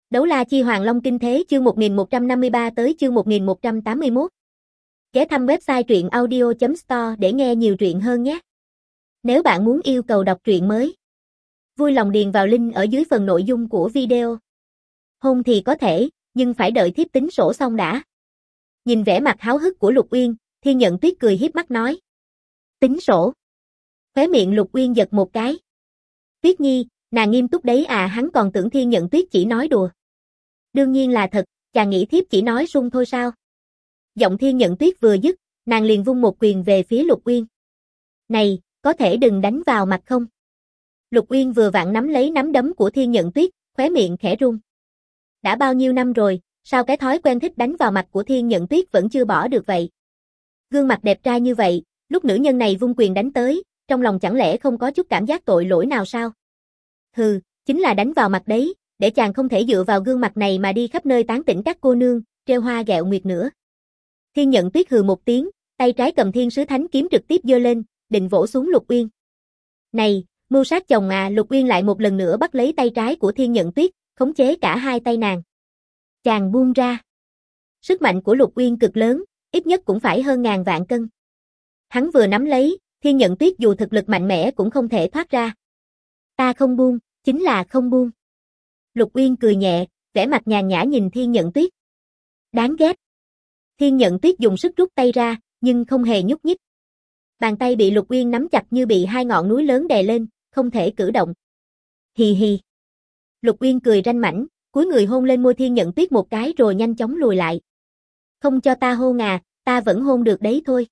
Đấu La Chi Hoàng Long Kinh Thế chương 1153 tới chương 1181. Ghé thăm website truyện audio.store để nghe nhiều truyện hơn nhé. Nếu bạn muốn yêu cầu đọc truyện mới, vui lòng điền vào link ở dưới phần nội dung của video. Hôn thì có thể, nhưng phải đợi thiếp tính sổ xong đã. Nhìn vẻ mặt háo hức của Lục Uyên, Thiên Nhận Tuyết cười hiếp mắt nói. Tính sổ. Khóe miệng Lục Uyên giật một cái. Tuyết Nhi, nàng nghiêm túc đấy à, hắn còn tưởng Thiên Nhận Tuyết chỉ nói đùa. Đương nhiên là thật, chàng nghĩ thiếp chỉ nói sung thôi sao? Giọng Thiên Nhận Tuyết vừa dứt, nàng liền vung một quyền về phía Lục Uyên. Này, có thể đừng đánh vào mặt không? Lục Uyên vừa vặn nắm lấy nắm đấm của Thiên Nhận Tuyết, khóe miệng khẽ run. Đã bao nhiêu năm rồi, sao cái thói quen thích đánh vào mặt của Thiên Nhận Tuyết vẫn chưa bỏ được vậy? Gương mặt đẹp trai như vậy, lúc nữ nhân này vung quyền đánh tới, trong lòng chẳng lẽ không có chút cảm giác tội lỗi nào sao? Hừ, chính là đánh vào mặt đấy, để chàng không thể dựa vào gương mặt này mà đi khắp nơi tán tỉnh các cô nương, trêu hoa ghẹo nguyệt nữa. Thiên Nhận Tuyết hừ một tiếng, tay trái cầm Thiên Sứ Thánh kiếm trực tiếp giơ lên, định vỗ xuống Lục Uyên. Này, mưu sát chồng à, Lục Uyên lại một lần nữa bắt lấy tay trái của Thiên Nhận Tuyết, khống chế cả hai tay nàng. Chàng buông ra. Sức mạnh của Lục Uyên cực lớn, ít nhất cũng phải hơn ngàn vạn cân. Hắn vừa nắm lấy, Thiên Nhận Tuyết dù thực lực mạnh mẽ cũng không thể thoát ra. Ta không buông, chính là không buông. Lục Uyên cười nhẹ, vẻ mặt nhàn nhã nhìn Thiên Nhận Tuyết. Đáng ghét. Thiên Nhận Tuyết dùng sức rút tay ra, nhưng không hề nhúc nhích. Bàn tay bị Lục Uyên nắm chặt như bị hai ngọn núi lớn đè lên, không thể cử động. Hì hì. Lục Uyên cười ranh mãnh, cúi người hôn lên môi Thiên Nhận Tuyết một cái rồi nhanh chóng lùi lại. Không cho ta hôn à, ta vẫn hôn được đấy thôi.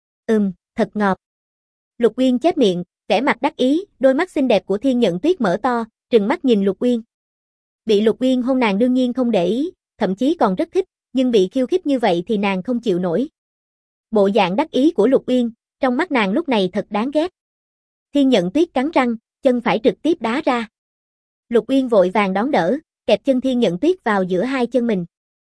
Thật ngọt. Lục Uyên chép miệng, vẻ mặt đắc ý, đôi mắt xinh đẹp của Thiên Nhận Tuyết mở to, trừng mắt nhìn Lục Uyên. Bị Lục Uyên hôn nàng đương nhiên không để ý, thậm chí còn rất thích, nhưng bị khiêu khích như vậy thì nàng không chịu nổi. Bộ dạng đắc ý của Lục Uyên, trong mắt nàng lúc này thật đáng ghét. Thiên Nhận Tuyết cắn răng, chân phải trực tiếp đá ra. Lục Uyên vội vàng đón đỡ, kẹp chân Thiên Nhận Tuyết vào giữa hai chân mình.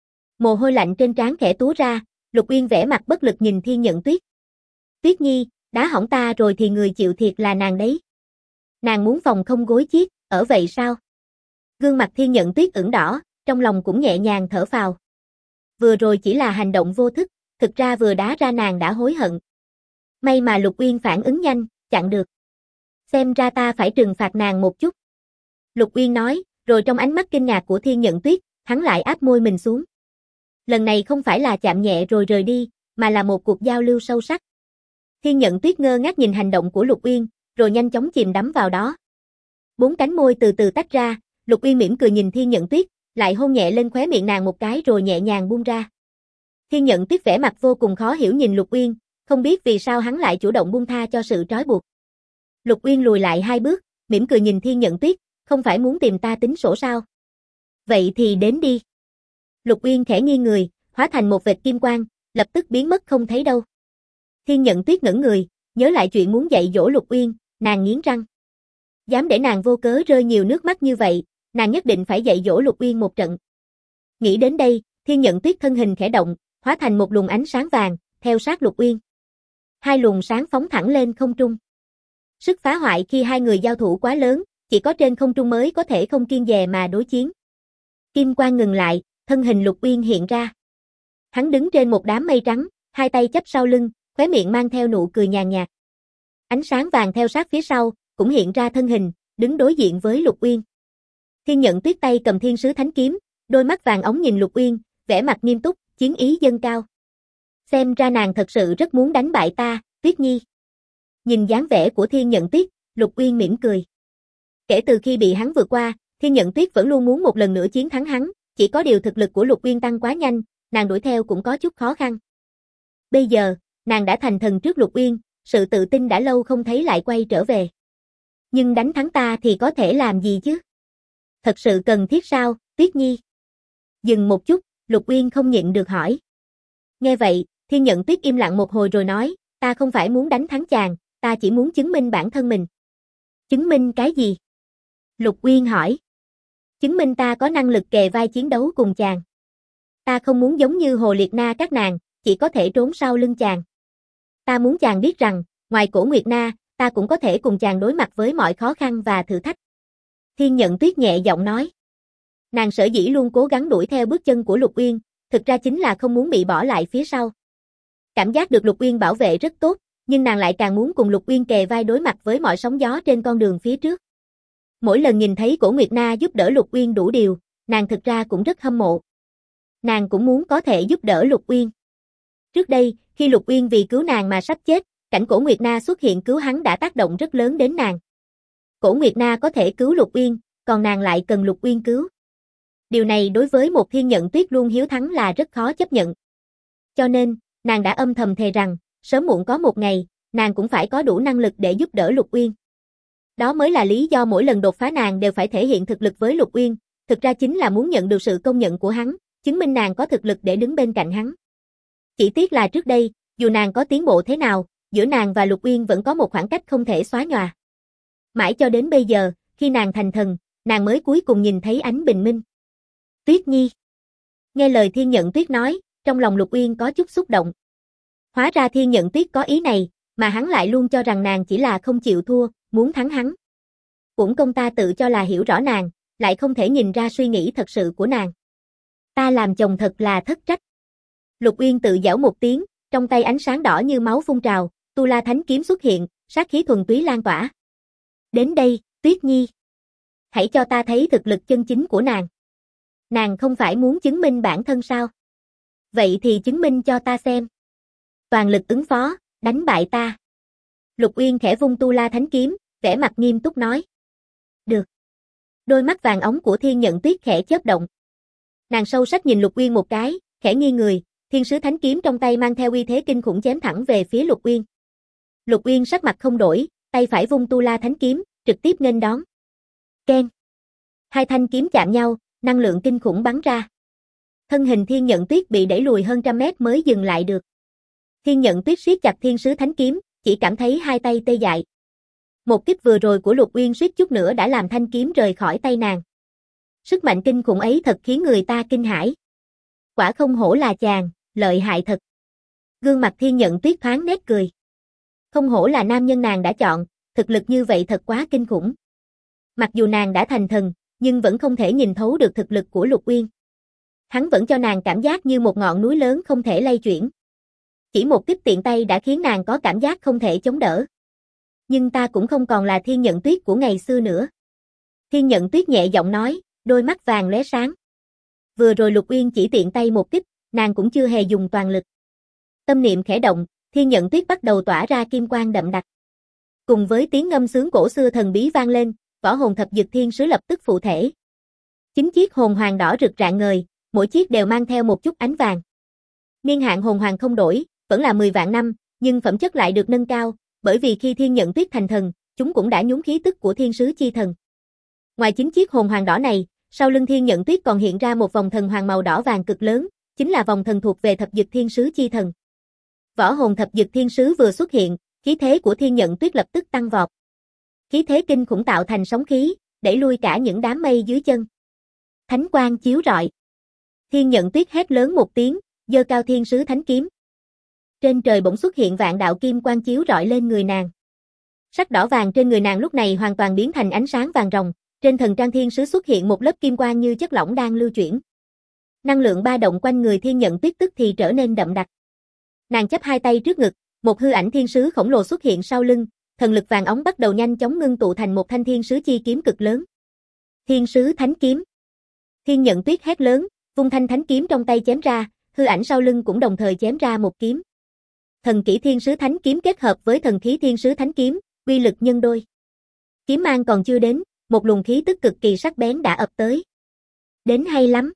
Mồ hôi lạnh trên trán khẽ túa ra, Lục Uyên vẻ mặt bất lực nhìn Thiên Nhận Tuyết. Tuyết Nhi, đá hỏng ta rồi thì người chịu thiệt là nàng đấy. Nàng muốn phòng không gối chiếc, ở vậy sao? Gương mặt Thiên Nhận Tuyết ửng đỏ, trong lòng cũng nhẹ nhàng thở phào. Vừa rồi chỉ là hành động vô thức, thực ra vừa đá ra nàng đã hối hận. May mà Lục Uyên phản ứng nhanh, chặn được. Xem ra ta phải trừng phạt nàng một chút. Lục Uyên nói, rồi trong ánh mắt kinh ngạc của Thiên Nhận Tuyết, hắn lại áp môi mình xuống. Lần này không phải là chạm nhẹ rồi rời đi, mà là một cuộc giao lưu sâu sắc. Thiên Nhận Tuyết ngơ ngác nhìn hành động của Lục Uyên, rồi nhanh chóng chìm đắm vào đó. Bốn cánh môi từ từ tách ra, Lục Uyên mỉm cười nhìn Thiên Nhận Tuyết, lại hôn nhẹ lên khóe miệng nàng một cái rồi nhẹ nhàng buông ra. Thiên Nhận Tuyết vẻ mặt vô cùng khó hiểu nhìn Lục Uyên, không biết vì sao hắn lại chủ động buông tha cho sự trói buộc. Lục Uyên lùi lại hai bước, mỉm cười nhìn Thiên Nhận Tuyết, không phải muốn tìm ta tính sổ sao? Vậy thì đến đi. Lục Uyên khẽ nghiêng người, hóa thành một vệt kim quang, lập tức biến mất không thấy đâu. Thiên Nhận Tuyết ngẩn người, nhớ lại chuyện muốn dạy dỗ Lục Uyên, nàng nghiến răng. Dám để nàng vô cớ rơi nhiều nước mắt như vậy, nàng nhất định phải dạy dỗ Lục Uyên một trận. Nghĩ đến đây, Thiên Nhận Tuyết thân hình khẽ động, hóa thành một luồng ánh sáng vàng, theo sát Lục Uyên. Hai luồng sáng phóng thẳng lên không trung. Sức phá hoại khi hai người giao thủ quá lớn, chỉ có trên không trung mới có thể không kiêng dè mà đối chiến. Kim quang ngừng lại, thân hình Lục Uyên hiện ra. Hắn đứng trên một đám mây trắng, hai tay chắp sau lưng, khóe miệng mang theo nụ cười nhàn nhạt. Ánh sáng vàng theo sát phía sau, cũng hiện ra thân hình, đứng đối diện với Lục Uyên. Thiên Nhận Tuyết tay cầm Thiên Sứ Thánh kiếm, đôi mắt vàng óng nhìn Lục Uyên, vẻ mặt nghiêm túc, chiến ý dâng cao. Xem ra nàng thật sự rất muốn đánh bại ta, Tuyết Nhi. Nhìn dáng vẻ của Thiên Nhận Tuyết, Lục Uyên mỉm cười. Kể từ khi bị hắn vượt qua, Thiên Nhận Tuyết vẫn luôn muốn một lần nữa chiến thắng hắn, chỉ có điều thực lực của Lục Uyên tăng quá nhanh, nàng đuổi theo cũng có chút khó khăn. Bây giờ, nàng đã thành thần trước Lục Uyên, sự tự tin đã lâu không thấy lại quay trở về. Nhưng đánh thắng ta thì có thể làm gì chứ? Thật sự cần thiết sao, Tuyết Nhi? Dừng một chút, Lục Uyên không nhịn được hỏi. Nghe vậy, Thiên Nhận Tuyết im lặng một hồi rồi nói, ta không phải muốn đánh thắng chàng, ta chỉ muốn chứng minh bản thân mình. Chứng minh cái gì? Lục Uyên hỏi. Chứng minh ta có năng lực kề vai chiến đấu cùng chàng. Ta không muốn giống như Hồ Liệt Na các nàng, chỉ có thể trốn sau lưng chàng. Ta muốn chàng biết rằng, ngoài Cổ Nguyệt Na, ta cũng có thể cùng chàng đối mặt với mọi khó khăn và thử thách. Thiên Nhận Tuyết nhẹ giọng nói. Nàng sở dĩ luôn cố gắng đuổi theo bước chân của Lục Uyên, thực ra chính là không muốn bị bỏ lại phía sau. Cảm giác được Lục Uyên bảo vệ rất tốt, nhưng nàng lại càng muốn cùng Lục Uyên kề vai đối mặt với mọi sóng gió trên con đường phía trước. Mỗi lần nhìn thấy Cổ Nguyệt Na giúp đỡ Lục Uyên đủ điều, nàng thực ra cũng rất hâm mộ. Nàng cũng muốn có thể giúp đỡ Lục Uyên. Trước đây, khi Lục Uyên vì cứu nàng mà sắp chết, cảnh Cổ Nguyệt Na xuất hiện cứu hắn đã tác động rất lớn đến nàng. Cổ Nguyệt Na có thể cứu Lục Uyên, còn nàng lại cần Lục Uyên cứu. Điều này đối với một Thiên Nhận Tuyết luôn hiếu thắng là rất khó chấp nhận. Cho nên, nàng đã âm thầm thề rằng, sớm muộn có một ngày, nàng cũng phải có đủ năng lực để giúp đỡ Lục Uyên. Đó mới là lý do mỗi lần đột phá nàng đều phải thể hiện thực lực với Lục Uyên, thực ra chính là muốn nhận được sự công nhận của hắn, chứng minh nàng có thực lực để đứng bên cạnh hắn. Chỉ tiếc là trước đây, dù nàng có tiến bộ thế nào, giữa nàng và Lục Uyên vẫn có một khoảng cách không thể xóa nhòa. Mãi cho đến bây giờ, khi nàng thành thần, nàng mới cuối cùng nhìn thấy ánh bình minh. Tuyết Nhi. Nghe lời Thiên Nhận Tuyết nói, trong lòng Lục Uyên có chút xúc động. Hóa ra Thiên Nhận Tuyết có ý này, mà hắn lại luôn cho rằng nàng chỉ là không chịu thua, muốn thắng hắn. Uổng công ta tự cho là hiểu rõ nàng, lại không thể nhìn ra suy nghĩ thật sự của nàng. Ta làm chồng thật là thất trách. Lục Uyên tự giễu một tiếng, trong tay ánh sáng đỏ như máu phun trào, Tu La Thánh kiếm xuất hiện, sát khí thuần túy lan tỏa. Đến đây, Tuyết Nhi. Hãy cho ta thấy thực lực chân chính của nàng. Nàng không phải muốn chứng minh bản thân sao? Vậy thì chứng minh cho ta xem. Toàn lực ứng phó, đánh bại ta. Lục Uyên khẽ vung Tu La Thánh kiếm, vẻ mặt nghiêm túc nói. Được. Đôi mắt vàng óng của Thiên Nhận Tuyết khẽ chớp động. Nàng sâu sắc nhìn Lục Uyên một cái, khẽ nghiêng người, Thiên Sứ Thánh kiếm trong tay mang theo uy thế kinh khủng chém thẳng về phía Lục Uyên. Lục Uyên sắc mặt không đổi, tay phải vung Tu La Thánh kiếm, trực tiếp nghênh đón. Keng. Hai thanh kiếm chạm nhau, năng lượng kinh khủng bắn ra. Thân hình Thiên Nhận Tuyết bị đẩy lùi hơn trăm mét mới dừng lại được. Thiên Nhận Tuyết siết chặt Thiên Sứ Thánh kiếm, chỉ cảm thấy hai tay tê dại. Một kích vừa rồi của Lục Uyên suýt chút nữa đã làm thanh kiếm rời khỏi tay nàng. Sức mạnh kinh khủng ấy thật khiến người ta kinh hãi. Quả không hổ là chàng, lợi hại thật. Gương mặt Thiên Nhận Tuyết thoáng nét cười. Không hổ là nam nhân nàng đã chọn, thực lực như vậy thật quá kinh khủng. Mặc dù nàng đã thành thần, nhưng vẫn không thể nhìn thấu được thực lực của Lục Uyên. Hắn vẫn cho nàng cảm giác như một ngọn núi lớn không thể lay chuyển. Chỉ một kích tiện tay đã khiến nàng có cảm giác không thể chống đỡ. Nhưng ta cũng không còn là Thiên Nhận Tuyết của ngày xưa nữa. Thiên Nhận Tuyết nhẹ giọng nói, đôi mắt vàng lóe sáng. Vừa rồi Lục Uyên chỉ tiện tay một kích, nàng cũng chưa hề dùng toàn lực. Tâm niệm khẽ động, Thiên Nhận Tuyết bắt đầu tỏa ra kim quang đậm đặc. Cùng với tiếng ngâm sướng cổ xưa thần bí vang lên, võ hồn thập dực thiên sứ lập tức phụ thể. 9 chiếc hồn hoàng đỏ rực rạng ngời, mỗi chiếc đều mang theo một chút ánh vàng. Niên hạn hồn hoàng không đổi, vẫn là 10 vạn năm, nhưng phẩm chất lại được nâng cao, bởi vì khi Thiên Nhận Tuyết thành thần, chúng cũng đã nhúng khí tức của thiên sứ chi thần. Ngoài 9 chiếc hồn hoàng đỏ này, sau lưng Thiên Nhận Tuyết còn hiện ra một vòng thần hoàng màu đỏ vàng cực lớn, chính là vòng thần thuộc về thập dực thiên sứ chi thần. Võ hồn thập dực thiên sứ vừa xuất hiện, khí thế của Thiên Nhận Tuyết lập tức tăng vọt. Khí thế kinh khủng tạo thành sóng khí, đẩy lui cả những đám mây dưới chân. Thánh quang chiếu rọi. Thiên Nhận Tuyết hét lớn một tiếng, giơ cao Thiên Sứ Thánh kiếm. Trên trời bỗng xuất hiện vạn đạo kim quang chiếu rọi lên người nàng. Sắc đỏ vàng trên người nàng lúc này hoàn toàn biến thành ánh sáng vàng ròng, trên thần trang thiên sứ xuất hiện một lớp kim quang như chất lỏng đang lưu chuyển. Năng lượng ba động quanh người Thiên Nhận Tuyết tức thì trở nên đậm đặc. Nàng chắp hai tay trước ngực, một hư ảnh thiên sứ khổng lồ xuất hiện sau lưng, thần lực vàng óng bắt đầu nhanh chóng ngưng tụ thành một thanh thiên sứ chi kiếm cực lớn. Thiên Sứ Thánh kiếm. Thiên Nhận Tuyết hét lớn, vung thanh thánh kiếm trong tay chém ra, hư ảnh sau lưng cũng đồng thời chém ra một kiếm. Thần kỹ Thiên Sứ Thánh kiếm kết hợp với thần khí Thiên Sứ Thánh kiếm, uy lực nhân đôi. Kiếm mang còn chưa đến, một luồng khí tức cực kỳ sắc bén đã ập tới. Đến hay lắm.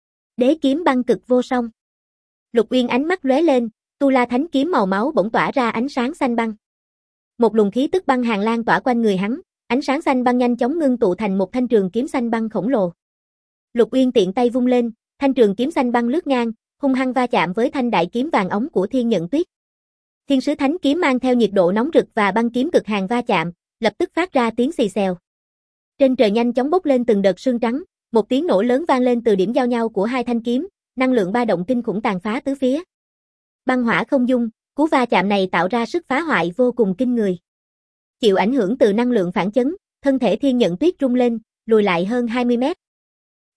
Đế kiếm băng cực vô song. Lục Uyên ánh mắt lóe lên, Tu La Thánh kiếm màu máu bỗng tỏa ra ánh sáng xanh băng. Một luồng khí tức băng hàn lan tỏa quanh người hắn, ánh sáng xanh băng nhanh chóng ngưng tụ thành một thanh trường kiếm xanh băng khổng lồ. Lục Uyên tiện tay vung lên, thanh trường kiếm xanh băng lướt ngang, hung hăng va chạm với thanh đại kiếm vàng óng của Thiên Nhận Tuyết. Thiên Sứ Thánh kiếm mang theo nhiệt độ nóng rực và băng kiếm cực hàn va chạm, lập tức phát ra tiếng xì xèo. Trên trời nhanh chóng bốc lên từng đợt sương trắng, một tiếng nổ lớn vang lên từ điểm giao nhau của hai thanh kiếm, năng lượng ba động kinh khủng tàn phá tứ phía. Băng hỏa không dung, cú va chạm này tạo ra sức phá hoại vô cùng kinh người. Chịu ảnh hưởng từ năng lượng phản chấn, thân thể Thiên Nhận Tuyết rung lên, lùi lại hơn 20 mét.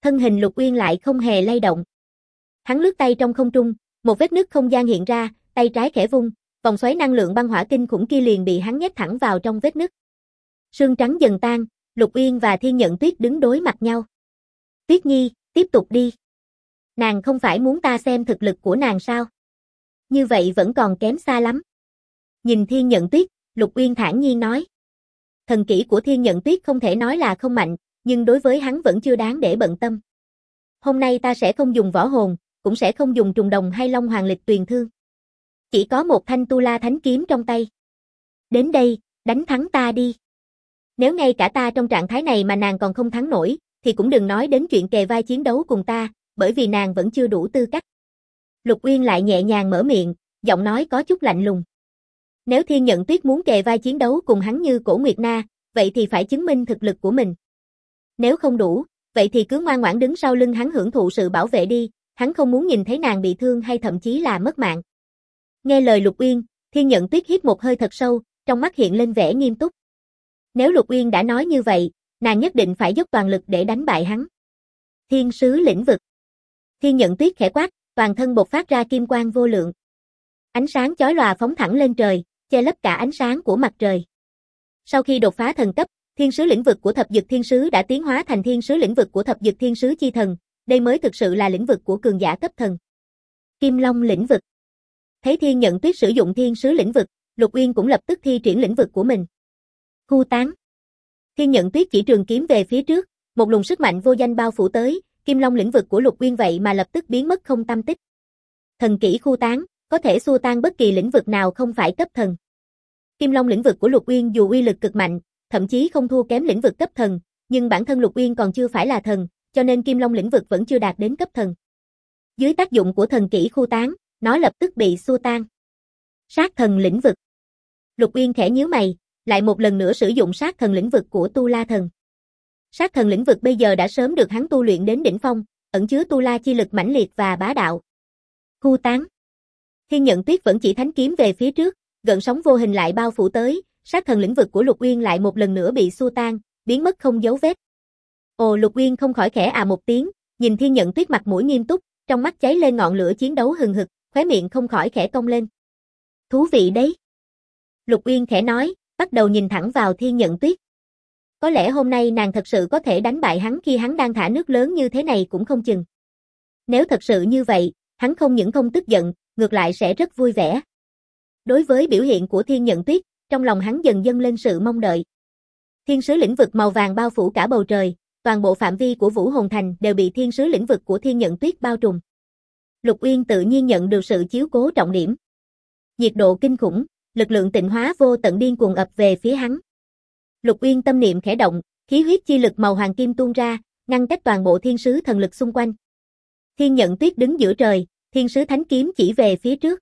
thân hình Lục Uyên lại không hề lay động. Hắn lướt tay trong không trung, một vết nứt không gian hiện ra, tay trái khẽ vung, vòng xoáy năng lượng băng hỏa kinh khủng kia liền bị hắn nhét thẳng vào trong vết nứt. Sương trắng dần tan, Lục Uyên và Thiên Nhận Tuyết đứng đối mặt nhau. Tuyết Nhi, tiếp tục đi. Nàng không phải muốn ta xem thực lực của nàng sao? Như vậy vẫn còn kém xa lắm. Nhìn Thiên Nhận Tuyết, Lục Uyên thản nhiên nói. Thần kỹ của Thiên Nhận Tuyết không thể nói là không mạnh, nhưng đối với hắn vẫn chưa đáng để bận tâm. Hôm nay ta sẽ không dùng võ hồn, cũng sẽ không dùng trùng đồng hay long hoàng lịch tuyền thương. Chỉ có một thanh tu la thánh kiếm trong tay. Đến đây, đánh thắng ta đi. Nếu ngay cả ta trong trạng thái này mà nàng còn không thắng nổi, thì cũng đừng nói đến chuyện kề vai chiến đấu cùng ta, bởi vì nàng vẫn chưa đủ tư cách. Lục Uyên lại nhẹ nhàng mở miệng, giọng nói có chút lạnh lùng. Nếu Thiên Nhận Tuyết muốn kề vai chiến đấu cùng hắn như Cổ Nguyệt Na, vậy thì phải chứng minh thực lực của mình. Nếu không đủ, vậy thì cứ ngoan ngoãn đứng sau lưng hắn hưởng thụ sự bảo vệ đi, hắn không muốn nhìn thấy nàng bị thương hay thậm chí là mất mạng. Nghe lời Lục Uyên, Thiên Nhận Tuyết hít một hơi thật sâu, trong mắt hiện lên vẻ nghiêm túc. Nếu Lục Uyên đã nói như vậy, nàng nhất định phải dốc toàn lực để đánh bại hắn. Thiên sứ lĩnh vực. Thiên Nhận Tuyết khẽ quát, toàn thân bộc phát ra kim quang vô lượng. Ánh sáng chói lòa phóng thẳng lên trời, che lấp cả ánh sáng của mặt trời. Sau khi đột phá thần cấp, thiên sứ lĩnh vực của thập dực thiên sứ đã tiến hóa thành thiên sứ lĩnh vực của thập dực thiên sứ chi thần, đây mới thực sự là lĩnh vực của cường giả cấp thần. Kim Long lĩnh vực. Thấy Thiên Nhận Tuyết sử dụng thiên sứ lĩnh vực, Lục Uyên cũng lập tức thi triển lĩnh vực của mình. Khu tán. Thiên Nhận Tuyết chỉ trường kiếm về phía trước, một luồng sức mạnh vô danh bao phủ tới, Kim Long lĩnh vực của Lục Uyên vậy mà lập tức biến mất không tăm tích. Thần kỹ khu tán, có thể xua tan bất kỳ lĩnh vực nào không phải cấp thần. Kim Long lĩnh vực của Lục Uyên dù uy lực cực mạnh, thậm chí không thua kém lĩnh vực cấp thần, nhưng bản thân Lục Uyên còn chưa phải là thần, cho nên Kim Long lĩnh vực vẫn chưa đạt đến cấp thần. Dưới tác dụng của thần kỹ khu tán, nó lập tức bị xua tan. Sát thần lĩnh vực. Lục Uyên khẽ nhíu mày, lại một lần nữa sử dụng sát thần lĩnh vực của Tu La thần. Sát thần lĩnh vực bây giờ đã sớm được hắn tu luyện đến đỉnh phong, ẩn chứa tu la chi lực mãnh liệt và bá đạo. Khu tán. Thiên Nhận Tuyết vẫn chỉ thánh kiếm về phía trước, gợn sóng vô hình lại bao phủ tới, sát thần lĩnh vực của Lục Uyên lại một lần nữa bị xua tan, biến mất không dấu vết. Ồ, Lục Uyên không khỏi khẽ à một tiếng, nhìn Thiên Nhận Tuyết mặt mũi nghiêm túc, trong mắt cháy lên ngọn lửa chiến đấu hừng hực, khóe miệng không khỏi khẽ cong lên. Thú vị đấy. Lục Uyên khẽ nói, bắt đầu nhìn thẳng vào Thiên Nhận Tuyết. Có lẽ hôm nay nàng thật sự có thể đánh bại hắn khi hắn đang thả nước lớn như thế này cũng không chừng. Nếu thật sự như vậy, hắn không những không tức giận, ngược lại sẽ rất vui vẻ. Đối với biểu hiện của Thiên Nhận Tuyết, trong lòng hắn dần dâng lên sự mong đợi. Thiên sứ lĩnh vực màu vàng bao phủ cả bầu trời, toàn bộ phạm vi của Vũ Hồn Thành đều bị thiên sứ lĩnh vực của Thiên Nhận Tuyết bao trùm. Lục Uyên tự nhiên nhận được sự chiếu cố trọng điểm. Nhiệt độ kinh khủng, lực lượng tịnh hóa vô tận điên cuồng ập về phía hắn. Lục Uyên tâm niệm khẽ động, khí huyết chi lực màu hoàng kim tuôn ra, ngăn cách toàn bộ thiên sứ thần lực xung quanh. Thiên Nhận Tuyết đứng giữa trời, thiên sứ thánh kiếm chỉ về phía trước.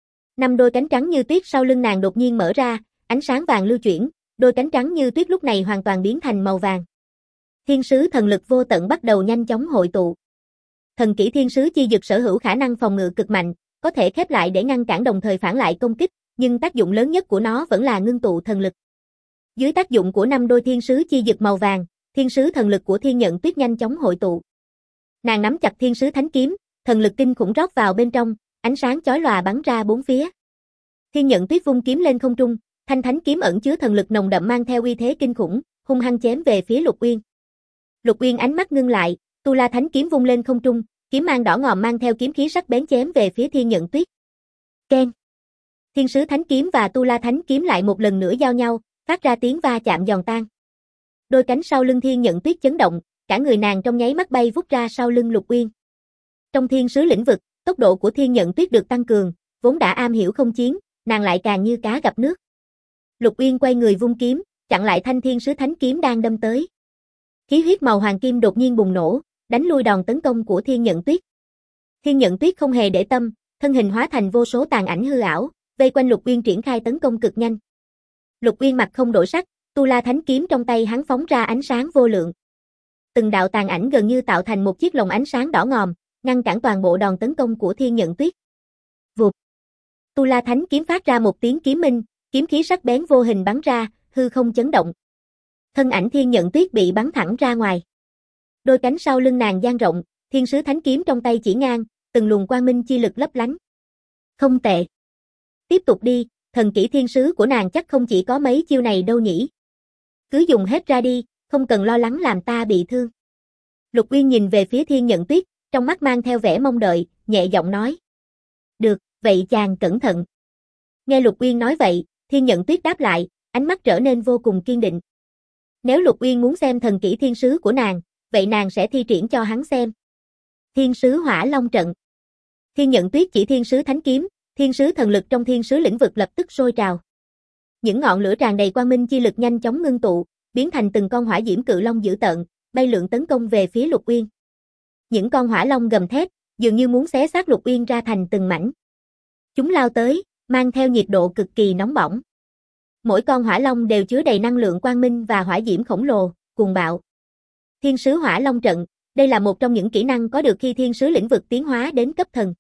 5 đôi cánh trắng như tuyết sau lưng nàng đột nhiên mở ra, ánh sáng vàng lưu chuyển, đôi cánh trắng như tuyết lúc này hoàn toàn biến thành màu vàng. Thiên sứ thần lực vô tận bắt đầu nhanh chóng hội tụ. Thần kỹ thiên sứ chi dực sở hữu khả năng phòng ngự cực mạnh, có thể khép lại để ngăn cản đồng thời phản lại công kích, nhưng tác dụng lớn nhất của nó vẫn là ngưng tụ thần lực. Dưới tác dụng của 5 đôi thiên sứ chi dực màu vàng, thiên sứ thần lực của Thiên Nhận Tuyết nhanh chóng hội tụ. Nàng nắm chặt thiên sứ thánh kiếm, thần lực kinh khủng rót vào bên trong, ánh sáng chói lòa bắn ra bốn phía. Thiên Nhận Tuyết vung kiếm lên không trung, thanh thánh kiếm ẩn chứa thần lực nồng đậm mang theo uy thế kinh khủng, hung hăng chém về phía Lục Uyên. Lục Uyên ánh mắt ngưng lại, Tu La thánh kiếm vung lên không trung, kiếm mang đỏ ngòm mang theo kiếm khí sắc bén chém về phía Thiên Nhận Tuyết. Keng. Thiên sứ thánh kiếm và Tu La thánh kiếm lại một lần nữa giao nhau, phát ra tiếng va chạm giòn tan. Đôi cánh sau lưng Thiên Nhận Tuyết chấn động, cả người nàng trong nháy mắt bay vút ra sau lưng Lục Uyên. Trong thiên sứ lĩnh vực, tốc độ của Thiên Nhận Tuyết được tăng cường, vốn đã am hiểu không chiến, nàng lại càng như cá gặp nước. Lục Uyên quay người vung kiếm, chặn lại thanh thiên sứ thánh kiếm đang đâm tới. Khí huyết màu hoàng kim đột nhiên bùng nổ, đánh lui đòn tấn công của Thiên Nhận Tuyết. Thiên Nhận Tuyết không hề để tâm, thân hình hóa thành vô số tàn ảnh hư ảo, vây quanh Lục Uyên triển khai tấn công cực nhanh. Lục Uyên mặt không đổi sắc, Tu La thánh kiếm trong tay hắn phóng ra ánh sáng vô lượng. Từng đạo tàn ảnh gần như tạo thành một chiếc lồng ánh sáng đỏ ngòm, ngăn cản toàn bộ đòn tấn công của Thiên Nhận Tuyết. Vụt. Tu La thánh kiếm phát ra một tiếng kiếm minh, kiếm khí sắc bén vô hình bắn ra, hư không chấn động. Thân ảnh Thiên Nhận Tuyết bị bắn thẳng ra ngoài. Đôi cánh sau lưng nàng dang rộng, thiên sứ thánh kiếm trong tay chỉ ngang, từng luồng quang minh chi lực lấp lánh. Không tệ. Tiếp tục đi, thần kỹ thiên sứ của nàng chắc không chỉ có mấy chiêu này đâu nhỉ. Cứ dùng hết ra đi, không cần lo lắng làm ta bị thương. Lục Uyên nhìn về phía Thiên Nhận Tuyết, trong mắt mang theo vẻ mong đợi, nhẹ giọng nói. Được, vậy chàng cẩn thận. Nghe Lục Uyên nói vậy, Thiên Nhận Tuyết đáp lại, ánh mắt trở nên vô cùng kiên định. Nếu Lục Uyên muốn xem thần kỹ thiên sứ của nàng, vậy nàng sẽ thi triển cho hắn xem. Thiên sứ Hỏa Long trận. Thiên Nhận Tuyết chỉ thiên sứ thánh kiếm, thiên sứ thần lực trong thiên sứ lĩnh vực lập tức sôi trào. Những ngọn lửa tràn đầy quang minh chi lực nhanh chóng ngưng tụ, biến thành từng con hỏa diễm cự long dữ tợn, bay lượn tấn công về phía Lục Uyên. Những con hỏa long gầm thét, dường như muốn xé xác Lục Uyên ra thành từng mảnh. Chúng lao tới, mang theo nhiệt độ cực kỳ nóng bỏng. Mỗi con hỏa long đều chứa đầy năng lượng quang minh và hỏa diễm khổng lồ, cuồng bạo. Thiên sứ Hỏa Long trận, đây là một trong những kỹ năng có được khi thiên sứ lĩnh vực tiến hóa đến cấp thần.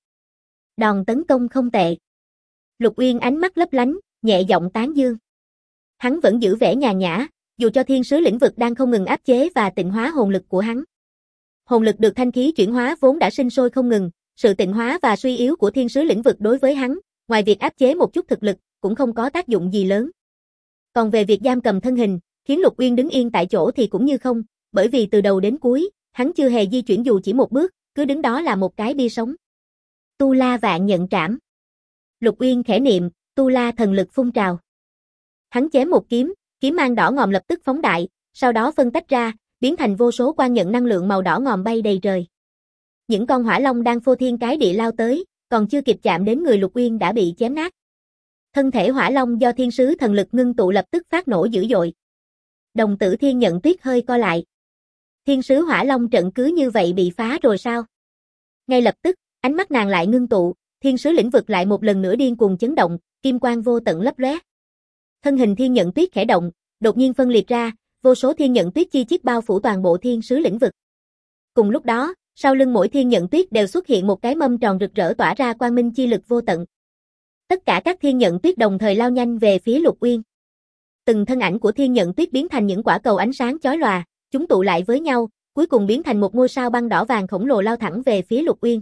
Đòn tấn công không tệ. Lục Uyên ánh mắt lấp lánh, nhẹ giọng tán dương. Hắn vẫn giữ vẻ nhàn nhã, dù cho thiên sứ lĩnh vực đang không ngừng áp chế và tịnh hóa hồn lực của hắn. Hồn lực được thanh khí chuyển hóa vốn đã sinh sôi không ngừng, sự tịnh hóa và suy yếu của thiên sứ lĩnh vực đối với hắn, ngoài việc áp chế một chút thực lực, cũng không có tác dụng gì lớn. Còn về việc giam cầm thân hình, khiến Lục Uyên đứng yên tại chỗ thì cũng như không, bởi vì từ đầu đến cuối, hắn chưa hề di chuyển dù chỉ một bước, cứ đứng đó là một cái bia sống. Tu La Vạn Nhận Trảm. Lục Uyên khẽ niệm, tu la thần lực phun trào. Hắn chém một kiếm, kiếm mang đỏ ngòm lập tức phóng đại, sau đó phân tách ra, biến thành vô số quang nhận năng lượng màu đỏ ngòm bay đầy trời. Những con hỏa long đang phô thiên cái địa lao tới, còn chưa kịp chạm đến người Lục Uyên đã bị chém nát. Thân thể hỏa long do thiên sứ thần lực ngưng tụ lập tức phát nổ dữ dội. Đồng tử Thiên Nhận Tuyết hơi co lại. Thiên sứ hỏa long trận cứ như vậy bị phá rồi sao? Ngay lập tức, ánh mắt nàng lại ngưng tụ, thiên sứ lĩnh vực lại một lần nữa điên cuồng chấn động, kim quang vô tận lấp lóe. Thân hình Thiên Nhận Tuyết khẽ động, đột nhiên phân liệt ra, vô số Thiên Nhận Tuyết chi chít bao phủ toàn bộ thiên sứ lĩnh vực. Cùng lúc đó, sau lưng mỗi Thiên Nhận Tuyết đều xuất hiện một cái mâm tròn rực rỡ tỏa ra quang minh chi lực vô tận. Tất cả các Thiên Nhận Tuyết đồng thời lao nhanh về phía Lục Uyên. Từng thân ảnh của Thiên Nhận Tuyết biến thành những quả cầu ánh sáng chói lòa, chúng tụ lại với nhau, cuối cùng biến thành một ngôi sao băng đỏ vàng khổng lồ lao thẳng về phía Lục Uyên.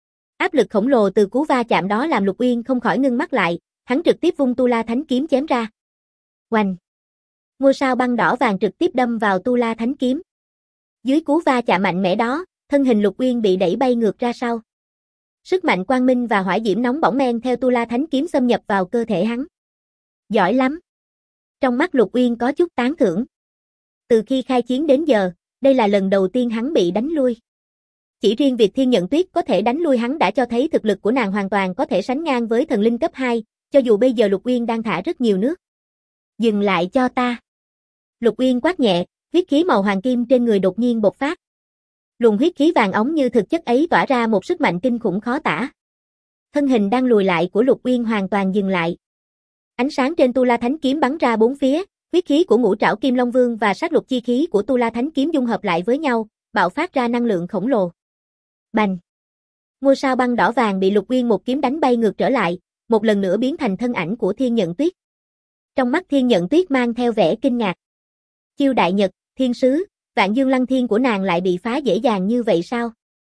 Áp lực khổng lồ từ cú va chạm đó làm Lục Uyên không khỏi ngưng mắt lại, hắn trực tiếp vung Tu La Thánh kiếm chém ra. Oanh! Ngôi sao băng đỏ vàng trực tiếp đâm vào Tu La Thánh kiếm. Dưới cú va chạm mạnh mẽ đó, thân hình Lục Uyên bị đẩy bay ngược ra sau. Sức mạnh quang minh và hỏa diễm nóng bỏng men theo Tu La Thánh kiếm xâm nhập vào cơ thể hắn. Giỏi lắm! Trong mắt Lục Uyên có chút tán thưởng. Từ khi khai chiến đến giờ, đây là lần đầu tiên hắn bị đánh lui. Chỉ riêng việc Thiên Nhận Tuyết có thể đánh lui hắn đã cho thấy thực lực của nàng hoàn toàn có thể sánh ngang với thần linh cấp 2, cho dù bây giờ Lục Uyên đang thả rất nhiều nước. Dừng lại cho ta. Lục Uyên quát nhẹ, huyết khí màu hoàng kim trên người đột nhiên bộc phát. Luồng huyết khí vàng óng như thực chất ấy tỏa ra một sức mạnh kinh khủng khó tả. Thân hình đang lùi lại của Lục Uyên hoàn toàn dừng lại. Ánh sáng trên Tu La Thánh kiếm bắn ra bốn phía, huyết khí của Ngũ Trảo Kim Long Vương và sát lục chi khí của Tu La Thánh kiếm dung hợp lại với nhau, bạo phát ra năng lượng khổng lồ. Bành! Ngôi sao băng đỏ vàng bị Lục Uyên một kiếm đánh bay ngược trở lại, một lần nữa biến thành thân ảnh của Thiên Nhận Tuyết. Trong mắt Thiên Nhận Tuyết mang theo vẻ kinh ngạc. Chiêu đại nhật, thiên sứ, Vạn Dương Lăng Thiên của nàng lại bị phá dễ dàng như vậy sao?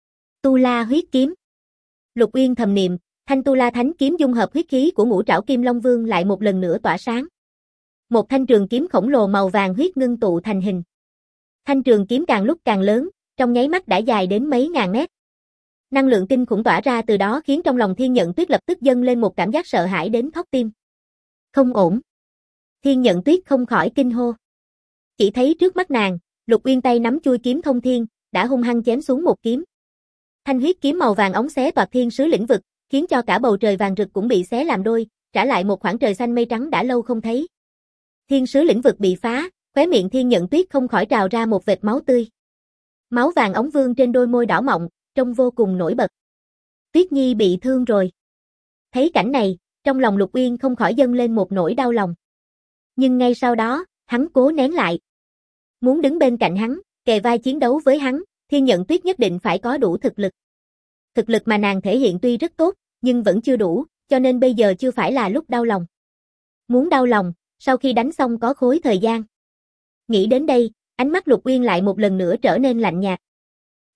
Tu La huyết kiếm. Lục Uyên thầm niệm, thanh Tu La Thánh kiếm dung hợp huyết khí của Ngũ Trảo Kim Long Vương lại một lần nữa tỏa sáng. Một thanh trường kiếm khổng lồ màu vàng huyết ngưng tụ thành hình. Thanh trường kiếm càng lúc càng lớn, trong nháy mắt đã dài đến mấy ngàn mét. Năng lượng kinh khủng tỏa ra từ đó khiến trong lòng Thiên Nhận Tuyết lập tức dâng lên một cảm giác sợ hãi đến thót tim. Không ổn. Thiên Nhận Tuyết không khỏi kinh hô. Chỉ thấy trước mắt nàng, Lục Uyên tay nắm chuôi kiếm thông thiên, đã hung hăng chém xuống một kiếm. Thanh huyết kiếm màu vàng óng xé toạc thiên sứ lĩnh vực, khiến cho cả bầu trời vàng rực cũng bị xé làm đôi, trả lại một khoảng trời xanh mây trắng đã lâu không thấy. Thiên sứ lĩnh vực bị phá, khóe miệng Thiên Nhận Tuyết không khỏi trào ra một vệt máu tươi. Máu vàng óng vương trên đôi môi đỏ mọng, trông vô cùng nổi bật. Tuyết Nhi bị thương rồi. Thấy cảnh này, trong lòng Lục Uyên không khỏi dâng lên một nỗi đau lòng. Nhưng ngay sau đó, hắn cố nén lại. Muốn đứng bên cạnh hắn, kề vai chiến đấu với hắn, Thiên Nhận Tuyết nhất định phải có đủ thực lực. Thực lực mà nàng thể hiện tuy rất tốt, nhưng vẫn chưa đủ, cho nên bây giờ chưa phải là lúc đau lòng. Muốn đau lòng, sau khi đánh xong có khối thời gian. Nghĩ đến đây, ánh mắt Lục Uyên lại một lần nữa trở nên lạnh nhạt.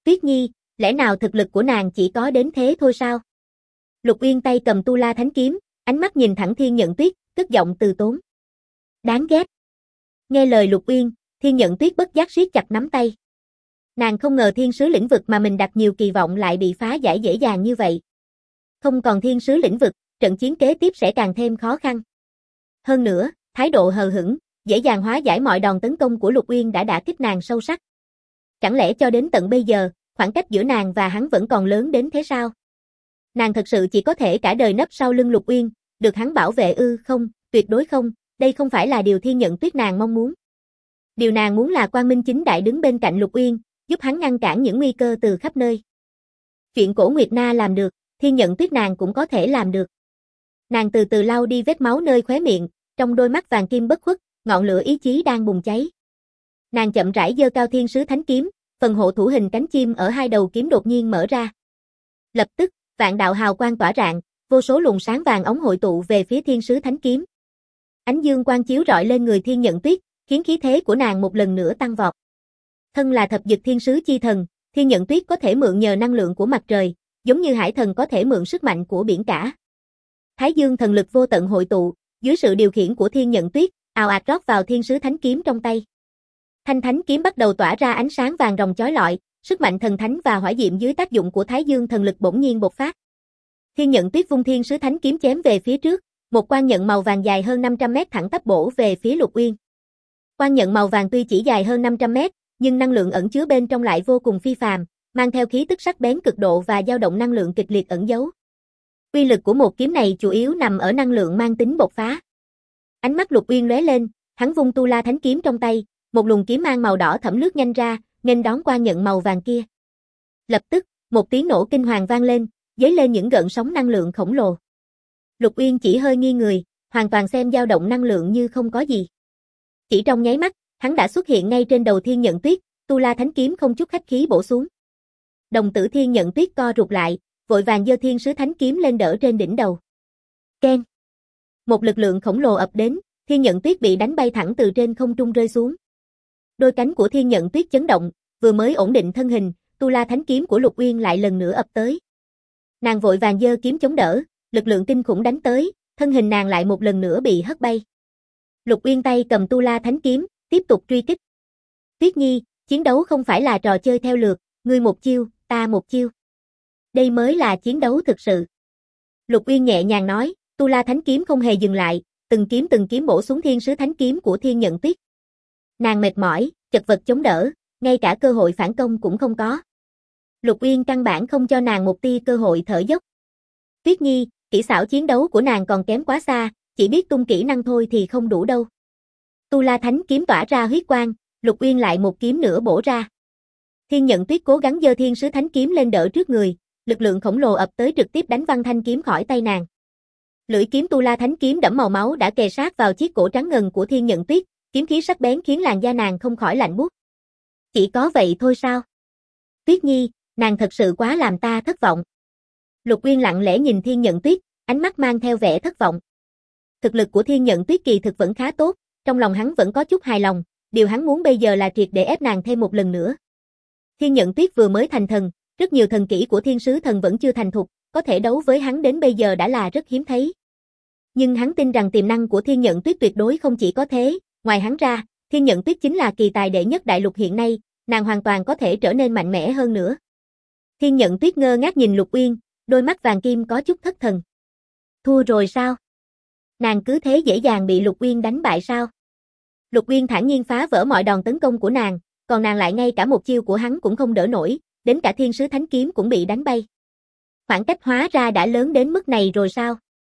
Tuyết Nhi, lẽ nào thực lực của nàng chỉ có đến thế thôi sao? Lục Uyên tay cầm Tu La Thánh Kiếm, ánh mắt nhìn thẳng Thiên Nhận Tuyết, cất giọng từ tốn. Đáng ghét. Nghe lời Lục Uyên, Thiên Nhận Tuyết bất giác siết chặt nắm tay. Nàng không ngờ thiên sứ lĩnh vực mà mình đặt nhiều kỳ vọng lại bị phá giải dễ dàng như vậy. Không còn thiên sứ lĩnh vực, trận chiến kế tiếp sẽ càng thêm khó khăn. Hơn nữa, thái độ hờ hững, dễ dàng hóa giải mọi đòn tấn công của Lục Uyên đã đả kích nàng sâu sắc. Chẳng lẽ cho đến tận bây giờ, khoảng cách giữa nàng và hắn vẫn còn lớn đến thế sao? Nàng thật sự chỉ có thể cả đời nấp sau lưng Lục Uyên, được hắn bảo vệ ư? Không, tuyệt đối không, đây không phải là điều Thiên Nhận Tuyết nàng mong muốn. Điều nàng muốn là quang minh chính đại đứng bên cạnh Lục Uyên, giúp hắn ngăn cản những nguy cơ từ khắp nơi. Chuyện Cổ Nguyệt Na làm được, Thiên Nhận Tuyết nàng cũng có thể làm được. Nàng từ từ lau đi vết máu nơi khóe miệng, trong đôi mắt vàng kim bất khuất, ngọn lửa ý chí đang bùng cháy. Nàng chậm rãi giơ cao Thiên Sứ Thánh Kiếm, phần hộ thủ hình cánh chim ở hai đầu kiếm đột nhiên mở ra. Lập tức, vạn đạo hào quang tỏa rạng, vô số luồng sáng vàng óng hội tụ về phía Thiên Sứ Thánh Kiếm. Ánh dương quang chiếu rọi lên người Thiên Nhận Tuyết, khiến khí thế của nàng một lần nữa tăng vọt. Thân là thập dực thiên sứ chi thần, Thiên Nhận Tuyết có thể mượn nhờ năng lượng của mặt trời, giống như hải thần có thể mượn sức mạnh của biển cả. Thái dương thần lực vô tận hội tụ, dưới sự điều khiển của Thiên Nhận Tuyết, ào ạt rót vào Thiên Sứ Thánh Kiếm trong tay. Thanh Thánh Kiếm bắt đầu tỏa ra ánh sáng vàng ròng chói lọi, sức mạnh thần thánh và hỏa diệm dưới tác dụng của Thái dương thần lực bỗng nhiên bộc phát. Thiên Nhận Tuyết vung Thiên Sứ Thánh Kiếm chém về phía trước, một quan nhận màu vàng dài hơn 500 mét thẳng tắp bổ về phía Lục Uyên. Quan nhận màu vàng tuy chỉ dài hơn 500 mét, nhưng năng lượng ẩn chứa bên trong lại vô cùng phi phàm, mang theo khí tức sắc bén cực độ và dao động năng lượng kịch liệt ẩn giấu. Uy lực của một kiếm này chủ yếu nằm ở năng lượng mang tính bộc phá. Ánh mắt Lục Uyên lóe lên, hắn vung Tu La Thánh Kiếm trong tay, một luồng kiếm mang màu đỏ thẫm lướt nhanh ra, nghênh đón quan nhận màu vàng kia. Lập tức, một tiếng nổ kinh hoàng vang lên, dấy lên những gợn sóng năng lượng khổng lồ. Lục Uyên chỉ hơi nghiêng người, hoàn toàn xem dao động năng lượng như không có gì. Chỉ trong nháy mắt, hắn đã xuất hiện ngay trên đầu Thiên Nhận Tuyết, Tu La Thánh Kiếm không chút khách khí bổ xuống. Đồng tử Thiên Nhận Tuyết co rụt lại, vội vàng giơ Thiên Sứ Thánh Kiếm lên đỡ trên đỉnh đầu. Keng! Một lực lượng khổng lồ ập đến, Thiên Nhận Tuyết bị đánh bay thẳng từ trên không trung rơi xuống. Đôi cánh của Thiên Nhận Tuyết chấn động, vừa mới ổn định thân hình, Tu La Thánh Kiếm của Lục Uyên lại lần nữa ập tới. Nàng vội vàng giơ kiếm chống đỡ, lực lượng kinh khủng đánh tới, thân hình nàng lại một lần nữa bị hất bay. Lục Uyên tay cầm Tu La Thánh Kiếm, tiếp tục truy kích. Tuyết Nhi, chiến đấu không phải là trò chơi theo lượt, ngươi một chiêu, ta một chiêu. Đây mới là chiến đấu thực sự. Lục Uyên nhẹ nhàng nói, Tu La Thánh Kiếm không hề dừng lại, từng kiếm bổ xuống Thiên Sứ Thánh Kiếm của Thiên Nhận Tuyết. Nàng mệt mỏi, chật vật chống đỡ, ngay cả cơ hội phản công cũng không có. Lục Uyên căn bản không cho nàng một tia cơ hội thở dốc. Tuyết Nhi, kỹ xảo chiến đấu của nàng còn kém quá xa, chỉ biết tung kỹ năng thôi thì không đủ đâu. Tu La Thánh Kiếm tỏa ra huyết quang, Lục Uyên lại một kiếm nữa bổ ra. Thiên Nhận Tuyết cố gắng giơ Thiên Sứ Thánh Kiếm lên đỡ trước người, lực lượng khổng lồ ập tới trực tiếp đánh văng thanh kiếm khỏi tay nàng. Lưỡi kiếm Tu La Thánh Kiếm đẫm màu máu đã kề sát vào chiếc cổ trắng ngần của Thiên Nhận Tuyết, kiếm khí sắc bén khiến làn da nàng không khỏi lạnh buốt. Chỉ có vậy thôi sao? Tuyết Nhi, nàng thật sự quá làm ta thất vọng. Lục Uyên lặng lẽ nhìn Thiên Nhận Tuyết, ánh mắt mang theo vẻ thất vọng. Thực lực của Thiên Nhận Tuyết kỳ thực vẫn khá tốt, trong lòng hắn vẫn có chút hài lòng, điều hắn muốn bây giờ là triệt để ép nàng thêm một lần nữa. Thiên Nhận Tuyết vừa mới thành thần, rất nhiều thần kỹ của Thiên Sứ Thần vẫn chưa thành thục, có thể đấu với hắn đến bây giờ đã là rất hiếm thấy. Nhưng hắn tin rằng tiềm năng của Thiên Nhận Tuyết tuyệt đối không chỉ có thế, ngoài hắn ra, Thiên Nhận Tuyết chính là kỳ tài đệ nhất đại lục hiện nay, nàng hoàn toàn có thể trở nên mạnh mẽ hơn nữa. Thiên Nhận Tuyết ngơ ngác nhìn Lục Uyên, đôi mắt vàng kim có chút thất thần. Thua rồi sao? Nàng cứ thế dễ dàng bị Lục Uyên đánh bại sao? Lục Uyên thản nhiên phá vỡ mọi đòn tấn công của nàng, còn nàng lại ngay cả một chiêu của hắn cũng không đỡ nổi, đến cả Thiên Sứ Thánh Kiếm cũng bị đánh bay. Khoảng cách hóa ra đã lớn đến mức này rồi sao?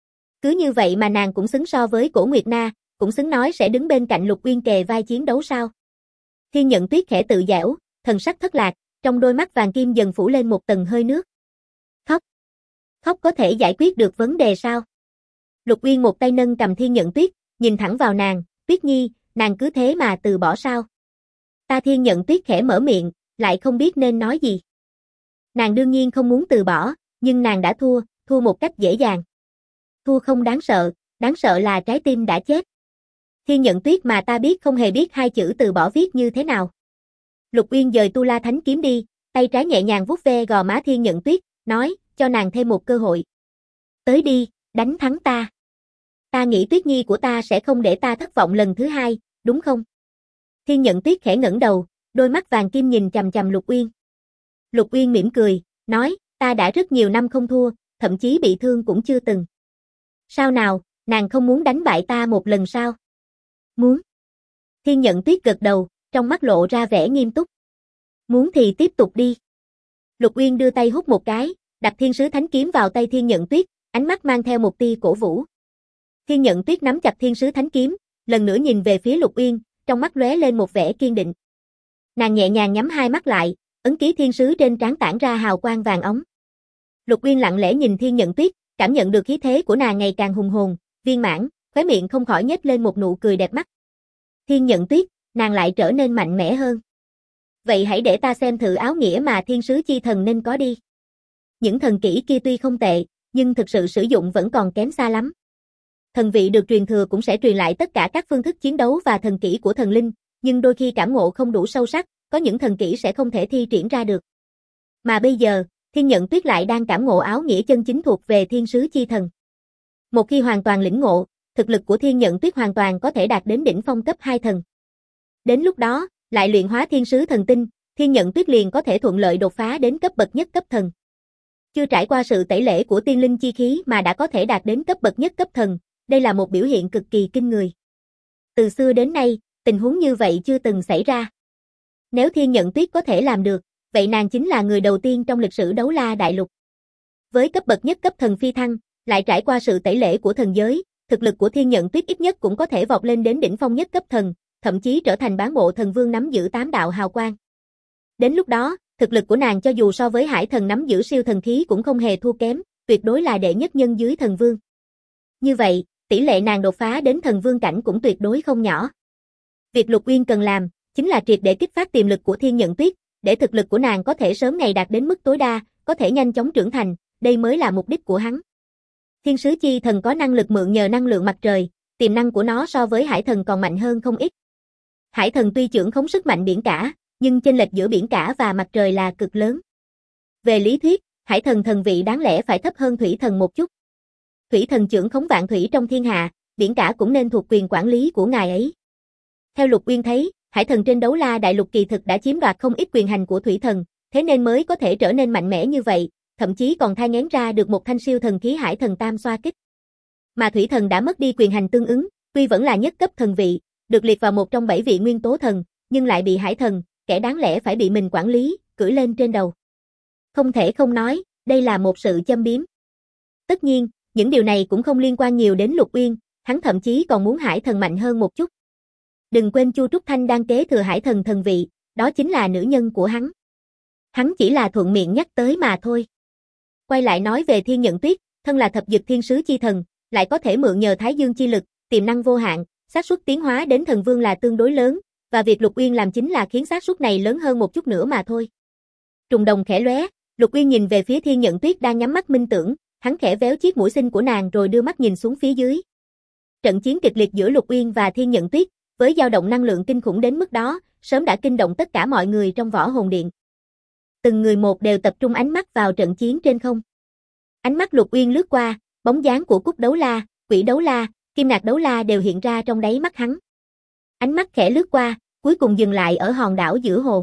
Cứ như vậy mà nàng cũng xứng so với Cổ Nguyệt Na, cũng xứng nói sẽ đứng bên cạnh Lục Uyên kề vai chiến đấu sao? Thiên Nhận Tuyết khẽ tự giễu, thần sắc thất lạc, trong đôi mắt vàng kim dần phủ lên một tầng hơi nước. Khóc. Khóc có thể giải quyết được vấn đề sao? Lục Uyên một tay nâng cầm Thiên Nhận Tuyết, nhìn thẳng vào nàng, Tuyết Nhi, nàng cứ thế mà từ bỏ sao? Ta Thiên Nhận Tuyết khẽ mở miệng, lại không biết nên nói gì. Nàng đương nhiên không muốn từ bỏ, nhưng nàng đã thua một cách dễ dàng. Thua không đáng sợ là trái tim đã chết. Thiên Nhận Tuyết mà ta biết không hề biết hai chữ từ bỏ viết như thế nào. Lục Uyên dời Tu La Thánh Kiếm đi, tay trái nhẹ nhàng vuốt ve gò má Thiên Nhận Tuyết, nói, cho nàng thêm một cơ hội. Tới đi, đánh thắng ta. Ta nghĩ Tuyết Nhi của ta sẽ không để ta thất vọng lần thứ hai, đúng không? Thiên Nhận Tuyết khẽ ngẩng đầu, đôi mắt vàng kim nhìn chằm chằm Lục Uyên. Lục Uyên mỉm cười, nói, ta đã rất nhiều năm không thua, thậm chí bị thương cũng chưa từng. Sao nào, nàng không muốn đánh bại ta một lần sao? Muốn. Thiên Nhận Tuyết gật đầu, trong mắt lộ ra vẻ nghiêm túc. Muốn thì tiếp tục đi. Lục Uyên đưa tay hút một cái, đặt Thiên Sứ Thánh Kiếm vào tay Thiên Nhận Tuyết, ánh mắt mang theo một tia cổ vũ. Thiên Nhận Tuyết nắm chặt Thiên Sứ Thánh Kiếm, lần nữa nhìn về phía Lục Uyên, trong mắt lóe lên một vẻ kiên định. Nàng nhẹ nhàng nhắm hai mắt lại, ấn ký thiên sứ trên trán tản ra hào quang vàng óng. Lục Uyên lặng lẽ nhìn Thiên Nhận Tuyết, cảm nhận được khí thế của nàng ngày càng hùng hồn, viên mãn, khóe miệng không khỏi nhếch lên một nụ cười đẹp mắt. Thiên Nhận Tuyết, nàng lại trở nên mạnh mẽ hơn. Vậy hãy để ta xem thử áo nghĩa mà thiên sứ chi thần nên có đi. Những thần kỹ kia tuy không tệ, nhưng thực sự sử dụng vẫn còn kém xa lắm. Thần vị được truyền thừa cũng sẽ truyền lại tất cả các phương thức chiến đấu và thần kỹ của thần linh, nhưng đôi khi cảm ngộ không đủ sâu sắc, có những thần kỹ sẽ không thể thi triển ra được. Mà bây giờ, Thiên Nhận Tuyết lại đang cảm ngộ áo nghĩa chân chính thuộc về thiên sứ chi thần. Một khi hoàn toàn lĩnh ngộ, thực lực của Thiên Nhận Tuyết hoàn toàn có thể đạt đến đỉnh phong cấp 2 thần. Đến lúc đó, lại luyện hóa thiên sứ thần tinh, Thiên Nhận Tuyết liền có thể thuận lợi đột phá đến cấp bậc nhất cấp thần. Chưa trải qua sự tẩy lễ của tiên linh chi khí mà đã có thể đạt đến cấp bậc nhất cấp thần, đây là một biểu hiện cực kỳ kinh người. Từ xưa đến nay, tình huống như vậy chưa từng xảy ra. Nếu Thiên Nhận Tuyết có thể làm được, vậy nàng chính là người đầu tiên trong lịch sử đấu la đại lục. Với cấp bậc nhất cấp thần phi thăng, lại trải qua sự tẩy lễ của thần giới, thực lực của Thiên Nhận Tuyết ít nhất cũng có thể vọt lên đến đỉnh phong nhất cấp thần, thậm chí trở thành bán bộ thần vương nắm giữ 8 đạo hào quang. Đến lúc đó, thực lực của nàng cho dù so với hải thần nắm giữ siêu thần khí cũng không hề thua kém, tuyệt đối là đệ nhất nhân dưới thần vương. Như vậy, tỷ lệ nàng đột phá đến thần vương cảnh cũng tuyệt đối không nhỏ. Việc Lục Uyên cần làm, chính là triệt để kích phát tiềm lực của Thiên Nhận Tuyết, để thực lực của nàng có thể sớm ngày đạt đến mức tối đa, có thể nhanh chóng trưởng thành, đây mới là mục đích của hắn. Thiên sứ chi thần có năng lực mượn nhờ năng lượng mặt trời, tiềm năng của nó so với hải thần còn mạnh hơn không ít. Hải thần tuy trưởng khống sức mạnh biển cả, nhưng chênh lệch giữa biển cả và mặt trời là cực lớn. Về lý thuyết, hải thần thần vị đáng lẽ phải thấp hơn thủy thần một chút. Thủy thần trưởng khống vạn thủy trong thiên hạ, biển cả cũng nên thuộc quyền quản lý của ngài ấy. Theo Lục Uyên thấy, hải thần trên đấu la đại lục kỳ thực đã chiếm đoạt không ít quyền hành của thủy thần, thế nên mới có thể trở nên mạnh mẽ như vậy, thậm chí còn thai nghén ra được một thanh siêu thần khí hải thần tam xoa kích. Mà thủy thần đã mất đi quyền hành tương ứng, tuy vẫn là nhất cấp thần vị, được liệt vào một trong 7 vị nguyên tố thần, nhưng lại bị hải thần, kẻ đáng lẽ phải bị mình quản lý, cưỡi lên trên đầu. Không thể không nói, đây là một sự châm biếm. Tất nhiên, những điều này cũng không liên quan nhiều đến Lục Uyên, hắn thậm chí còn muốn hải thần mạnh hơn một chút. Đừng quên Chu Trúc Thanh đang kế thừa hải thần thần vị, đó chính là nữ nhân của hắn. Hắn chỉ là thuận miệng nhắc tới mà thôi. Quay lại nói về Thiên Nhận Tuyết, thân là thập dực thiên sứ chi thần, lại có thể mượn nhờ Thái Dương chi lực, tiềm năng vô hạn, xác suất tiến hóa đến thần vương là tương đối lớn, và việc Lục Uyên làm chính là khiến xác suất này lớn hơn một chút nữa mà thôi. Trùng đồng khẽ lóe, Lục Uyên nhìn về phía Thiên Nhận Tuyết đang nhắm mắt minh tưởng, hắn khẽ véo chiếc mũi xinh của nàng rồi đưa mắt nhìn xuống phía dưới. Trận chiến kịch liệt giữa Lục Uyên và Thiên Nhận Tuyết, với dao động năng lượng kinh khủng đến mức đó, sớm đã kinh động tất cả mọi người trong Võ Hồn Điện. Từng người một đều tập trung ánh mắt vào trận chiến trên không. Ánh mắt Lục Uyên lướt qua, bóng dáng của Cúc Đấu La, Quỷ Đấu La, Kim Nạc Đấu La đều hiện ra trong đáy mắt hắn. Ánh mắt khẽ lướt qua, cuối cùng dừng lại ở hòn đảo giữa hồ.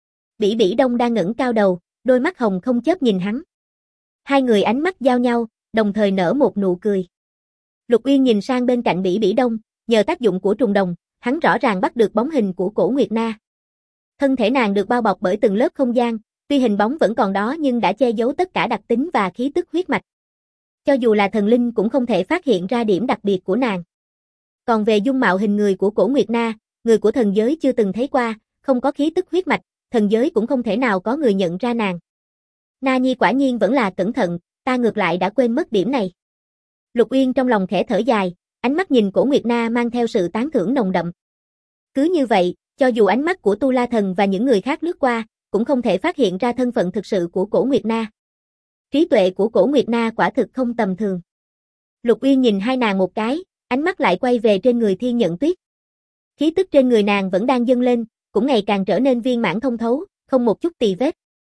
Bỉ Bỉ Đông đang ngẩng cao đầu, đôi mắt hồng không chớp nhìn hắn. Hai người ánh mắt giao nhau, đồng thời nở một nụ cười. Lục Uyên nhìn sang bên cạnh Bỉ Bỉ Đông, nhờ tác dụng của trùng đồng, hắn rõ ràng bắt được bóng hình của Cổ Nguyệt Na. Thân thể nàng được bao bọc bởi từng lớp không gian, tuy hình bóng vẫn còn đó nhưng đã che giấu tất cả đặc tính và khí tức huyết mạch. Cho dù là thần linh cũng không thể phát hiện ra điểm đặc biệt của nàng. Còn về dung mạo hình người của Cổ Nguyệt Na, người của thần giới chưa từng thấy qua, không có khí tức huyết mạch, thần giới cũng không thể nào có người nhận ra nàng. Na Nhi quả nhiên vẫn là cẩn thận, ta ngược lại đã quên mất điểm này. Lục Uyên trong lòng khẽ thở dài, ánh mắt nhìn Cổ Nguyệt Na mang theo sự tán thưởng nồng đậm. Cứ như vậy, cho dù ánh mắt của Tu La Thần và những người khác lướt qua, cũng không thể phát hiện ra thân phận thực sự của Cổ Nguyệt Na. Trí tuệ của Cổ Nguyệt Na quả thực không tầm thường. Lục Uyên nhìn hai nàng một cái, ánh mắt lại quay về trên người Thiên Nhận Tuyết. Khí tức trên người nàng vẫn đang dâng lên, cũng ngày càng trở nên viên mãn thông thấu, không một chút tì vết.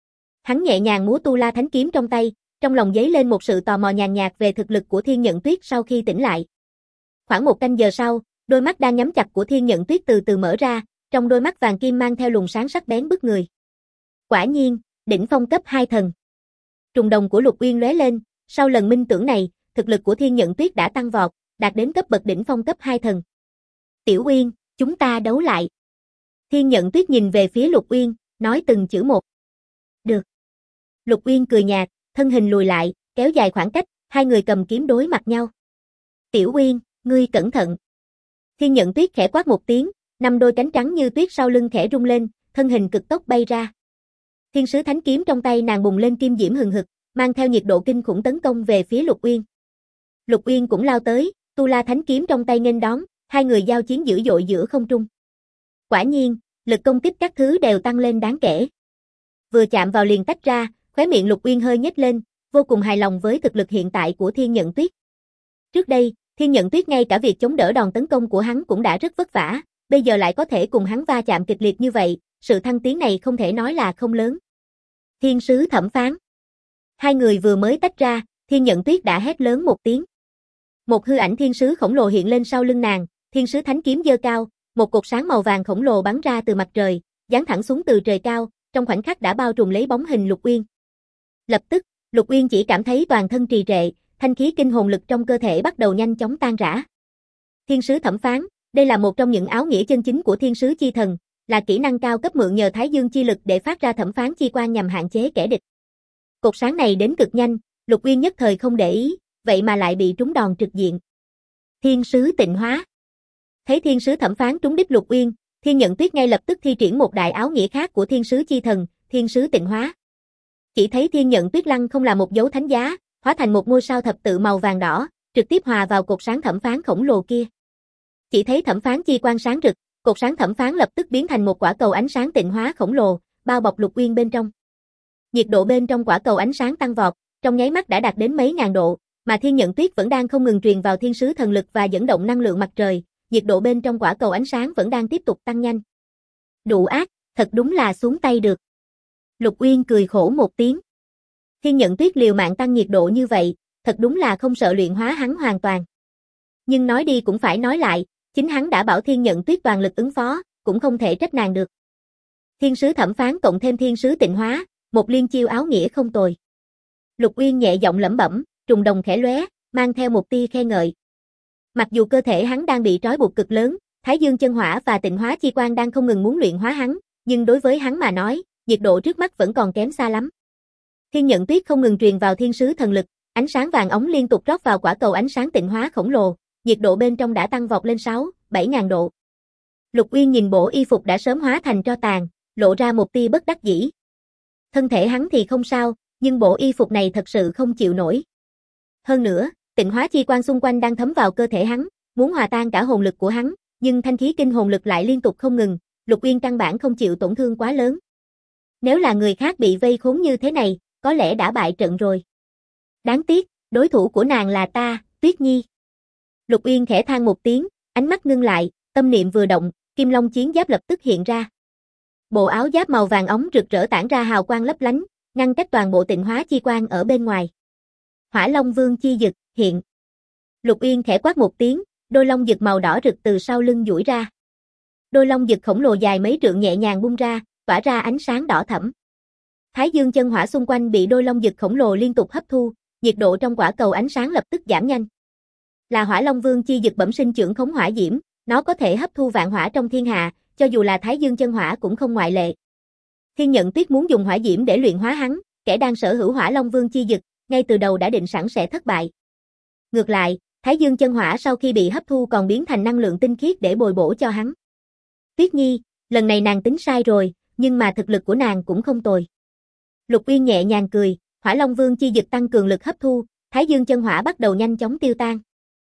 Hắn nhẹ nhàng múa tu la thánh kiếm trong tay, trong lòng dấy lên một sự tò mò nhàn nhạt về thực lực của Thiên Nhận Tuyết sau khi tỉnh lại. Khoảng một canh giờ sau, đôi mắt đang nhắm chặt của Thiên Nhận Tuyết từ từ mở ra, trong đôi mắt vàng kim mang theo luồng sáng sắc bén bức người. Quả nhiên, đỉnh phong cấp 2 thần. Trùng đồng của Lục Uyên lóe lên, sau lần minh tưởng này, thực lực của Thiên Nhận Tuyết đã tăng vọt, đạt đến cấp bậc đỉnh phong cấp 2 thần. Tiểu Uyên, chúng ta đấu lại. Thiên Nhận Tuyết nhìn về phía Lục Uyên, nói từng chữ một. Được. Lục Uyên cười nhạt, thân hình lùi lại, kéo dài khoảng cách, hai người cầm kiếm đối mặt nhau. Tiểu Uyên, ngươi cẩn thận. Thiên Nhận Tuyết khẽ quát một tiếng, năm đôi cánh trắng như tuyết sau lưng khẽ rung lên, thân hình cực tốc bay ra. Thiên sứ thánh kiếm trong tay nàng bùng lên kim diễm hừng hực, mang theo nhiệt độ kinh khủng tấn công về phía Lục Uyên. Lục Uyên cũng lao tới, tu la thánh kiếm trong tay nghênh đón, hai người giao chiến dữ dội giữa không trung. Quả nhiên, lực công kích các thứ đều tăng lên đáng kể. Vừa chạm vào liền tách ra, khóe miệng Lục Uyên hơi nhếch lên, vô cùng hài lòng với thực lực hiện tại của Thiên Nhận Tuyết. Trước đây, Thiên Nhận Tuyết ngay cả việc chống đỡ đòn tấn công của hắn cũng đã rất vất vả, bây giờ lại có thể cùng hắn va chạm kịch liệt như vậy, sự thăng tiến này không thể nói là không lớn. Thiên sứ thẩm phán. Hai người vừa mới tách ra, Thiên Nhận Tuyết đã hét lớn một tiếng. Một hư ảnh thiên sứ khổng lồ hiện lên sau lưng nàng, thiên sứ thánh kiếm giơ cao, một cột sáng màu vàng khổng lồ bắn ra từ mặt trời, giáng thẳng xuống từ trời cao, trong khoảnh khắc đã bao trùm lấy bóng hình Lục Uyên. Lập tức, Lục Uyên chỉ cảm thấy toàn thân trì trệ, thanh khí kinh hồn lực trong cơ thể bắt đầu nhanh chóng tan rã. Thiên sứ thẩm phán, đây là một trong những áo nghĩa chân chính của thiên sứ chi thần, là kỹ năng cao cấp mượn nhờ Thái Dương chi lực để phát ra thẩm phán chi quang nhằm hạn chế kẻ địch. Cột sáng này đến cực nhanh, Lục Uyên nhất thời không để ý, vậy mà lại bị trúng đòn trực diện. Thiên sứ tịnh hóa. Thấy thiên sứ thẩm phán trúng đích Lục Uyên, Thiên Nhận Tuyết ngay lập tức thi triển một đại áo nghĩa khác của thiên sứ chi thần, thiên sứ tịnh hóa. Chỉ thấy Thiên Nhận Tuyết lăng không là một dấu thánh giá, hóa thành một ngôi sao thập tự màu vàng đỏ, trực tiếp hòa vào cột sáng thẩm phán khổng lồ kia. Chỉ thấy thẩm phán chi quang sáng rực, cột sáng thẩm phán lập tức biến thành một quả cầu ánh sáng tịnh hóa khổng lồ, bao bọc Lục Uyên bên trong. Nhiệt độ bên trong quả cầu ánh sáng tăng vọt, trong nháy mắt đã đạt đến mấy ngàn độ, mà Thiên Nhận Tuyết vẫn đang không ngừng truyền vào thiên sứ thần lực và dẫn động năng lượng mặt trời, nhiệt độ bên trong quả cầu ánh sáng vẫn đang tiếp tục tăng nhanh. Đủ ác, thật đúng là xuống tay được. Lục Uyên cười khổ một tiếng. Thiên Nhận Tuyết liều mạng tăng nhiệt độ như vậy, thật đúng là không sợ luyện hóa hắn hoàn toàn. Nhưng nói đi cũng phải nói lại, chính hắn đã bảo Thiên Nhận Tuyết toàn lực ứng phó, cũng không thể trách nàng được. Thiên sứ thẩm phán cộng thêm thiên sứ tịnh hóa, một liên chiêu áo nghĩa không tồi. Lục Uyên nhẹ giọng lẩm bẩm, trùng đồng khẽ lóe, mang theo một tia khen ngợi. Mặc dù cơ thể hắn đang bị trói buộc cực lớn, Thái Dương chân hỏa và tịnh hóa chi quang đang không ngừng muốn luyện hóa hắn, nhưng đối với hắn mà nói, nhiệt độ trước mắt vẫn còn kém xa lắm. Thiên Nhận Tuyết không ngừng truyền vào thiên sứ thần lực, ánh sáng vàng óng liên tục rót vào quả cầu ánh sáng tịnh hóa khổng lồ, nhiệt độ bên trong đã tăng vọt lên 6-7 ngàn độ. Lục Uyên nhìn bộ y phục đã sớm hóa thành tro tàn, lộ ra một tia bất đắc dĩ. Thân thể hắn thì không sao, nhưng bộ y phục này thật sự không chịu nổi. Hơn nữa, tịnh hóa chi quang xung quanh đang thấm vào cơ thể hắn, muốn hòa tan cả hồn lực của hắn, nhưng thanh khí kinh hồn lực lại liên tục không ngừng, Lục Uyên căn bản không chịu tổn thương quá lớn. Nếu là người khác bị vây khốn như thế này, có lẽ đã bại trận rồi. Đáng tiếc, đối thủ của nàng là ta, Tuyết Nhi. Lục Uyên khẽ than một tiếng, ánh mắt ngưng lại, tâm niệm vừa động, Kim Long chiến giáp lập tức hiện ra. Bộ áo giáp màu vàng óng rực rỡ tản ra hào quang lấp lánh, ngăn cách toàn bộ tịnh hóa chi quang ở bên ngoài. Hỏa Long Vương chi dực, hiện. Lục Uyên khẽ quát một tiếng, đôi long dực màu đỏ rực từ sau lưng duỗi ra. Đôi long dực khổng lồ dài mấy trượng nhẹ nhàng bung ra, tỏa ra ánh sáng đỏ thẫm. Thái Dương chân hỏa xung quanh bị đôi long dực khổng lồ liên tục hấp thu, nhiệt độ trong quả cầu ánh sáng lập tức giảm nhanh. Là Hỏa Long Vương chi dực bẩm sinh trưởng khống hỏa diễm, nó có thể hấp thu vạn hỏa trong thiên hạ, cho dù là Thái Dương chân hỏa cũng không ngoại lệ. Thiên Nhận Tuyết muốn dùng hỏa diễm để luyện hóa hắn, kẻ đang sở hữu Hỏa Long Vương chi dực, ngay từ đầu đã định sẵn sẽ thất bại. Ngược lại, Thái Dương chân hỏa sau khi bị hấp thu còn biến thành năng lượng tinh khiết để bồi bổ cho hắn. Tuyết Nhi, lần này nàng tính sai rồi, nhưng mà thực lực của nàng cũng không tồi. Lục Uyên nhẹ nhàng cười, Hỏa Long Vương chi dực tăng cường lực hấp thu, Thái Dương chân hỏa bắt đầu nhanh chóng tiêu tan.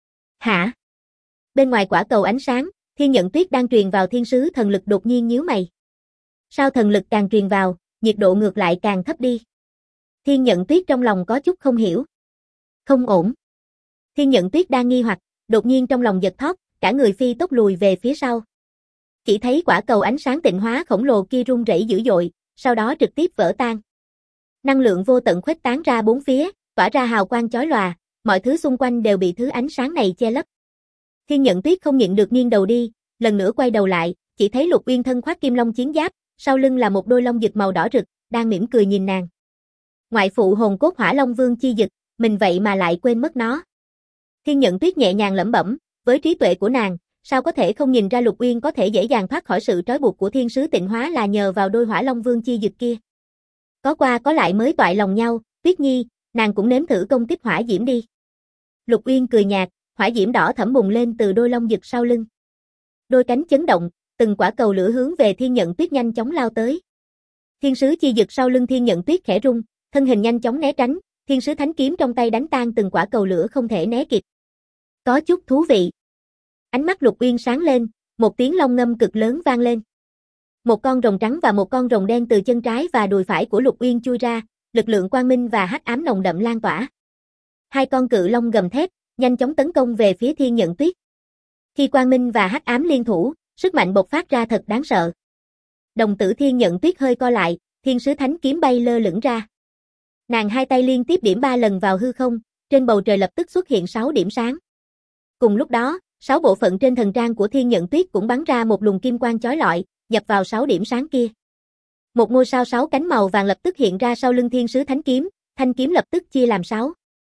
Hả? Bên ngoài quả cầu ánh sáng, Thiên Nhận Tuyết đang truyền vào thiên sứ thần lực đột nhiên nhíu mày. Sao thần lực càng truyền vào, nhiệt độ ngược lại càng thấp đi? Thiên Nhận Tuyết trong lòng có chút không hiểu. Không ổn. Thiên Nhận Tuyết đang nghi hoặc, đột nhiên trong lòng giật thót, cả người phi tốc lùi về phía sau. Chỉ thấy quả cầu ánh sáng tịnh hóa khổng lồ kia rung rẩy dữ dội, sau đó trực tiếp vỡ tan. Năng lượng vô tận khuếch tán ra bốn phía, tỏa ra hào quang chói lòa, mọi thứ xung quanh đều bị thứ ánh sáng này che lấp. Thiên Nhận Tuyết không nhịn được nghiêng đầu đi, lần nữa quay đầu lại, chỉ thấy Lục Uyên thân khoác kim long chiến giáp, sau lưng là một đôi long dực màu đỏ rực, đang mỉm cười nhìn nàng. Ngoại phụ hồn cốt Hỏa Long Vương chi dực, mình vậy mà lại quên mất nó. Thiên Nhận Tuyết nhẹ nhàng lẩm bẩm, với trí tuệ của nàng, sao có thể không nhìn ra Lục Uyên có thể dễ dàng thoát khỏi sự trói buộc của thiên sứ tịnh hóa là nhờ vào đôi Hỏa Long Vương chi dực kia. Có qua có lại mới toại lòng nhau, Tuyết Nhi, nàng cũng nếm thử công kích hỏa diễm đi. Lục Uyên cười nhạt, hỏa diễm đỏ thẫm bùng lên từ đôi long dực sau lưng. Đôi cánh chấn động, từng quả cầu lửa hướng về Thiên Nhận Tuyết nhanh chóng lao tới. Thiên sứ chi dực sau lưng Thiên Nhận Tuyết khẽ rung, thân hình nhanh chóng né tránh, thiên sứ thánh kiếm trong tay đánh tan từng quả cầu lửa không thể né kịp. Có chút thú vị. Ánh mắt Lục Uyên sáng lên, một tiếng long ngâm cực lớn vang lên. Một con rồng trắng và một con rồng đen từ chân trái và đùi phải của Lục Uyên chui ra, lực lượng quang minh và hắc ám nồng đậm lan tỏa. Hai con cự long gầm thét, nhanh chóng tấn công về phía Thiên Nhận Tuyết. Khi quang minh và hắc ám liên thủ, sức mạnh bộc phát ra thật đáng sợ. Đồng tử Thiên Nhận Tuyết hơi co lại, thiên sứ thánh kiếm bay lơ lửng ra. Nàng hai tay liên tiếp điểm 3 lần vào hư không, trên bầu trời lập tức xuất hiện 6 điểm sáng. Cùng lúc đó, 6 bộ phận trên thần trang của Thiên Nhận Tuyết cũng bắn ra một luồng kim quang chói lọi, nhập vào 6 điểm sáng kia. Một ngôi sao 6 cánh màu vàng lập tức hiện ra sau lưng thiên sứ thánh kiếm, thanh kiếm lập tức chia làm 6.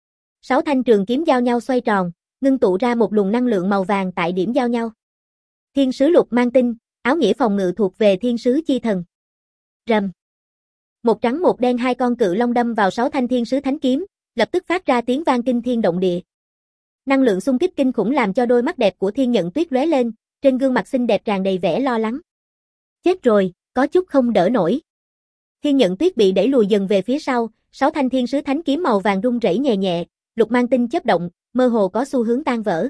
6 thanh trường kiếm giao nhau xoay tròn, ngưng tụ ra một luồng năng lượng màu vàng tại điểm giao nhau. Thiên sứ lục mang tinh, áo nghĩa phòng ngự thuộc về thiên sứ chi thần. Rầm. Một trắng một đen hai con cự long đâm vào 6 thanh thiên sứ thánh kiếm, lập tức phát ra tiếng vang kinh thiên động địa. Năng lượng xung kích kinh khủng làm cho đôi mắt đẹp của Thiên Nhận Tuyết lóe lên, trên gương mặt xinh đẹp tràn đầy vẻ lo lắng. Chết rồi, có chút không đỡ nổi. Thiên Nhận Tuyết bị đẩy lùi dần về phía sau, 6 thanh thiên sứ thánh kiếm màu vàng rung rẩy nhẹ nhẹ, lục mang tinh chớp động, mơ hồ có xu hướng tan vỡ.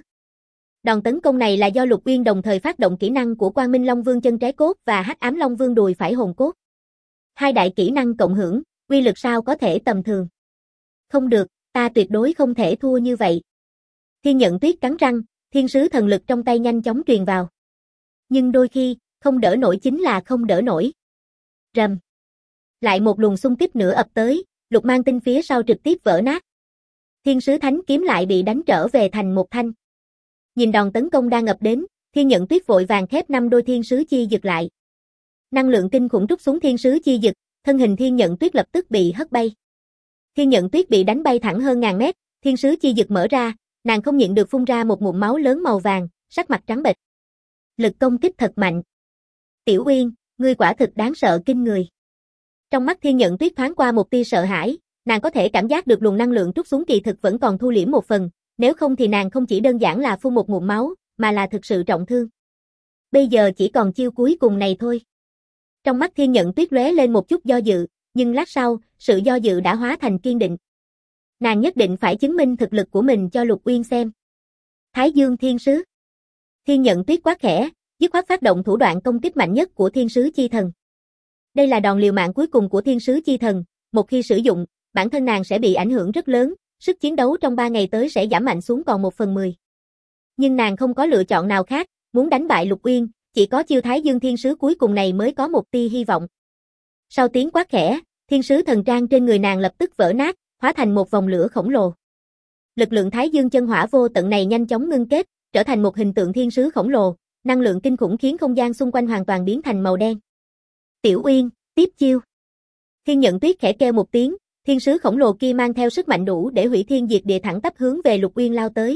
Đòn tấn công này là do Lục Uyên đồng thời phát động kỹ năng của Quang Minh Long Vương chân trái cốt và Hắc Ám Long Vương đùi phải hồn cốt. Hai đại kỹ năng cộng hưởng, uy lực sao có thể tầm thường. Không được, ta tuyệt đối không thể thua như vậy. Thiên Nhận Tuyết cắn răng, thiên sứ thần lực trong tay nhanh chóng truyền vào. Nhưng đôi khi, không đỡ nổi chính là không đỡ nổi. Rầm. Lại một luồng xung kích nữa ập tới, lục mang tinh phía sau trực tiếp vỡ nát. Thiên sứ thánh kiếm lại bị đánh trở về thành một thanh. Nhìn đòn tấn công đang ập đến, Thiên Nhận Tuyết vội vàng khép 5 đôi thiên sứ chi dực lại. Năng lượng kinh khủng trút xuống thiên sứ chi dực, thân hình Thiên Nhận Tuyết lập tức bị hất bay. Thiên Nhận Tuyết bị đánh bay thẳng hơn ngàn mét, thiên sứ chi dực mở ra, nàng không nhịn được phun ra một ngụm máu lớn màu vàng, sắc mặt trắng bệch. Lực công kích thật mạnh. Tiểu Uyên, ngươi quả thực đáng sợ kinh người. Trong mắt Thiên Nhận Tuyết thoáng qua một tia sợ hãi, nàng có thể cảm giác được luồng năng lượng trút xuống kỳ thực vẫn còn thu liễm một phần, nếu không thì nàng không chỉ đơn giản là phun một ngụm máu, mà là thực sự trọng thương. Bây giờ chỉ còn chiêu cuối cùng này thôi. Trong mắt Thiên Nhận Tuyết lóe lên một chút do dự, nhưng lát sau, sự do dự đã hóa thành kiên định. Nàng nhất định phải chứng minh thực lực của mình cho Lục Uyên xem. Thái Dương Thiên Sứ. Thiên Nhận Tuyết quát khẽ, dứt khoát phát động thủ đoạn công kích mạnh nhất của Thiên Sứ Chi Thần. Đây là đòn liều mạng cuối cùng của Thiên Sứ Chi Thần, một khi sử dụng, bản thân nàng sẽ bị ảnh hưởng rất lớn, sức chiến đấu trong 3 ngày tới sẽ giảm mạnh xuống còn 1/10. Nhưng nàng không có lựa chọn nào khác, muốn đánh bại Lục Uyên, chỉ có chiêu Thái Dương Thiên Sứ cuối cùng này mới có một tia hy vọng. Sau tiếng quát khẽ, thiên sứ thần trang trên người nàng lập tức vỡ nát, hóa thành một vòng lửa khổng lồ. Lực lượng Thái Dương chân hỏa vô tận này nhanh chóng ngưng kết, trở thành một hình tượng thiên sứ khổng lồ, năng lượng kinh khủng khiến không gian xung quanh hoàn toàn biến thành màu đen. Tiểu Uyên, tiếp chiêu. Thiên Nhận Tuyết khẽ kêu một tiếng, thiên sứ khổng lồ kia mang theo sức mạnh đủ để hủy thiên diệt địa thẳng tắp hướng về Lục Uyên lao tới.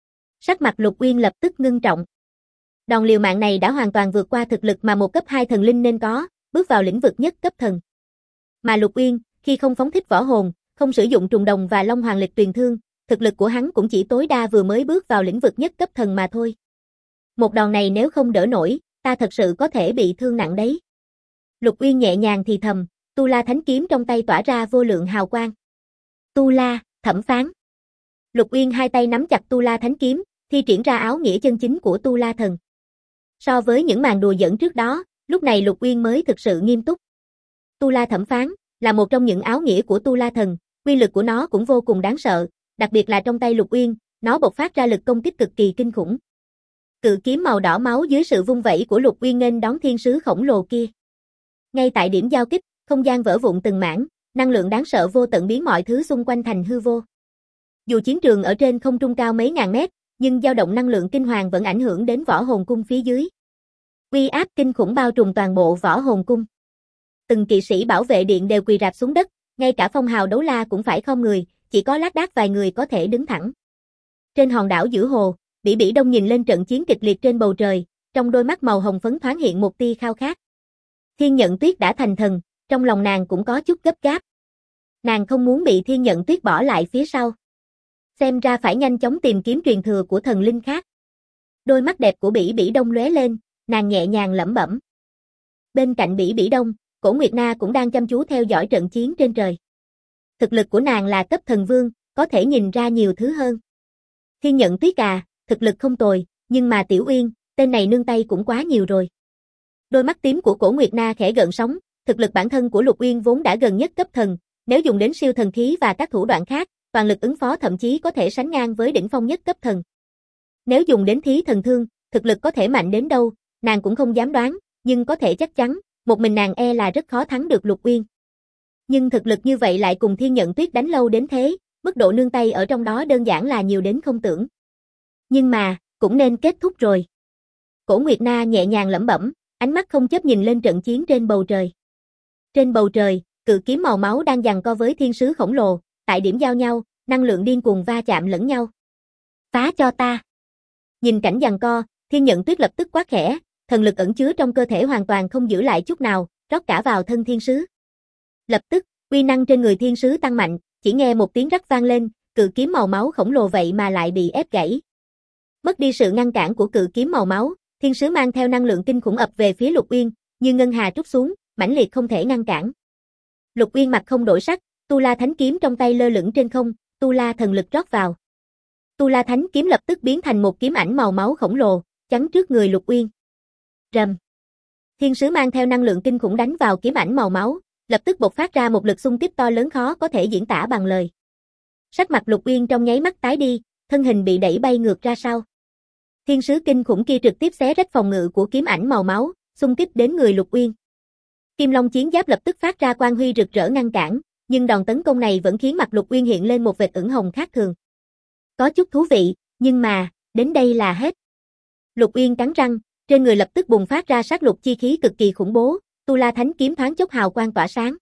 Sắc mặt Lục Uyên lập tức ngưng trọng. Đòn liều mạng này đã hoàn toàn vượt qua thực lực mà một cấp 2 thần linh nên có, bước vào lĩnh vực nhất cấp thần. Mà Lục Uyên, khi không phóng thích võ hồn, không sử dụng trùng đồng và Long Hoàng Lịch Tuyền Thương, thực lực của hắn cũng chỉ tối đa vừa mới bước vào lĩnh vực nhất cấp thần mà thôi. Một đòn này nếu không đỡ nổi, ta thật sự có thể bị thương nặng đấy. Lục Uyên nhẹ nhàng thì thầm, Tu La Thánh Kiếm trong tay tỏa ra vô lượng hào quang. Tu La, thẩm phán. Lục Uyên hai tay nắm chặt Tu La Thánh Kiếm, thi triển ra áo nghĩa chân chính của Tu La Thần. So với những màn đùa giỡn trước đó, lúc này Lục Uyên mới thực sự nghiêm túc. Tu La thẩm phán là một trong những áo nghĩa của Tu La Thần, uy lực của nó cũng vô cùng đáng sợ, đặc biệt là trong tay Lục Uyên, nó bộc phát ra lực công kích cực kỳ kinh khủng. Cự kiếm màu đỏ máu dưới sự vung vẩy của Lục Uyên nên đón thiên sứ khổng lồ kia. Ngay tại điểm giao kích, không gian vỡ vụn từng mảng, năng lượng đáng sợ vô tận biến mọi thứ xung quanh thành hư vô. Dù chiến trường ở trên không trung cao mấy ngàn mét, nhưng dao động năng lượng kinh hoàng vẫn ảnh hưởng đến võ hồn cung phía dưới. Uy áp kinh khủng bao trùm toàn bộ võ hồn cung. Từng kỵ sĩ bảo vệ điện đều quỳ rạp xuống đất, ngay cả phong hào đấu la cũng phải khom người, chỉ có lác đác vài người có thể đứng thẳng. Trên hòn đảo giữa hồ, Bỉ Bỉ Đông nhìn lên trận chiến kịch liệt trên bầu trời, trong đôi mắt màu hồng phấn thoáng hiện một tia khao khát. Thiên Nhận Tuyết đã thành thần, trong lòng nàng cũng có chút gấp gáp. Nàng không muốn bị Thiên Nhận Tuyết bỏ lại phía sau. Xem ra phải nhanh chóng tìm kiếm truyền thừa của thần linh khác. Đôi mắt đẹp của Bỉ Bỉ Đông lóe lên, nàng nhẹ nhàng lẩm bẩm. Bên cạnh Bỉ Bỉ Đông, Cổ Nguyệt Na cũng đang chăm chú theo dõi trận chiến trên trời. Thực lực của nàng là cấp thần vương, có thể nhìn ra nhiều thứ hơn. Thiên Nhận Tuyết à, thực lực không tồi, nhưng mà Tiểu Uyên, tên này nương tay cũng quá nhiều rồi. Đôi mắt tím của Cổ Nguyệt Na khẽ gợn sóng, thực lực bản thân của Lục Uyên vốn đã gần nhất cấp thần, nếu dùng đến siêu thần khí và các thủ đoạn khác, toàn lực ứng phó thậm chí có thể sánh ngang với đỉnh phong nhất cấp thần. Nếu dùng đến thí thần thương, thực lực có thể mạnh đến đâu, nàng cũng không dám đoán, nhưng có thể chắc chắn, một mình nàng e là rất khó thắng được Lục Uyên. Nhưng thực lực như vậy lại cùng Thiên Nhận Tuyết đánh lâu đến thế, mức độ nương tay ở trong đó đơn giản là nhiều đến không tưởng. Nhưng mà, cũng nên kết thúc rồi. Cổ Nguyệt Na nhẹ nhàng lẩm bẩm, ánh mắt không chớp nhìn lên trận chiến trên bầu trời. Trên bầu trời, cự kiếm màu máu đang giằng co với thiên sứ khổng lồ, tại điểm giao nhau, năng lượng điên cuồng va chạm lẫn nhau. Phá cho ta. Nhìn cảnh giằng co, Thiên Nhận Tuyết lập tức quát khẽ, thần lực ẩn chứa trong cơ thể hoàn toàn không giữ lại chút nào, rót cả vào thân thiên sứ. Lập tức, uy năng trên người thiên sứ tăng mạnh, chỉ nghe một tiếng rắc vang lên, cự kiếm màu máu khổng lồ vậy mà lại bị ép gãy. Mất đi sự ngăn cản của cự kiếm màu máu, thiên sứ mang theo năng lượng kinh khủng ập về phía Lục Uyên, như ngân hà trút xuống, mãnh liệt không thể ngăn cản. Lục Uyên mặt không đổi sắc, Tu La Thánh kiếm trong tay lơ lửng trên không, Tu La thần lực rót vào. Tu La Thánh kiếm lập tức biến thành một kiếm ảnh màu máu khổng lồ, chắn trước người Lục Uyên. Rầm. Thiên sứ mang theo năng lượng kinh khủng đánh vào kiếm ảnh màu máu, lập tức bộc phát ra một lực xung kích to lớn khó có thể diễn tả bằng lời. Sắc mặt Lục Uyên trong nháy mắt tái đi, thân hình bị đẩy bay ngược ra sau. Thiên sứ kinh khủng kia trực tiếp xé rách phòng ngự của kiếm ảnh màu máu, xung kích đến người Lục Uyên. Kim Long chiến giáp lập tức phát ra quang huy rực rỡ ngăn cản, nhưng đòn tấn công này vẫn khiến mặt Lục Uyên hiện lên một vệt ửng hồng khác thường. Có chút thú vị, nhưng mà, đến đây là hết. Lục Uyên cắn răng, trên người lập tức bùng phát ra sát lục chi khí cực kỳ khủng bố, Tu La Thánh kiếm thoáng chốc hào quang tỏa sáng.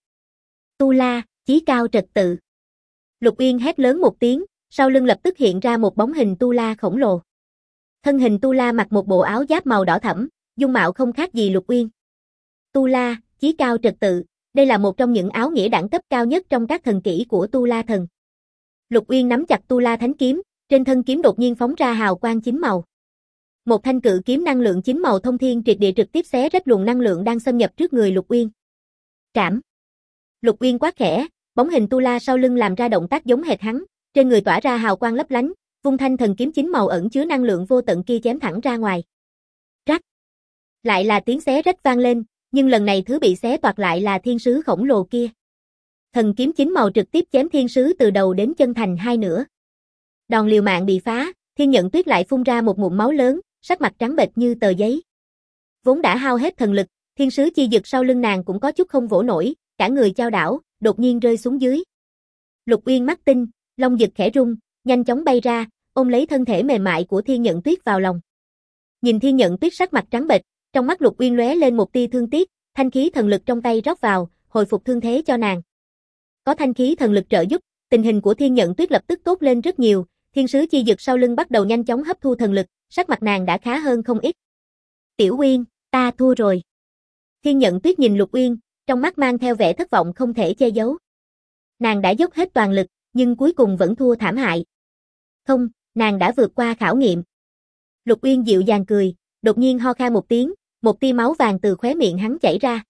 Tu La, chí cao trật tự. Lục Uyên hét lớn một tiếng, sau lưng lập tức hiện ra một bóng hình Tu La khổng lồ. Thân hình Tu La mặc một bộ áo giáp màu đỏ thẫm, dung mạo không khác gì Lục Uyên. Tu La, chí cao trật tự, đây là một trong những áo nghĩa đẳng cấp cao nhất trong các thần kỹ của Tu La thần. Lục Uyên nắm chặt Tu La Thánh kiếm, trên thân kiếm đột nhiên phóng ra hào quang chín màu. Một thanh cự kiếm năng lượng chín màu thông thiên triệt địa trực tiếp xé rách luồng năng lượng đang xâm nhập trước người Lục Uyên. Trảm. Lục Uyên quát khẽ, bóng hình Tu La sau lưng làm ra động tác giống hệt hắn, trên người tỏa ra hào quang lấp lánh, vung thanh thần kiếm chín màu ẩn chứa năng lượng vô tận kia chém thẳng ra ngoài. Rắc. Lại là tiếng xé rách vang lên, nhưng lần này thứ bị xé toạc lại là thiên sứ khổng lồ kia. Thần kiếm chín màu trực tiếp chém thiên sứ từ đầu đến chân thành hai nửa. Đòn liều mạng bị phá, Thiên Nhận Tuyết lại phun ra một ngụm máu lớn, sắc mặt trắng bệch như tờ giấy. Vốn đã hao hết thần lực, thiên sứ chi dực sau lưng nàng cũng có chút không vỗ nổi, cả người chao đảo, đột nhiên rơi xuống dưới. Lục Uyên mắt tinh, long dực khẽ rung, nhanh chóng bay ra, ôm lấy thân thể mềm mại của Thiên Nhận Tuyết vào lòng. Nhìn Thiên Nhận Tuyết sắc mặt trắng bệch, trong mắt Lục Uyên lóe lên một tia thương tiếc, thanh khí thần lực trong tay rót vào, hồi phục thương thế cho nàng. Có thanh khí thần lực trợ giúp, tình hình của Thiên Nhận Tuyết lập tức tốt lên rất nhiều, thiên sứ chi dực sau lưng bắt đầu nhanh chóng hấp thu thần lực, sắc mặt nàng đã khá hơn không ít. Tiểu Uyên, ta thua rồi. Thiên Nhận Tuyết nhìn Lục Uyên, trong mắt mang theo vẻ thất vọng không thể che giấu. Nàng đã dốc hết toàn lực, nhưng cuối cùng vẫn thua thảm hại. Không, nàng đã vượt qua khảo nghiệm. Lục Uyên dịu dàng cười, đột nhiên ho khan một tiếng, một tia máu vàng từ khóe miệng hắn chảy ra.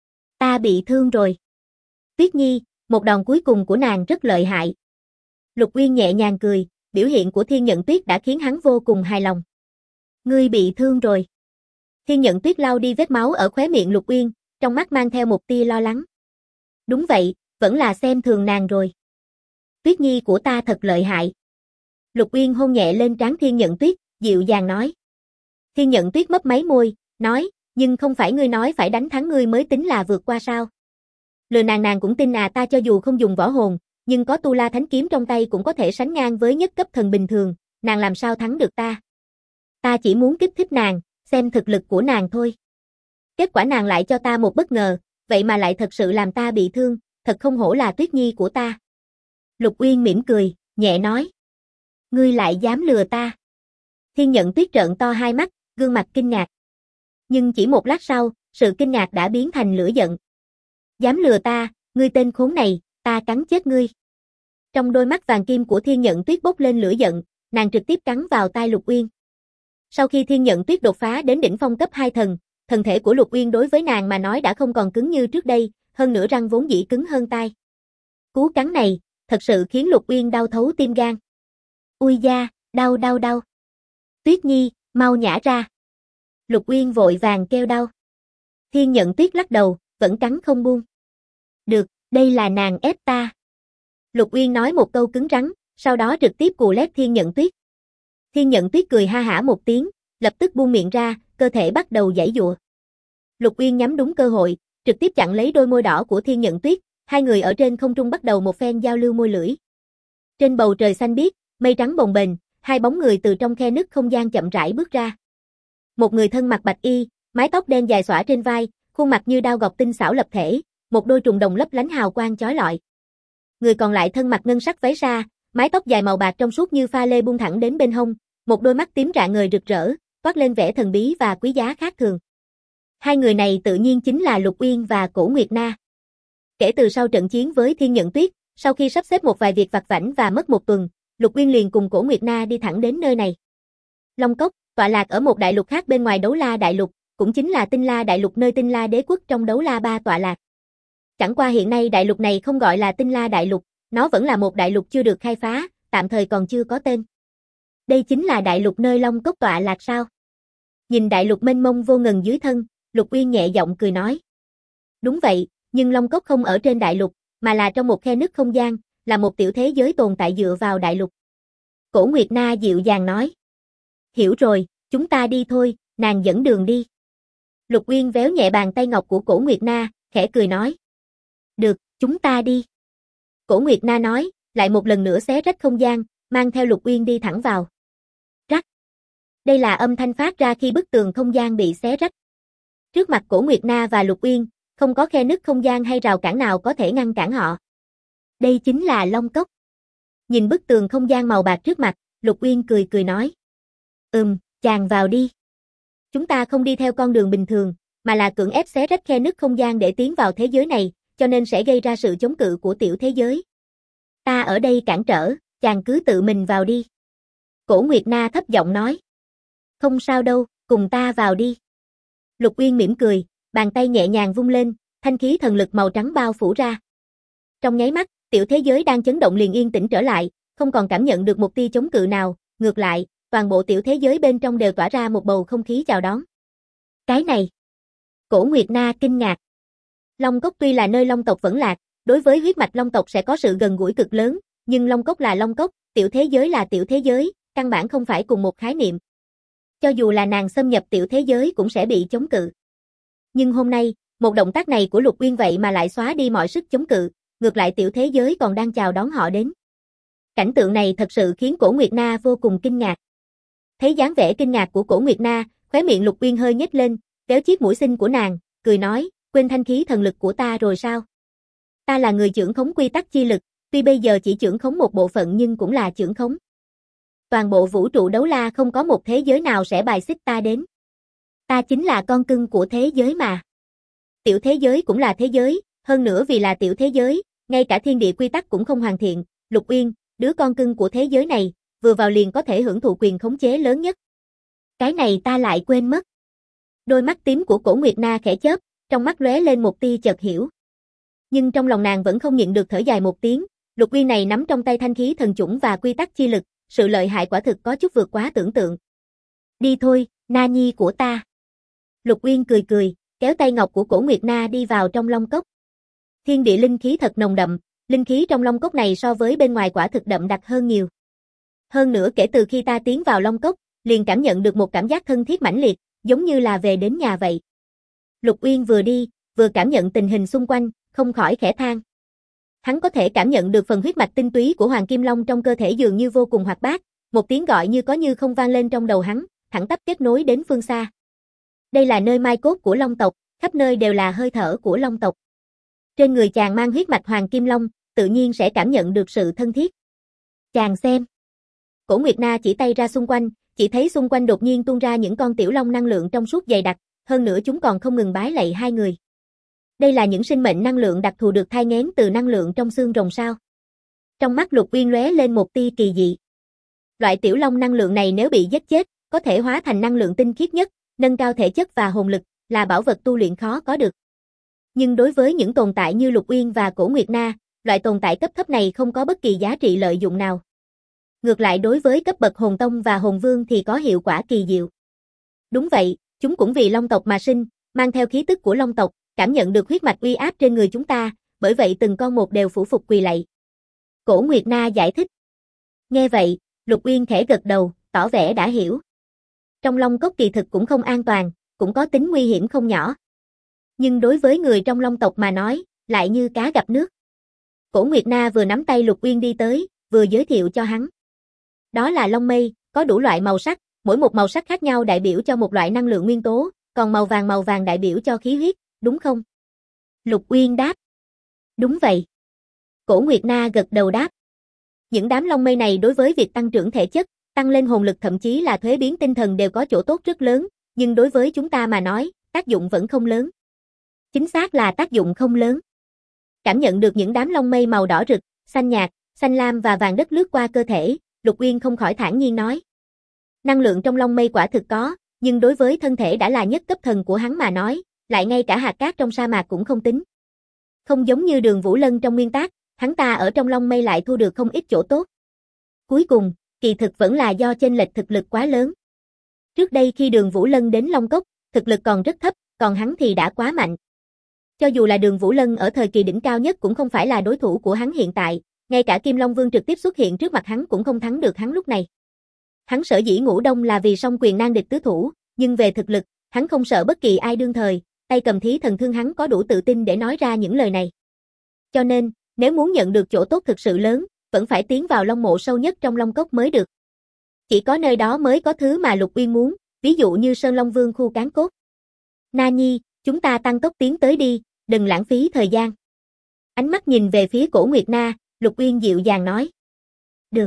Ta bị thương rồi. Tuyết Nhi, một đòn cuối cùng của nàng rất lợi hại. Lục Uyên nhẹ nhàng cười, biểu hiện của Thiên Nhận Tuyết đã khiến hắn vô cùng hài lòng. Ngươi bị thương rồi. Thiên Nhận Tuyết lau đi vết máu ở khóe miệng Lục Uyên, trong mắt mang theo một tia lo lắng. Đúng vậy, vẫn là xem thường nàng rồi. Tuyết Nhi của ta thật lợi hại. Lục Uyên hôn nhẹ lên trán Thiên Nhận Tuyết, dịu dàng nói. Thiên Nhận Tuyết mấp máy môi, nói, nhưng không phải ngươi nói phải đánh thắng ngươi mới tính là vượt qua sao? Lừa nàng cũng tin à, ta cho dù không dùng võ hồn, nhưng có tu la thánh kiếm trong tay cũng có thể sánh ngang với nhất cấp thần bình thường, nàng làm sao thắng được ta. Ta chỉ muốn kích thích nàng, xem thực lực của nàng thôi. Kết quả nàng lại cho ta một bất ngờ, vậy mà lại thật sự làm ta bị thương, thật không hổ là Tuyết Nhi của ta. Lục Uyên mỉm cười, nhẹ nói. Ngươi lại dám lừa ta. Thiên Nhận Tuyết trợn to hai mắt, gương mặt kinh ngạc. Nhưng chỉ một lát sau, sự kinh ngạc đã biến thành lửa giận. Dám lừa ta, ngươi tên khốn này, ta cắn chết ngươi. Trong đôi mắt vàng kim của Thiên Nhận Tuyết bốc lên lửa giận, nàng trực tiếp cắn vào tai Lục Uyên. Sau khi Thiên Nhận Tuyết đột phá đến đỉnh phong cấp 2 thần, thân thể của Lục Uyên đối với nàng mà nói đã không còn cứng như trước đây, hơn nữa răng vốn dĩ cứng hơn tai. Cú cắn này, thật sự khiến Lục Uyên đau thấu tim gan. Ui da, đau đau đau. Tuyết Nhi, mau nhả ra. Lục Uyên vội vàng kêu đau. Thiên Nhận Tuyết lắc đầu, vẫn cắn không buông. Được, đây là nàng ép ta. Lục Uyên nói một câu cứng rắn, sau đó trực tiếp cù lét Thiên Nhận Tuyết. Thiên Nhận Tuyết cười ha hả một tiếng, lập tức buông miệng ra, cơ thể bắt đầu giãy giụa. Lục Uyên nhắm đúng cơ hội, trực tiếp chặn lấy đôi môi đỏ của Thiên Nhận Tuyết, hai người ở trên không trung bắt đầu một phen giao lưu môi lưỡi. Trên bầu trời xanh biếc, mây trắng bồng bềnh, hai bóng người từ trong khe nứt không gian chậm rãi bước ra. Một người thân mặc bạch y, mái tóc đen dài xõa trên vai, khuôn mặt như đao gọt tinh xảo lập thể, một đôi trùng đồng lấp lánh hào quang chói lọi. Người còn lại thân mặc ngân sắc váy sa, mái tóc dài màu bạc trong suốt như pha lê buông thẳng đến bên hông, một đôi mắt tím rạng ngời rực rỡ, toát lên vẻ thần bí và quý giá khác thường. Hai người này tự nhiên chính là Lục Uyên và Cổ Nguyệt Na. Kể từ sau trận chiến với Thiên Nhận Tuyết, sau khi sắp xếp một vài việc vặt vãnh và mất một tuần, Lục Uyên liền cùng Cổ Nguyệt Na đi thẳng đến nơi này. Long Cốc, tọa lạc ở một đại lục khác bên ngoài Đấu La đại lục, cũng chính là Tinh La đại lục nơi Tinh La đế quốc trong Đấu La 3 tọa lạc. Chẳng qua hiện nay đại lục này không gọi là Tinh La đại lục, nó vẫn là một đại lục chưa được khai phá, tạm thời còn chưa có tên. Đây chính là đại lục nơi Long Cốc tọa lạc sao? Nhìn đại lục mênh mông vô ngần dưới thân, Lục Uyên nhẹ giọng cười nói. Đúng vậy, nhưng Long Cốc không ở trên đại lục, mà là trong một khe nứt không gian, là một tiểu thế giới tồn tại dựa vào đại lục. Cổ Nguyệt Na dịu dàng nói. Hiểu rồi, chúng ta đi thôi, nàng dẫn đường đi. Lục Uyên véo nhẹ bàn tay ngọc của Cổ Nguyệt Na, khẽ cười nói. Được, chúng ta đi. Cổ Nguyệt Na nói, lại một lần nữa xé rách không gian, mang theo Lục Uyên đi thẳng vào. Rắc. Đây là âm thanh phát ra khi bức tường không gian bị xé rách. Trước mặt Cổ Nguyệt Na và Lục Uyên, không có khe nứt không gian hay rào cản nào có thể ngăn cản họ. Đây chính là Long Cốc. Nhìn bức tường không gian màu bạc trước mặt, Lục Uyên cười cười nói. Chàng vào đi. Chúng ta không đi theo con đường bình thường, mà là cưỡng ép xé rách khe nứt không gian để tiến vào thế giới này, cho nên sẽ gây ra sự chống cự của tiểu thế giới. Ta ở đây cản trở, chàng cứ tự mình vào đi. Cổ Nguyệt Na thấp giọng nói. Không sao đâu, cùng ta vào đi. Lục Uyên mỉm cười, bàn tay nhẹ nhàng vung lên, thanh khí thần lực màu trắng bao phủ ra. Trong nháy mắt, tiểu thế giới đang chấn động liền yên tĩnh trở lại, không còn cảm nhận được một tia chống cự nào, ngược lại, toàn bộ tiểu thế giới bên trong đều tỏa ra một bầu không khí chào đón. Cái này. Cổ Nguyệt Na kinh ngạc. Long Cốc tuy là nơi Long tộc vẫn lạc, đối với huyết mạch Long tộc sẽ có sự gần gũi cực lớn, nhưng Long Cốc là Long Cốc, tiểu thế giới là tiểu thế giới, căn bản không phải cùng một khái niệm. Cho dù là nàng xâm nhập tiểu thế giới cũng sẽ bị chống cự. Nhưng hôm nay, một động tác này của Lục Uyên vậy mà lại xóa đi mọi sức chống cự, ngược lại tiểu thế giới còn đang chào đón họ đến. Cảnh tượng này thật sự khiến Cổ Nguyệt Na vô cùng kinh ngạc. Thấy dáng vẻ kinh ngạc của Cổ Nguyệt Na, khóe miệng Lục Uyên hơi nhếch lên, véo chiếc mũi xinh của nàng, cười nói, quên thanh khí thần lực của ta rồi sao? Ta là người trưởng khống quy tắc chi lực, tuy bây giờ chỉ trưởng khống một bộ phận nhưng cũng là trưởng khống. Toàn bộ vũ trụ Đấu La không có một thế giới nào sẽ bài xích ta đến. Ta chính là con cưng của thế giới mà. Tiểu thế giới cũng là thế giới, hơn nữa vì là tiểu thế giới, ngay cả thiên địa quy tắc cũng không hoàn thiện, Lục Uyên, đứa con cưng của thế giới này, vừa vào liền có thể hưởng thụ quyền khống chế lớn nhất. Cái này ta lại quên mất. Đôi mắt tím của Cổ Nguyệt Na khẽ chớp, trong mắt lóe lên một tia chợt hiểu. Nhưng trong lòng nàng vẫn không nhịn được thở dài một tiếng, Lục Uyên này nắm trong tay thanh khí thần chủng và quy tắc chi lực, sự lợi hại quả thực có chút vượt quá tưởng tượng. Đi thôi, Na Nhi của ta. Lục Uyên cười cười, kéo tay ngọc của Cổ Nguyệt Na đi vào trong Long Cốc. Thiên địa linh khí thật nồng đậm, linh khí trong Long Cốc này so với bên ngoài quả thực đậm đặc hơn nhiều. Hơn nữa kể từ khi ta tiến vào Long Cốc, liền cảm nhận được một cảm giác thân thiết mãnh liệt, giống như là về đến nhà vậy. Lục Uyên vừa đi, vừa cảm nhận tình hình xung quanh, không khỏi khẽ than. Hắn có thể cảm nhận được phần huyết mạch tinh túy của Hoàng Kim Long trong cơ thể dường như vô cùng hoạt bát, một tiếng gọi như có như không vang lên trong đầu hắn, thẳng tắp kết nối đến phương xa. Đây là nơi mai cốt của Long tộc, khắp nơi đều là hơi thở của Long tộc. Trên người chàng mang huyết mạch Hoàng Kim Long, tự nhiên sẽ cảm nhận được sự thân thiết. Chàng xem. Cổ Nguyệt Na chỉ tay ra xung quanh, chỉ thấy xung quanh đột nhiên tuôn ra những con tiểu long năng lượng trong suốt dày đặc, hơn nữa chúng còn không ngừng bái lạy hai người. Đây là những sinh mệnh năng lượng đặc thù được thai nghén từ năng lượng trong xương rồng sao? Trong mắt Lục Uyên lóe lên một tia kỳ dị. Loại tiểu long năng lượng này nếu bị giết chết, có thể hóa thành năng lượng tinh khiết nhất, nâng cao thể chất và hồn lực, là bảo vật tu luyện khó có được. Nhưng đối với những tồn tại như Lục Uyên và Cổ Nguyệt Na, loại tồn tại cấp thấp này không có bất kỳ giá trị lợi dụng nào. Ngược lại đối với cấp bậc hồn tông và hồn vương thì có hiệu quả kỳ diệu. Đúng vậy, chúng cũng vì Long tộc mà sinh, mang theo khí tức của Long tộc, cảm nhận được huyết mạch uy áp trên người chúng ta, bởi vậy từng con một đều phủ phục quỳ lạy. Cổ Nguyệt Na giải thích. Nghe vậy, Lục Uyên khẽ gật đầu, tỏ vẻ đã hiểu. Trong Long cốc kỳ thực cũng không an toàn, cũng có tính nguy hiểm không nhỏ. Nhưng đối với người trong Long tộc mà nói, lại như cá gặp nước. Cổ Nguyệt Na vừa nắm tay Lục Uyên đi tới, vừa giới thiệu cho hắn. Đó là long mây, có đủ loại màu sắc, mỗi một màu sắc khác nhau đại biểu cho một loại năng lượng nguyên tố, còn màu vàng đại biểu cho khí huyết, đúng không? Lục Uyên đáp. Đúng vậy. Cổ Nguyệt Na gật đầu đáp. Những đám long mây này đối với việc tăng trưởng thể chất, tăng lên hồn lực thậm chí là thuế biến tinh thần đều có chỗ tốt rất lớn, nhưng đối với chúng ta mà nói, tác dụng vẫn không lớn. Chính xác là tác dụng không lớn. Cảm nhận được những đám long mây màu đỏ rực, xanh nhạt, xanh lam và vàng đất lướt qua cơ thể, Lục Uyên không khỏi thản nhiên nói. Năng lượng trong long mây quả thực có, nhưng đối với thân thể đã là nhất cấp thần của hắn mà nói, lại ngay cả hạt cát trong sa mạc cũng không tính. Không giống như Đường Vũ Lân trong nguyên tác, hắn ta ở trong long mây lại thu được không ít chỗ tốt. Cuối cùng, kỳ thực vẫn là do chênh lệch thực lực quá lớn. Trước đây khi Đường Vũ Lân đến Long Cốc, thực lực còn rất thấp, còn hắn thì đã quá mạnh. Cho dù là Đường Vũ Lân ở thời kỳ đỉnh cao nhất cũng không phải là đối thủ của hắn hiện tại, ngay cả Kim Long Vương trực tiếp xuất hiện trước mặt hắn cũng không thắng được hắn lúc này. Hắn sở dĩ ngủ đông là vì song quyền nan địch tứ thủ, nhưng về thực lực, hắn không sợ bất kỳ ai đương thời, tay cầm thí thần thương hắn có đủ tự tin để nói ra những lời này. Cho nên, nếu muốn nhận được chỗ tốt thực sự lớn, vẫn phải tiến vào long mộ sâu nhất trong Long Cốc mới được. Chỉ có nơi đó mới có thứ mà Lục Uyên muốn, ví dụ như Sơn Long Vương khu cán cốt. Na Nhi, chúng ta tăng tốc tiến tới đi, đừng lãng phí thời gian. Ánh mắt nhìn về phía Cổ Nguyệt Na, Lục Uyên dịu dàng nói. Được.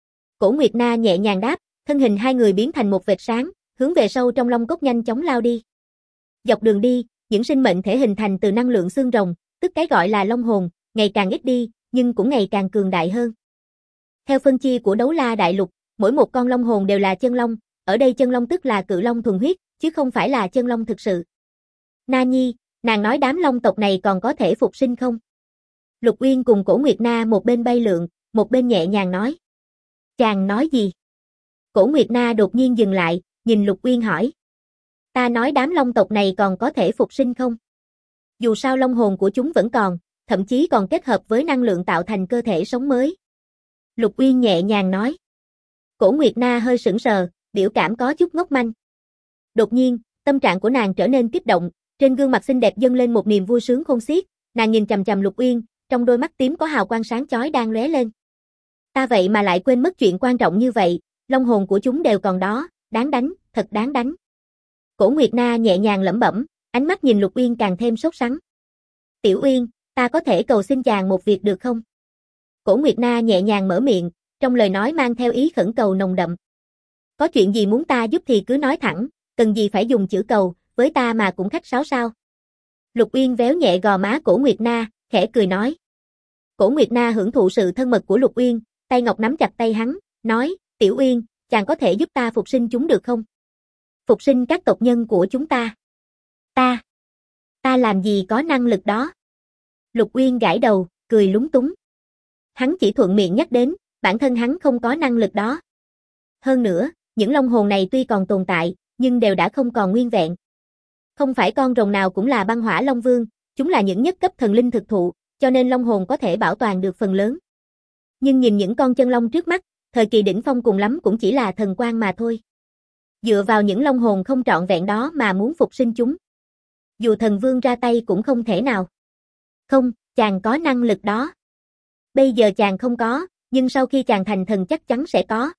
Cổ Nguyệt Na nhẹ nhàng đáp, thân hình hai người biến thành một vệt sáng, hướng về sâu trong Long Cốc nhanh chóng lao đi. Dọc đường đi, những sinh mệnh thể hình thành từ năng lượng xương rồng, tức cái gọi là long hồn, ngày càng ít đi, nhưng cũng ngày càng cường đại hơn. Theo phân chia của Đấu La Đại Lục, mỗi một con long hồn đều là chân long, ở đây chân long tức là cự long thuần huyết, chứ không phải là chân long thực sự. Na Nhi, nàng nói đám long tộc này còn có thể phục sinh không? Lục Uyên cùng Cổ Nguyệt Na một bên bay lượn, một bên nhẹ nhàng nói. Chàng nói gì? Cổ Nguyệt Na đột nhiên dừng lại, nhìn Lục Uyên hỏi. Ta nói đám long tộc này còn có thể phục sinh không? Dù sao long hồn của chúng vẫn còn, thậm chí còn kết hợp với năng lượng tạo thành cơ thể sống mới. Lục Uyên nhẹ nhàng nói. Cổ Nguyệt Na hơi sững sờ, biểu cảm có chút ngốc manh. Đột nhiên, tâm trạng của nàng trở nên kích động, trên gương mặt xinh đẹp dâng lên một niềm vui sướng khôn xiết, nàng nhìn chằm chằm Lục Uyên, trong đôi mắt tím có hào quang sáng chói đang lóe lên. Ta vậy mà lại quên mất chuyện quan trọng như vậy, long hồn của chúng đều còn đó, đáng đánh, thật đáng đánh. Cổ Nguyệt Na nhẹ nhàng lẩm bẩm, ánh mắt nhìn Lục Uyên càng thêm sốt sắng. Tiểu Uyên, ta có thể cầu xin chàng một việc được không? Cổ Nguyệt Na nhẹ nhàng mở miệng, trong lời nói mang theo ý khẩn cầu nồng đậm. Có chuyện gì muốn ta giúp thì cứ nói thẳng, cần gì phải dùng chữ cầu, với ta mà cũng khách sáo sao? Lục Uyên véo nhẹ gò má Cổ Nguyệt Na, khẽ cười nói. Cổ Nguyệt Na hưởng thụ sự thân mật của Lục Uyên, tay ngọc nắm chặt tay hắn, nói, Tiểu Uyên, chàng có thể giúp ta phục sinh chúng được không? Phục sinh các tộc nhân của chúng ta. Ta làm gì có năng lực đó? Lục Uyên gãi đầu, cười lúng túng. Hắn chỉ thuận miệng nhắc đến, bản thân hắn không có năng lực đó. Hơn nữa, những long hồn này tuy còn tồn tại, nhưng đều đã không còn nguyên vẹn. Không phải con rồng nào cũng là băng hỏa long vương, chúng là những nhất cấp thần linh thực thụ, cho nên long hồn có thể bảo toàn được phần lớn. Nhưng nhìn những con chân long trước mắt, thời kỳ đỉnh phong cùng lắm cũng chỉ là thần quang mà thôi. Dựa vào những long hồn không trọn vẹn đó mà muốn phục sinh chúng. Dù thần vương ra tay cũng không thể nào. Không, chàng có năng lực đó. Bây giờ chàng không có, nhưng sau khi chàng thành thần chắc chắn sẽ có.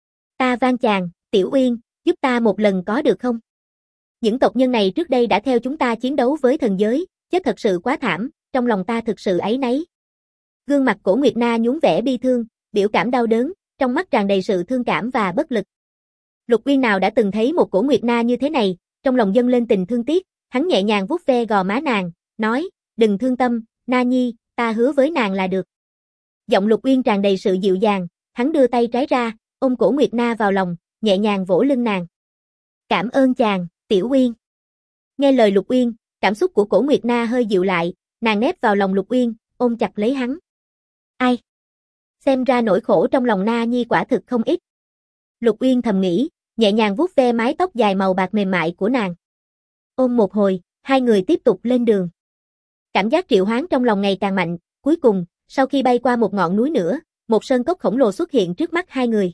Ta van chàng, Tiểu Uyên, giúp ta một lần có được không? Những tộc nhân này trước đây đã theo chúng ta chiến đấu với thần giới, chết thật sự quá thảm, trong lòng ta thực sự áy náy. Gương mặt Cổ Nguyệt Na nhún vẻ bi thương, biểu cảm đau đớn, trong mắt tràn đầy sự thương cảm và bất lực. Lục Uyên nào đã từng thấy một Cổ Nguyệt Na như thế này, trong lòng dâng lên tình thương tiếc, hắn nhẹ nhàng vuốt ve gò má nàng, nói, đừng thương tâm, Na Nhi, ta hứa với nàng là được. Giọng Lục Uyên tràn đầy sự dịu dàng, hắn đưa tay trái ra, ôm Cổ Nguyệt Na vào lòng, nhẹ nhàng vỗ lưng nàng. Cảm ơn chàng, Tiểu Uyên. Nghe lời Lục Uyên, cảm xúc của Cổ Nguyệt Na hơi dịu lại, nàng nép vào lòng Lục Uyên, ôm chặt lấy hắn. Ai? Xem ra nỗi khổ trong lòng Na Nhi quả thực không ít. Lục Uyên thầm nghĩ, nhẹ nhàng vuốt ve mái tóc dài màu bạc mềm mại của nàng. Ôm một hồi, hai người tiếp tục lên đường. Cảm giác triệu hoán trong lòng ngày càng mạnh, cuối cùng, sau khi bay qua một ngọn núi nữa, một sơn cốc khổng lồ xuất hiện trước mắt hai người.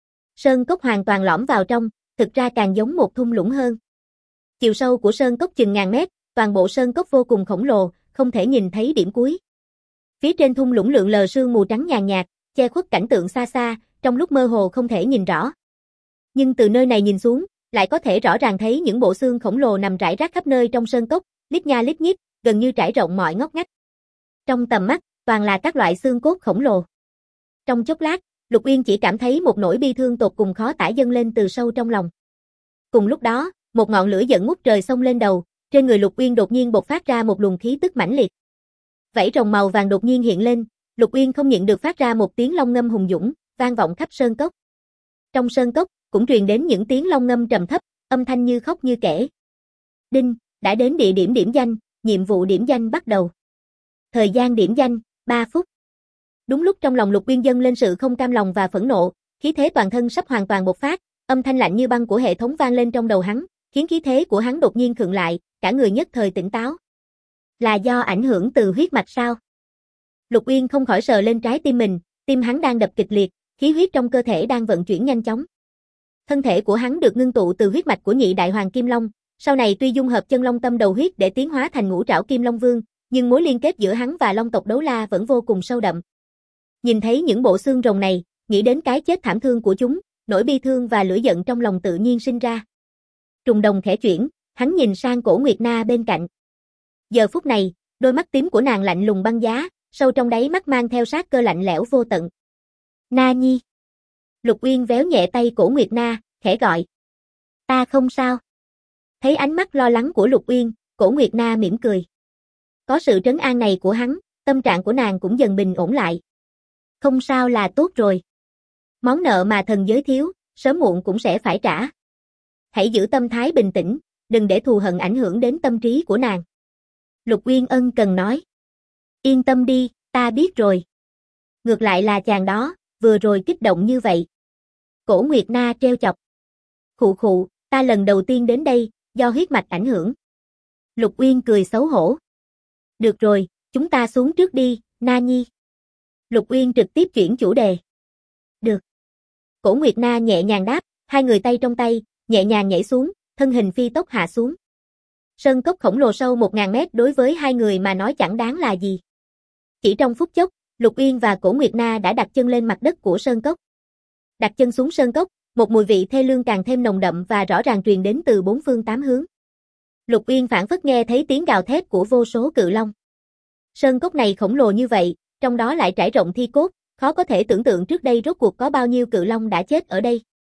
Sơn cốc hoàn toàn lõm vào trong, thực ra càng giống một thung lũng hơn. Chiều sâu của sơn cốc chừng ngàn mét, toàn bộ sơn cốc vô cùng khổng lồ, không thể nhìn thấy điểm cuối. Phía trên thung lũng lượn lờ sương mù trắng nhàn nhạt, che khuất cảnh tượng xa xa, trong lúc mơ hồ không thể nhìn rõ. Nhưng từ nơi này nhìn xuống, lại có thể rõ ràng thấy những bộ xương khổng lồ nằm rải rác khắp nơi trong sơn cốc, lít nha lít nhít, gần như trải rộng mọi ngóc ngách. Trong tầm mắt, toàn là các loại xương cốt khổng lồ. Trong chốc lát, Lục Uyên chỉ cảm thấy một nỗi bi thương tột cùng khó tả dâng lên từ sâu trong lòng. Cùng lúc đó, một ngọn lửa giận ngút trời xông lên đầu, trên người Lục Uyên đột nhiên bộc phát ra một luồng khí tức mãnh liệt. Vảy rồng màu vàng đột nhiên hiện lên, Lục Uyên không nhịn được phát ra một tiếng long ngâm hùng dũng, vang vọng khắp sơn cốc. Trong sơn cốc, cũng truyền đến những tiếng long ngâm trầm thấp, âm thanh như khóc như kể. Đinh, đã đến địa điểm điểm danh, nhiệm vụ điểm danh bắt đầu. Thời gian điểm danh, 3 phút. Đúng lúc trong lòng Lục Uyên dâng lên sự không cam lòng và phẫn nộ, khí thế toàn thân sắp hoàn toàn bộc phát, âm thanh lạnh như băng của hệ thống vang lên trong đầu hắn, khiến khí thế của hắn đột nhiên khựng lại, cả người nhất thời tỉnh táo. Là do ảnh hưởng từ huyết mạch sao? Lục Uyên không khỏi sờ lên trái tim mình, tim hắn đang đập kịch liệt, khí huyết trong cơ thể đang vận chuyển nhanh chóng. Thân thể của hắn được ngưng tụ từ huyết mạch của nhị đại hoàng Kim Long, sau này tuy dung hợp chân long tâm đầu huyết để tiến hóa thành ngũ trảo Kim Long Vương, nhưng mối liên kết giữa hắn và long tộc Đấu La vẫn vô cùng sâu đậm. Nhìn thấy những bộ xương rồng này, nghĩ đến cái chết thảm thương của chúng, nỗi bi thương và lửa giận trong lòng tự nhiên sinh ra. Trùng đồng khẽ chuyển, hắn nhìn sang Cổ Nguyệt Na bên cạnh. Giờ phút này, đôi mắt tím của nàng lạnh lùng băng giá, sâu trong đáy mắt mang theo sát cơ lạnh lẽo vô tận. Na Nhi. Lục Uyên véo nhẹ tay Cổ Nguyệt Na, khẽ gọi. Ta không sao. Thấy ánh mắt lo lắng của Lục Uyên, Cổ Nguyệt Na mỉm cười. Có sự trấn an này của hắn, tâm trạng của nàng cũng dần bình ổn lại. Không sao là tốt rồi. Món nợ mà thần giới thiếu, sớm muộn cũng sẽ phải trả. Hãy giữ tâm thái bình tĩnh, đừng để thù hận ảnh hưởng đến tâm trí của nàng. Lục Uyên ân cần nói. Yên tâm đi, ta biết rồi. Ngược lại là chàng đó, vừa rồi kích động như vậy. Cổ Nguyệt Na trêu chọc. Khụ khụ, ta lần đầu tiên đến đây, do huyết mạch ảnh hưởng. Lục Uyên cười xấu hổ. Được rồi, chúng ta xuống trước đi, Na Nhi. Lục Uyên trực tiếp chuyển chủ đề. Được. Cổ Nguyệt Na nhẹ nhàng đáp, hai người tay trong tay, nhẹ nhàng nhảy xuống, thân hình phi tốc hạ xuống. Sơn cốc khổng lồ sâu 1000 mét đối với hai người mà nói chẳng đáng là gì. Chỉ trong phút chốc, Lục Uyên và Cổ Nguyệt Na đã đặt chân lên mặt đất của sơn cốc. Đặt chân xuống sơn cốc, một mùi vị thê lương càng thêm nồng đậm và rõ ràng truyền đến từ bốn phương tám hướng. Lục Uyên phảng phất nghe thấy tiếng gào thét của vô số cự long. Sơn cốc này khổng lồ như vậy, trong đó lại trải rộng thi cốt, khó có thể tưởng tượng trước đây rốt cuộc có bao nhiêu cự long đã chết ở đây.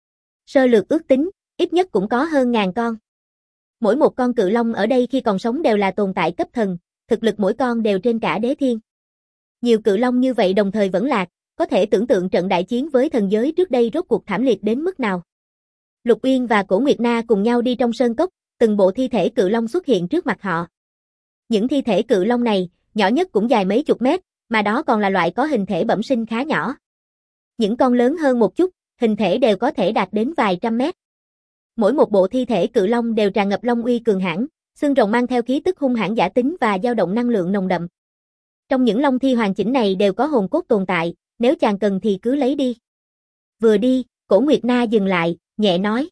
Sơ lược ước tính, ít nhất cũng có hơn 1000 con. Mỗi một con cự long ở đây khi còn sống đều là tồn tại cấp thần, thực lực mỗi con đều trên cả đế thiên. Nhiều cự long như vậy đồng thời vẫn lạc, có thể tưởng tượng trận đại chiến với thần giới trước đây rốt cuộc thảm liệt đến mức nào. Lục Uyên và Cổ Nguyệt Na cùng nhau đi trong sơn cốc, từng bộ thi thể cự long xuất hiện trước mặt họ. Những thi thể cự long này, nhỏ nhất cũng dài mấy chục mét, mà đó còn là loại có hình thể bẩm sinh khá nhỏ. Những con lớn hơn một chút, hình thể đều có thể đạt đến vài trăm mét. Mỗi một bộ thi thể cự long đều tràn ngập long uy cường hãn, xương rồng mang theo khí tức hung hãn dã tính và dao động năng lượng nồng đậm. Trong những long thi hoàn chỉnh này đều có hồn cốt tồn tại, nếu chàng cần thì cứ lấy đi. Vừa đi, Cổ Nguyệt Na dừng lại, nhẹ nói.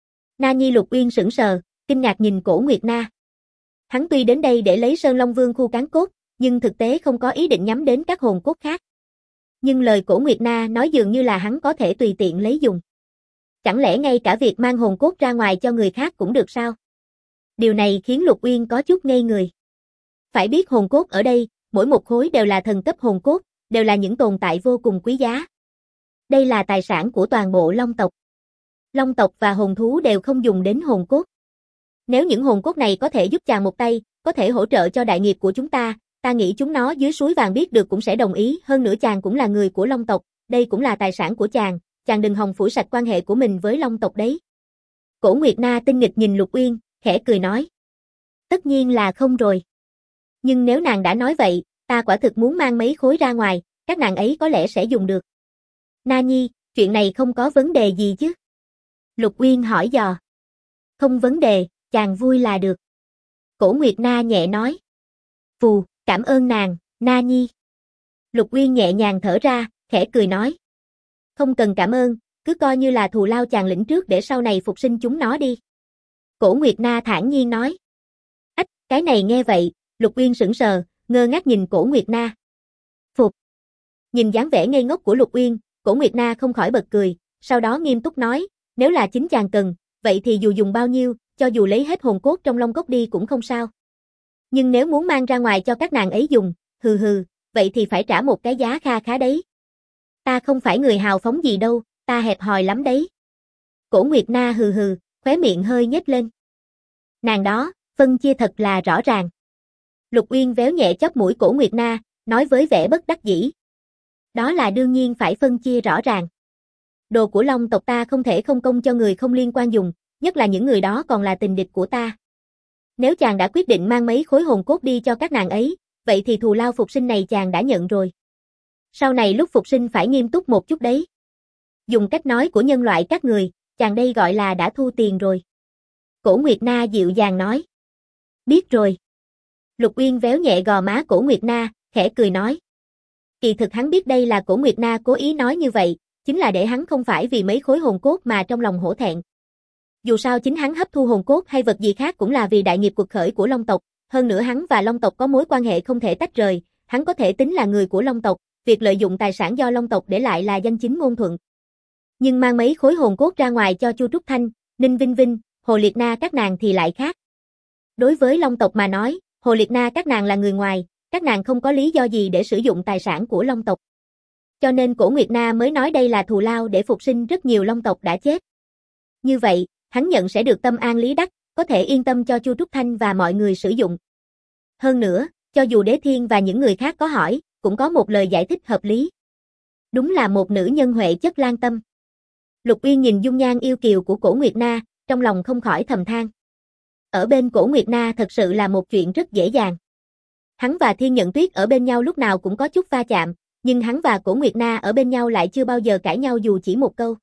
Na Nhi. Lục Uyên sững sờ, kinh ngạc nhìn Cổ Nguyệt Na. Hắn tuy đến đây để lấy Sơn Long Vương khu cán cốt, nhưng thực tế không có ý định nhắm đến các hồn cốt khác. Nhưng lời Cổ Nguyệt Na nói dường như là hắn có thể tùy tiện lấy dùng. Chẳng lẽ ngay cả việc mang hồn cốt ra ngoài cho người khác cũng được sao? Điều này khiến Lục Uyên có chút ngây người. Phải biết hồn cốt ở đây, mỗi một khối đều là thần cấp hồn cốt, đều là những tồn tại vô cùng quý giá. Đây là tài sản của toàn bộ Long tộc. Long tộc và hồn thú đều không dùng đến hồn cốt. Nếu những hồn cốt này có thể giúp chàng một tay, có thể hỗ trợ cho đại nghiệp của chúng ta nghĩ chúng nó dưới suối vàng biết được cũng sẽ đồng ý, hơn nữa chàng cũng là người của Long tộc, đây cũng là tài sản của chàng đừng hòng phủi sạch quan hệ của mình với Long tộc đấy. Cổ Nguyệt Na tinh nghịch nhìn Lục Uyên, khẽ cười nói. Tất nhiên là không rồi. Nhưng nếu nàng đã nói vậy, ta quả thực muốn mang mấy khối ra ngoài, các nàng ấy có lẽ sẽ dùng được. Na Nhi, chuyện này không có vấn đề gì chứ? Lục Uyên hỏi dò. Không vấn đề, chàng vui là được. Cổ Nguyệt Na nhẹ nói. Phù, cảm ơn nàng, Na Nhi. Lục Uyên nhẹ nhàng thở ra, khẽ cười nói. Không cần cảm ơn, cứ coi như là thù lao chàng lĩnh trước để sau này phục sinh chúng nó đi. Cổ Nguyệt Na thản nhiên nói. Ách, cái này nghe vậy, Lục Uyên sững sờ, ngơ ngác nhìn Cổ Nguyệt Na. Phục. Nhìn dáng vẻ ngây ngốc của Lục Uyên, Cổ Nguyệt Na không khỏi bật cười, sau đó nghiêm túc nói, nếu là chính chàng cần, vậy thì dù dùng bao nhiêu, cho dù lấy hết hồn cốt trong Long cốc đi cũng không sao. Nhưng nếu muốn mang ra ngoài cho các nàng ấy dùng, vậy thì phải trả một cái giá kha khá đấy. Ta không phải người hào phóng gì đâu, ta hẹp hòi lắm đấy. Cổ Nguyệt Na khóe miệng hơi nhếch lên. Nàng đó, phân chia thật là rõ ràng. Lục Uyên véo nhẹ chóp mũi Cổ Nguyệt Na, nói với vẻ bất đắc dĩ. Đó là đương nhiên phải phân chia rõ ràng. Đồ của Long tộc ta không thể không công cho người không liên quan dùng, nhất là những người đó còn là tình địch của ta. Nếu chàng đã quyết định mang mấy khối hồn cốt đi cho các nàng ấy, vậy thì thù lao phục sinh này chàng đã nhận rồi. Sau này lúc phục sinh phải nghiêm túc một chút đấy. Dùng cách nói của nhân loại các người, chàng đây gọi là đã thu tiền rồi. Cổ Nguyệt Na dịu dàng nói. Biết rồi. Lục Uyên véo nhẹ gò má Cổ Nguyệt Na, khẽ cười nói. Kỳ thực hắn biết đây là Cổ Nguyệt Na cố ý nói như vậy, chính là để hắn không phải vì mấy khối hồn cốt mà trong lòng hổ thẹn. Dù sao chính hắn hấp thu hồn cốt hay vật gì khác cũng là vì đại nghiệp cuộc khởi của Long tộc, hơn nữa hắn và Long tộc có mối quan hệ không thể tách rời, hắn có thể tính là người của Long tộc, việc lợi dụng tài sản do Long tộc để lại là danh chính ngôn thuận. Nhưng mang mấy khối hồn cốt ra ngoài cho Chu Trúc Thanh, Ninh Vinh Vinh, Hồ Liệt Na các nàng thì lại khác. Đối với Long tộc mà nói, Hồ Liệt Na các nàng là người ngoài, các nàng không có lý do gì để sử dụng tài sản của Long tộc. Cho nên Cổ Nguyệt Na mới nói đây là thù lao để phục sinh rất nhiều Long tộc đã chết. Như vậy, hắn nhận sẽ được tâm an lý đắc, có thể yên tâm cho Chu Trúc Thanh và mọi người sử dụng. Hơn nữa, cho dù Đế Thiên và những người khác có hỏi, cũng có một lời giải thích hợp lý. Đúng là một nữ nhân huệ chất lan tâm. Lục Uyên nhìn dung nhan yêu kiều của Cổ Nguyệt Na, trong lòng không khỏi thầm than. Ở bên Cổ Nguyệt Na thật sự là một chuyện rất dễ dàng. Hắn và Thiên Nhận Tuyết ở bên nhau lúc nào cũng có chút va chạm, nhưng hắn và Cổ Nguyệt Na ở bên nhau lại chưa bao giờ cãi nhau dù chỉ một câu.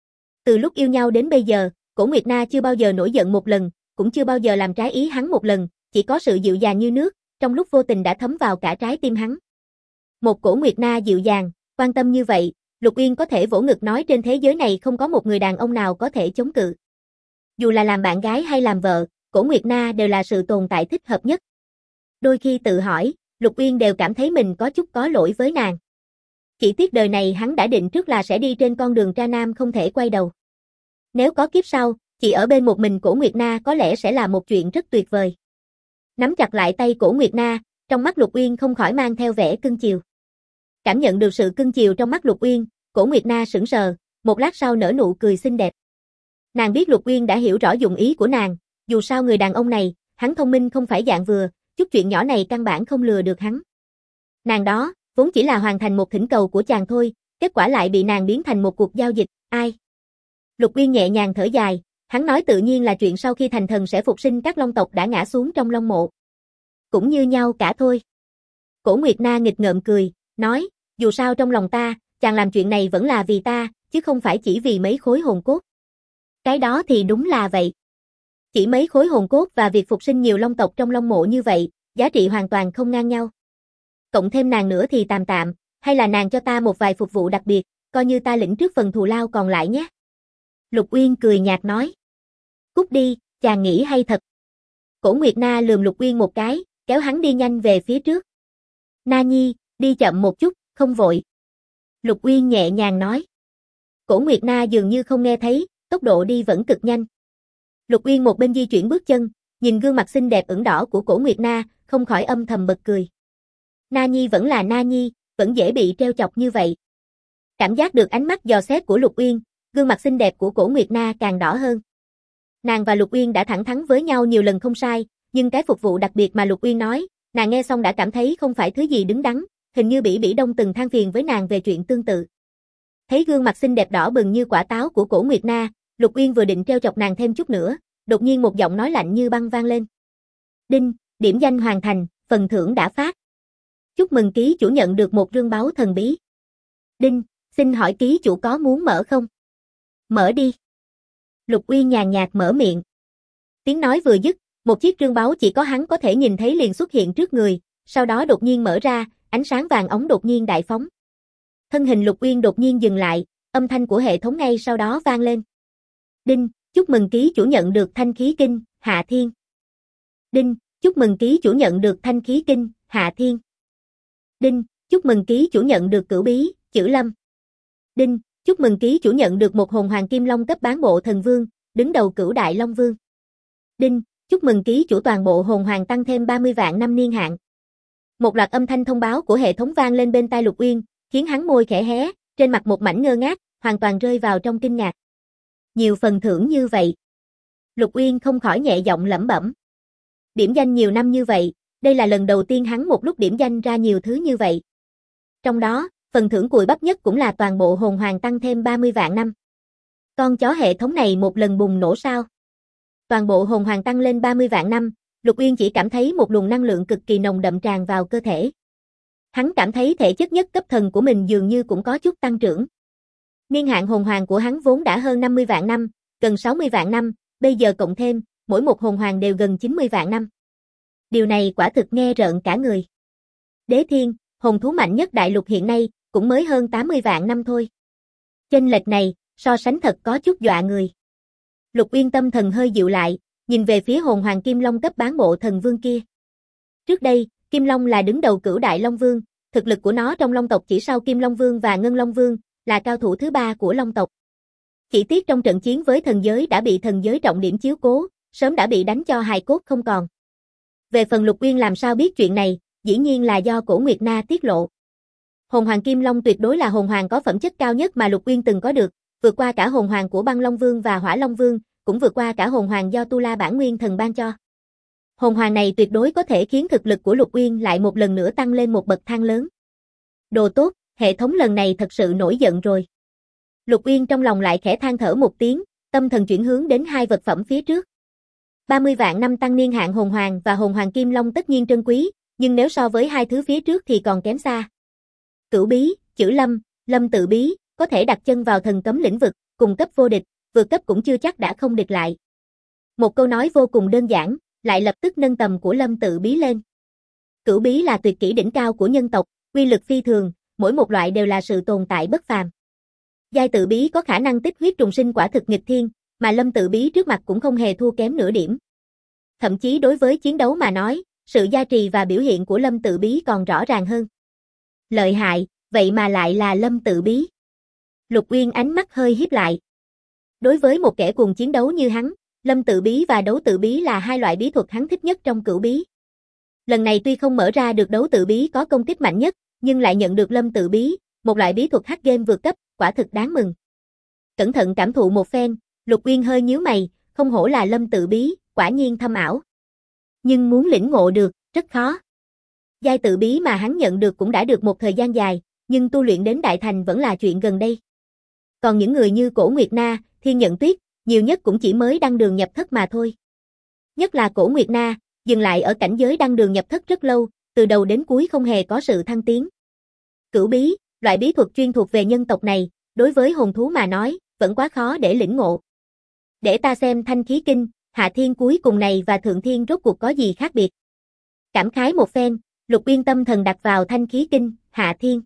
Từ lúc yêu nhau đến bây giờ, Cổ Nguyệt Na chưa bao giờ nổi giận một lần, cũng chưa bao giờ làm trái ý hắn một lần, chỉ có sự dịu dàng như nước, trong lúc vô tình đã thấm vào cả trái tim hắn. Một Cổ Nguyệt Na dịu dàng, quan tâm như vậy, Lục Uyên có thể vỗ ngực nói trên thế giới này không có một người đàn ông nào có thể chống cự. Dù là làm bạn gái hay làm vợ, Cổ Nguyệt Na đều là sự tồn tại thích hợp nhất. Đôi khi tự hỏi, Lục Uyên đều cảm thấy mình có chút có lỗi với nàng. Chỉ tiếc đời này hắn đã định trước là sẽ đi trên con đường tra nam không thể quay đầu. Nếu có kiếp sau, chỉ ở bên một mình Cổ Nguyệt Na có lẽ sẽ là một chuyện rất tuyệt vời. Nắm chặt lại tay Cổ Nguyệt Na, trong mắt Lục Uyên không khỏi mang theo vẻ cưng chiều. Cảm nhận được sự cưng chiều trong mắt Lục Uyên, Cổ Nguyệt Na sững sờ, một lát sau nở nụ cười xinh đẹp. Nàng biết Lục Uyên đã hiểu rõ dụng ý của nàng, dù sao người đàn ông này, hắn thông minh không phải dạng vừa, chút chuyện nhỏ này căn bản không lừa được hắn. Nàng đó, vốn chỉ là hoàn thành một thỉnh cầu của chàng thôi, kết quả lại bị nàng biến thành một cuộc giao dịch, ai? Lục Uyên nhẹ nhàng thở dài, hắn nói tự nhiên là chuyện sau khi thành thần sẽ phục sinh các long tộc đã ngã xuống trong long mộ. Cũng như nhau cả thôi. Cổ Nguyệt Na nghịch ngợm cười, nói, dù sao trong lòng ta, chàng làm chuyện này vẫn là vì ta, chứ không phải chỉ vì mấy khối hồn cốt. Cái đó thì đúng là vậy. Chỉ mấy khối hồn cốt và việc phục sinh nhiều long tộc trong long mộ như vậy, giá trị hoàn toàn không ngang nhau. Cộng thêm nàng nữa thì tạm tạm, hay là nàng cho ta một vài phục vụ đặc biệt, coi như ta lĩnh trước phần thù lao còn lại nhé. Lục Uyên cười nhạt nói. Cút đi, chàng nghĩ hay thật. Cổ Nguyệt Na lườm Lục Uyên một cái, kéo hắn đi nhanh về phía trước. Na Nhi, đi chậm một chút, không vội. Lục Uyên nhẹ nhàng nói. Cổ Nguyệt Na dường như không nghe thấy, tốc độ đi vẫn cực nhanh. Lục Uyên một bên di chuyển bước chân, nhìn gương mặt xinh đẹp ửng đỏ của Cổ Nguyệt Na, không khỏi âm thầm bật cười. Na Nhi vẫn là Na Nhi, vẫn dễ bị treo chọc như vậy. Cảm giác được ánh mắt dò xét của Lục Uyên, gương mặt xinh đẹp của Cổ Nguyệt Na càng đỏ hơn. Nàng và Lục Uyên đã thẳng thắn với nhau nhiều lần không sai, nhưng cái phục vụ đặc biệt mà Lục Uyên nói, nàng nghe xong đã cảm thấy không phải thứ gì đứng đắn, hình như Bỉ Bỉ Đông từng than phiền với nàng về chuyện tương tự. Thấy gương mặt xinh đẹp đỏ bừng như quả táo của Cổ Nguyệt Na, Lục Uyên vừa định treo chọc nàng thêm chút nữa, đột nhiên một giọng nói lạnh như băng vang lên. Đinh, điểm danh hoàn thành, phần thưởng đã phát. Chúc mừng ký chủ nhận được một rương báu thần bí. Đinh, xin hỏi ký chủ có muốn mở không? Mở đi. Lục Uyên nhàn nhạt mở miệng. Tiếng nói vừa dứt, một chiếc rương báu chỉ có hắn có thể nhìn thấy liền xuất hiện trước người, sau đó đột nhiên mở ra, ánh sáng vàng óng đột nhiên đại phóng. Thân hình Lục Uyên đột nhiên dừng lại, âm thanh của hệ thống ngay sau đó vang lên. Đinh, chúc mừng ký chủ nhận được thanh khí kinh, Hạ Thiên. Đinh, chúc mừng ký chủ nhận được thanh khí kinh, Hạ Thiên. Đinh, chúc mừng ký chủ nhận được cửu bí, Chữ Lâm. Đinh, chúc mừng ký chủ nhận được một hồn hoàng kim long cấp bán bộ thần vương, đứng đầu cửu đại long vương. Đinh, chúc mừng ký chủ toàn bộ hồn hoàng tăng thêm 30 vạn năm niên hạn. Một loạt âm thanh thông báo của hệ thống vang lên bên tai Lục Uyên, khiến hắn môi khẽ hé, trên mặt một mảnh ngơ ngác, hoàn toàn rơi vào trong kinh ngạc. Nhiều phần thưởng như vậy. Lục Uyên không khỏi nhẹ giọng lẩm bẩm. Điểm danh nhiều năm như vậy, đây là lần đầu tiên hắn một lúc điểm danh ra nhiều thứ như vậy. Trong đó, phần thưởng cùi bắp nhất cũng là toàn bộ hồn hoàng tăng thêm 30 vạn năm. Con chó hệ thống này một lần bùng nổ sao? Toàn bộ hồn hoàng tăng lên 30 vạn năm, Lục Uyên chỉ cảm thấy một luồng năng lượng cực kỳ nồng đậm tràn vào cơ thể. Hắn cảm thấy thể chất nhất cấp thần của mình dường như cũng có chút tăng trưởng. Niên hạn hồn hoàng của hắn vốn đã hơn 50 vạn năm, gần 60 vạn năm, bây giờ cộng thêm, mỗi một hồn hoàng đều gần 90 vạn năm. Điều này quả thực nghe rợn cả người. Đế Thiên, hồn thú mạnh nhất đại lục hiện nay, cũng mới hơn 80 vạn năm thôi. Chênh lệch này, so sánh thật có chút dọa người. Lục Uyên tâm thần hơi dịu lại, nhìn về phía hồn hoàng kim long cấp bán bộ thần vương kia. Trước đây, Kim Long là đứng đầu cửu đại long vương, thực lực của nó trong long tộc chỉ sau Kim Long Vương và Ngân Long Vương, là cao thủ thứ ba của long tộc. Chỉ tiếc trong trận chiến với thần giới đã bị thần giới trọng điểm chiếu cố, sớm đã bị đánh cho hài cốt không còn. Về phần Lục Uyên làm sao biết chuyện này, dĩ nhiên là do Cổ Nguyệt Na tiết lộ. Hồn hoàng Kim Long tuyệt đối là hồn hoàng có phẩm chất cao nhất mà Lục Uyên từng có được, vượt qua cả hồn hoàng của Băng Long Vương và Hỏa Long Vương, cũng vượt qua cả hồn hoàng do Tu La Bản Nguyên Thần ban cho. Hồn hoàng này tuyệt đối có thể khiến thực lực của Lục Uyên lại một lần nữa tăng lên một bậc thang lớn. Đồ tốt, hệ thống lần này thật sự nổi giận rồi. Lục Uyên trong lòng lại khẽ than thở một tiếng, tâm thần chuyển hướng đến hai vật phẩm phía trước. 30 vạn năm tăng niên hạn hồn hoàng và hồn hoàng Kim Long tất nhiên trân quý, nhưng nếu so với hai thứ phía trước thì còn kém xa. Cửu bí, Chữ Lâm, Lâm tự bí, có thể đặt chân vào thần cấm lĩnh vực, cùng cấp vô địch, vượt cấp cũng chưa chắc đã không địch lại. Một câu nói vô cùng đơn giản, lại lập tức nâng tầm của Lâm tự bí lên. Cửu bí là tuyệt kỹ đỉnh cao của nhân tộc, uy lực phi thường, mỗi một loại đều là sự tồn tại bất phàm. Giai tự bí có khả năng tích huyết trùng sinh quả thực nghịch thiên, mà Lâm tự bí trước mặt cũng không hề thua kém nửa điểm. Thậm chí đối với chiến đấu mà nói, sự gia trì và biểu hiện của Lâm tự bí còn rõ ràng hơn. Lợi hại, vậy mà lại là Lâm tự bí. Lục Uyên ánh mắt hơi híp lại. Đối với một kẻ cùng chiến đấu như hắn, Lâm tự bí và đấu tự bí là hai loại bí thuật hắn thích nhất trong cửu bí. Lần này tuy không mở ra được đấu tự bí có công kích mạnh nhất, nhưng lại nhận được Lâm tự bí, một loại bí thuật hack game vượt cấp, quả thực đáng mừng. Cẩn thận cảm thụ một phen, Lục Uyên hơi nhíu mày, không hổ là Lâm tự bí, quả nhiên thâm ảo. Nhưng muốn lĩnh ngộ được, rất khó. Giai tự bí mà hắn nhận được cũng đã được một thời gian dài, nhưng tu luyện đến đại thành vẫn là chuyện gần đây. Còn những người như Cổ Nguyệt Na, Thiên Nhận Tuyết, nhiều nhất cũng chỉ mới đăng đường nhập thất mà thôi. Nhất là Cổ Nguyệt Na, dừng lại ở cảnh giới đăng đường nhập thất rất lâu, từ đầu đến cuối không hề có sự thăng tiến. Cửu bí, loại bí thuật chuyên thuộc về nhân tộc này, đối với hồn thú mà nói, vẫn quá khó để lĩnh ngộ. Để ta xem thanh khí kinh, hạ thiên cuối cùng này và thượng thiên rốt cuộc có gì khác biệt. Cảm khái một phen, Lục Uyên tâm thần đặt vào thanh khí kinh, hạ thiên.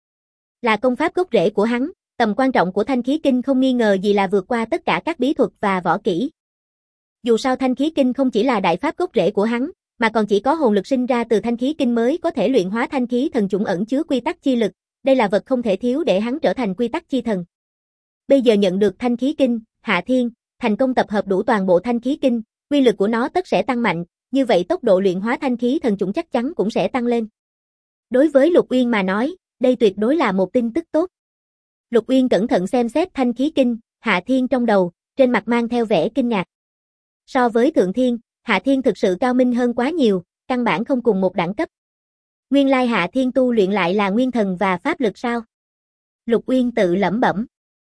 Là công pháp gốc rễ của hắn, tầm quan trọng của thanh khí kinh không nghi ngờ gì là vượt qua tất cả các bí thuật và võ kỹ. Dù sao thanh khí kinh không chỉ là đại pháp gốc rễ của hắn, mà còn chỉ có hồn lực sinh ra từ thanh khí kinh mới có thể luyện hóa thanh khí thần chủng ẩn chứa quy tắc chi lực, đây là vật không thể thiếu để hắn trở thành quy tắc chi thần. Bây giờ nhận được thanh khí kinh, Hạ Thiên thành công tập hợp đủ toàn bộ thanh khí kinh, quy lực của nó tất sẽ tăng mạnh, như vậy tốc độ luyện hóa thanh khí thần chủng chắc chắn cũng sẽ tăng lên. Đối với Lục Uyên mà nói, đây tuyệt đối là một tin tức tốt. Lục Uyên cẩn thận xem xét thanh khí kinh, Hạ Thiên trong đầu, trên mặt mang theo vẻ kinh ngạc. So với Thượng Thiên, Hạ Thiên thực sự cao minh hơn quá nhiều, căn bản không cùng một đẳng cấp. Nguyên lai Hạ Thiên tu luyện lại là nguyên thần và pháp lực sao? Lục Uyên tự lẩm bẩm.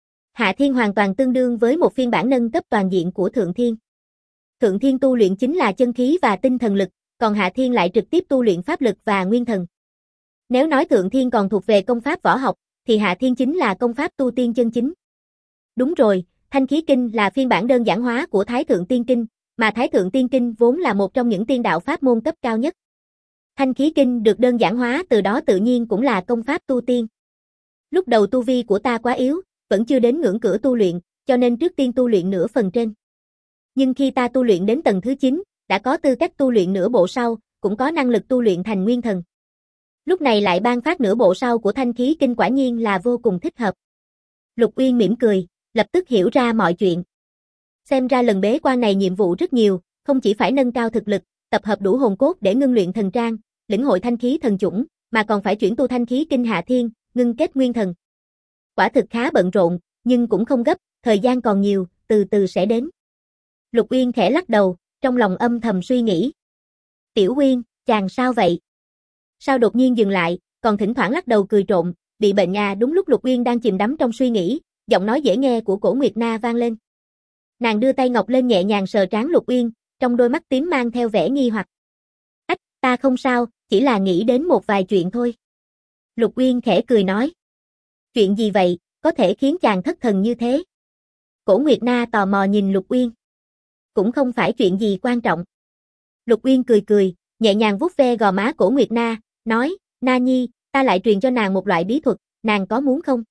Hạ Thiên hoàn toàn tương đương với một phiên bản nâng cấp toàn diện của Thượng Thiên. Thượng Thiên tu luyện chính là chân khí và tinh thần lực, còn Hạ Thiên lại trực tiếp tu luyện pháp lực và nguyên thần. Nếu nói Thượng Thiên còn thuộc về công pháp võ học, thì Hạ Thiên chính là công pháp tu tiên chân chính. Đúng rồi, Thanh Khí Kinh là phiên bản đơn giản hóa của Thái Thượng Tiên Kinh, mà Thái Thượng Tiên Kinh vốn là một trong những tiên đạo pháp môn cấp cao nhất. Thanh Khí Kinh được đơn giản hóa từ đó tự nhiên cũng là công pháp tu tiên. Lúc đầu tu vi của ta quá yếu, vẫn chưa đến ngưỡng cửa tu luyện, cho nên trước tiên tu luyện nửa phần trên. Nhưng khi ta tu luyện đến tầng thứ 9, đã có tư cách tu luyện nửa bộ sau, cũng có năng lực tu luyện thành nguyên thần. Lúc này lại ban phát nửa bộ sau của Thanh Khí Kinh quả nhiên là vô cùng thích hợp. Lục Uyên mỉm cười, lập tức hiểu ra mọi chuyện. Xem ra lần bế quan này nhiệm vụ rất nhiều, không chỉ phải nâng cao thực lực, tập hợp đủ hồn cốt để ngưng luyện thần trang, lĩnh hội thanh khí thần chủng, mà còn phải chuyển tu Thanh Khí Kinh Hạ Thiên, ngưng kết nguyên thần. Quả thực khá bận rộn, nhưng cũng không gấp, thời gian còn nhiều, từ từ sẽ đến. Lục Uyên khẽ lắc đầu, trong lòng âm thầm suy nghĩ. Tiểu Uyên, chàng sao vậy? Sao đột nhiên dừng lại, còn thỉnh thoảng lắc đầu cười trộm, bị bệnh à? Đúng lúc Lục Uyên đang chìm đắm trong suy nghĩ, giọng nói dễ nghe của Cổ Nguyệt Na vang lên. Nàng đưa tay ngọc lên nhẹ nhàng sờ trán Lục Uyên, trong đôi mắt tím mang theo vẻ nghi hoặc. Ách, ta không sao, chỉ là nghĩ đến một vài chuyện thôi. Lục Uyên khẽ cười nói. Chuyện gì vậy, có thể khiến chàng thất thần như thế? Cổ Nguyệt Na tò mò nhìn Lục Uyên. Cũng không phải chuyện gì quan trọng. Lục Uyên cười cười, nhẹ nhàng vuốt ve gò má Cổ Nguyệt Na, nói, Na Nhi, ta lại truyền cho nàng một loại bí thuật, nàng có muốn không?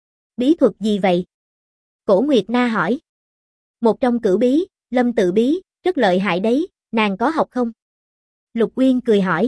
Bí thuật gì vậy? Cổ Nguyệt Na hỏi. Một trong cửu bí, Lâm Tự Bí, rất lợi hại đấy, nàng có học không? Lục Uyên cười hỏi.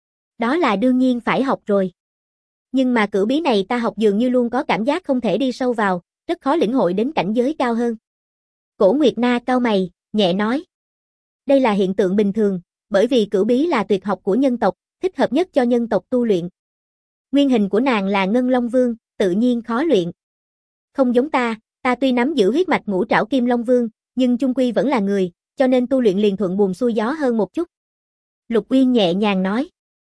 Đó là đương nhiên phải học rồi. Nhưng mà cửu bí này ta học dường như luôn có cảm giác không thể đi sâu vào, rất khó lĩnh hội đến cảnh giới cao hơn. Cổ Nguyệt Na cau mày, nhẹ nói. Đây là hiện tượng bình thường, bởi vì cửu bí là tuyệt học của nhân tộc, thích hợp nhất cho nhân tộc tu luyện. Nguyên hình của nàng là Ngân Long Vương, tự nhiên khó luyện. Không giống ta tuy nắm giữ huyết mạch Ngũ Trảo Kim Long Vương, nhưng chung quy vẫn là người, cho nên tu luyện liền thuận buồm xuôi gió hơn một chút. Lục Uyên nhẹ nhàng nói.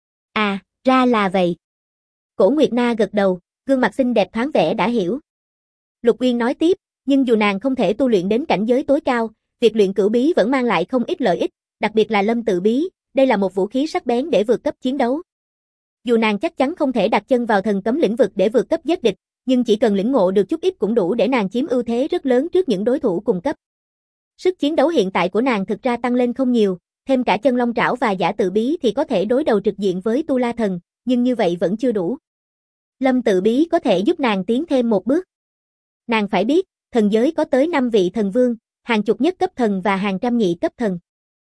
À, ra là vậy. Cổ Nguyệt Na gật đầu, gương mặt xinh đẹp thoáng vẻ đã hiểu. Lục Uyên nói tiếp, nhưng dù nàng không thể tu luyện đến cảnh giới tối cao, việc luyện cửu bí vẫn mang lại không ít lợi ích, đặc biệt là Lâm Tự Bí, đây là một vũ khí sắc bén để vượt cấp chiến đấu. Dù nàng chắc chắn không thể đặt chân vào thần cấm lĩnh vực để vượt cấp giết địch, nhưng chỉ cần lĩnh ngộ được chút ít cũng đủ để nàng chiếm ưu thế rất lớn trước những đối thủ cùng cấp. Sức chiến đấu hiện tại của nàng thực ra tăng lên không nhiều, thêm cả chân long trảo và giả tự bí thì có thể đối đầu trực diện với Tu La Thần, nhưng như vậy vẫn chưa đủ. Lâm Tự Bí có thể giúp nàng tiến thêm một bước. Nàng phải biết, thần giới có tới 5 vị thần vương, hàng chục nhất cấp thần và hàng trăm nhị cấp thần.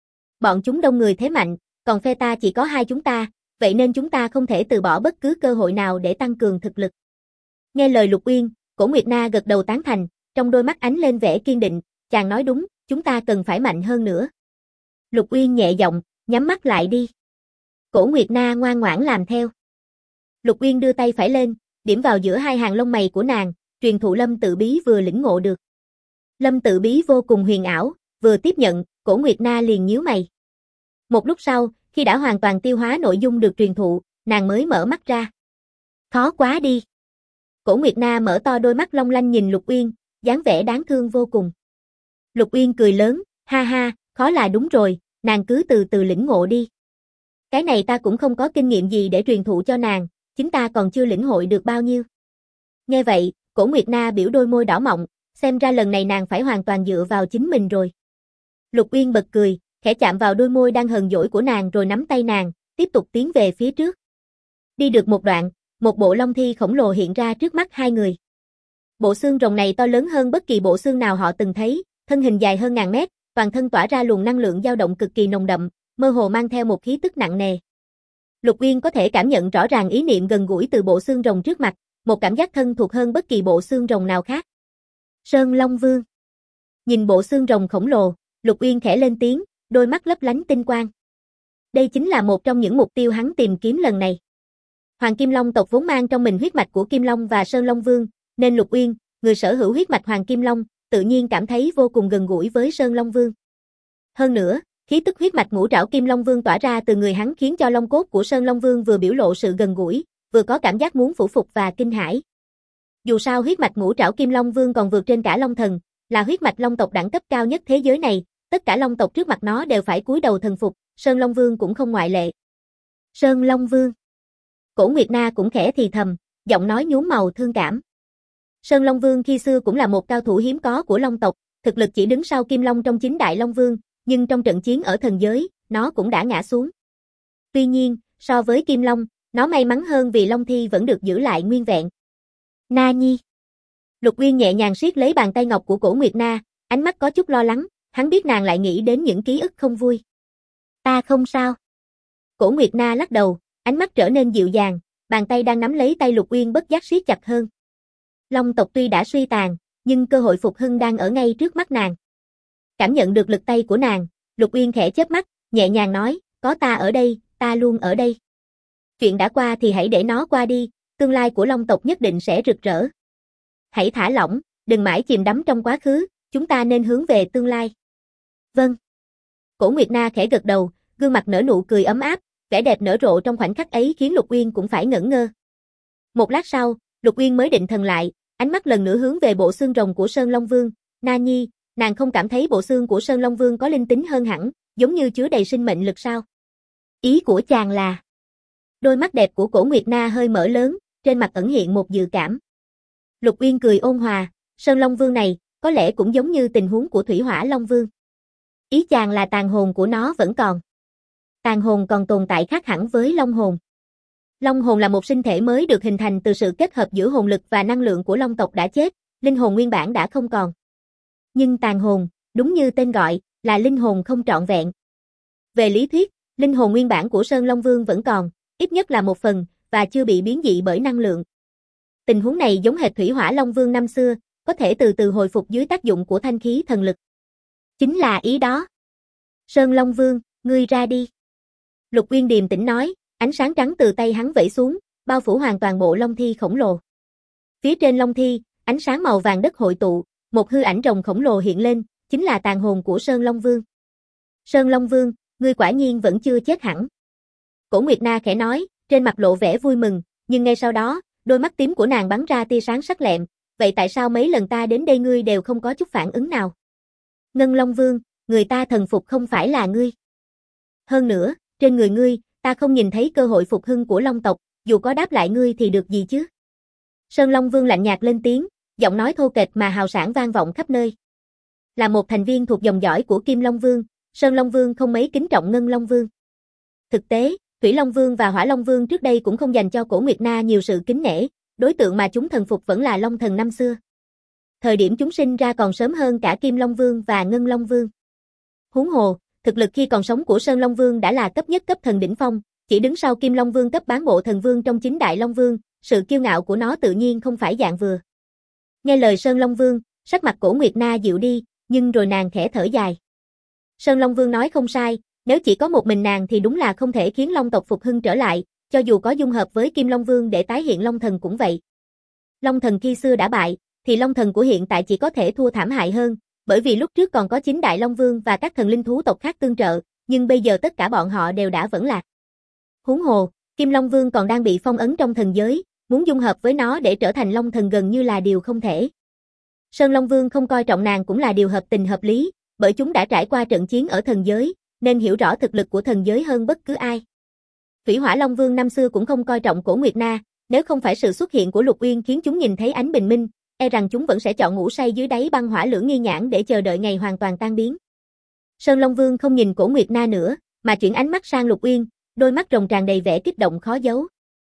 Bọn chúng đông người thế mạnh, còn phe ta chỉ có 2 chúng ta, vậy nên chúng ta không thể từ bỏ bất cứ cơ hội nào để tăng cường thực lực. Nghe lời Lục Uyên, Cổ Nguyệt Na gật đầu tán thành, trong đôi mắt ánh lên vẻ kiên định, chàng nói đúng, chúng ta cần phải mạnh hơn nữa. Lục Uyên nhẹ giọng, nhắm mắt lại đi. Cổ Nguyệt Na ngoan ngoãn làm theo. Lục Uyên đưa tay phải lên, điểm vào giữa hai hàng lông mày của nàng, truyền thụ Lâm Tự Bí vừa lĩnh ngộ được. Lâm Tự Bí vô cùng huyền ảo, vừa tiếp nhận, Cổ Nguyệt Na liền nhíu mày. Một lúc sau, khi đã hoàn toàn tiêu hóa nội dung được truyền thụ, nàng mới mở mắt ra. Khó quá đi. Cổ Nguyệt Na mở to đôi mắt long lanh nhìn Lục Uyên, dáng vẻ đáng thương vô cùng. Lục Uyên cười lớn, ha ha, khó là đúng rồi, nàng cứ từ từ lĩnh ngộ đi. Cái này ta cũng không có kinh nghiệm gì để truyền thụ cho nàng, chính ta còn chưa lĩnh hội được bao nhiêu. Nghe vậy, Cổ Nguyệt Na biểu đôi môi đỏ mọng, xem ra lần này nàng phải hoàn toàn dựa vào chính mình rồi. Lục Uyên bật cười, khẽ chạm vào đôi môi đang hờn dỗi của nàng rồi nắm tay nàng, tiếp tục tiến về phía trước. Đi được một đoạn, một bộ long thi khổng lồ hiện ra trước mắt hai người. Bộ xương rồng này to lớn hơn bất kỳ bộ xương nào họ từng thấy, thân hình dài hơn ngàn mét, toàn thân tỏa ra luồng năng lượng dao động cực kỳ nồng đậm, mơ hồ mang theo một khí tức nặng nề. Lục Uyên có thể cảm nhận rõ ràng ý niệm gần gũi từ bộ xương rồng trước mặt, một cảm giác thân thuộc hơn bất kỳ bộ xương rồng nào khác. Sơn Long Vương. Nhìn bộ xương rồng khổng lồ, Lục Uyên khẽ lên tiếng, đôi mắt lấp lánh tinh quang. Đây chính là một trong những mục tiêu hắn tìm kiếm lần này. Hoàng Kim Long tộc vốn mang trong mình huyết mạch của Kim Long và Sơn Long Vương, nên Lục Uyên, người sở hữu huyết mạch Hoàng Kim Long, tự nhiên cảm thấy vô cùng gần gũi với Sơn Long Vương. Hơn nữa, khí tức huyết mạch ngũ trảo Kim Long Vương tỏa ra từ người hắn khiến cho long cốt của Sơn Long Vương vừa biểu lộ sự gần gũi, vừa có cảm giác muốn phủ phục và kinh hãi. Dù sao huyết mạch ngũ trảo Kim Long Vương còn vượt trên cả Long Thần, là huyết mạch long tộc đẳng cấp cao nhất thế giới này, tất cả long tộc trước mặt nó đều phải cúi đầu thần phục, Sơn Long Vương cũng không ngoại lệ. Sơn Long Vương. Cổ Nguyệt Na cũng khẽ thì thầm, giọng nói nhuốm màu thương cảm. Sơn Long Vương khi xưa cũng là một cao thủ hiếm có của long tộc, thực lực chỉ đứng sau Kim Long trong 9 đại Long Vương, nhưng trong trận chiến ở thần giới, nó cũng đã ngã xuống. Tuy nhiên, so với Kim Long, nó may mắn hơn vì Long Thi vẫn được giữ lại nguyên vẹn. Na Nhi. Lục Uyên nhẹ nhàng siết lấy bàn tay ngọc của Cổ Nguyệt Na, ánh mắt có chút lo lắng, hắn biết nàng lại nghĩ đến những ký ức không vui. Ta không sao. Cổ Nguyệt Na lắc đầu, ánh mắt trở nên dịu dàng, bàn tay đang nắm lấy tay Lục Uyên bất giác siết chặt hơn. Long tộc tuy đã suy tàn, nhưng cơ hội phục hưng đang ở ngay trước mắt nàng. Cảm nhận được lực tay của nàng, Lục Uyên khẽ chớp mắt, nhẹ nhàng nói, có ta ở đây, ta luôn ở đây. Chuyện đã qua thì hãy để nó qua đi, tương lai của Long tộc nhất định sẽ rực rỡ. Hãy thả lỏng, đừng mãi chìm đắm trong quá khứ, chúng ta nên hướng về tương lai. Vâng. Cổ Nguyệt Na khẽ gật đầu, gương mặt nở nụ cười ấm áp, vẻ đẹp nở rộ trong khoảnh khắc ấy khiến Lục Uyên cũng phải ngẩn ngơ. Một lát sau, Lục Uyên mới định thần lại, ánh mắt lần nữa hướng về bộ xương rồng của Sơn Long Vương. Na Nhi, nàng không cảm thấy bộ xương của Sơn Long Vương có linh tính hơn hẳn, giống như chứa đầy sinh mệnh lực sao? Ý của chàng là... Đôi mắt đẹp của Cổ Nguyệt Na hơi mở lớn, trên mặt ẩn hiện một dự cảm. Lục Uyên cười ôn hòa, Sơn Long Vương này, có lẽ cũng giống như tình huống của Thủy Hỏa Long Vương. Ý chàng là tàn hồn của nó vẫn còn. Tàn hồn còn tồn tại khác hẳn với Long hồn. Long hồn là một sinh thể mới được hình thành từ sự kết hợp giữa hồn lực và năng lượng của Long tộc đã chết, linh hồn nguyên bản đã không còn. Nhưng tàn hồn, đúng như tên gọi, là linh hồn không trọn vẹn. Về lý thuyết, linh hồn nguyên bản của Sơn Long Vương vẫn còn, ít nhất là một phần, và chưa bị biến dị bởi năng lượng. Tình huống này giống hệt Thủy Hỏa Long Vương năm xưa, có thể từ từ hồi phục dưới tác dụng của thanh khí thần lực. Chính là ý đó. Sơn Long Vương, ngươi ra đi. Lục Uyên điềm tĩnh nói, ánh sáng trắng từ tay hắn vẩy xuống, bao phủ hoàn toàn bộ Long Thi khổng lồ. Phía trên Long Thi, ánh sáng màu vàng đất hội tụ, một hư ảnh rồng khổng lồ hiện lên, chính là tàn hồn của Sơn Long Vương. Sơn Long Vương, ngươi quả nhiên vẫn chưa chết hẳn. Cổ Nguyệt Na khẽ nói, trên mặt lộ vẻ vui mừng, nhưng ngay sau đó, đôi mắt tím của nàng bắn ra tia sáng sắc lẹm, vậy tại sao mấy lần ta đến đây ngươi đều không có chút phản ứng nào? Ngân Long Vương, người ta thần phục không phải là ngươi. Hơn nữa, trên người ngươi, ta không nhìn thấy cơ hội phục hưng của Long tộc, dù có đáp lại ngươi thì được gì chứ? Sơn Long Vương lạnh nhạt lên tiếng, giọng nói thô kệch mà hào sảng vang vọng khắp nơi. Là một thành viên thuộc dòng dõi của Kim Long Vương, Sơn Long Vương không mấy kính trọng Ngân Long Vương. Thực tế, Thủy Long Vương và Hỏa Long Vương trước đây cũng không dành cho Cổ Nguyệt Na nhiều sự kính nể, đối tượng mà chúng thần phục vẫn là Long Thần năm xưa. Thời điểm chúng sinh ra còn sớm hơn cả Kim Long Vương và Ngân Long Vương. Huống hồ, thực lực khi còn sống của Sơn Long Vương đã là cấp nhất cấp thần đỉnh phong, chỉ đứng sau Kim Long Vương cấp bán bộ thần vương trong 9 đại Long Vương, sự kiêu ngạo của nó tự nhiên không phải dạng vừa. Nghe lời Sơn Long Vương, sắc mặt Cổ Nguyệt Na dịu đi, nhưng rồi nàng khẽ thở dài. Sơn Long Vương nói không sai, nếu chỉ có một mình nàng thì đúng là không thể khiến Long tộc phục hưng trở lại, cho dù có dung hợp với Kim Long Vương để tái hiện Long Thần cũng vậy. Long Thần khi xưa đã bại, thì Long Thần của hiện tại chỉ có thể thua thảm hại hơn, bởi vì lúc trước còn có 9 đại Long Vương và các thần linh thú tộc khác tương trợ, nhưng bây giờ tất cả bọn họ đều đã vẫn lạc. Huống hồ, Kim Long Vương còn đang bị phong ấn trong thần giới, muốn dung hợp với nó để trở thành Long Thần gần như là điều không thể. Sơn Long Vương không coi trọng nàng cũng là điều hợp tình hợp lý, bởi chúng đã trải qua trận chiến ở thần giới, nên hiểu rõ thực lực của thần giới hơn bất cứ ai. Thủy Hỏa Long Vương năm xưa cũng không coi trọng Cổ Nguyệt Na, nếu không phải sự xuất hiện của Lục Uyên khiến chúng nhìn thấy ánh bình minh, e rằng chúng vẫn sẽ chọn ngủ say dưới đáy băng hỏa lửa nghi nhãn để chờ đợi ngày hoàn toàn tan biến. Sơn Long Vương không nhìn Cổ Nguyệt Na nữa, mà chuyển ánh mắt sang Lục Uyên, đôi mắt rồng tràn đầy vẻ kích động khó giấu.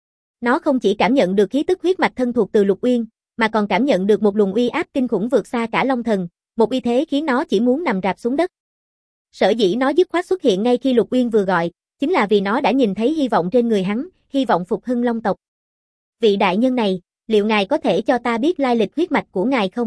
Nó không chỉ cảm nhận được khí tức huyết mạch thân thuộc từ Lục Uyên, mà còn cảm nhận được một luồng uy áp kinh khủng vượt xa cả Long Thần, một uy thế khiến nó chỉ muốn nằm rạp xuống đất. Sở dĩ nó dứt khoát xuất hiện ngay khi Lục Uyên vừa gọi, chính là vì nó đã nhìn thấy hy vọng trên người hắn, hy vọng phục hưng Long tộc. Vị đại nhân này, liệu ngài có thể cho ta biết lai lịch huyết mạch của ngài không?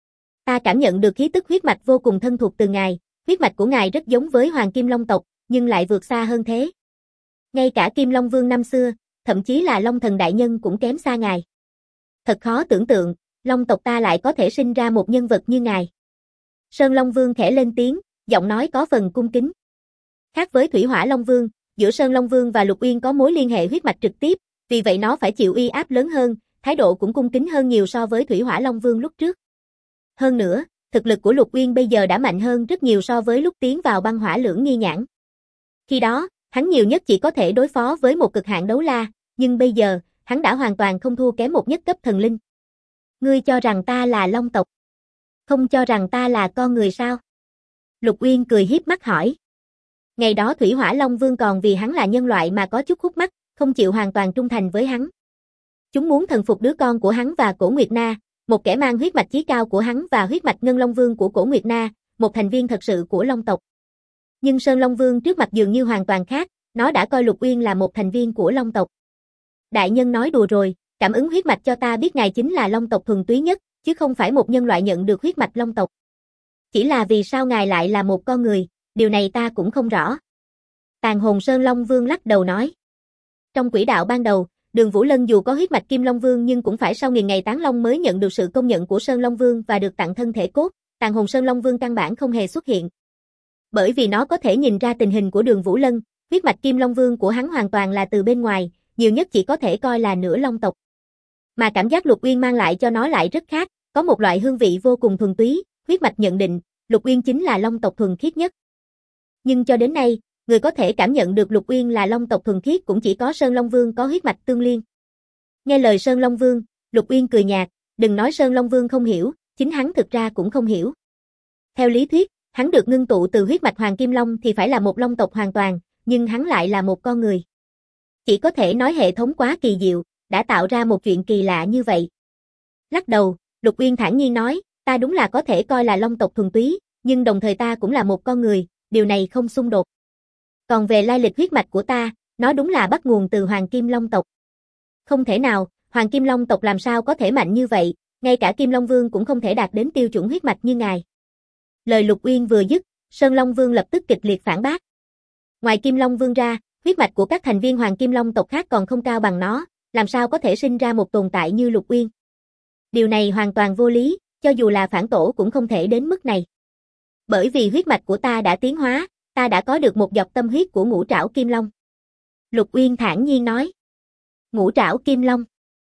Ta cảm nhận được khí tức huyết mạch vô cùng thân thuộc từ ngài, huyết mạch của ngài rất giống với Hoàng Kim Long tộc, nhưng lại vượt xa hơn thế. Ngay cả Kim Long Vương năm xưa, thậm chí là Long Thần đại nhân cũng kém xa ngài. Thật khó tưởng tượng, Long tộc ta lại có thể sinh ra một nhân vật như ngài. Sơn Long Vương khẽ lên tiếng, giọng nói có phần cung kính. Khác với Thủy Hỏa Long Vương, giữa Sơn Long Vương và Lục Uyên có mối liên hệ huyết mạch trực tiếp, vì vậy nó phải chịu uy áp lớn hơn, thái độ cũng cung kính hơn nhiều so với Thủy Hỏa Long Vương lúc trước. Hơn nữa, thực lực của Lục Uyên bây giờ đã mạnh hơn rất nhiều so với lúc tiến vào băng hỏa lưỡng nghi nhãn. Khi đó, hắn nhiều nhất chỉ có thể đối phó với một cực hạn đấu la, nhưng bây giờ, hắn đã hoàn toàn không thua kém một nhất cấp thần linh. Ngươi cho rằng ta là Long tộc? Không cho rằng ta là con người sao? Lục Uyên cười hiếp mắt hỏi. Ngày đó Thủy Hỏa Long Vương còn vì hắn là nhân loại mà có chút khúc mắc, không chịu hoàn toàn trung thành với hắn. Chúng muốn thần phục đứa con của hắn và Cổ Nguyệt Na, một kẻ mang huyết mạch chí cao của hắn và huyết mạch Ngân Long Vương của Cổ Nguyệt Na, một thành viên thật sự của Long tộc. Nhưng Sơn Long Vương trước mặt dường như hoàn toàn khác, nó đã coi Lục Uyên là một thành viên của Long tộc. Đại nhân nói đùa rồi, cảm ứng huyết mạch cho ta biết ngài chính là Long tộc thuần túy nhất, chứ không phải một nhân loại nhận được huyết mạch Long tộc. Chỉ là vì sao ngài lại là một con người, điều này ta cũng không rõ. Tàn hồn Sơn Long Vương lắc đầu nói. Trong quỹ đạo ban đầu, Đường Vũ Lân dù có huyết mạch Kim Long Vương nhưng cũng phải sau nghìn ngày tán long mới nhận được sự công nhận của Sơn Long Vương và được tặng thân thể cốt, tàn hồn Sơn Long Vương căn bản không hề xuất hiện. Bởi vì nó có thể nhìn ra tình hình của Đường Vũ Lân, huyết mạch Kim Long Vương của hắn hoàn toàn là từ bên ngoài, nhiều nhất chỉ có thể coi là nửa Long tộc. Mà cảm giác Lục Uyên mang lại cho nó lại rất khác, có một loại hương vị vô cùng thuần túy, huyết mạch nhận định, Lục Uyên chính là Long tộc thuần khiết nhất. Nhưng cho đến nay, người có thể cảm nhận được Lục Uyên là Long tộc thuần khiết cũng chỉ có Sơn Long Vương có huyết mạch tương liên. Nghe lời Sơn Long Vương, Lục Uyên cười nhạt, đừng nói Sơn Long Vương không hiểu, chính hắn thực ra cũng không hiểu. Theo lý thuyết, hắn được ngưng tụ từ huyết mạch Hoàng Kim Long thì phải là một Long tộc hoàn toàn, nhưng hắn lại là một con người. Chỉ có thể nói hệ thống quá kỳ diệu, đã tạo ra một chuyện kỳ lạ như vậy. Lắc đầu, Lục Uyên thản nhiên nói, ta đúng là có thể coi là Long tộc thuần túy, nhưng đồng thời ta cũng là một con người, điều này không xung đột. Còn về lai lịch huyết mạch của ta, nó đúng là bắt nguồn từ Hoàng Kim Long tộc. Không thể nào, Hoàng Kim Long tộc làm sao có thể mạnh như vậy, ngay cả Kim Long Vương cũng không thể đạt đến tiêu chuẩn huyết mạch như ngài. Lời Lục Uyên vừa dứt, Sơn Long Vương lập tức kịch liệt phản bác. Ngoài Kim Long Vương ra, huyết mạch của các thành viên Hoàng Kim Long tộc khác còn không cao bằng nó, làm sao có thể sinh ra một tồn tại như Lục Uyên. Điều này hoàn toàn vô lý, cho dù là phản tổ cũng không thể đến mức này. Bởi vì huyết mạch của ta đã tiến hóa, ta đã có được một giọt tâm huyết của Ngũ Trảo Kim Long. Lục Uyên thản nhiên nói. Ngũ Trảo Kim Long?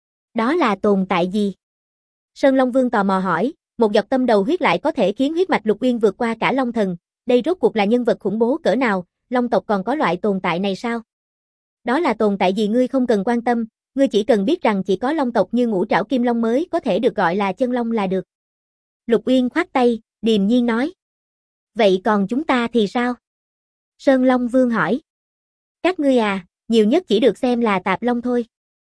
Đó là tồn tại gì? Sơn Long Vương tò mò hỏi, một giọt tâm đầu huyết lại có thể khiến huyết mạch Lục Uyên vượt qua cả Long Thần, đây rốt cuộc là nhân vật khủng bố cỡ nào, Long tộc còn có loại tồn tại này sao? Đó là tồn tại gì ngươi không cần quan tâm, ngươi chỉ cần biết rằng chỉ có Long tộc như Ngũ Trảo Kim Long mới có thể được gọi là chân Long là được. Lục Uyên khoát tay, điềm nhiên nói. Vậy còn chúng ta thì sao? Sơn Long Vương hỏi. Các ngươi à, nhiều nhất chỉ được xem là tạp long thôi.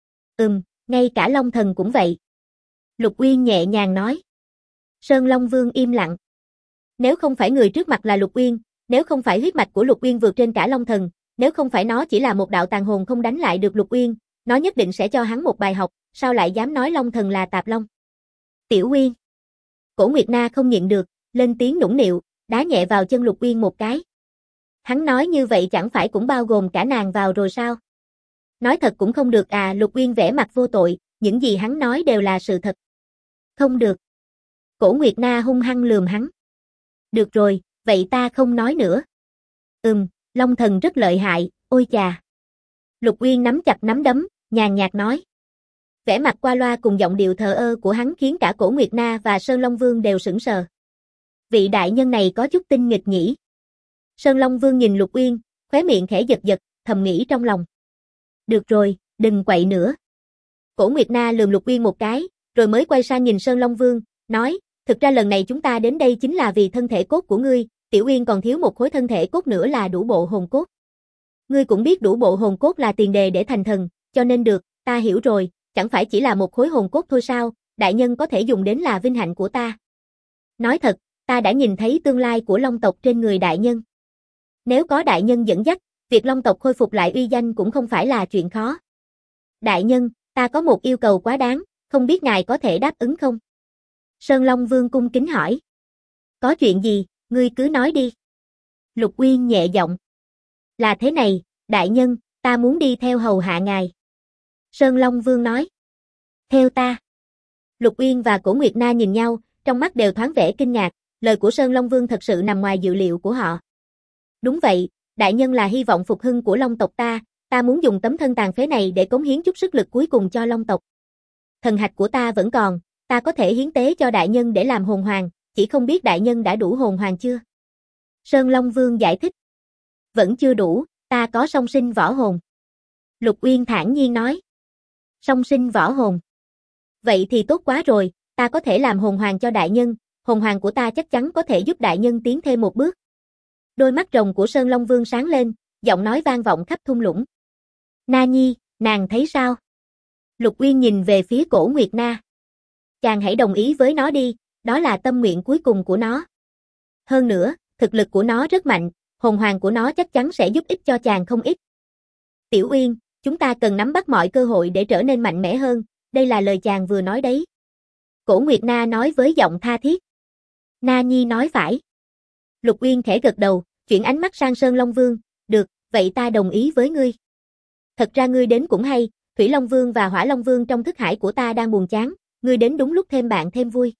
Ngay cả Long Thần cũng vậy. Lục Uyên nhẹ nhàng nói. Sơn Long Vương im lặng. Nếu không phải người trước mặt là Lục Uyên, nếu không phải huyết mạch của Lục Uyên vượt trên cả Long Thần, nếu không phải nó chỉ là một đạo tàn hồn không đánh lại được Lục Uyên, nó nhất định sẽ cho hắn một bài học, sao lại dám nói Long Thần là tạp long. Tiểu Uyên. Cổ Nguyệt Na không nhịn được, lên tiếng nũng nịu, đá nhẹ vào chân Lục Uyên một cái. Hắn nói như vậy chẳng phải cũng bao gồm cả nàng vào rồi sao? Nói thật cũng không được à, Lục Uyên vẻ mặt vô tội, những gì hắn nói đều là sự thật. Không được. Cổ Nguyệt Na hung hăng lườm hắn. Được rồi, vậy ta không nói nữa. Long Thần rất lợi hại, ôi chà. Lục Uyên nắm chặt nắm đấm, nhàn nhạt nói. Vẻ mặt qua loa cùng giọng điệu thờ ơ của hắn khiến cả Cổ Nguyệt Na và Sơn Long Vương đều sững sờ. Vị đại nhân này có chút tinh nghịch nhỉ. Sơn Long Vương nhìn Lục Uyên, khóe miệng khẽ giật giật, thầm nghĩ trong lòng. Được rồi, đừng quậy nữa. Cổ Nguyệt Na lườm Lục Uyên một cái, rồi mới quay sang nhìn Sơn Long Vương, nói, thực ra lần này chúng ta đến đây chính là vì thân thể cốt của ngươi, Tiểu Uyên còn thiếu một khối thân thể cốt nữa là đủ bộ hồn cốt. Ngươi cũng biết đủ bộ hồn cốt là tiền đề để thành thần, cho nên được, ta hiểu rồi, chẳng phải chỉ là một khối hồn cốt thôi sao, đại nhân có thể dùng đến là vinh hạnh của ta. Nói thật, ta đã nhìn thấy tương lai của Long tộc trên người đại nhân. Nếu có đại nhân dẫn dắt, việc Long tộc khôi phục lại uy danh cũng không phải là chuyện khó. Đại nhân, ta có một yêu cầu quá đáng, không biết ngài có thể đáp ứng không? Sơn Long Vương cung kính hỏi. Có chuyện gì, ngươi cứ nói đi. Lục Uyên nhẹ giọng. Là thế này, đại nhân, ta muốn đi theo hầu hạ ngài. Sơn Long Vương nói. Theo ta. Lục Uyên và Cổ Nguyệt Na nhìn nhau, trong mắt đều thoáng vẻ kinh ngạc, lời của Sơn Long Vương thật sự nằm ngoài dự liệu của họ. Đúng vậy, đại nhân là hy vọng phục hưng của Long tộc ta muốn dùng tấm thân tàn phế này để cống hiến chút sức lực cuối cùng cho Long tộc. Thần hạch của ta vẫn còn, ta có thể hiến tế cho đại nhân để làm hồn hoàng, chỉ không biết đại nhân đã đủ hồn hoàng chưa? Sơn Long Vương giải thích. Vẫn chưa đủ, ta có song sinh võ hồn. Lục Uyên thản nhiên nói. Song sinh võ hồn. Vậy thì tốt quá rồi, ta có thể làm hồn hoàng cho đại nhân, hồn hoàng của ta chắc chắn có thể giúp đại nhân tiến thêm một bước. Đôi mắt rồng của Sơn Long Vương sáng lên, giọng nói vang vọng khắp thung lũng. Na Nhi, nàng thấy sao? Lục Uyên nhìn về phía Cổ Nguyệt Na. Chàng hãy đồng ý với nó đi, đó là tâm nguyện cuối cùng của nó. Hơn nữa, thực lực của nó rất mạnh, hồn hoàng của nó chắc chắn sẽ giúp ích cho chàng không ít. Tiểu Uyên, chúng ta cần nắm bắt mọi cơ hội để trở nên mạnh mẽ hơn, đây là lời chàng vừa nói đấy. Cổ Nguyệt Na nói với giọng tha thiết. Na Nhi nói phải. Lục Uyên khẽ gật đầu, chuyển ánh mắt sang Sơn Long Vương, được, vậy ta đồng ý với ngươi. Thật ra ngươi đến cũng hay, Thủy Long Vương và Hỏa Long Vương trong thức hải của ta đang buồn chán, ngươi đến đúng lúc thêm bạn thêm vui.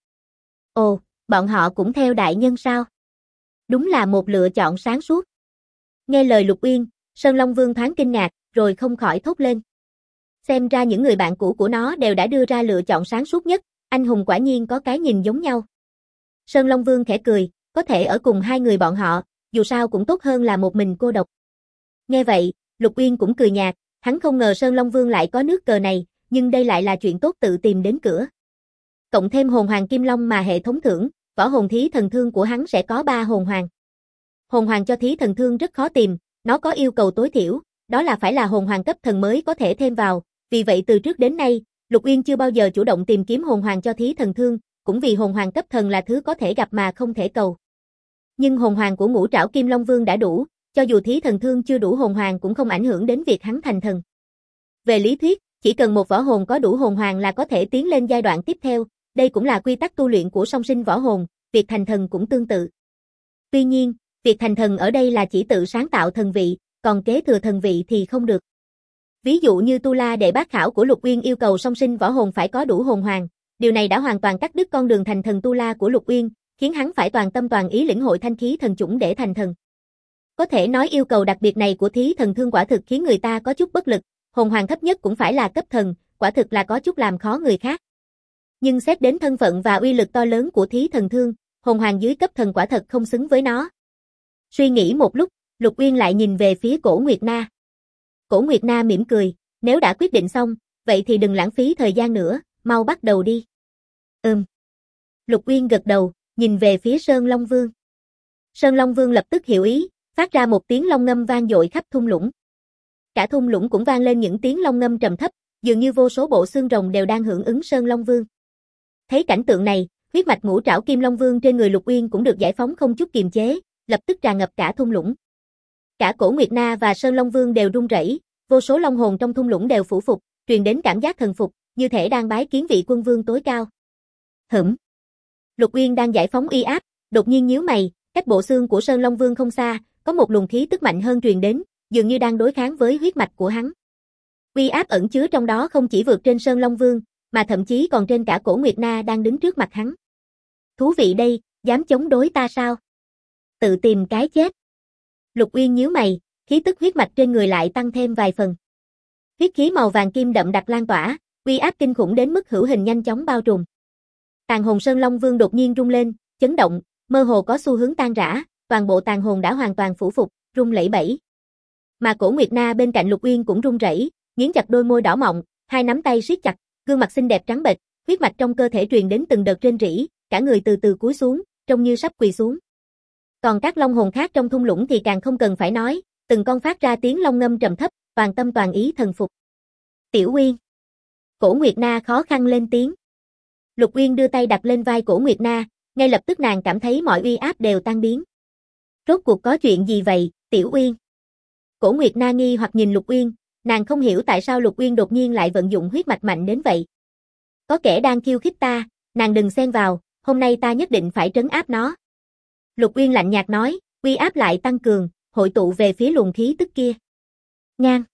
Ồ, bọn họ cũng theo đại nhân sao? Đúng là một lựa chọn sáng suốt. Nghe lời Lục Uyên, Sơn Long Vương thoáng kinh ngạc, rồi không khỏi thốt lên. Xem ra những người bạn cũ của nó đều đã đưa ra lựa chọn sáng suốt nhất, anh hùng quả nhiên có cái nhìn giống nhau. Sơn Long Vương khẽ cười, có thể ở cùng hai người bọn họ, dù sao cũng tốt hơn là một mình cô độc. Nghe vậy, Lục Uyên cũng cười nhạt, hắn không ngờ Sơn Long Vương lại có nước cờ này, nhưng đây lại là chuyện tốt tự tìm đến cửa. Cộng thêm hồn hoàng Kim Long mà hệ thống thưởng, võ hồn thí thần thương của hắn sẽ có 3 hồn hoàng. Hồn hoàng cho thí thần thương rất khó tìm, nó có yêu cầu tối thiểu, đó là phải là hồn hoàng cấp thần mới có thể thêm vào, vì vậy từ trước đến nay, Lục Uyên chưa bao giờ chủ động tìm kiếm hồn hoàng cho thí thần thương, cũng vì hồn hoàng cấp thần là thứ có thể gặp mà không thể cầu. Nhưng hồn hoàng của Ngũ Trảo Kim Long Vương đã đủ, cho dù thí thần thương chưa đủ hồn hoàng cũng không ảnh hưởng đến việc hắn thành thần. Về lý thuyết, chỉ cần một võ hồn có đủ hồn hoàng là có thể tiến lên giai đoạn tiếp theo, đây cũng là quy tắc tu luyện của song sinh võ hồn, việc thành thần cũng tương tự. Tuy nhiên, việc thành thần ở đây là chỉ tự sáng tạo thần vị, còn kế thừa thần vị thì không được. Ví dụ như Tu La Đệ Bát Khảo của Lục Uyên yêu cầu song sinh võ hồn phải có đủ hồn hoàng, điều này đã hoàn toàn cắt đứt con đường thành thần Tu La của Lục Uyên, khiến hắn phải toàn tâm toàn ý lĩnh hội thanh khí thần chủng để thành thần. Có thể nói yêu cầu đặc biệt này của thí thần thương quả thực khiến người ta có chút bất lực, hồn hoàng thấp nhất cũng phải là cấp thần, quả thực là có chút làm khó người khác. Nhưng xét đến thân phận và uy lực to lớn của thí thần thương, hồn hoàng dưới cấp thần quả thật không xứng với nó. Suy nghĩ một lúc, Lục Uyên lại nhìn về phía Cổ Nguyệt Na. Cổ Nguyệt Na mỉm cười, nếu đã quyết định xong, vậy thì đừng lãng phí thời gian nữa, mau bắt đầu đi. Lục Uyên gật đầu, nhìn về phía Sơn Long Vương. Sơn Long Vương lập tức hiểu ý, phát ra một tiếng long ngâm vang dội khắp thung lũng. Cả thung lũng cũng vang lên những tiếng long ngâm trầm thấp, dường như vô số bộ xương rồng đều đang hưởng ứng Sơn Long Vương. Thấy cảnh tượng này, huyết mạch Ngũ Trảo Kim Long Vương trên người Lục Uyên cũng được giải phóng không chút kiềm chế, lập tức tràn ngập cả thung lũng. Cả Cổ Nguyệt Na và Sơn Long Vương đều run rẩy, vô số long hồn trong thung lũng đều phủ phục, truyền đến cảm giác thần phục, như thể đang bái kiến vị quân vương tối cao. Lục Uyên đang giải phóng uy áp, đột nhiên nhíu mày, cách bộ xương của Sơn Long Vương không xa, có một luồng khí tức mạnh hơn truyền đến, dường như đang đối kháng với huyết mạch của hắn. Uy áp ẩn chứa trong đó không chỉ vượt trên Sơn Long Vương, mà thậm chí còn trên cả Cổ Nguyệt Na đang đứng trước mặt hắn. Thú vị đây, dám chống đối ta sao? Tự tìm cái chết. Lục Uyên nhíu mày, khí tức huyết mạch trên người lại tăng thêm vài phần. Huyết khí màu vàng kim đậm đặc lan tỏa, uy áp kinh khủng đến mức hữu hình nhanh chóng bao trùm. Tàn hồn Sơn Long Vương đột nhiên rung lên, chấn động, mơ hồ có xu hướng tan rã, toàn bộ tàn hồn đã hoàn toàn phủ phục, rung lẩy bẩy. Mà Cổ Nguyệt Na bên cạnh Lục Uyên cũng run rẩy, nghiến chặt đôi môi đỏ mọng, hai nắm tay siết chặt, gương mặt xinh đẹp trắng bệch, huyết mạch trong cơ thể truyền đến từng đợt rên rỉ, cả người từ từ cúi xuống, trông như sắp quỳ xuống. Còn các long hồn khác trong thung lũng thì càng không cần phải nói, từng con phát ra tiếng long ngâm trầm thấp, toàn tâm toàn ý thần phục. Tiểu Uyên. Cổ Nguyệt Na khó khăn lên tiếng. Lục Uyên đưa tay đặt lên vai Cổ Nguyệt Na, ngay lập tức nàng cảm thấy mọi uy áp đều tan biến. Rốt cuộc có chuyện gì vậy, Tiểu Uyên. Cổ Nguyệt Na nghi hoặc nhìn Lục Uyên, nàng không hiểu tại sao Lục Uyên đột nhiên lại vận dụng huyết mạch mạnh đến vậy. Có kẻ đang khiêu khích ta, nàng đừng xen vào, hôm nay ta nhất định phải trấn áp nó. Lục Uyên lạnh nhạt nói, uy áp lại tăng cường, hội tụ về phía luồng khí tức kia. Ngang.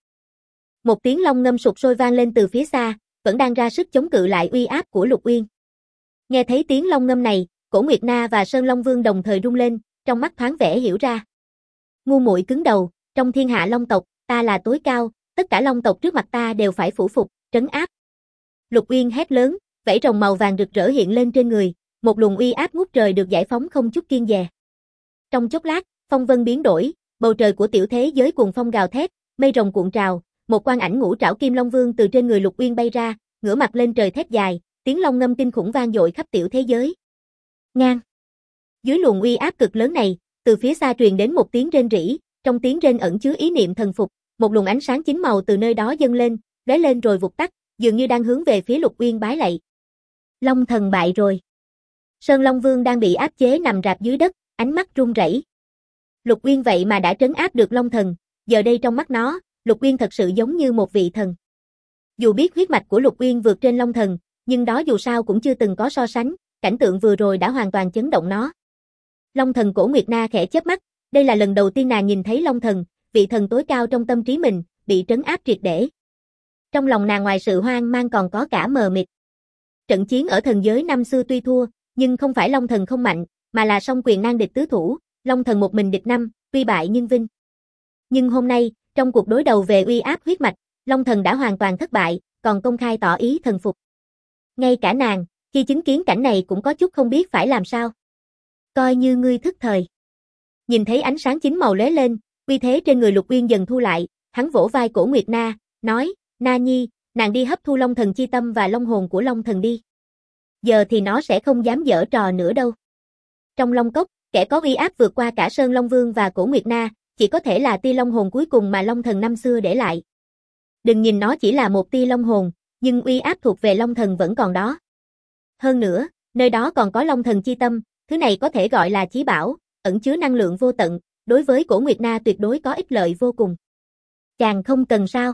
Một tiếng long ngâm sụt sôi vang lên từ phía xa, vẫn đang ra sức chống cự lại uy áp của Lục Uyên. Nghe thấy tiếng long ngâm này, Cổ Nguyệt Na và Sơn Long Vương đồng thời rung lên, trong mắt thoáng vẻ hiểu ra. Ngu muội cứng đầu, trong thiên hạ long tộc, ta là tối cao, tất cả long tộc trước mặt ta đều phải phủ phục, trấn áp. Lục Uyên hét lớn, vảy rồng màu vàng rực rỡ hiện lên trên người, một luồng uy áp ngút trời được giải phóng không chút kiêng dè. Trong chốc lát, phong vân biến đổi, bầu trời của tiểu thế giới cuồng phong gào thét, mây rồng cuộn trào, một quan ảnh ngũ trảo kim long vương từ trên người Lục Uyên bay ra, ngửa mặt lên trời thét dài, tiếng long ngâm kinh khủng vang dội khắp tiểu thế giới. Ngang. Dưới luồng uy áp cực lớn này, từ phía xa truyền đến một tiếng rên rỉ, trong tiếng rên ẩn chứa ý niệm thần phục, một luồng ánh sáng chín màu từ nơi đó dâng lên, lóe lên rồi vụt tắt, dường như đang hướng về phía Lục Uyên bái lạy. Long thần bại rồi. Sơn Long Vương đang bị áp chế nằm rạp dưới đất, ánh mắt run rẩy. Lục Uyên vậy mà đã trấn áp được Long thần, giờ đây trong mắt nó, Lục Uyên thật sự giống như một vị thần. Dù biết huyết mạch của Lục Uyên vượt trên Long thần, nhưng đó dù sao cũng chưa từng có so sánh, cảnh tượng vừa rồi đã hoàn toàn chấn động nó. Long thần Cổ Nguyệt Na khẽ chớp mắt, đây là lần đầu tiên nàng nhìn thấy Long thần, vị thần tối cao trong tâm trí mình, bị trấn áp triệt để. Trong lòng nàng ngoài sự hoang mang còn có cả mờ mịt. Trận chiến ở thần giới năm xưa tuy thua, nhưng không phải Long thần không mạnh, mà là song quyền nan địch tứ thủ, Long thần một mình địch năm, tuy bại nhưng vinh. Nhưng hôm nay, trong cuộc đối đầu về uy áp huyết mạch, Long thần đã hoàn toàn thất bại, còn công khai tỏ ý thần phục. Ngay cả nàng, khi chứng kiến cảnh này cũng có chút không biết phải làm sao. Coi như ngươi thức thời. Nhìn thấy ánh sáng chín màu lóe lên, uy thế trên người Lục Uyên dần thu lại, hắn vỗ vai Cổ Nguyệt Na, nói, Na Nhi, nàng đi hấp thu Long thần chi tâm và long hồn của Long thần đi. Giờ thì nó sẽ không dám giở trò nữa đâu. Trong Long cốc, kẻ có uy áp vượt qua cả Sơn Long Vương và Cổ Nguyệt Na, chỉ có thể là tia long hồn cuối cùng mà Long thần năm xưa để lại. Đừng nhìn nó chỉ là một tia long hồn, nhưng uy áp thuộc về Long thần vẫn còn đó. Hơn nữa, nơi đó còn có Long thần chi tâm, thứ này có thể gọi là chí bảo, ẩn chứa năng lượng vô tận, đối với Cổ Nguyệt Na tuyệt đối có ích lợi vô cùng. Chàng không cần sao?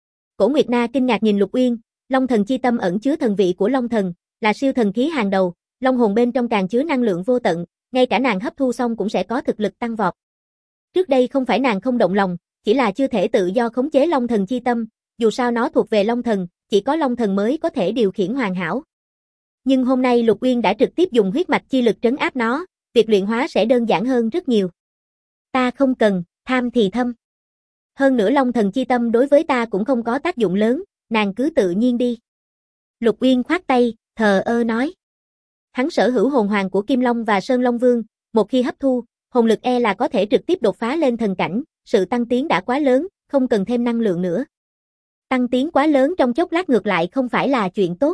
Cổ Nguyệt Na kinh ngạc nhìn Lục Uyên, Long thần chi tâm ẩn chứa thần vị của Long thần, là siêu thần khí hàng đầu, long hồn bên trong càng chứa năng lượng vô tận, ngay cả nàng hấp thu xong cũng sẽ có thực lực tăng vọt. Trước đây không phải nàng không động lòng, chỉ là chưa thể tự do khống chế Long thần chi tâm, dù sao nó thuộc về Long thần, chỉ có Long thần mới có thể điều khiển hoàn hảo. Nhưng hôm nay Lục Uyên đã trực tiếp dùng huyết mạch chi lực trấn áp nó, việc luyện hóa sẽ đơn giản hơn rất nhiều. Ta không cần, tham thì thâm. Hơn nữa Long thần chi tâm đối với ta cũng không có tác dụng lớn, nàng cứ tự nhiên đi. Lục Uyên khoát tay, thờ ơ nói. Hắn sở hữu hồn hoàng của Kim Long và Sơn Long Vương, một khi hấp thu, hồn lực là có thể trực tiếp đột phá lên thần cảnh, sự tăng tiến đã quá lớn, không cần thêm năng lượng nữa. Tăng tiến quá lớn trong chốc lát ngược lại không phải là chuyện tốt.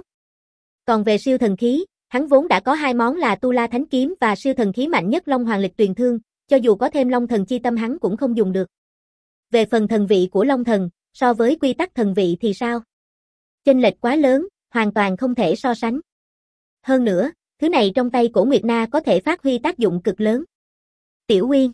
Còn về siêu thần khí, hắn vốn đã có hai món là Tu La Thánh Kiếm và siêu thần khí mạnh nhất Long Hoàng Lịch Tuyền Thương, cho dù có thêm Long thần chi tâm hắn cũng không dùng được. Về phần thần vị của Long thần, so với quy tắc thần vị thì sao? Chênh lệch quá lớn, hoàn toàn không thể so sánh. Hơn nữa, thứ này trong tay Cổ Nguyệt Na có thể phát huy tác dụng cực lớn. Tiểu Uyên.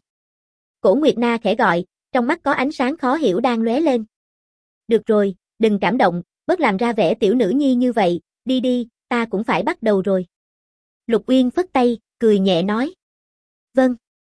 Cổ Nguyệt Na khẽ gọi, trong mắt có ánh sáng khó hiểu đang lóe lên. Được rồi, đừng cảm động, bớt làm ra vẻ tiểu nữ nhi như vậy, đi đi, ta cũng phải bắt đầu rồi. Lục Uyên phất tay, cười nhẹ nói. Vâng.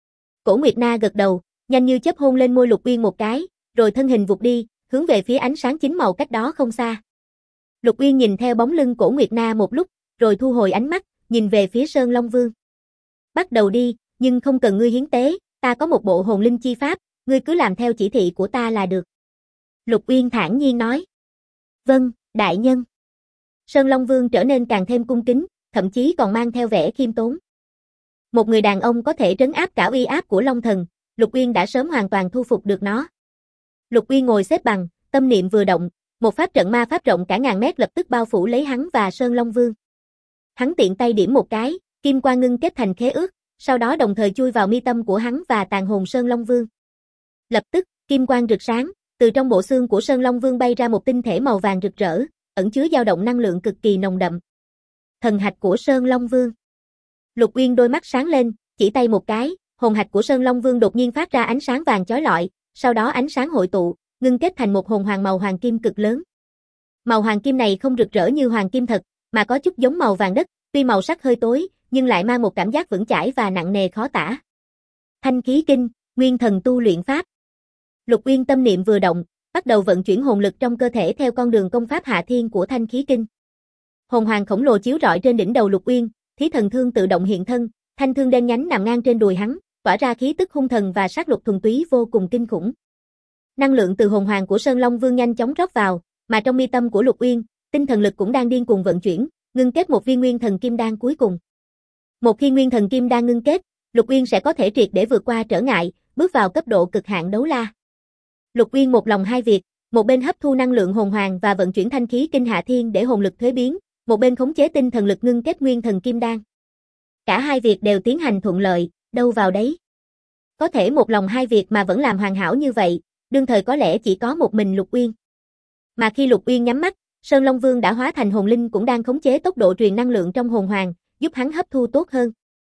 Cổ Nguyệt Na gật đầu, nhanh như chớp hôn lên môi Lục Uyên một cái, rồi thân hình vụt đi, hướng về phía ánh sáng chín màu cách đó không xa. Lục Uyên nhìn theo bóng lưng Cổ Nguyệt Na một lúc, rồi thu hồi ánh mắt, nhìn về phía Sơn Long Vương. Bắt đầu đi, nhưng không cần ngươi hiến tế, ta có một bộ hồn linh chi pháp, ngươi cứ làm theo chỉ thị của ta là được. Lục Uyên thản nhiên nói. Vâng, đại nhân. Sơn Long Vương trở nên càng thêm cung kính, thậm chí còn mang theo vẻ khiêm tốn. Một người đàn ông có thể trấn áp cả uy áp của Long thần, Lục Uyên đã sớm hoàn toàn thu phục được nó. Lục Uyên ngồi xếp bằng, tâm niệm vừa động, một pháp trận ma pháp rộng cả ngàn mét lập tức bao phủ lấy hắn và Sơn Long Vương. Hắn tiện tay điểm một cái, kim quang ngưng kết thành khế ước, sau đó đồng thời chui vào mi tâm của hắn và tàn hồn Sơn Long Vương. Lập tức, kim quang rực sáng, từ trong bộ xương của Sơn Long Vương bay ra một tinh thể màu vàng rực rỡ, ẩn chứa dao động năng lượng cực kỳ nồng đậm. Thần hạch của Sơn Long Vương. Lục Uyên đôi mắt sáng lên, chỉ tay một cái, hồn hạch của Sơn Long Vương đột nhiên phát ra ánh sáng vàng chói lọi, sau đó ánh sáng hội tụ, ngưng kết thành một hồn hoàng màu hoàng kim cực lớn. Màu hoàng kim này không rực rỡ như hoàng kim thật, mà có chút giống màu vàng đất, tuy màu sắc hơi tối, nhưng lại mang một cảm giác vững chãi và nặng nề khó tả. Thanh khí kinh, nguyên thần tu luyện pháp. Lục Uyên tâm niệm vừa động, bắt đầu vận chuyển hồn lực trong cơ thể theo con đường công pháp hạ thiên của thanh khí kinh. Hồn hoàng khổng lồ chiếu rọi trên đỉnh đầu Lục Uyên, thí thần thương tự động hiện thân, thanh thương đen nhánh nằm ngang trên đùi hắn, tỏa ra khí tức hung thần và sát lục thuần túy vô cùng kinh khủng. Năng lượng từ hồn hoàng của Sơn Long Vương nhanh chóng rót vào, mà trong mi tâm của Lục Uyên, tinh thần lực cũng đang điên cuồng vận chuyển, ngưng kết một viên nguyên thần kim đan cuối cùng. Một khi nguyên thần kim đan ngưng kết, Lục Uyên sẽ có thể triệt để vượt qua trở ngại, bước vào cấp độ cực hạn đấu la. Lục Uyên một lòng hai việc, một bên hấp thu năng lượng hồn hoàng và vận chuyển thanh khí kinh hạ thiên để hồn lực thuế biến, một bên khống chế tinh thần lực ngưng kết nguyên thần kim đan. Cả hai việc đều tiến hành thuận lợi, đâu vào đấy. Có thể một lòng hai việc mà vẫn làm hoàn hảo như vậy, đương thời có lẽ chỉ có một mình Lục Uyên. Mà khi Lục Uyên nhắm mắt, Sơn Long Vương đã hóa thành hồn linh cũng đang khống chế tốc độ truyền năng lượng trong hồn hoàng, giúp hắn hấp thu tốt hơn.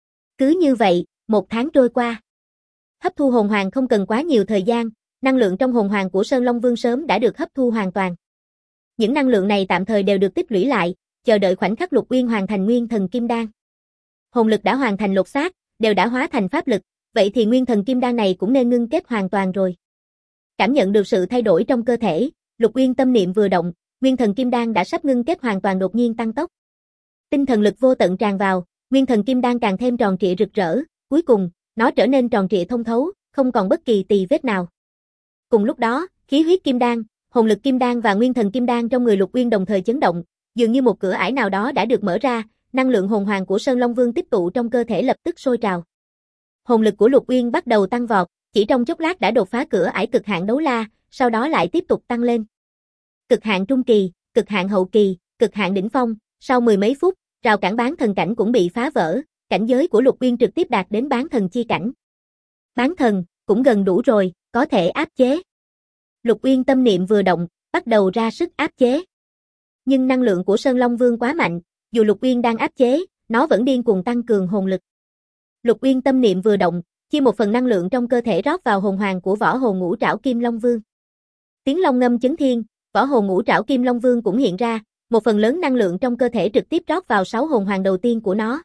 Cứ như vậy, 1 tháng trôi qua. Hấp thu hồn hoàng không cần quá nhiều thời gian, năng lượng trong hồn hoàng của Sơn Long Vương sớm đã được hấp thu hoàn toàn. Những năng lượng này tạm thời đều được tích lũy lại, chờ đợi khoảnh khắc Lục Uyên hoàn thành nguyên thần kim đan. Hồn lực đã hoàn thành lột xác, đều đã hóa thành pháp lực, vậy thì nguyên thần kim đan này cũng nên ngưng kết hoàn toàn rồi. Cảm nhận được sự thay đổi trong cơ thể, Lục Uyên tâm niệm vừa động, nguyên thần kim đan đã sắp ngưng kết hoàn toàn đột nhiên tăng tốc. Tinh thần lực vô tận tràn vào, nguyên thần kim đan càng thêm tròn trịa rực rỡ, cuối cùng, nó trở nên tròn trịa thông thấu, không còn bất kỳ tì vết nào. Cùng lúc đó, khí huyết kim đan, hồn lực kim đan và nguyên thần kim đan trong người Lục Uyên đồng thời chấn động, dường như một cửa ải nào đó đã được mở ra, năng lượng hồn hoàng của Sơn Long Vương tích tụ trong cơ thể lập tức sôi trào. Hồn lực của Lục Uyên bắt đầu tăng vọt, chỉ trong chốc lát đã đột phá cửa ải cực hạn đấu la, sau đó lại tiếp tục tăng lên. Cực hạn trung kỳ, cực hạn hậu kỳ, cực hạn đỉnh phong, sau 10 mấy phút, rào cản bán thần cảnh cũng bị phá vỡ, cảnh giới của Lục Uyên trực tiếp đạt đến bán thần chi cảnh. Bán thần, cũng gần đủ rồi, có thể áp chế. Lục Uyên tâm niệm vừa động, bắt đầu ra sức áp chế. Nhưng năng lượng của Sơn Long Vương quá mạnh, dù Lục Uyên đang áp chế, nó vẫn điên cuồng tăng cường hồn lực. Lục Uyên tâm niệm vừa động, chia một phần năng lượng trong cơ thể rót vào hồn hoàng của võ hồn ngũ trảo Kim Long Vương. Tiếng long ngâm chấn thiên, võ hồn ngũ trảo Kim Long Vương cũng hiện ra, một phần lớn năng lượng trong cơ thể trực tiếp rót vào 6 hồn hoàng đầu tiên của nó.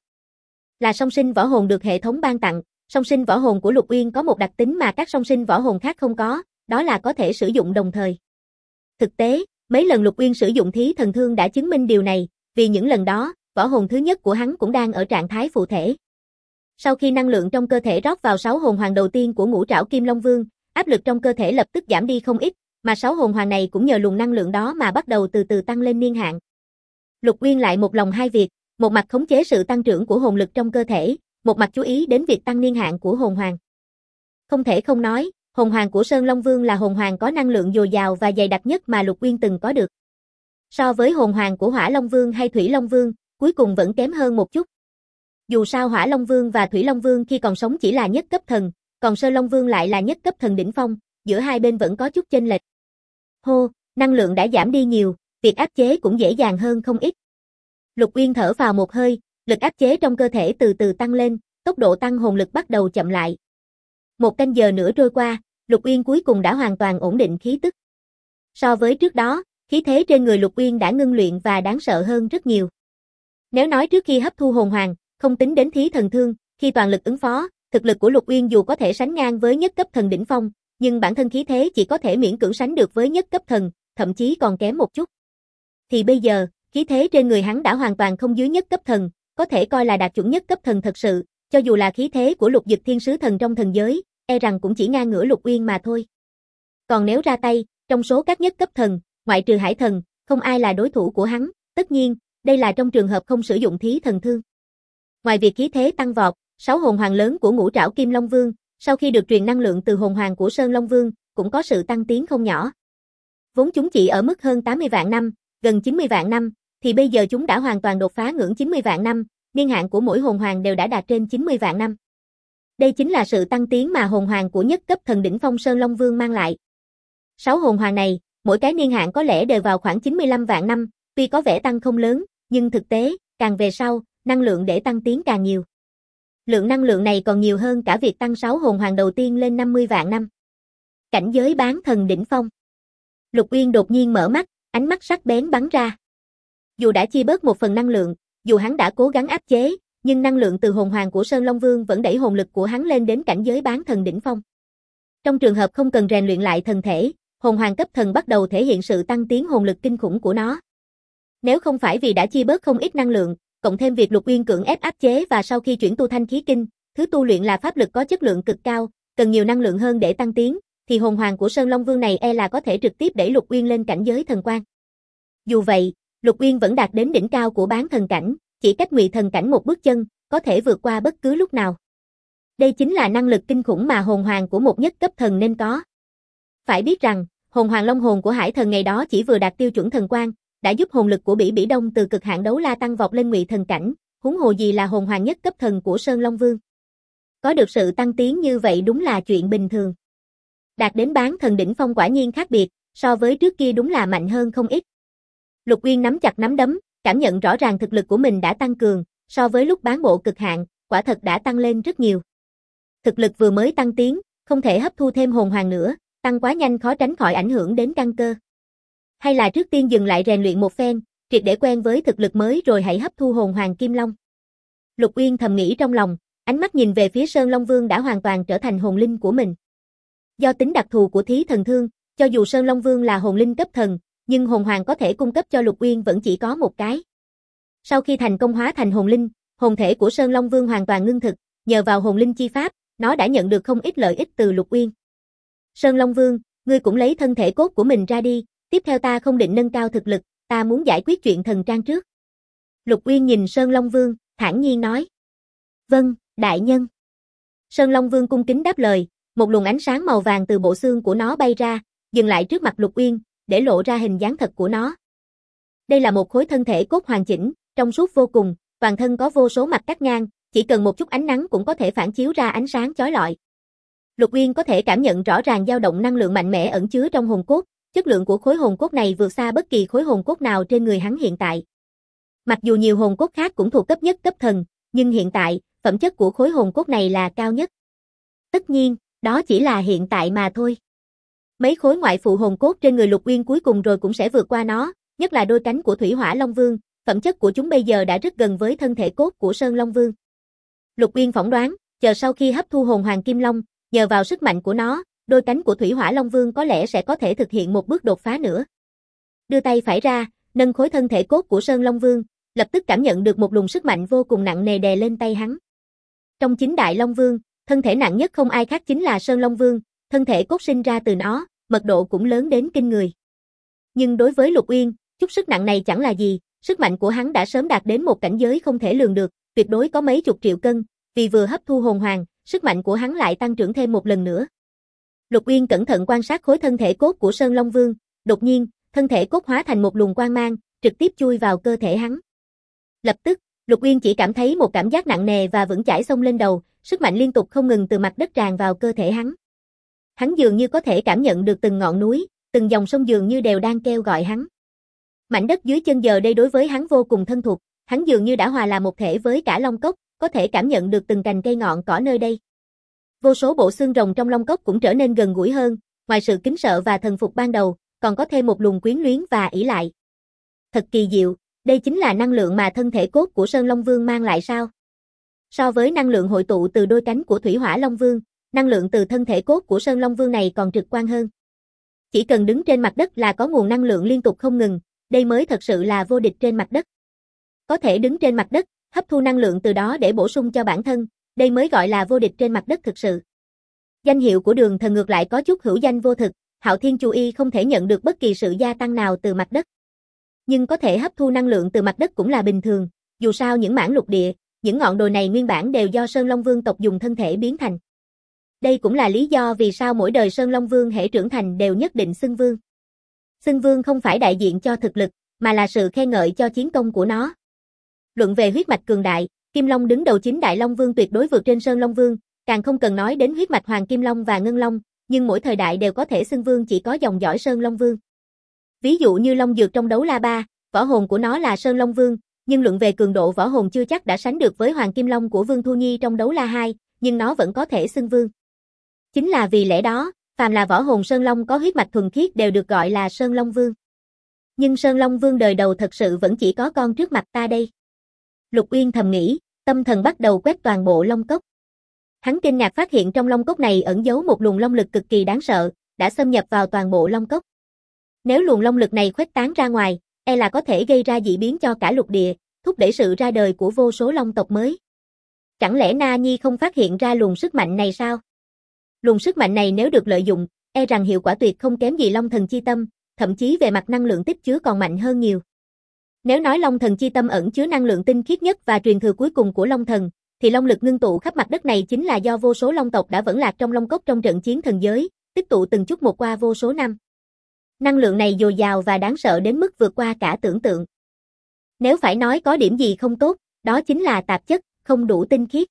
Là song sinh võ hồn được hệ thống ban tặng, song sinh võ hồn của Lục Uyên có một đặc tính mà các song sinh võ hồn khác không có, đó là có thể sử dụng đồng thời. Thực tế, mấy lần Lục Uyên sử dụng thí thần thương đã chứng minh điều này, vì những lần đó, võ hồn thứ nhất của hắn cũng đang ở trạng thái phụ thể. Sau khi năng lượng trong cơ thể rót vào 6 hồn hoàng đầu tiên của ngũ trảo Kim Long Vương, áp lực trong cơ thể lập tức giảm đi không ít, mà 6 hồn hoàng này cũng nhờ luồng năng lượng đó mà bắt đầu từ từ tăng lên niên hạn. Lục Uyên lại một lòng hai việc, một mặt khống chế sự tăng trưởng của hồn lực trong cơ thể, một mặt chú ý đến việc tăng niên hạn của hồn hoàng. Không thể không nói, hồn hoàng của Sơn Long Vương là hồn hoàng có năng lượng dồi dào và dày đặc nhất mà Lục Uyên từng có được. So với hồn hoàng của Hỏa Long Vương hay Thủy Long Vương, cuối cùng vẫn kém hơn một chút. Dù sao Hỏa Long Vương và Thủy Long Vương khi còn sống chỉ là nhất cấp thần, còn Sơn Long Vương lại là nhất cấp thần đỉnh phong, giữa hai bên vẫn có chút chênh lệch. Hô, năng lượng đã giảm đi nhiều, việc áp chế cũng dễ dàng hơn không ít. Lục Uyên thở vào một hơi, lực áp chế trong cơ thể từ từ tăng lên, tốc độ tăng hồn lực bắt đầu chậm lại. 1 canh giờ nữa trôi qua, Lục Uyên cuối cùng đã hoàn toàn ổn định khí tức. So với trước đó, khí thế trên người Lục Uyên đã ngưng luyện và đáng sợ hơn rất nhiều. Nếu nói trước khi hấp thu hồn hoàng, không tính đến thí thần thương, khi toàn lực ứng phó, thực lực của Lục Uyên dù có thể sánh ngang với nhất cấp thần đỉnh phong, nhưng bản thân khí thế chỉ có thể miễn cưỡng sánh được với nhất cấp thần, thậm chí còn kém một chút. Thì bây giờ, khí thế trên người hắn đã hoàn toàn không dưới nhất cấp thần, có thể coi là đạt chuẩn nhất cấp thần thật sự, cho dù là khí thế của Lục Dực Thiên Sứ Thần trong thần giới, e rằng cũng chỉ ngang ngửa Lục Uyên mà thôi. Còn nếu ra tay, trong số các nhất cấp thần, ngoại trừ Hải Thần, không ai là đối thủ của hắn, tất nhiên, đây là trong trường hợp không sử dụng thí thần thương. Ngoài việc khí thế tăng vọt, 6 hồn hoàng lớn của ngũ trảo Kim Long Vương, sau khi được truyền năng lượng từ hồn hoàng của Sơn Long Vương, cũng có sự tăng tiến không nhỏ. Vốn chúng chỉ ở mức hơn 80 vạn năm, gần 90 vạn năm, thì bây giờ chúng đã hoàn toàn đột phá ngưỡng 90 vạn năm, niên hạn của mỗi hồn hoàng đều đã đạt trên 90 vạn năm. Đây chính là sự tăng tiến mà hồn hoàng của nhất cấp thần đỉnh phong Sơn Long Vương mang lại. 6 hồn hoàng này, mỗi cái niên hạn có lẽ đều vào khoảng 95 vạn năm, tuy có vẻ tăng không lớn, nhưng thực tế, càng về sau, năng lượng để tăng tiến càng nhiều. Lượng năng lượng này còn nhiều hơn cả việc tăng 6 hồn hoàng đầu tiên lên 50 vạn năm. Cảnh giới bán thần đỉnh phong. Lục Uyên đột nhiên mở mắt, ánh mắt sắc bén bắn ra. Dù đã chia bớt một phần năng lượng, dù hắn đã cố gắng áp chế, nhưng năng lượng từ hồn hoàng của Sơn Long Vương vẫn đẩy hồn lực của hắn lên đến cảnh giới bán thần đỉnh phong. Trong trường hợp không cần rèn luyện lại thần thể, hồn hoàng cấp thần bắt đầu thể hiện sự tăng tiến hồn lực kinh khủng của nó. Nếu không phải vì đã chia bớt không ít năng lượng, cộng thêm việc Lục Uyên cưỡng ép áp chế và sau khi chuyển tu thanh khí kinh, thứ tu luyện là pháp lực có chất lượng cực cao, cần nhiều năng lượng hơn để tăng tiến, thì hồn hoàng của Sơn Long Vương này e là có thể trực tiếp đẩy Lục Uyên lên cảnh giới thần quan. Dù vậy, Lục Uyên vẫn đạt đến đỉnh cao của bán thần cảnh, chỉ cách Ngụy thần cảnh một bước chân, có thể vượt qua bất cứ lúc nào. Đây chính là năng lực kinh khủng mà hồn hoàng của một nhất cấp thần nên có. Phải biết rằng, hồn hoàng long hồn của Hải thần ngày đó chỉ vừa đạt tiêu chuẩn thần quan, đã giúp hồn lực của Bỉ Bỉ Đông từ cực hạn đấu la tăng vọt lên Ngụy thần cảnh, huống hồ gì là hồn hoàng nhất cấp thần của Sơn Long Vương. Có được sự tăng tiến như vậy đúng là chuyện bình thường. Đạt đến bán thần đỉnh phong quả nhiên khác biệt, so với trước kia đúng là mạnh hơn không ít. Lục Uyên nắm chặt nắm đấm, cảm nhận rõ ràng thực lực của mình đã tăng cường, so với lúc bán bộ cực hạn, quả thật đã tăng lên rất nhiều. Thực lực vừa mới tăng tiến, không thể hấp thu thêm hồn hoàng nữa, tăng quá nhanh khó tránh khỏi ảnh hưởng đến căn cơ. Hay là trước tiên dừng lại rèn luyện một phen, triệt để quen với thực lực mới rồi hãy hấp thu hồn hoàng kim long. Lục Uyên thầm nghĩ trong lòng, ánh mắt nhìn về phía Sơn Long Vương đã hoàn toàn trở thành hồn linh của mình. Do tính đặc thù của thí thần thương, cho dù Sơn Long Vương là hồn linh cấp thần, nhưng hồn hoàng có thể cung cấp cho Lục Uyên vẫn chỉ có một cái. Sau khi thành công hóa thành hồn linh, hồn thể của Sơn Long Vương hoàn toàn ngưng thực, nhờ vào hồn linh chi pháp, nó đã nhận được không ít lợi ích từ Lục Uyên. Sơn Long Vương, ngươi cũng lấy thân thể cốt của mình ra đi, tiếp theo ta không định nâng cao thực lực, ta muốn giải quyết chuyện thần trang trước. Lục Uyên nhìn Sơn Long Vương, thản nhiên nói. Vâng, đại nhân. Sơn Long Vương cung kính đáp lời, một luồng ánh sáng màu vàng từ bộ xương của nó bay ra, dừng lại trước mặt Lục Uyên, để lộ ra hình dáng thật của nó. Đây là một khối thân thể cốt hoàn chỉnh, trong suốt vô cùng, toàn thân có vô số mặt cắt ngang, chỉ cần một chút ánh nắng cũng có thể phản chiếu ra ánh sáng chói lọi. Lục Uyên có thể cảm nhận rõ ràng dao động năng lượng mạnh mẽ ẩn chứa trong hồn cốt, chất lượng của khối hồn cốt này vượt xa bất kỳ khối hồn cốt nào trên người hắn hiện tại. Mặc dù nhiều hồn cốt khác cũng thuộc cấp nhất cấp thần, nhưng hiện tại, phẩm chất của khối hồn cốt này là cao nhất. Tất nhiên, đó chỉ là hiện tại mà thôi. Mấy khối ngoại phụ hồn cốt trên người Lục Uyên cuối cùng rồi cũng sẽ vượt qua nó, nhất là đôi cánh của Thủy Hỏa Long Vương, phẩm chất của chúng bây giờ đã rất gần với thân thể cốt của Sơn Long Vương. Lục Uyên phỏng đoán, chờ sau khi hấp thu hồn hoàng kim long, nhờ vào sức mạnh của nó, đôi cánh của Thủy Hỏa Long Vương có lẽ sẽ có thể thực hiện một bước đột phá nữa. Đưa tay phải ra, nâng khối thân thể cốt của Sơn Long Vương, lập tức cảm nhận được một luồng sức mạnh vô cùng nặng nề đè lên tay hắn. Trong 9 đại Long Vương, thân thể nặng nhất không ai khác chính là Sơn Long Vương, thân thể cốt sinh ra từ nó, mật độ cũng lớn đến kinh người. Nhưng đối với Lục Uyên, chút sức nặng này chẳng là gì, sức mạnh của hắn đã sớm đạt đến một cảnh giới không thể lường được, tuyệt đối có mấy chục triệu cân, vì vừa hấp thu hồn hoàng, sức mạnh của hắn lại tăng trưởng thêm một lần nữa. Lục Uyên cẩn thận quan sát khối thân thể cốt của Sơn Long Vương, đột nhiên, thân thể cốt hóa thành một luồng quang mang, trực tiếp chui vào cơ thể hắn. Lập tức, Lục Uyên chỉ cảm thấy một cảm giác nặng nề và vững chãi xông lên đầu, sức mạnh liên tục không ngừng từ mặt đất tràn vào cơ thể hắn. Hắn dường như có thể cảm nhận được từng ngọn núi, từng dòng sông dường như đều đang kêu gọi hắn. Mảnh đất dưới chân giờ đây đối với hắn vô cùng thân thuộc, hắn dường như đã hòa là một thể với cả Long Cốc, có thể cảm nhận được từng cành cây ngọn cỏ nơi đây. Vô số bộ xương rồng trong Long Cốc cũng trở nên gần gũi hơn, ngoài sự kính sợ và thần phục ban đầu, còn có thêm một luồng quyến luyến và ỷ lại. Thật kỳ diệu, đây chính là năng lượng mà thân thể cốt của Sơn Long Vương mang lại sao? So với năng lượng hội tụ từ đôi cánh của Thủy Hỏa Long Vương, năng lượng từ thân thể cốt của Sơn Long Vương này còn trực quan hơn. Chỉ cần đứng trên mặt đất là có nguồn năng lượng liên tục không ngừng, đây mới thật sự là vô địch trên mặt đất. Có thể đứng trên mặt đất, hấp thu năng lượng từ đó để bổ sung cho bản thân, đây mới gọi là vô địch trên mặt đất thực sự. Danh hiệu của Đường Thần ngược lại có chút hữu danh vô thực, Hạo Thiên Chu Y không thể nhận được bất kỳ sự gia tăng nào từ mặt đất. Nhưng có thể hấp thu năng lượng từ mặt đất cũng là bình thường, dù sao những mảng lục địa, những ngọn đồi này nguyên bản đều do Sơn Long Vương tộc dùng thân thể biến thành. Đây cũng là lý do vì sao mỗi đời Sơn Long Vương hễ trưởng thành đều nhất định xưng vương. Xưng vương không phải đại diện cho thực lực, mà là sự khen ngợi cho chiến công của nó. Luận về huyết mạch cường đại, Kim Long đứng đầu 9 đại Long Vương tuyệt đối vượt trên Sơn Long Vương, càng không cần nói đến huyết mạch Hoàng Kim Long và Ngân Long, nhưng mỗi thời đại đều có thể xưng vương chỉ có dòng dõi Sơn Long Vương. Ví dụ như Long Dược trong Đấu La Ba, võ hồn của nó là Sơn Long Vương, nhưng luận về cường độ võ hồn chưa chắc đã sánh được với Hoàng Kim Long của Vương Thu Nhi trong đấu la 2, nhưng nó vẫn có thể xưng vương. Chính là vì lẽ đó, phàm là võ hồn Sơn Long có huyết mạch thuần khiết đều được gọi là Sơn Long Vương. Nhưng Sơn Long Vương đời đầu thật sự vẫn chỉ có con trước mặt ta đây. Lục Uyên thầm nghĩ, tâm thần bắt đầu quét toàn bộ long cốc. Hắn kinh ngạc phát hiện trong long cốc này ẩn giấu một luồng long lực cực kỳ đáng sợ, đã xâm nhập vào toàn bộ long cốc. Nếu luồng long lực này khuếch tán ra ngoài, e là có thể gây ra dị biến cho cả lục địa, thúc đẩy sự ra đời của vô số long tộc mới. Chẳng lẽ Na Nhi không phát hiện ra luồng sức mạnh này sao? Luồng sức mạnh này nếu được lợi dụng, e rằng hiệu quả tuyệt không kém gì Long Thần Chi Tâm, thậm chí về mặt năng lượng tích chứa còn mạnh hơn nhiều. Nếu nói Long Thần Chi Tâm ẩn chứa năng lượng tinh khiết nhất và truyền thừa cuối cùng của Long Thần, thì long lực ngưng tụ khắp mặt đất này chính là do vô số long tộc đã vẫn lạc trong long cốc trong trận chiến thần giới, tích tụ từng chút một qua vô số năm. Năng lượng này dồi dào và đáng sợ đến mức vượt qua cả tưởng tượng. Nếu phải nói có điểm gì không tốt, đó chính là tạp chất, không đủ tinh khiết.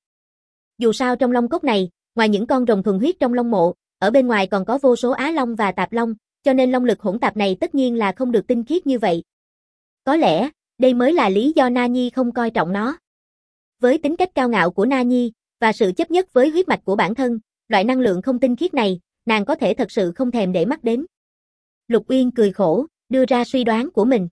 Dù sao trong long cốc này, ngoài những con rồng thuần huyết trong long mộ, ở bên ngoài còn có vô số á long và tạp long, cho nên long lực hỗn tạp này tất nhiên là không được tinh khiết như vậy. Có lẽ, đây mới là lý do Na Nhi không coi trọng nó. Với tính cách cao ngạo của Na Nhi, và sự chấp nhất với huyết mạch của bản thân, loại năng lượng không tinh khiết này, nàng có thể thật sự không thèm để mắt đến. Lục Uyên cười khổ, đưa ra suy đoán của mình.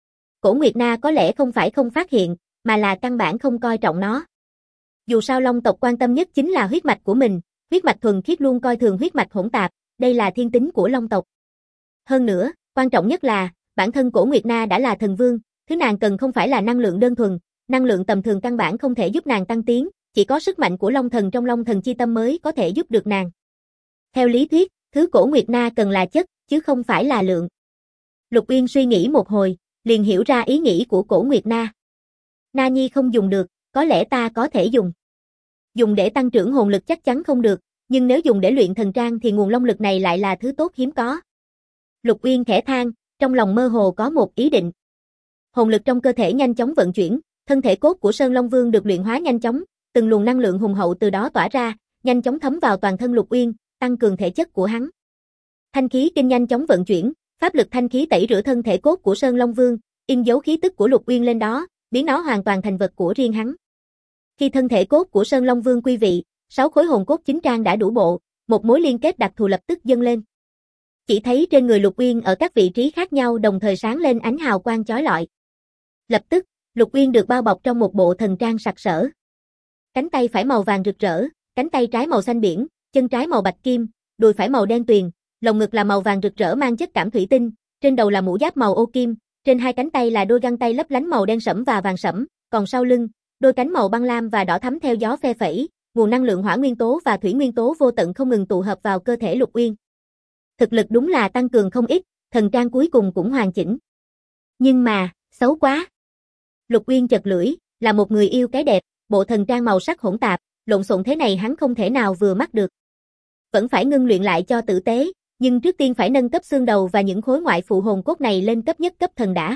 Cổ Nguyệt Na có lẽ không phải không phát hiện, mà là căn bản không coi trọng nó. Dù sao long tộc quan tâm nhất chính là huyết mạch của mình, huyết mạch thuần khiết luôn coi thường huyết mạch hỗn tạp, đây là thiên tính của long tộc. Hơn nữa, quan trọng nhất là, bản thân Cổ Nguyệt Na đã là thần vương, thứ nàng cần không phải là năng lượng đơn thuần, năng lượng tầm thường căn bản không thể giúp nàng tăng tiến, chỉ có sức mạnh của Long Thần trong Long Thần Chi Tâm mới có thể giúp được nàng. Theo lý thuyết, thứ Cổ Nguyệt Na cần là chất, chứ không phải là lượng. Lục Uyên suy nghĩ một hồi, liền hiểu ra ý nghĩ của Cổ Nguyệt Na. Na Nhi không dùng được, có lẽ ta có thể dùng. Dùng để tăng trưởng hồn lực chắc chắn không được, nhưng nếu dùng để luyện thần trang thì nguồn long lực này lại là thứ tốt hiếm có. Lục Uyên khẽ than, trong lòng mơ hồ có một ý định. Hồn lực trong cơ thể nhanh chóng vận chuyển, thân thể cốt của Sơn Long Vương được luyện hóa nhanh chóng, từng luồng năng lượng hùng hậu từ đó tỏa ra, nhanh chóng thấm vào toàn thân Lục Uyên, tăng cường thể chất của hắn. Thanh khí kinh nhanh chóng vận chuyển, pháp lực thanh khí tẩy rửa thân thể cốt của Sơn Long Vương, in dấu khí tức của Lục Uyên lên đó, biến nó hoàn toàn thành vật của riêng hắn. Khi thân thể cốt của Sơn Long Vương quy vị, 6 khối hồn cốt chính trang đã đủ bộ, một mối liên kết đặc thù lập tức dâng lên. Chỉ thấy trên người Lục Uyên ở các vị trí khác nhau đồng thời sáng lên ánh hào quang chói lọi. Lập tức, Lục Uyên được bao bọc trong một bộ thần trang sặc sỡ. Cánh tay phải màu vàng rực rỡ, cánh tay trái màu xanh biển, chân trái màu bạch kim, đùi phải màu đen tuyền, lồng ngực là màu vàng rực rỡ mang chất cảm thủy tinh, trên đầu là mũ giáp màu ô kim, trên hai cánh tay là đôi găng tay lấp lánh màu đen sẫm và vàng sẫm, còn sau lưng, đôi cánh màu băng lam và đỏ thắm theo gió phe phẩy, nguồn năng lượng hỏa nguyên tố và thủy nguyên tố vô tận không ngừng tụ hợp vào cơ thể Lục Uyên. Thực lực đúng là tăng cường không ít, thần trang cuối cùng cũng hoàn chỉnh. Nhưng mà, xấu quá. Lục Uyên chật lưỡi, là một người yêu cái đẹp, bộ thần trang màu sắc hỗn tạp, lộn xộn thế này hắn không thể nào vừa mắt được. Vẫn phải ngưng luyện lại cho tử tế, nhưng trước tiên phải nâng cấp xương đầu và những khối ngoại phụ hồn cốt này lên cấp nhất cấp thần đã.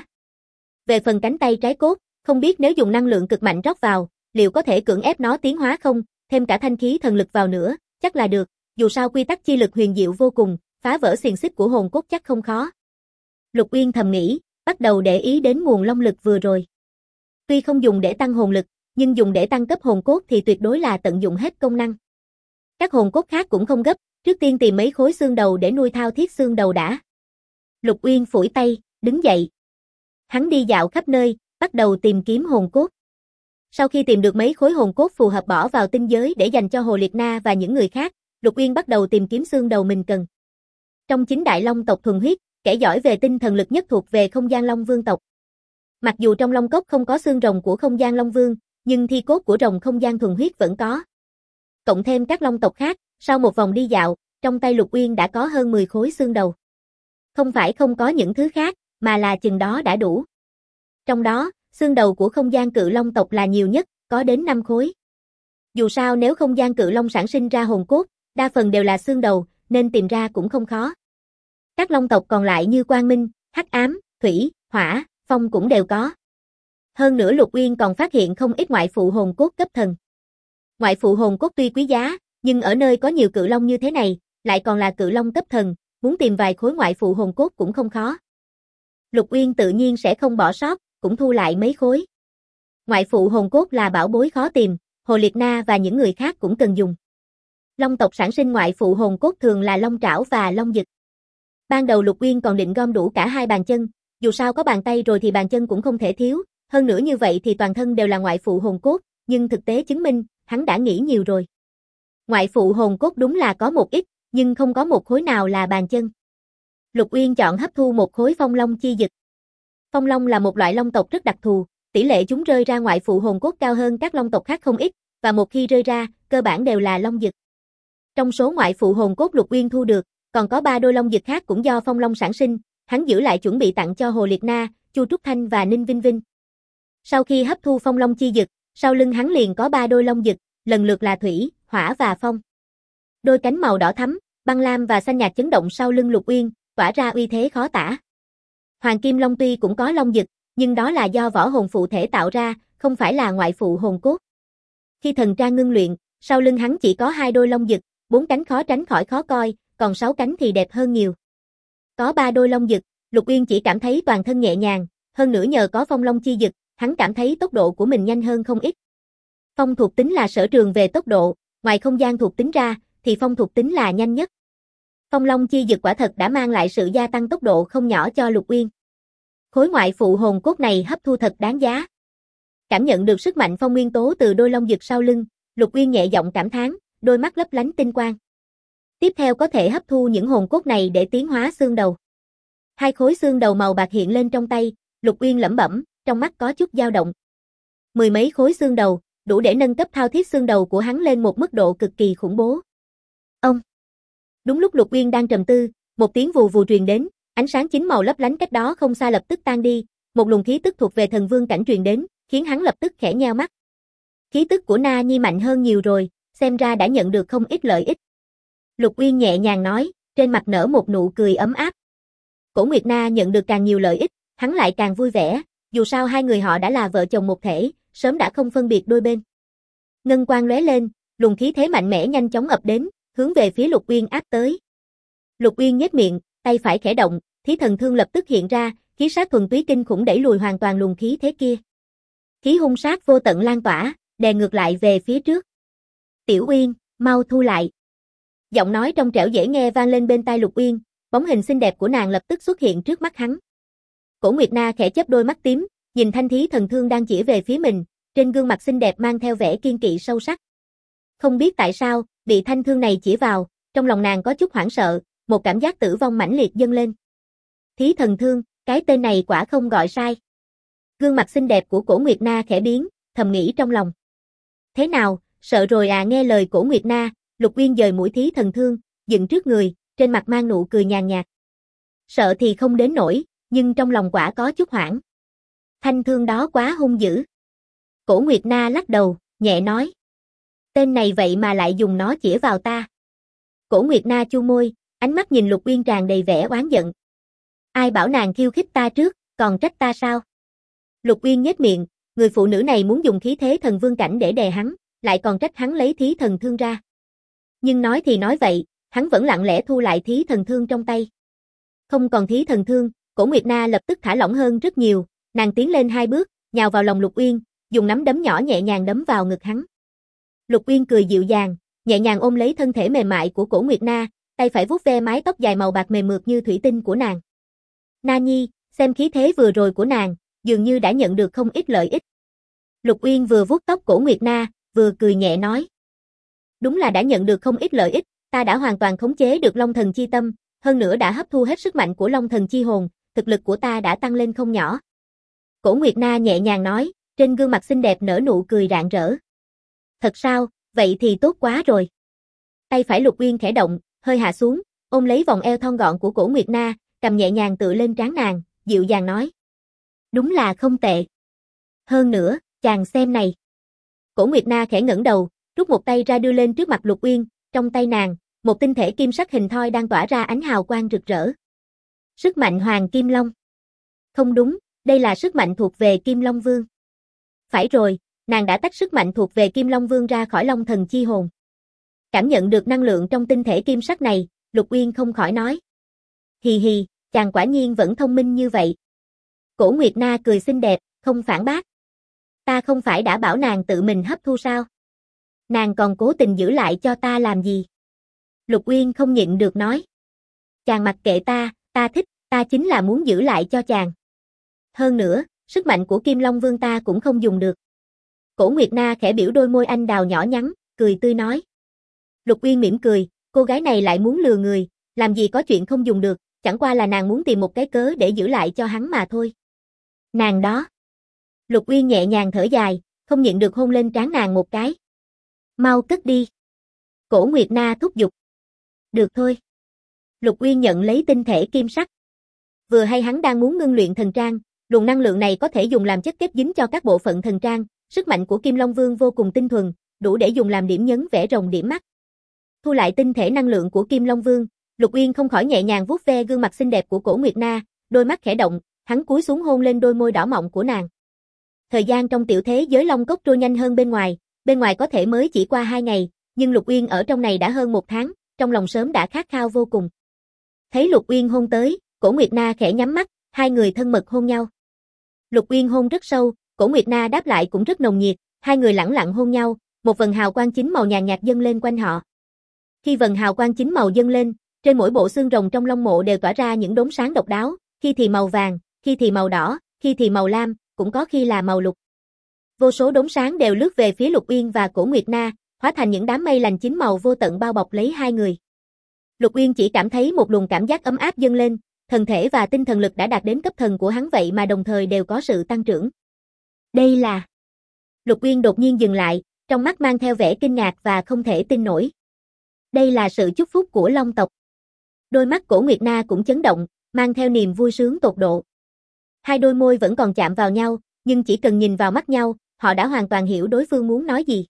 Về phần cánh tay trái cốt, không biết nếu dùng năng lượng cực mạnh rót vào, liệu có thể cưỡng ép nó tiến hóa không, thêm cả thanh khí thần lực vào nữa, chắc là được, dù sao quy tắc chi lực huyền diệu vô cùng, phá vỡ xiềng xích của hồn cốt chắc không khó. Lục Uyên thầm nghĩ, bắt đầu để ý đến nguồn long lực vừa rồi. Tuy không dùng để tăng hồn lực, nhưng dùng để tăng cấp hồn cốt thì tuyệt đối là tận dụng hết công năng. Các hồn cốt khác cũng không gấp, trước tiên tìm mấy khối xương đầu để nuôi thao thiết xương đầu đã. Lục Uyên phủi tay, đứng dậy. Hắn đi dạo khắp nơi, bắt đầu tìm kiếm hồn cốt. Sau khi tìm được mấy khối hồn cốt phù hợp bỏ vào tinh giới để dành cho Hồ Liệt Na và những người khác, Lục Uyên bắt đầu tìm kiếm xương đầu mình cần. Trong 9 đại long tộc thuần huyết, kẻ giỏi về tinh thần lực nhất thuộc về Không Gian Long Vương tộc. Mặc dù trong long cốc không có xương rồng của Không Gian Long Vương, nhưng thi cốt của rồng Không Gian thuần huyết vẫn có. Cộng thêm các long tộc khác, sau một vòng đi dạo, trong tay Lục Uyên đã có hơn 10 khối xương đầu. Không phải không có những thứ khác, mà là chừng đó đã đủ. Trong đó, xương đầu của Không Gian Cự Long tộc là nhiều nhất, có đến 5 khối. Dù sao nếu Không Gian Cự Long sản sinh ra hồn cốt, đa phần đều là xương đầu, nên tìm ra cũng không khó. Các long tộc còn lại như Quang Minh, Hắc Ám, Thủy, Hỏa, Phong cũng đều có. Hơn nữa Lục Uyên còn phát hiện không ít ngoại phụ hồn cốt cấp thần. Ngoại phụ hồn cốt tuy quý giá, nhưng ở nơi có nhiều cự long như thế này, lại còn là cự long cấp thần, muốn tìm vài khối ngoại phụ hồn cốt cũng không khó. Lục Uyên tự nhiên sẽ không bỏ sót, cũng thu lại mấy khối. Ngoại phụ hồn cốt là bảo bối khó tìm, Hồ Liệt Na và những người khác cũng cần dùng. Long tộc sản sinh ngoại phụ hồn cốt thường là long trảo và long dực. Ban đầu Lục Uyên còn định gom đủ cả hai bàn chân, dù sao có bàn tay rồi thì bàn chân cũng không thể thiếu, hơn nữa như vậy thì toàn thân đều là ngoại phụ hồn cốt, nhưng thực tế chứng minh, hắn đã nghĩ nhiều rồi. Ngoại phụ hồn cốt đúng là có một ít, nhưng không có một khối nào là bàn chân. Lục Uyên chọn hấp thu một khối phong long chi dực. Phong long là một loại long tộc rất đặc thù, tỷ lệ chúng rơi ra ngoại phụ hồn cốt cao hơn các long tộc khác không ít, và một khi rơi ra, cơ bản đều là long dực. Trong số ngoại phụ hồn cốt Lục Uyên thu được, còn có 3 đôi long dực khác cũng do phong long sản sinh, hắn giữ lại chuẩn bị tặng cho Hồ Liệt Na, Chu Trúc Thanh và Ninh Vinh Vinh. Sau khi hấp thu phong long chi dực, sau lưng hắn liền có 3 đôi long dực, lần lượt là thủy, hỏa và phong. Đôi cánh màu đỏ thắm, băng lam và xanh nhạt chấn động sau lưng Lục Uyên, tỏa ra uy thế khó tả. Hoàng Kim Long tuy cũng có long dực, nhưng đó là do võ hồn phụ thể tạo ra, không phải là ngoại phụ hồn cốt. Khi thần tra ngưng luyện, sau lưng hắn chỉ có 2 đôi long dực, 4 cánh khó tránh khỏi khó coi, còn 6 cánh thì đẹp hơn nhiều. Có 3 đôi long dực, Lục Uyên chỉ cảm thấy toàn thân nhẹ nhàng, hơn nữa nhờ có phong long chi dực, hắn cảm thấy tốc độ của mình nhanh hơn không ít. Phong thuộc tính là sở trường về tốc độ, ngoài không gian thuộc tính ra, thì phong thuộc tính là nhanh nhất. Phong long chi dực quả thật đã mang lại sự gia tăng tốc độ không nhỏ cho Lục Uyên. Khối ngoại phụ hồn cốt này hấp thu thật đáng giá. Cảm nhận được sức mạnh phong nguyên tố từ đôi long dực sau lưng, Lục Uyên nhẹ giọng cảm thán, đôi mắt lấp lánh tinh quang. Tiếp theo có thể hấp thu những hồn cốt này để tiến hóa xương đầu. 2 khối xương đầu màu bạc hiện lên trong tay, Lục Uyên lẩm bẩm, trong mắt có chút dao động. 10 mấy khối xương đầu, đủ để nâng cấp thao thiết xương đầu của hắn lên một mức độ cực kỳ khủng bố. Ông. Đúng lúc Lục Uyên đang trầm tư, một tiếng vù vù truyền đến, ánh sáng chín màu lấp lánh cách đó không xa lập tức tan đi, một luồng khí tức thuộc về thần vương cảnh truyền đến, khiến hắn lập tức khẽ nheo mắt. Khí tức của Na Nhi mạnh hơn nhiều rồi, xem ra đã nhận được không ít lợi ích. Lục Uyên nhẹ nhàng nói, trên mặt nở một nụ cười ấm áp. Cổ Nguyệt Na nhận được càng nhiều lợi ích, hắn lại càng vui vẻ, dù sao hai người họ đã là vợ chồng một thể, sớm đã không phân biệt đôi bên. Ngân quang lóe lên, luồng khí thế mạnh mẽ nhanh chóng ập đến, hướng về phía Lục Uyên áp tới. Lục Uyên nhếch miệng, tay phải khẽ động, Thí Thần Thương lập tức hiện ra, khí sát thuần túy kinh khủng đẩy lùi hoàn toàn luồng khí thế kia. Khí hung sát vô tận lan tỏa, đè ngược lại về phía trước. Tiểu Uyên, mau thu lại. Giọng nói trong trẻo dễ nghe vang lên bên tai Lục Uyên, bóng hình xinh đẹp của nàng lập tức xuất hiện trước mắt hắn. Cổ Nguyệt Na khẽ chớp đôi mắt tím, nhìn thanh Thí Thần Thương đang chĩa về phía mình, trên gương mặt xinh đẹp mang theo vẻ kiên kỵ sâu sắc. Không biết tại sao, bị thanh thương này chĩa vào, trong lòng nàng có chút hoảng sợ, một cảm giác tử vong mãnh liệt dâng lên. Thí Thần Thương, cái tên này quả không gọi sai. Gương mặt xinh đẹp của Cổ Nguyệt Na khẽ biến, thầm nghĩ trong lòng. Thế nào, sợ rồi à? Nghe lời Cổ Nguyệt Na, Lục Uyên dời mũi Thí Thần Thương, dựng trước người, trên mặt mang nụ cười nhàn nhạt. Sợ thì không đến nỗi, nhưng trong lòng quả có chút hoảng. Thanh thương đó quá hung dữ. Cổ Nguyệt Na lắc đầu, nhẹ nói. Tên này vậy mà lại dùng nó chĩa vào ta. Cổ Nguyệt Na chu môi, ánh mắt nhìn Lục Uyên tràn đầy vẻ oán giận. Ai bảo nàng khiêu khích ta trước, còn trách ta sao? Lục Uyên nhếch miệng, người phụ nữ này muốn dùng khí thế thần vương cảnh để đè hắn, lại còn trách hắn lấy Thí Thần Thương ra. Nhưng nói thì nói vậy, hắn vẫn lặng lẽ thu lại Thí Thần Thương trong tay. Không còn Thí Thần Thương, Cổ Nguyệt Na lập tức thả lỏng hơn rất nhiều, nàng tiến lên 2 bước, nhào vào lòng Lục Uyên, dùng nắm đấm nhỏ nhẹ nhàng đấm vào ngực hắn. Lục Uyên cười dịu dàng, nhẹ nhàng ôm lấy thân thể mềm mại của Cổ Nguyệt Na, tay phải vuốt ve mái tóc dài màu bạc mềm mượt như thủy tinh của nàng. Na Nhi, xem khí thế vừa rồi của nàng, dường như đã nhận được không ít lợi ích. Lục Uyên vừa vuốt tóc Cổ Nguyệt Na, vừa cười nhẹ nói. Đúng là đã nhận được không ít lợi ích, ta đã hoàn toàn khống chế được Long Thần Chi Tâm, hơn nữa đã hấp thu hết sức mạnh của Long Thần Chi Hồn, thực lực của ta đã tăng lên không nhỏ. Cổ Nguyệt Na nhẹ nhàng nói, trên gương mặt xinh đẹp nở nụ cười rạng rỡ. Thật sao, vậy thì tốt quá rồi. Tay phải Lục Uyên khẽ động, hơi hạ xuống, ôm lấy vòng eo thon gọn của Cổ Nguyệt Na, cầm nhẹ nhàng tựa lên trán nàng, dịu dàng nói. Đúng là không tệ. Hơn nữa, chàng xem này. Cổ Nguyệt Na khẽ ngẩng đầu, rút một tay ra đưa lên trước mặt Lục Uyên, trong tay nàng, một tinh thể kim sắc hình thoi đang tỏa ra ánh hào quang rực rỡ. Sức mạnh Hoàng Kim Long. Không đúng, đây là sức mạnh thuộc về Kim Long Vương. Phải rồi, nàng đã tách sức mạnh thuộc về Kim Long Vương ra khỏi Long Thần Chi Hồn. Cảm nhận được năng lượng trong tinh thể kim sắc này, Lục Uyên không khỏi nói. Hì hì, chàng quả nhiên vẫn thông minh như vậy. Cổ Nguyệt Na cười xinh đẹp, không phản bác. Ta không phải đã bảo nàng tự mình hấp thu sao? Nàng còn cố tình giữ lại cho ta làm gì? Lục Uyên không nhịn được nói. Chàng mặc kệ ta thích, ta chính là muốn giữ lại cho chàng. Hơn nữa, sức mạnh của Kim Long Vương ta cũng không dùng được. Cổ Nguyệt Na khẽ biểu đôi môi anh đào nhỏ nhắn, cười tươi nói. Lục Uyên mỉm cười, cô gái này lại muốn lừa người, làm gì có chuyện không dùng được, chẳng qua là nàng muốn tìm một cái cớ để giữ lại cho hắn mà thôi. Nàng đó. Lục Uyên nhẹ nhàng thở dài, không nhịn được hôn lên trán nàng một cái. Mau cất đi. Cổ Nguyệt Na thúc giục. Được thôi. Lục Uyên nhận lấy tinh thể kim sắc. Vừa hay hắn đang muốn ngưng luyện thần trang, luồng năng lượng này có thể dùng làm chất kết dính cho các bộ phận thần trang, sức mạnh của Kim Long Vương vô cùng tinh thuần, đủ để dùng làm điểm nhấn vẽ rồng điểm mắt. Thu lại tinh thể năng lượng của Kim Long Vương, Lục Uyên không khỏi nhẹ nhàng vuốt ve gương mặt xinh đẹp của Cổ Nguyệt Na, đôi mắt khẽ động, hắn cúi xuống hôn lên đôi môi đỏ mọng của nàng. Thời gian trong tiểu thế giới Long Cốc trôi nhanh hơn bên ngoài có thể mới chỉ qua 2 ngày, nhưng Lục Uyên ở trong này đã hơn 1 tháng, trong lòng sớm đã khát khao vô cùng. Thấy Lục Uyên hôn tới, Cổ Nguyệt Na khẽ nhắm mắt, hai người thân mật hôn nhau. Lục Uyên hôn rất sâu, Cổ Nguyệt Na đáp lại cũng rất nồng nhiệt, hai người lẳng lặng hôn nhau, một vầng hào quang chính màu nhàn nhạt dâng lên quanh họ. Khi vầng hào quang chính màu dâng lên, trên mỗi bộ xương rồng trong Long Mộ đều tỏa ra những đốm sáng độc đáo, khi thì màu vàng, khi thì màu đỏ, khi thì màu lam, cũng có khi là màu lục. Vô số đốm sáng đều lướt về phía Lục Uyên và Cổ Nguyệt Na, hóa thành những đám mây lành chính màu vô tận bao bọc lấy hai người. Lục Uyên chỉ cảm thấy một luồng cảm giác ấm áp dâng lên, thần thể và tinh thần lực đã đạt đến cấp thần của hắn vậy mà đồng thời đều có sự tăng trưởng. Đây là... Lục Uyên đột nhiên dừng lại, trong mắt mang theo vẻ kinh ngạc và không thể tin nổi. Đây là sự chúc phúc của Long tộc. Đôi mắt Cổ Nguyệt Na cũng chấn động, mang theo niềm vui sướng tột độ. Hai đôi môi vẫn còn chạm vào nhau, nhưng chỉ cần nhìn vào mắt nhau, họ đã hoàn toàn hiểu đối phương muốn nói gì.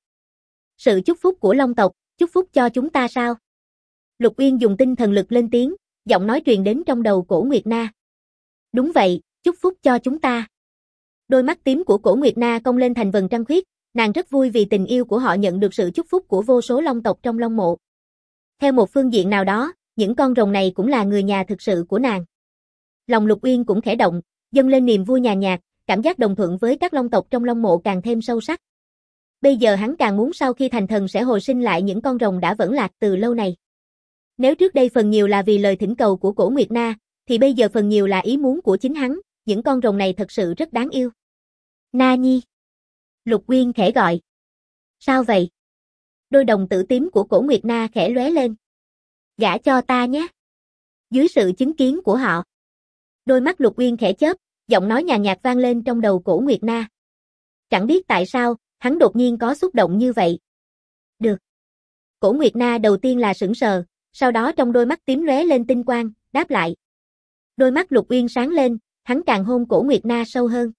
Sự chúc phúc của Long tộc, chúc phúc cho chúng ta sao? Lục Uyên dùng tinh thần lực lên tiếng, giọng nói truyền đến trong đầu Cổ Nguyệt Na. Đúng vậy, chúc phúc cho chúng ta. Đôi mắt tím của Cổ Nguyệt Na cong lên thành vầng trăng khuyết, nàng rất vui vì tình yêu của họ nhận được sự chúc phúc của vô số Long tộc trong Long Mộ. Theo một phương diện nào đó, những con rồng này cũng là người nhà thực sự của nàng. Lòng Lục Uyên cũng khẽ động, dâng lên niềm vui nhàn nhạt, cảm giác đồng thuận với các Long tộc trong Long Mộ càng thêm sâu sắc. Bây giờ hắn càng muốn sau khi thành thần sẽ hồi sinh lại những con rồng đã vẫn lạc từ lâu này. Nếu trước đây phần nhiều là vì lời thỉnh cầu của Cổ Nguyệt Na, thì bây giờ phần nhiều là ý muốn của chính hắn, những con rồng này thật sự rất đáng yêu. Na Nhi. Lục Uyên khẽ gọi. Sao vậy? Đôi đồng tử tím của Cổ Nguyệt Na khẽ lóe lên. Gả cho ta nhé. Dưới sự chứng kiến của họ. Đôi mắt Lục Uyên khẽ chớp, giọng nói nhàn nhạt vang lên trong đầu Cổ Nguyệt Na. Chẳng biết tại sao, hắn đột nhiên có xúc động như vậy. Được. Cổ Nguyệt Na đầu tiên là sững sờ, sau đó trong đôi mắt tím lóe lên tinh quang, đáp lại. Đôi mắt Lục Uyên sáng lên, hắn càng hôn Cổ Nguyệt Na sâu hơn.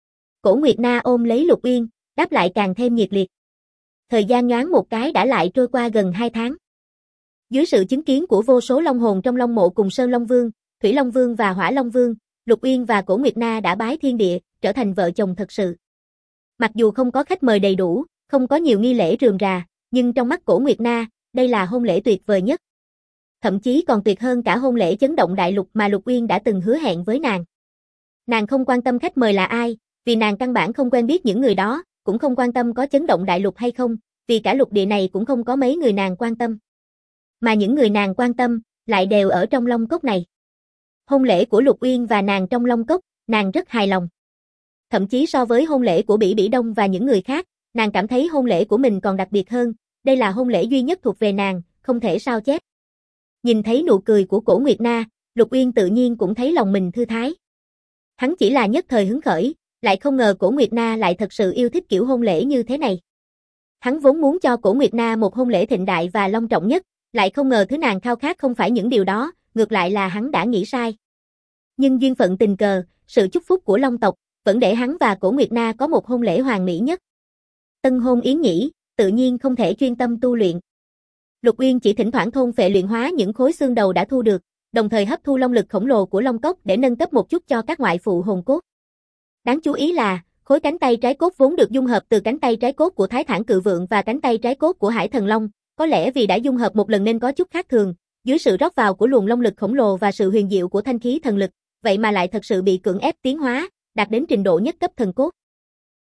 Cổ Nguyệt Na ôm lấy Lục Uyên, đáp lại càng thêm nhiệt liệt. Thời gian nhoáng một cái đã lại trôi qua gần 2 tháng. Dưới sự chứng kiến của vô số long hồn trong Long Mộ cùng Sơn Long Vương, Thủy Long Vương và Hỏa Long Vương, Lục Uyên và Cổ Nguyệt Na đã bái thiên địa, trở thành vợ chồng thật sự. Mặc dù không có khách mời đầy đủ, không có nhiều nghi lễ rườm rà, nhưng trong mắt Cổ Nguyệt Na, đây là hôn lễ tuyệt vời nhất. Thậm chí còn tuyệt hơn cả hôn lễ chấn động đại lục mà Lục Uyên đã từng hứa hẹn với nàng. Nàng không quan tâm khách mời là ai, vì nàng căn bản không quen biết những người đó, cũng không quan tâm có chấn động đại lục hay không, vì cả lục địa này cũng không có mấy người nàng quan tâm. Mà những người nàng quan tâm, lại đều ở trong Long Cốc này. Hôn lễ của Lục Uyên và nàng trong Long Cốc, nàng rất hài lòng. Thậm chí so với hôn lễ của Bỉ Bỉ Đông và những người khác, nàng cảm thấy hôn lễ của mình còn đặc biệt hơn, đây là hôn lễ duy nhất thuộc về nàng, không thể sao chép. Nhìn thấy nụ cười của Cổ Nguyệt Na, Lục Uyên tự nhiên cũng thấy lòng mình thư thái. Hắn chỉ là nhất thời hứng khởi, lại không ngờ Cổ Nguyệt Na lại thật sự yêu thích kiểu hôn lễ như thế này. Hắn vốn muốn cho Cổ Nguyệt Na một hôn lễ thịnh đại và long trọng nhất, lại không ngờ thứ nàng khao khát không phải những điều đó, ngược lại là hắn đã nghĩ sai. Nhưng duyên phận tình cờ, sự chúc phúc của Long tộc, vẫn để hắn và Cổ Nguyệt Na có một hôn lễ hoàn mỹ nhất. Tân hôn yến nhĩ, tự nhiên không thể chuyên tâm tu luyện. Lục Uyên chỉ thỉnh thoảng thôn phệ luyện hóa những khối xương đầu đã thu được, đồng thời hấp thu long lực khổng lồ của Long Cốc để nâng cấp một chút cho các ngoại phụ hồn cốt. Đáng chú ý là, khối cánh tay trái cốt vốn được dung hợp từ cánh tay trái cốt của Thái Thản Cự Vượng và cánh tay trái cốt của Hải Thần Long, có lẽ vì đã dung hợp một lần nên có chút khác thường, dưới sự rót vào của luồng long lực khổng lồ và sự huyền diệu của thanh khí thần lực, vậy mà lại thật sự bị cưỡng ép tiến hóa, đạt đến trình độ nhất cấp thần cốt.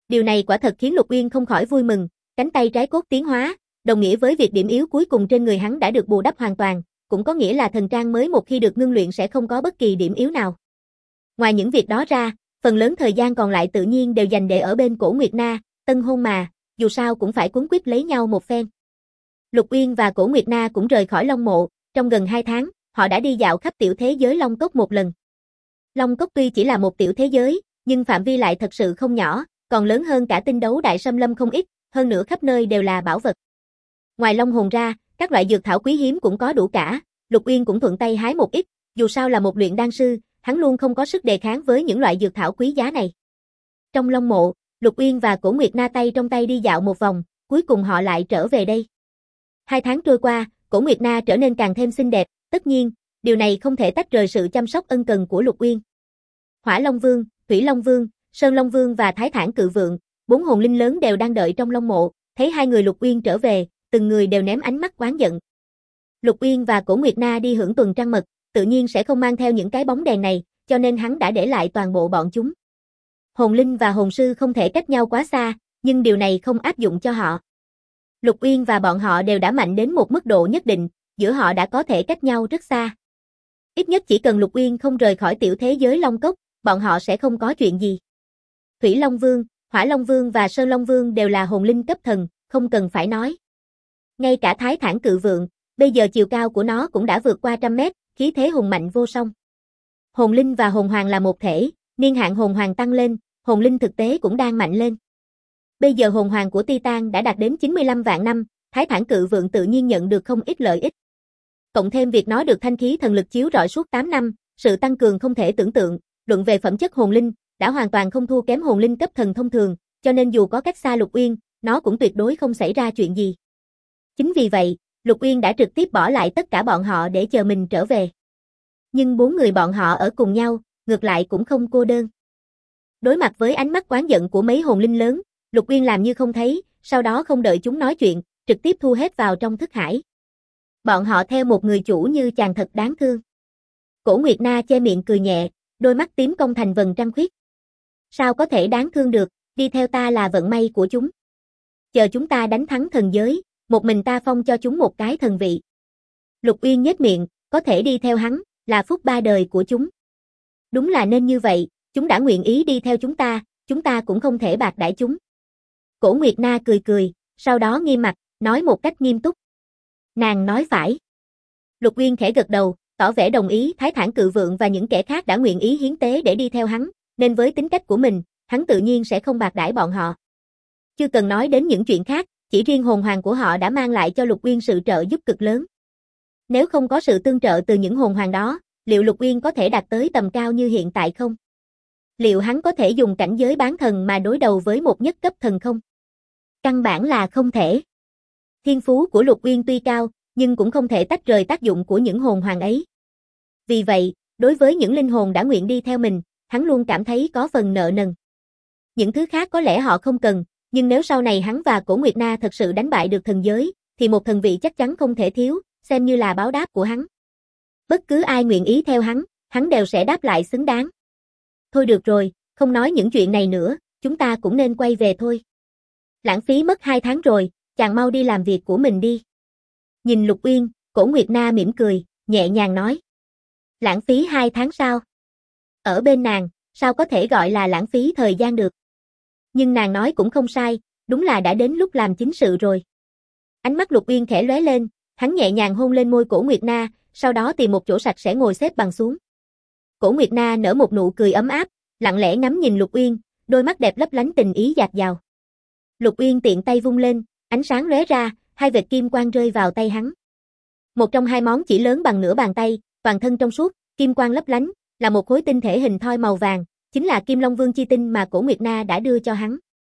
Điều này quả thật khiến Lục Uyên không khỏi vui mừng, cánh tay trái cốt tiến hóa, đồng nghĩa với việc điểm yếu cuối cùng trên người hắn đã được bù đắp hoàn toàn, cũng có nghĩa là thần trang mới một khi được ngưng luyện sẽ không có bất kỳ điểm yếu nào. Ngoài những việc đó ra, phần lớn thời gian còn lại tự nhiên đều dành để ở bên Cổ Nguyệt Na, tân hôn mà, dù sao cũng phải cuốn quýt lấy nhau một phen. Lục Uyên và Cổ Nguyệt Na cũng rời khỏi Long Mộ, trong gần 2 tháng, họ đã đi dạo khắp tiểu thế giới Long Cốc một lần. Long Cốc tuy chỉ là một tiểu thế giới, nhưng phạm vi lại thật sự không nhỏ, còn lớn hơn cả Tinh Đấu Đại Xâm Lâm không ít, hơn nữa khắp nơi đều là bảo vật. Ngoài long hồn ra, các loại dược thảo quý hiếm cũng có đủ cả, Lục Uyên cũng thuận tay hái một ít, dù sao là một luyện đan sư, hắn luôn không có sức đề kháng với những loại dược thảo quý giá này. Trong Long Mộ, Lục Uyên và Cổ Nguyệt Na tay trong tay đi dạo một vòng, cuối cùng họ lại trở về đây. 2 tháng trôi qua, Cổ Nguyệt Na trở nên càng thêm xinh đẹp, tất nhiên, điều này không thể tách rời sự chăm sóc ân cần của Lục Uyên. Hỏa Long Vương, Thủy Long Vương, Sơn Long Vương và Thái Thản Cự Vượng, 4 hồn linh lớn đều đang đợi trong Long Mộ, thấy hai người Lục Uyên trở về, từng người đều ném ánh mắt oán giận. Lục Uyên và Cổ Nguyệt Na đi hưởng tuần trăng mật, tự nhiên sẽ không mang theo những cái bóng đèn này, cho nên hắn đã để lại toàn bộ bọn chúng. Hồn linh và hồn sư không thể cách nhau quá xa, nhưng điều này không áp dụng cho họ. Lục Uyên và bọn họ đều đã mạnh đến một mức độ nhất định, giữa họ đã có thể cách nhau rất xa. Ít nhất chỉ cần Lục Uyên không rời khỏi tiểu thế giới Long Cốc, bọn họ sẽ không có chuyện gì. Thủy Long Vương, Hỏa Long Vương và Sơn Long Vương đều là hồn linh cấp thần, không cần phải nói. Ngay cả Thái Thản Cự Vượng, bây giờ chiều cao của nó cũng đã vượt qua 100 mét, khí thế hùng mạnh vô song. Hồn linh và hồn hoàng là một thể, niên hạn hồn hoàng tăng lên, hồn linh thực tế cũng đang mạnh lên. Bây giờ hồn hoàng của Titan đã đạt đến 95 vạn năm, Thái Thản Cự Vượng tự nhiên nhận được không ít lợi ích. Cộng thêm việc nó được thanh khí thần lực chiếu rọi suốt 8 năm, sự tăng cường không thể tưởng tượng, luận về phẩm chất hồn linh, đã hoàn toàn không thua kém hồn linh cấp thần thông thường, cho nên dù có cách xa Lục Uyên, nó cũng tuyệt đối không xảy ra chuyện gì. Chính vì vậy, Lục Uyên đã trực tiếp bỏ lại tất cả bọn họ để chờ mình trở về. Nhưng 4 người bọn họ ở cùng nhau, ngược lại cũng không cô đơn. Đối mặt với ánh mắt oán giận của mấy hồn linh lớn, Lục Uyên làm như không thấy, sau đó không đợi chúng nói chuyện, trực tiếp thu hết vào trong thức hải. Bọn họ theo một người chủ như chàng thật đáng thương. Cổ Nguyệt Na che miệng cười nhẹ, đôi mắt tím cong thành vầng trăng khuyết. Sao có thể đáng thương được, đi theo ta là vận may của chúng. Chờ chúng ta đánh thắng thần giới, một mình ta phong cho chúng một cái thần vị. Lục Uyên nhếch miệng, có thể đi theo hắn, là phúc 3 đời của chúng. Đúng là nên như vậy, chúng đã nguyện ý đi theo chúng ta cũng không thể bạc đãi chúng. Cổ Nguyệt Na cười cười, sau đó nghiêm mặt, nói một cách nghiêm túc. Nàng nói phải. Lục Uyên khẽ gật đầu, tỏ vẻ đồng ý. Thái Thản Cự Vượng và những kẻ khác đã nguyện ý hiến tế để đi theo hắn, nên với tính cách của mình, hắn tự nhiên sẽ không bạc đãi bọn họ. Chưa cần nói đến những chuyện khác, chỉ riêng hồn hoàng của họ đã mang lại cho Lục Uyên sự trợ giúp cực lớn. Nếu không có sự tương trợ từ những hồn hoàng đó, liệu Lục Uyên có thể đạt tới tầm cao như hiện tại không? Liệu hắn có thể dùng cảnh giới bán thần mà đối đầu với một nhất cấp thần không? Căn bản là không thể. Thiên phú của Lục Uyên tuy cao, nhưng cũng không thể tách rời tác dụng của những hồn hoàng ấy. Vì vậy, đối với những linh hồn đã nguyện đi theo mình, hắn luôn cảm thấy có phần nợ nần. Những thứ khác có lẽ họ không cần, nhưng nếu sau này hắn và Cổ Nguyệt Na thật sự đánh bại được thần giới, thì một thần vị chắc chắn không thể thiếu, xem như là báo đáp của hắn. Bất cứ ai nguyện ý theo hắn đều sẽ đáp lại xứng đáng. Thôi được rồi, không nói những chuyện này nữa, chúng ta cũng nên quay về thôi. Lãng phí mất 2 tháng rồi, chàng mau đi làm việc của mình đi. Nhìn Lục Uyên, Cổ Nguyệt Na mỉm cười, nhẹ nhàng nói. Lãng phí 2 tháng sao? Ở bên nàng, sao có thể gọi là lãng phí thời gian được? Nhưng nàng nói cũng không sai, đúng là đã đến lúc làm chính sự rồi. Ánh mắt Lục Uyên khẽ lóe lên, hắn nhẹ nhàng hôn lên môi Cổ Nguyệt Na, sau đó tìm một chỗ sạch sẽ ngồi xếp bằng xuống. Cổ Nguyệt Na nở một nụ cười ấm áp, lặng lẽ ngắm nhìn Lục Uyên, đôi mắt đẹp lấp lánh tình ý dạt dào. Lục Uyên tiện tay vung lên, ánh sáng lóe ra, 2 vệt kim quang rơi vào tay hắn. Một trong 2 món chỉ lớn bằng nửa bàn tay, toàn thân trong suốt, kim quang lấp lánh, là một khối tinh thể hình thoi màu vàng, chính là Kim Long Vương chi tinh mà Cổ Nguyệt Na đã đưa cho hắn.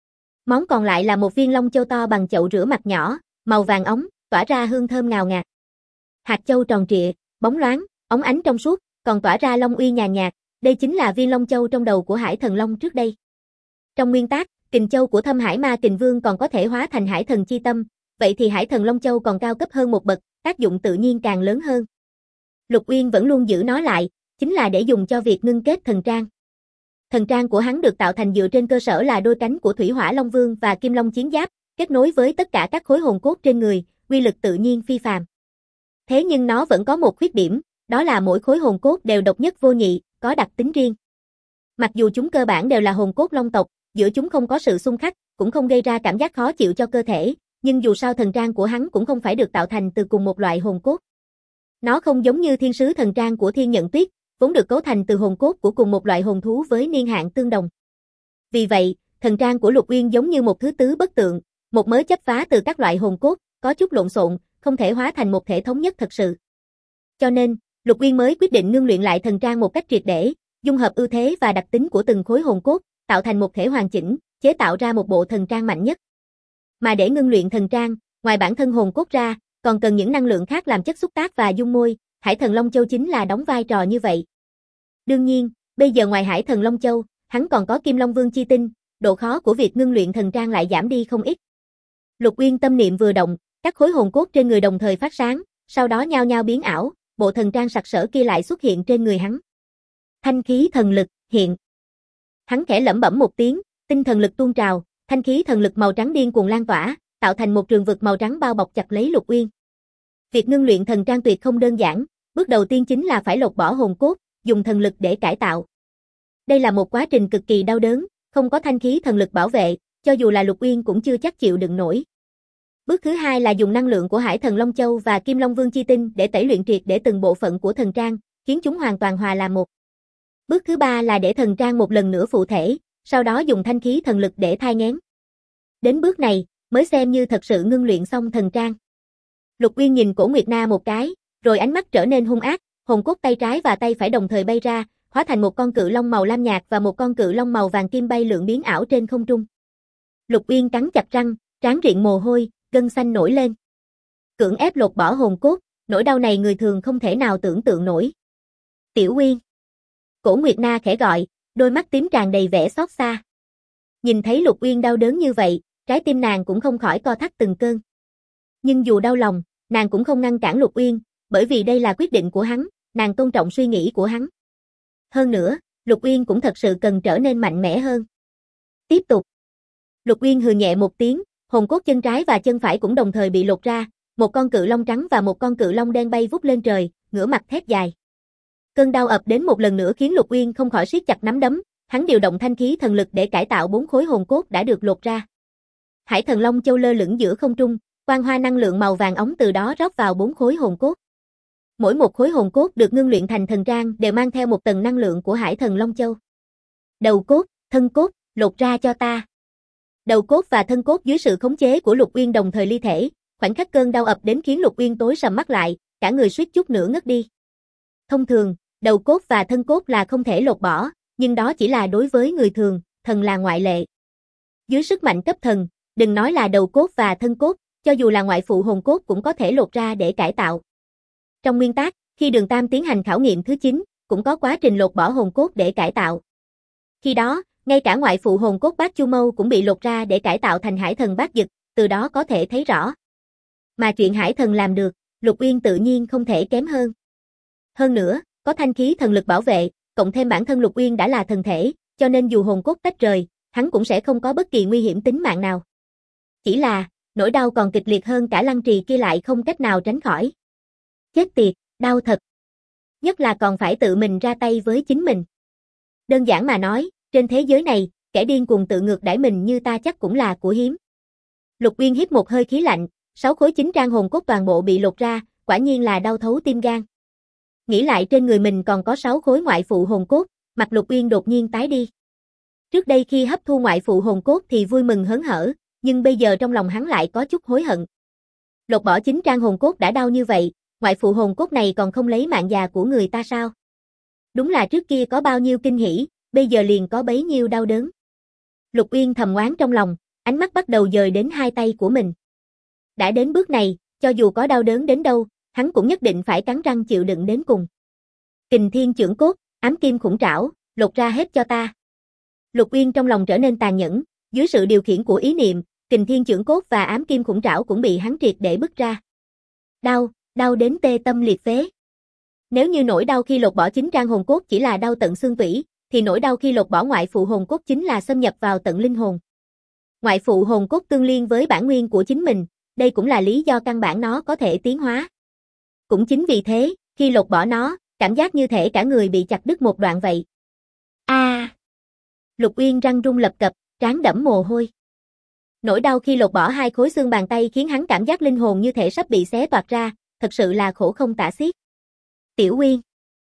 Món còn lại là một viên long châu to bằng chậu rửa mặt nhỏ, màu vàng óng, tỏa ra hương thơm ngào ngạt. Hạt châu tròn trịa, bóng loáng, óng ánh trong suốt, còn tỏa ra long uy nhàn nhạt, đây chính là viên long châu trong đầu của Hải Thần Long trước đây. Trong nguyên tắc, kình châu của Thâm Hải Ma Kình Vương còn có thể hóa thành Hải Thần chi tâm, vậy thì Hải Thần Long Châu còn cao cấp hơn một bậc, tác dụng tự nhiên càng lớn hơn. Lục Uyên vẫn luôn giữ nó lại, chính là để dùng cho việc ngưng kết thần trang. Thần trang của hắn được tạo thành dựa trên cơ sở là đôi cánh của Thủy Hỏa Long Vương và Kim Long chiến giáp, kết nối với tất cả các khối hồn cốt trên người, uy lực tự nhiên phi phàm. Thế nhưng nó vẫn có một khuyết điểm, đó là mỗi khối hồn cốt đều độc nhất vô nhị, có đặc tính riêng. Mặc dù chúng cơ bản đều là hồn cốt long tộc, giữa chúng không có sự xung khắc, cũng không gây ra cảm giác khó chịu cho cơ thể, nhưng dù sao thần trang của hắn cũng không phải được tạo thành từ cùng một loại hồn cốt. Nó không giống như thiên sứ thần trang của Thiên Nhận Tuyết, vốn được cấu thành từ hồn cốt của cùng một loại hồn thú với niên hạn tương đồng. Vì vậy, thần trang của Lục Uyên giống như một thứ tứ bất tượng, một mớ chấp phá từ các loại hồn cốt, có chút lộn xộn, không thể hóa thành một thể thống nhất thật sự. Cho nên, Lục Uyên mới quyết định ngưng luyện lại thần trang một cách triệt để, dung hợp ưu thế và đặc tính của từng khối hồn cốt, tạo thành một thể hoàn chỉnh, chế tạo ra một bộ thần trang mạnh nhất. Mà để ngưng luyện thần trang, ngoài bản thân hồn cốt ra, còn cần những năng lượng khác làm chất xúc tác và dung môi, Hải Thần Long Châu chính là đóng vai trò như vậy. Đương nhiên, bây giờ ngoài Hải Thần Long Châu, hắn còn có Kim Long Vương chi tinh, độ khó của việc ngưng luyện thần trang lại giảm đi không ít. Lục Uyên tâm niệm vừa động, các khối hồn cốt trên người đồng thời phát sáng, sau đó nhao nhao biến ảo, bộ thần trang sặc sỡ kia lại xuất hiện trên người hắn. Thanh khí thần lực, hiện. Hắn khẽ lẩm bẩm một tiếng, tinh thần lực tuôn trào, thanh khí thần lực màu trắng điên cuồng lan tỏa, tạo thành một trường vực màu trắng bao bọc chặt lấy Lục Uyên. Việc ngưng luyện thần trang tuyệt không đơn giản, bước đầu tiên chính là phải lột bỏ hồn cốt, dùng thần lực để cải tạo. Đây là một quá trình cực kỳ đau đớn, không có thanh khí thần lực bảo vệ, cho dù là Lục Uyên cũng chưa chắc chịu đựng nổi. Bước thứ hai là dùng năng lượng của Hải Thần Long Châu và Kim Long Vương chi tinh để tẩy luyện triệt để từng bộ phận của thần trang, khiến chúng hoàn toàn hòa làm một. Bước thứ ba là để thần trang một lần nữa phụ thể, sau đó dùng thanh khí thần lực để thai nghén. Đến bước này, mới xem như thật sự ngưng luyện xong thần trang. Lục Uyên nhìn Cổ Nguyệt Na một cái, rồi ánh mắt trở nên hung ác, hồn cốt tay trái và tay phải đồng thời bay ra, hóa thành một con cự long màu lam nhạt và một con cự long màu vàng kim bay lượn biến ảo trên không trung. Lục Uyên cắn chặt răng, trán riện mồ hôi, gân xanh nổi lên. Cưỡng ép lột bỏ hồn cốt, nỗi đau này người thường không thể nào tưởng tượng nổi. Tiểu Uyên. Cổ Nguyệt Na khẽ gọi, đôi mắt tím tràn đầy vẻ xót xa. Nhìn thấy Lục Uyên đau đớn như vậy, trái tim nàng cũng không khỏi co thắt từng cơn. Nhưng dù đau lòng, nàng cũng không ngăn cản Lục Uyên, bởi vì đây là quyết định của hắn, nàng tôn trọng suy nghĩ của hắn. Hơn nữa, Lục Uyên cũng thật sự cần trở nên mạnh mẽ hơn. Tiếp tục. Lục Uyên hừ nhẹ một tiếng, hồn cốt chân trái và chân phải cũng đồng thời bị lột ra, một con cự long trắng và một con cự long đen bay vút lên trời, ngửa mặt thét dài. Cơn đau ập đến một lần nữa khiến Lục Uyên không khỏi siết chặt nắm đấm, hắn điều động thanh khí thần lực để cải tạo 4 khối hồn cốt đã được lột ra. Hải Thần Long Châu lơ lửng giữa không trung, quang hoa năng lượng màu vàng óng từ đó rót vào 4 khối hồn cốt. Mỗi một khối hồn cốt được ngưng luyện thành thần trang đều mang theo một tầng năng lượng của Hải Thần Long Châu. Đầu cốt, thân cốt, lột ra cho ta. Đầu cốt và thân cốt dưới sự khống chế của Lục Uyên đồng thời ly thể, khoảnh khắc cơn đau ập đến khiến Lục Uyên tối sầm mắt lại, cả người suýt chút nữa ngất đi. Thông thường, đầu cốt và thân cốt là không thể lột bỏ, nhưng đó chỉ là đối với người thường, thần là ngoại lệ. Dưới sức mạnh cấp thần, đừng nói là đầu cốt và thân cốt, cho dù là ngoại phụ hồn cốt cũng có thể lột ra để cải tạo. Trong nguyên tắc, khi Đường Tam tiến hành khảo nghiệm thứ 9, cũng có quá trình lột bỏ hồn cốt để cải tạo. Khi đó, ngay cả ngoại phụ hồn cốt Bát Chu Mâu cũng bị lột ra để cải tạo thành Hải Thần Bát Dực, từ đó có thể thấy rõ. Mà chuyện Hải Thần làm được, Lục Uyên tự nhiên không thể kém hơn. Hơn nữa, có thanh khí thần lực bảo vệ, cộng thêm bản thân Lục Uyên đã là thần thể, cho nên dù hồn cốt tách rời, hắn cũng sẽ không có bất kỳ nguy hiểm tính mạng nào. Chỉ là, nỗi đau còn kịch liệt hơn cả Lăng Trì kia lại không cách nào tránh khỏi. Chết tiệt, đau thật. Nhất là còn phải tự mình ra tay với chính mình. Đơn giản mà nói, trên thế giới này, kẻ điên cuồng tự ngược đãi mình như ta chắc cũng là của hiếm. Lục Uyên hít một hơi khí lạnh, 6 khối chính trang hồn cốt toàn bộ bị lột ra, quả nhiên là đau thấu tim gan. Nghĩ lại trên người mình còn có 6 khối ngoại phụ hồn cốt, mặt Lục Uyên đột nhiên tái đi. Trước đây khi hấp thu ngoại phụ hồn cốt thì vui mừng hớn hở, nhưng bây giờ trong lòng hắn lại có chút hối hận. Lột bỏ chính trang hồn cốt đã đau như vậy, ngoại phụ hồn cốt này còn không lấy mạng già của người ta sao? Đúng là trước kia có bao nhiêu kinh hỉ, bây giờ liền có bấy nhiêu đau đớn. Lục Uyên thầm oán trong lòng, ánh mắt bắt đầu dời đến hai tay của mình. Đã đến bước này, cho dù có đau đớn đến đâu, hắn cũng nhất định phải cắn răng chịu đựng đến cùng. Kình Thiên Chưởng Cốt, Ám Kim Khủng Trảo, lột ra hết cho ta. Lục Uyên trong lòng trở nên tàn nhẫn, dưới sự điều khiển của ý niệm, Kình Thiên Chưởng Cốt và Ám Kim Khủng Trảo cũng bị hắn triệt để bứt ra. Đau, đau đến tê tâm liệt phế. Nếu như nỗi đau khi lột bỏ chính trang hồn cốt chỉ là đau tận xương tủy, thì nỗi đau khi lột bỏ ngoại phụ hồn cốt chính là xâm nhập vào tận linh hồn. Ngoại phụ hồn cốt tương liên với bản nguyên của chính mình, đây cũng là lý do căn bản nó có thể tiến hóa. Cũng chính vì thế, khi lột bỏ nó, cảm giác như thể cả người bị chặt đứt một đoạn vậy. Lục Uyên răng rung lập cập, trán đẫm mồ hôi. Nỗi đau khi lột bỏ 2 khối xương bàn tay khiến hắn cảm giác linh hồn như thể sắp bị xé toạc ra, thật sự là khổ không tả xiết. Tiểu Uyên.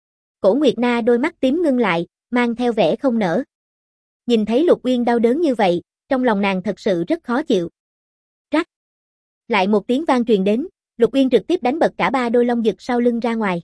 Cổ Nguyệt Na đôi mắt tím ngưng lại, mang theo vẻ không nỡ. Nhìn thấy Lục Uyên đau đớn như vậy, trong lòng nàng thật sự rất khó chịu. Rắc. Lại một tiếng vang truyền đến, Lục Uyên trực tiếp đánh bật cả 3 đôi lông giật sau lưng ra ngoài.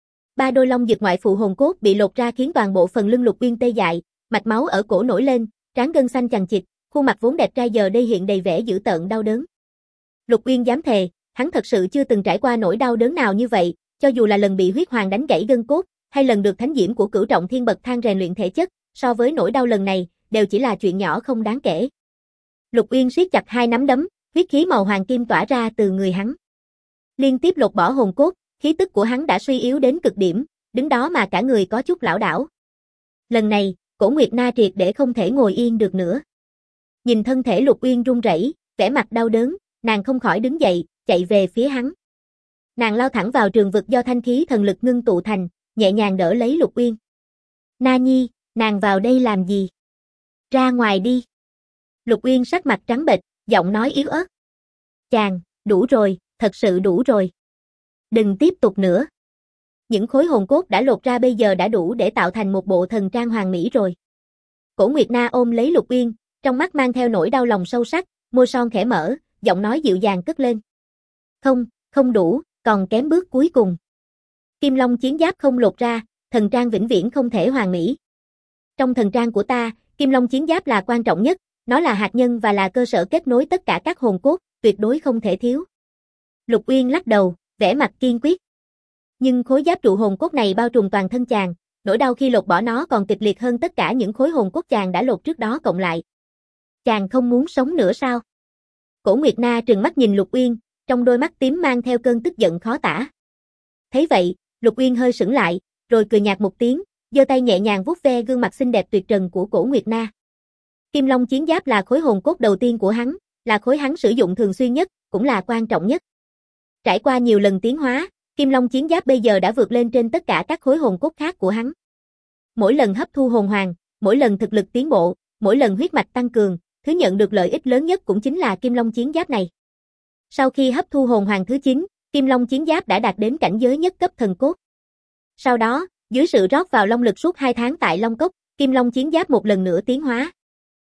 3 đôi lông giật ngoại phụ hồn cốt bị lột ra khiến toàn bộ phần lưng Lục Uyên tê dại, mạch máu ở cổ nổi lên, trán gân xanh chằng chịt, khuôn mặt vốn đẹp trai giờ đây hiện đầy vẻ dữ tợn đau đớn. Lục Uyên dám thề, hắn thật sự chưa từng trải qua nỗi đau đớn nào như vậy, cho dù là lần bị huyết hoàng đánh gãy gân cốt, hay lần được thánh diễm của Cửu Trọng Thiên bậc thang rèn luyện thể chất, so với nỗi đau lần này, đều chỉ là chuyện nhỏ không đáng kể. Lục Uyên siết chặt 2 nắm đấm, huyết khí màu hoàng kim tỏa ra từ người hắn. Liên tiếp lột bỏ hồn cốt, khí tức của hắn đã suy yếu đến cực điểm, đứng đó mà cả người có chút lảo đảo. Lần này, Cổ Nguyệt Na triệt để không thể ngồi yên được nữa. Nhìn thân thể Lục Uyên run rẩy, vẻ mặt đau đớn, nàng không khỏi đứng dậy, chạy về phía hắn. Nàng lao thẳng vào trường vực do thanh khí thần lực ngưng tụ thành, nhẹ nhàng đỡ lấy Lục Uyên. Na Nhi, nàng vào đây làm gì? Ra ngoài đi. Lục Uyên sắc mặt trắng bệch, giọng nói yếu ớt. Chàng, đủ rồi, thật sự đủ rồi. Đừng tiếp tục nữa. Những khối hồn cốt đã lột ra bây giờ đã đủ để tạo thành một bộ thần trang hoàn mỹ rồi. Cổ Nguyệt Na ôm lấy Lục Uyên, trong mắt mang theo nỗi đau lòng sâu sắc, môi son khẽ mở, giọng nói dịu dàng cất lên. Không, không đủ, còn kém bước cuối cùng. Kim Long chiến giáp không lột ra, thần trang vĩnh viễn không thể hoàn mỹ. Trong thần trang của ta, Kim Long chiến giáp là quan trọng nhất, nó là hạt nhân và là cơ sở kết nối tất cả các hồn cốt, tuyệt đối không thể thiếu. Lục Uyên lắc đầu, vẻ mặt kiên quyết. Nhưng khối giáp trụ hồn cốt này bao trùm toàn thân chàng, nỗi đau khi lột bỏ nó còn kịch liệt hơn tất cả những khối hồn cốt chàng đã lột trước đó cộng lại. Chàng không muốn sống nữa sao? Cổ Nguyệt Na trừng mắt nhìn Lục Uyên, trong đôi mắt tím mang theo cơn tức giận khó tả. Thấy vậy, Lục Uyên hơi sững lại, rồi cười nhạt một tiếng, giơ tay nhẹ nhàng vuốt ve gương mặt xinh đẹp tuyệt trần của Cổ Nguyệt Na. Kim Long chiến giáp là khối hồn cốt đầu tiên của hắn, là khối hắn sử dụng thường xuyên nhất, cũng là quan trọng nhất. Trải qua nhiều lần tiến hóa, Kim Long chiến giáp bây giờ đã vượt lên trên tất cả các khối hồn cốt khác của hắn. Mỗi lần hấp thu hồn hoàng, mỗi lần thực lực tiến bộ, mỗi lần huyết mạch tăng cường, thứ nhận được lợi ích lớn nhất cũng chính là Kim Long chiến giáp này. Sau khi hấp thu hồn hoàng thứ 9, Kim Long chiến giáp đã đạt đến cảnh giới nhất cấp thần cốt. Sau đó, dưới sự rót vào long lực suốt 2 tháng tại Long Cốc, Kim Long chiến giáp một lần nữa tiến hóa.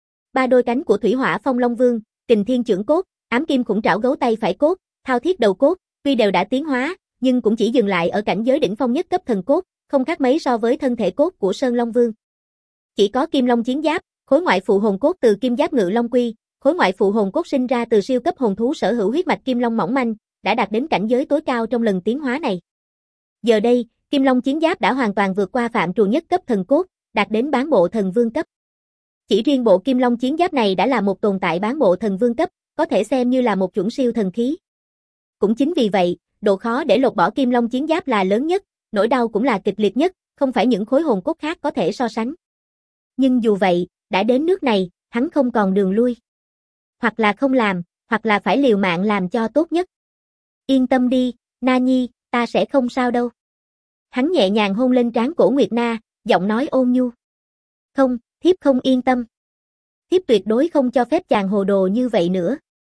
3 đôi cánh của Thủy Hỏa Phong Long Vương, Kình Thiên Chưởng cốt, Ám Kim Khủng Trảo Gấu tay phải cốt, Thao Thiết đầu cốt, tuy đều đã tiến hóa, nhưng cũng chỉ dừng lại ở cảnh giới đỉnh phong nhất cấp thần cốt, không khác mấy so với thân thể cốt của Sơn Long Vương. Chỉ có Kim Long chiến giáp, khối ngoại phụ hồn cốt từ Kim Giáp Ngự Long Quy, khối ngoại phụ hồn cốt sinh ra từ siêu cấp hồn thú sở hữu huyết mạch Kim Long mỏng manh, đã đạt đến cảnh giới tối cao trong lần tiến hóa này. Giờ đây, Kim Long chiến giáp đã hoàn toàn vượt qua phạm trù nhất cấp thần cốt, đạt đến bán bộ thần vương cấp. Chỉ riêng bộ Kim Long chiến giáp này đã là một tồn tại bán bộ thần vương cấp, có thể xem như là một chuẩn siêu thần khí. Cũng chính vì vậy, độ khó để lột bỏ Kim Long chiến giáp là lớn nhất, nỗi đau cũng là kịch liệt nhất, không phải những khối hồn cốt khác có thể so sánh. Nhưng dù vậy, đã đến nước này, hắn không còn đường lui. Hoặc là không làm, hoặc là phải liều mạng làm cho tốt nhất. Yên tâm đi, Na Nhi, ta sẽ không sao đâu. Hắn nhẹ nhàng hôn lên trán Cổ Nguyệt Na, giọng nói ôn nhu. Không, thiếp không yên tâm. Thiếp tuyệt đối không cho phép chàng hồ đồ như vậy nữa.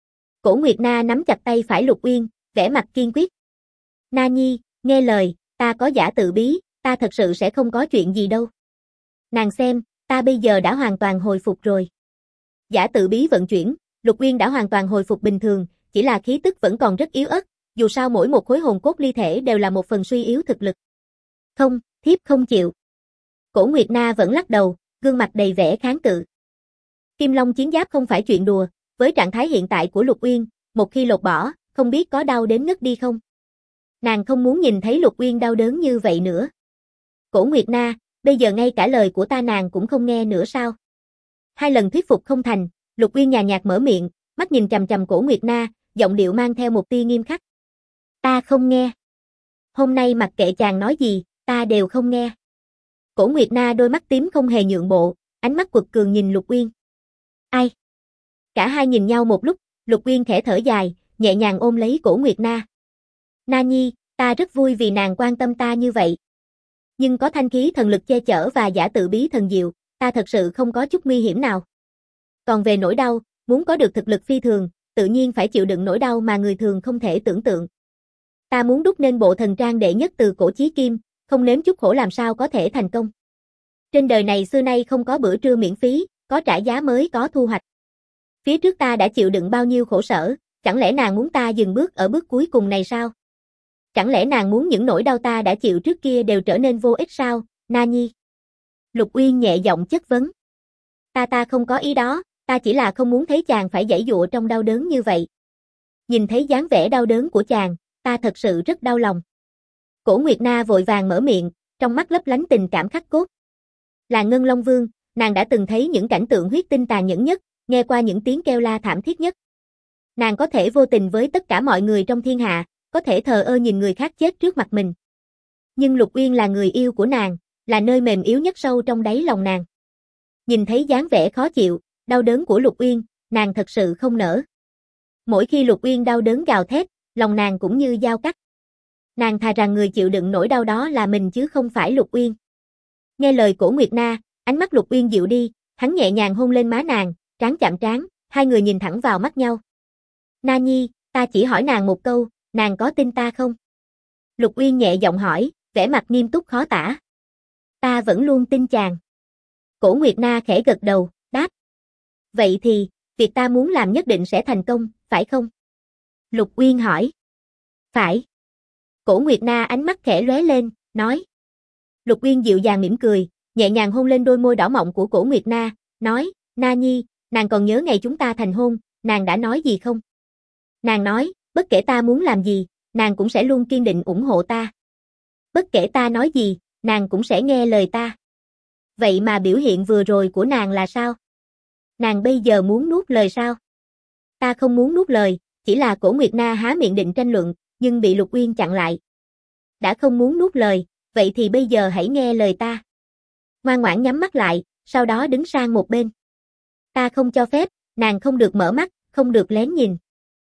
Cổ Nguyệt Na nắm chặt tay phải Lục Uyên, vẻ mặt kiên quyết. Na Nhi, nghe lời, ta có giả tự bí, ta thật sự sẽ không có chuyện gì đâu. Nàng xem, ta bây giờ đã hoàn toàn hồi phục rồi. Giả tự bí vận chuyển, Lục Uyên đã hoàn toàn hồi phục bình thường, chỉ là khí tức vẫn còn rất yếu ớt, dù sao mỗi một khối hồn cốt ly thể đều là một phần suy yếu thực lực. Không, thiếp không chịu. Cổ Nguyệt Na vẫn lắc đầu, gương mặt đầy vẻ kháng cự. Kim Long chiến giáp không phải chuyện đùa, với trạng thái hiện tại của Lục Uyên, một khi lột bỏ, không biết có đau đến ngất đi không? Nàng không muốn nhìn thấy Lục Uyên đau đớn như vậy nữa. Cổ Nguyệt Na, bây giờ ngay cả lời của ta nàng cũng không nghe nữa sao? 2 lần thuyết phục không thành, Lục Uyên nhàn nhạt mở miệng, mắt nhìn chằm chằm Cổ Nguyệt Na, giọng điệu mang theo một tia nghiêm khắc. Ta không nghe. Hôm nay mặc kệ chàng nói gì, ta đều không nghe. Cổ Nguyệt Na đôi mắt tím không hề nhượng bộ, ánh mắt quật cường nhìn Lục Uyên. Ai? Cả hai nhìn nhau một lúc, Lục Uyên khẽ thở dài, nhẹ nhàng ôm lấy Cổ Nguyệt Na. Na Nhi, ta rất vui vì nàng quan tâm ta như vậy. Nhưng có thanh khí thần lực che chở và giả tự bí thần diệu, ta thật sự không có chút nguy hiểm nào. Còn về nỗi đau, muốn có được thực lực phi thường, tự nhiên phải chịu đựng nỗi đau mà người thường không thể tưởng tượng. Ta muốn đúc nên bộ thần trang đệ nhất từ cổ chí kim, không nếm chút khổ làm sao có thể thành công. Trên đời này xưa nay không có bữa trưa miễn phí, có trả giá mới có thu hoạch. Phía trước ta đã chịu đựng bao nhiêu khổ sở, chẳng lẽ nàng muốn ta dừng bước ở bước cuối cùng này sao? Chẳng lẽ nàng muốn những nỗi đau ta đã chịu trước kia đều trở nên vô ích sao, Na Nhi? Lục Uyên nhẹ giọng chất vấn. Ta không có ý đó, ta chỉ là không muốn thấy chàng phải giãy giụa trong đau đớn như vậy. Nhìn thấy dáng vẻ đau đớn của chàng, ta thật sự rất đau lòng. Cổ Nguyệt Na vội vàng mở miệng, trong mắt lấp lánh tình cảm khắc cốt. Là Ngân Long Vương, nàng đã từng thấy những cảnh tượng huyết tinh tàn nhẫn nhất, nghe qua những tiếng kêu la thảm thiết nhất. Nàng có thể vô tình với tất cả mọi người trong thiên hạ, có thể thờ ơ nhìn người khác chết trước mặt mình. Nhưng Lục Uyên là người yêu của nàng, là nơi mềm yếu nhất sâu trong đáy lòng nàng. Nhìn thấy dáng vẻ khó chịu, đau đớn của Lục Uyên, nàng thật sự không nỡ. Mỗi khi Lục Uyên đau đớn gào thét, lòng nàng cũng như dao cắt. Nàng thà rằng người chịu đựng nỗi đau đó là mình chứ không phải Lục Uyên. Nghe lời Cổ Nguyệt Na, ánh mắt Lục Uyên dịu đi, hắn nhẹ nhàng hôn lên má nàng, trán chạm trán, hai người nhìn thẳng vào mắt nhau. Na Nhi, ta chỉ hỏi nàng một câu, nàng có tin ta không? Lục Uyên nhẹ giọng hỏi, vẻ mặt nghiêm túc khó tả. Ta vẫn luôn tin chàng. Cổ Nguyệt Na khẽ gật đầu, đáp. Vậy thì, việc ta muốn làm nhất định sẽ thành công, phải không? Lục Uyên hỏi. Phải. Cổ Nguyệt Na ánh mắt khẽ lóe lên, nói. Lục Uyên dịu dàng mỉm cười, nhẹ nhàng hôn lên đôi môi đỏ mọng của Cổ Nguyệt Na, nói, Na Nhi, nàng còn nhớ ngày chúng ta thành hôn, nàng đã nói gì không? Nàng nói, bất kể ta muốn làm gì, nàng cũng sẽ luôn kiên định ủng hộ ta. Bất kể ta nói gì, nàng cũng sẽ nghe lời ta. Vậy mà biểu hiện vừa rồi của nàng là sao? Nàng bây giờ muốn nuốt lời sao? Ta không muốn nuốt lời, chỉ là Cổ Nguyệt Na há miệng định tranh luận, nhưng bị Lục Uyên chặn lại. Đã không muốn nuốt lời, vậy thì bây giờ hãy nghe lời ta. Ngoan ngoãn nhắm mắt lại, sau đó đứng sang một bên. Ta không cho phép, nàng không được mở mắt, không được lén nhìn.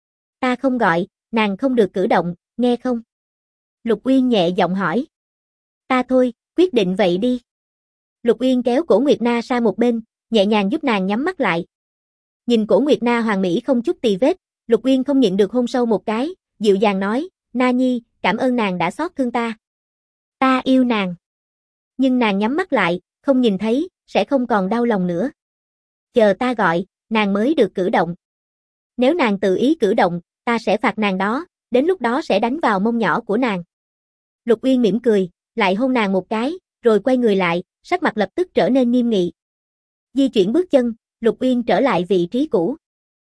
Ta không gọi, nàng không được cử động, nghe không? Lục Uyên nhẹ giọng hỏi. Ta thôi, quyết định vậy đi. Lục Uyên kéo Cổ Nguyệt Na sang một bên, nhẹ nhàng giúp nàng nhắm mắt lại. Nhìn Cổ Nguyệt Na hoàn mỹ không chút tì vết, Lục Uyên không nhịn được hôn sâu một cái, dịu dàng nói, Na Nhi, cảm ơn nàng đã xót thương ta. Ta yêu nàng. Nhưng nàng nhắm mắt lại, không nhìn thấy, sẽ không còn đau lòng nữa. Chờ ta gọi, nàng mới được cử động. Nếu nàng tự ý cử động, ta sẽ phạt nàng đó, đến lúc đó sẽ đánh vào mông nhỏ của nàng. Lục Uyên mỉm cười, lại hôn nàng một cái, rồi quay người lại, sắc mặt lập tức trở nên nghiêm nghị. Di chuyển bước chân, Lục Uyên trở lại vị trí cũ.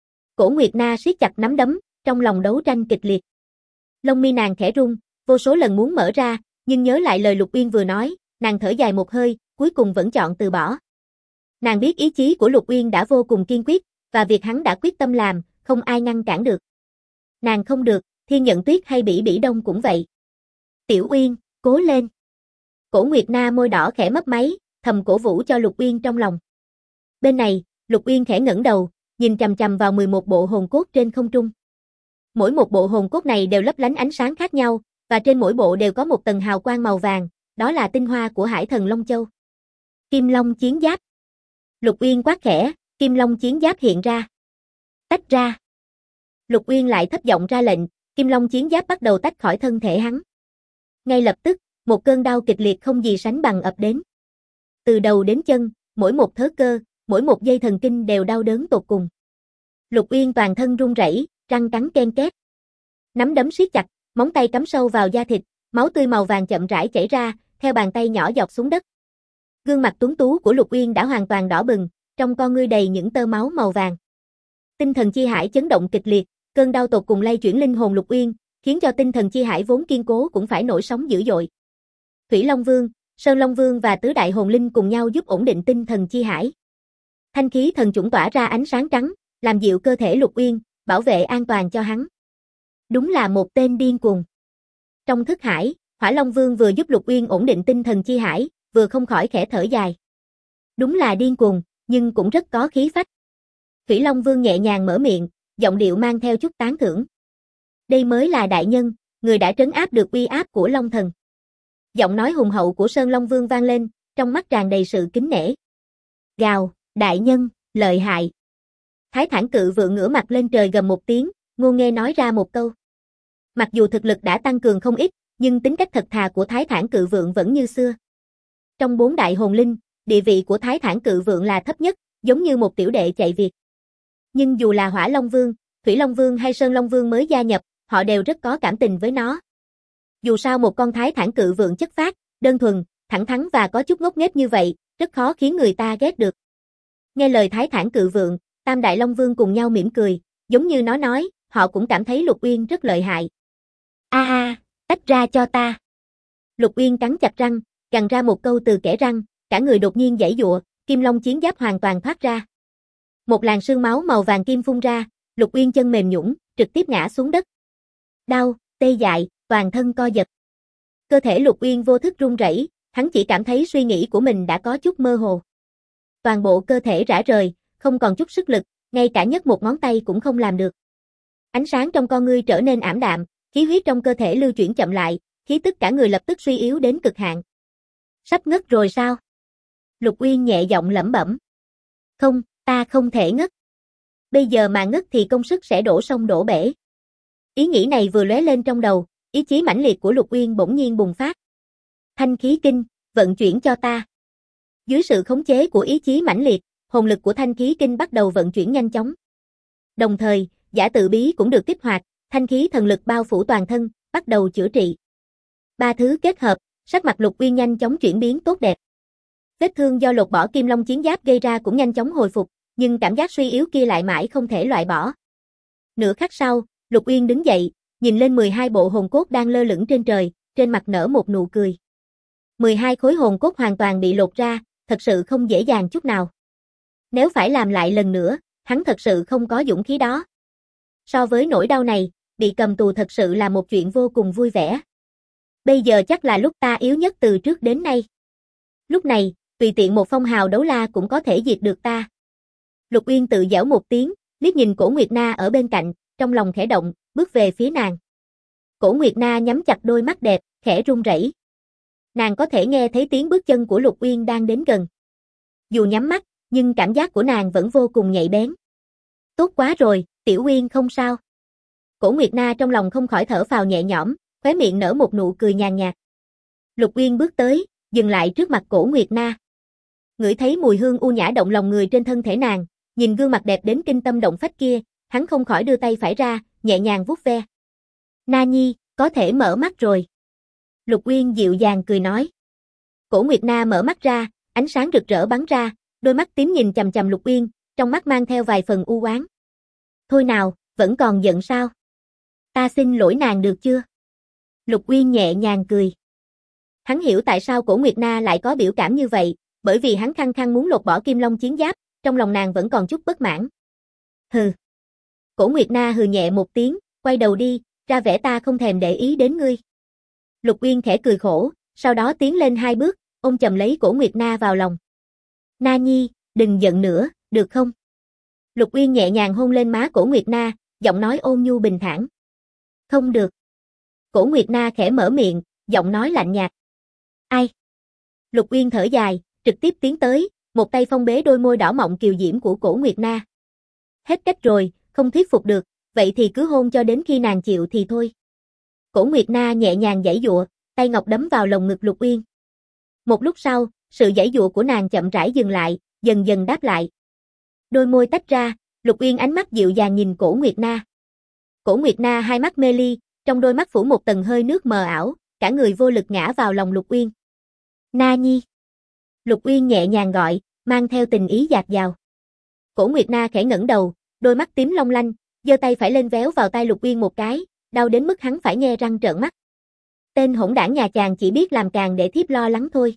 Cổ Nguyệt Na siết chặt nắm đấm, trong lòng đấu tranh kịch liệt. Lông mi nàng khẽ rung, vô số lần muốn mở ra, nhưng nhớ lại lời Lục Uyên vừa nói, nàng thở dài một hơi, cuối cùng vẫn chọn từ bỏ. Nàng biết ý chí của Lục Uyên đã vô cùng kiên quyết, và việc hắn đã quyết tâm làm, không ai ngăn cản được. Nàng không được, Thiên Nhận Tuyết hay Bỉ Bỉ Đông cũng vậy. Tiểu Uyên, cố lên. Cổ Nguyệt Na môi đỏ khẽ mấp máy, thầm cổ vũ cho Lục Uyên trong lòng. Bên này, Lục Uyên khẽ ngẩng đầu, nhìn chằm chằm vào 11 bộ hồn cốt trên không trung. Mỗi một bộ hồn cốt này đều lấp lánh ánh sáng khác nhau, và trên mỗi bộ đều có một tầng hào quang màu vàng, đó là tinh hoa của Hải Thần Long Châu. Kim Long chiến giáp. Lục Uyên quát khẽ, Kim Long chiến giáp hiện ra. Tách ra. Lục Uyên lại thấp giọng ra lệnh, Kim Long chiến giáp bắt đầu tách khỏi thân thể hắn. Ngay lập tức, một cơn đau kịch liệt không gì sánh bằng ập đến. Từ đầu đến chân, mỗi một thớ cơ, mỗi một dây thần kinh đều đau đớn tột cùng. Lục Uyên toàn thân run rẩy, răng cắn ken két. Nắm đấm siết chặt, móng tay cắm sâu vào da thịt, máu tươi màu vàng chậm rãi chảy ra, theo bàn tay nhỏ giọt xuống đất. Gương mặt tuấn tú của Lục Uyên đã hoàn toàn đỏ bừng, trong con ngươi đầy những tơ máu màu vàng. Tinh thần chi hải chấn động kịch liệt, cơn đau tột cùng lay chuyển linh hồn Lục Uyên, khiến cho tinh thần chi hải vốn kiên cố cũng phải nổi sóng dữ dội. Thủy Long Vương, Sơn Long Vương và tứ đại hồn linh cùng nhau giúp ổn định tinh thần chi hải. Thanh khí thần chủng tỏa ra ánh sáng trắng, làm dịu cơ thể Lục Uyên, bảo vệ an toàn cho hắn. Đúng là một tên điên cuồng. Trong thức hải, Hỏa Long Vương vừa giúp Lục Uyên ổn định tinh thần chi hải, vừa không khỏi khẽ thở dài. Đúng là điên cuồng, nhưng cũng rất có khí phách. Thủy Long Vương nhẹ nhàng mở miệng, giọng điệu mang theo chút tán thưởng. Đây mới là đại nhân, người đã trấn áp được uy áp của Long Thần. Giọng nói hùng hậu của Sơn Long Vương vang lên, trong mắt tràn đầy sự kính nể. Gào, đại nhân, lợi hại. Thái Thản Cự Vượng ngửa mặt lên trời gầm một tiếng, ngô nghê nói ra một câu. Mặc dù thực lực đã tăng cường không ít, nhưng tính cách thật thà của Thái Thản Cự Vượng vẫn như xưa. Trong 4 đại hồn linh, địa vị của Thái Thản Cự Vượng là thấp nhất, giống như một tiểu đệ chạy việc. Nhưng dù là Hỏa Long Vương, Thủy Long Vương hay Sơn Long Vương mới gia nhập, họ đều rất có cảm tình với nó. Dù sao một con Thái Thản Cự Vượng chất phác, đơn thuần, thẳng thắn và có chút ngốc nghếch như vậy, rất khó khiến người ta ghét được. Nghe lời Thái Thản Cự Vượng, Tam Đại Long Vương cùng nhau mỉm cười, giống như nó nói, họ cũng cảm thấy Lục Uyên rất lợi hại. Tách ra cho ta. Lục Uyên cắn chặt răng, gằn ra một câu từ kẽ răng, cả người đột nhiên giãy giụa, Kim Long chiến giáp hoàn toàn thoát ra. Một làn sương máu màu vàng kim phun ra, Lục Uyên chân mềm nhũn, trực tiếp ngã xuống đất. Đau, tê dại, toàn thân co giật. Cơ thể Lục Uyên vô thức run rẩy, hắn chỉ cảm thấy suy nghĩ của mình đã có chút mơ hồ. Toàn bộ cơ thể rã rời, không còn chút sức lực, ngay cả nhấc một ngón tay cũng không làm được. Ánh sáng trong con ngươi trở nên ảm đạm, khí huyết trong cơ thể lưu chuyển chậm lại, khí tức cả người lập tức suy yếu đến cực hạn. Sắp ngất rồi sao? Lục Uyên nhẹ giọng lẩm bẩm. Không, ta không thể ngất. Bây giờ mà ngất thì công sức sẽ đổ sông đổ bể. Ý nghĩ này vừa lóe lên trong đầu, ý chí mãnh liệt của Lục Uyên bỗng nhiên bùng phát. Thanh khí kinh, vận chuyển cho ta. Dưới sự khống chế của ý chí mãnh liệt, hồn lực của thanh khí kinh bắt đầu vận chuyển nhanh chóng. Đồng thời, giả tự bí cũng được kích hoạt, thanh khí thần lực bao phủ toàn thân, bắt đầu chữa trị. 3 thứ kết hợp, sắc mặt Lục Uyên nhanh chóng chuyển biến tốt đẹp. Vết thương do lột bỏ Kim Long chiến giáp gây ra cũng nhanh chóng hồi phục, nhưng cảm giác suy yếu kia lại mãi không thể loại bỏ. Nửa khắc sau, Lục Uyên đứng dậy, nhìn lên 12 bộ hồn cốt đang lơ lửng trên trời, trên mặt nở một nụ cười. 12 khối hồn cốt hoàn toàn bị lột ra, thật sự không dễ dàng chút nào. Nếu phải làm lại lần nữa, hắn thật sự không có dũng khí đó. So với nỗi đau này, bị cầm tù thật sự là một chuyện vô cùng vui vẻ. Bây giờ chắc là lúc ta yếu nhất từ trước đến nay. Lúc này, tùy tiện một phong hào đấu la cũng có thể diệt được ta. Lục Uyên tự giễu một tiếng, liếc nhìn Cổ Nguyệt Na ở bên cạnh, trong lòng khẽ động, bước về phía nàng. Cổ Nguyệt Na nhắm chặt đôi mắt đẹp, khẽ run rẩy. Nàng có thể nghe thấy tiếng bước chân của Lục Uyên đang đến gần. Dù nhắm mắt, nhưng cảm giác của nàng vẫn vô cùng nhạy bén. Tốt quá rồi, Tiểu Uyên không sao. Cổ Nguyệt Na trong lòng không khỏi thở phào nhẹ nhõm, khóe miệng nở một nụ cười nhàn nhạt. Lục Uyên bước tới, dừng lại trước mặt Cổ Nguyệt Na. Ngửi thấy mùi hương u nhã động lòng người trên thân thể nàng, nhìn gương mặt đẹp đến kinh tâm động phách kia, hắn không khỏi đưa tay phải ra, nhẹ nhàng vuốt ve. Na Nhi, có thể mở mắt rồi. Lục Uyên dịu dàng cười nói. Cổ Nguyệt Na mở mắt ra, ánh sáng rực rỡ bắn ra, đôi mắt tím nhìn chằm chằm Lục Uyên, trong mắt mang theo vài phần u oán. Thôi nào, vẫn còn giận sao? Ta xin lỗi nàng được chưa? Lục Uyên nhẹ nhàng cười. Hắn hiểu tại sao Cổ Nguyệt Na lại có biểu cảm như vậy, bởi vì hắn khăng khăng muốn lột bỏ Kim Long chiến giáp, trong lòng nàng vẫn còn chút bất mãn. Hừ. Cổ Nguyệt Na hừ nhẹ một tiếng, quay đầu đi, ra vẻ ta không thèm để ý đến ngươi. Lục Uyên khẽ cười khổ, sau đó tiến lên 2 bước, ôm chầm lấy Cổ Nguyệt Na vào lòng. Na Nhi, đừng giận nữa, được không? Lục Uyên nhẹ nhàng hôn lên má Cổ Nguyệt Na, giọng nói ôn nhu bình thản. Không được. Cổ Nguyệt Na khẽ mở miệng, giọng nói lạnh nhạt. Ai? Lục Uyên thở dài, trực tiếp tiến tới, một tay phong bế đôi môi đỏ mọng kiều diễm của Cổ Nguyệt Na. Hết cách rồi, không thuyết phục được, vậy thì cứ hôn cho đến khi nàng chịu thì thôi. Cổ Nguyệt Na nhẹ nhàng giãy giụa, tay ngọc đấm vào lồng ngực Lục Uyên. Một lúc sau, sự giãy giụa của nàng chậm rãi dừng lại, dần dần đáp lại. Đôi môi tách ra, Lục Uyên ánh mắt dịu dàng nhìn Cổ Nguyệt Na. Cổ Nguyệt Na hai mắt mê ly, trong đôi mắt phủ một tầng hơi nước mờ ảo, cả người vô lực ngã vào lòng Lục Uyên. Na Nhi. Lục Uyên nhẹ nhàng gọi, mang theo tình ý dạt dào. Cổ Nguyệt Na khẽ ngẩng đầu, đôi mắt tím long lanh, giơ tay phải lên véo vào tai Lục Uyên một cái, đau đến mức hắn phải nhe răng trợn mắt. Tên hỗn đảng nhà chàng chỉ biết làm càng để thiếp lo lắng thôi.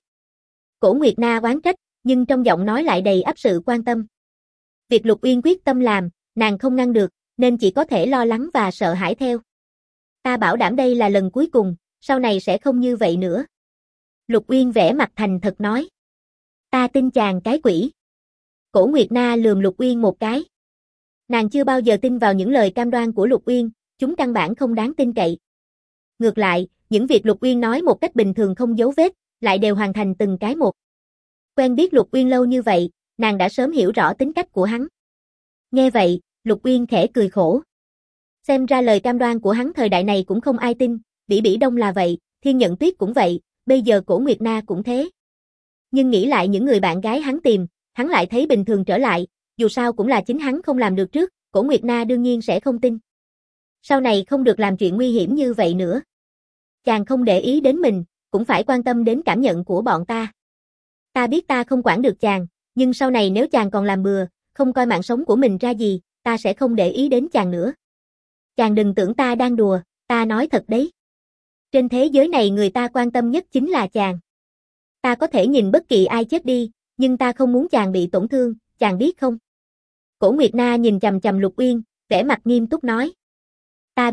Cổ Nguyệt Na oán trách, nhưng trong giọng nói lại đầy ắp sự quan tâm. Việc Lục Uyên quyết tâm làm, nàng không ngăn được, nên chỉ có thể lo lắng và sợ hãi theo. Ta bảo đảm đây là lần cuối cùng, sau này sẽ không như vậy nữa. Lục Uyên vẻ mặt thành thật nói. Ta tin chàng cái quỷ. Cổ Nguyệt Na lườm Lục Uyên một cái. Nàng chưa bao giờ tin vào những lời cam đoan của Lục Uyên, chúng căn bản không đáng tin cậy. Ngược lại, những việc Lục Uyên nói một cách bình thường không dấu vết, lại đều hoàn thành từng cái một. Quen biết Lục Uyên lâu như vậy, nàng đã sớm hiểu rõ tính cách của hắn. Nghe vậy, Lục Uyên khẽ cười khổ. Xem ra lời cam đoan của hắn thời đại này cũng không ai tin, Bỉ Bỉ Đông là vậy, Thiên Nhận Tuyết cũng vậy, bây giờ Cổ Nguyệt Na cũng thế. Nhưng nghĩ lại những người bạn gái hắn tìm, hắn lại thấy bình thường trở lại, dù sao cũng là chính hắn không làm được trước, Cổ Nguyệt Na đương nhiên sẽ không tin. Sau này không được làm chuyện nguy hiểm như vậy nữa. Chàng không để ý đến mình, cũng phải quan tâm đến cảm nhận của bọn ta. Ta biết ta không quản được chàng, nhưng sau này nếu chàng còn làm bừa, không coi mạng sống của mình ra gì, ta sẽ không để ý đến chàng nữa. Chàng đừng tưởng ta đang đùa, ta nói thật đấy. Trên thế giới này người ta quan tâm nhất chính là chàng. Ta có thể nhìn bất kỳ ai chết đi, nhưng ta không muốn chàng bị tổn thương, chàng biết không? Cổ Nguyệt Na nhìn chằm chằm Lục Uyên, vẻ mặt nghiêm túc nói. Ta